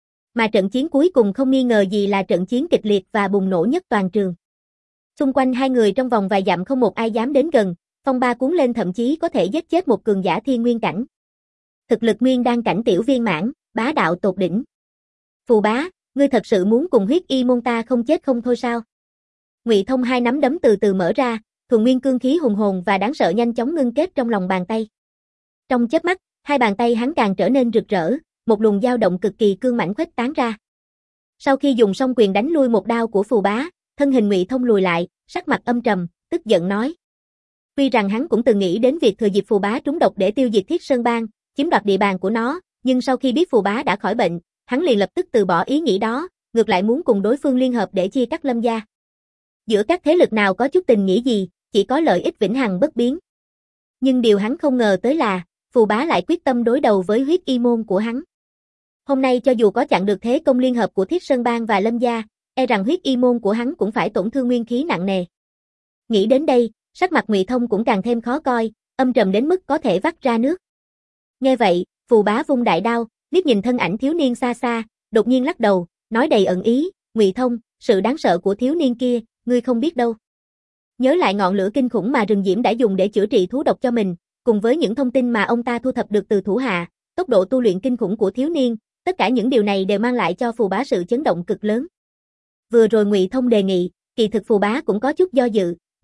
Mà trận chiến cuối cùng không nghi ngờ gì là trận chiến kịch liệt và bùng nổ nhất toàn trường. Xung quanh hai người trong vòng vài dặm không một ai dám đến gần, phong ba cuốn lên thậm chí có thể giết chết một cường giả thiên nguyên cảnh. Thực lực nguyên đan cảnh tiểu viên mãn, bá đạo tột đỉnh. Phù Bá, ngươi thật sự muốn cùng huyết y môn ta không chết không thôi sao? Ngụy Thông hai nắm đấm từ từ mở ra, thuần nguyên cương khí hùng hồn và đáng sợ nhanh chóng ngưng kết trong lòng bàn tay. Trong chớp mắt, hai bàn tay hắn càng trở nên rực rỡ, một luồng dao động cực kỳ cương mãnh khuếch tán ra. Sau khi dùng xong quyền đánh lui một đao của Phù Bá, thân hình Ngụy Thông lùi lại, sắc mặt âm trầm, tức giận nói. Tuy rằng hắn cũng từng nghĩ đến việc thừa dịp Phù Bá trúng độc để tiêu diệt Thiết Sơn bang, chiếm đoạt địa bàn của nó, nhưng sau khi biết Phù Bá đã khỏi bệnh, hắn liền lập tức từ bỏ ý nghĩ đó, ngược lại muốn cùng đối phương liên hợp để chia cắt Lâm gia. Giữa các thế lực nào có chút tình nghĩa gì, chỉ có lợi ích vĩnh hằng bất biến. Nhưng điều hắn không ngờ tới là, Phù Bá lại quyết tâm đối đầu với huyết y môn của hắn. Hôm nay cho dù có chặn được thế công liên hợp của Thiết Sơn bang và Lâm gia, e rằng huyết y môn của hắn cũng phải tổn thương nguyên khí nặng nề. Nghĩ đến đây, sắc mặt Ngụy Thông cũng càng thêm khó coi, âm trầm đến mức có thể vắt ra nước. Nghe vậy, Phù Bá vung đại đao, liếc nhìn thân ảnh thiếu niên xa xa, đột nhiên lắc đầu, nói đầy ẩn ý, Ngụy Thông, sự đáng sợ của thiếu niên kia, ngươi không biết đâu. Nhớ lại ngọn lửa kinh khủng mà Rừng Diễm đã dùng để chữa trị thú độc cho mình, cùng với những thông tin mà ông ta thu thập được từ thủ hạ, tốc độ tu luyện kinh khủng của thiếu niên, tất cả những điều này đều mang lại cho Phù Bá sự chấn động cực lớn. Vừa rồi Ngụy Thông đề nghị, kỳ thực Phù Bá cũng có chút do dự,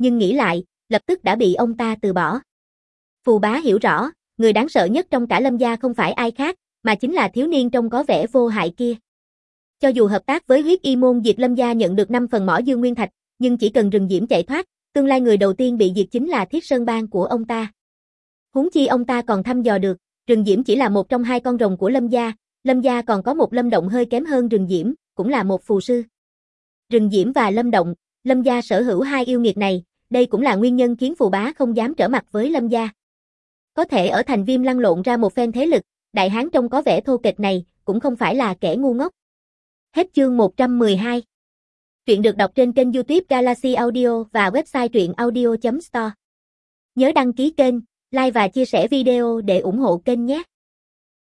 nhưng nghĩ lại, lập tức đã bị ông ta từ bỏ. Phù Bá hiểu rõ, người đáng sợ nhất trong cả Lâm gia không phải ai khác, mà chính là thiếu niên trông có vẻ vô hại kia. Cho dù hợp tác với huyết y môn diệt Lâm gia nhận được 5 phần mỏ dương nguyên thạch, nhưng chỉ cần Rừng Diễm chạy thoát, tương lai người đầu tiên bị diệt chính là Thiết Sơn Bang của ông ta. Huống chi ông ta còn thăm dò được, Rừng Diễm chỉ là một trong 2 con rồng của Lâm gia còn có một Lâm Động hơi kém hơn Rừng Diễm, cũng là một phù sư. Rừng Diễm và Lâm Động, Lâm gia sở hữu 2 yêu nghiệt này, đây cũng là nguyên nhân khiến Phù Bá không dám trở mặt với Lâm gia. Có thể ở thành Viêm lăn lộn ra một phen thế lực, đại hán trông có vẻ thô kệch này, cũng không phải là kẻ ngu ngốc. Hết chương 112. Truyện được đọc trên kênh YouTube Galaxy Audio và website truyệnaudio.store. Nhớ đăng ký kênh, like và chia sẻ video để ủng hộ kênh nhé.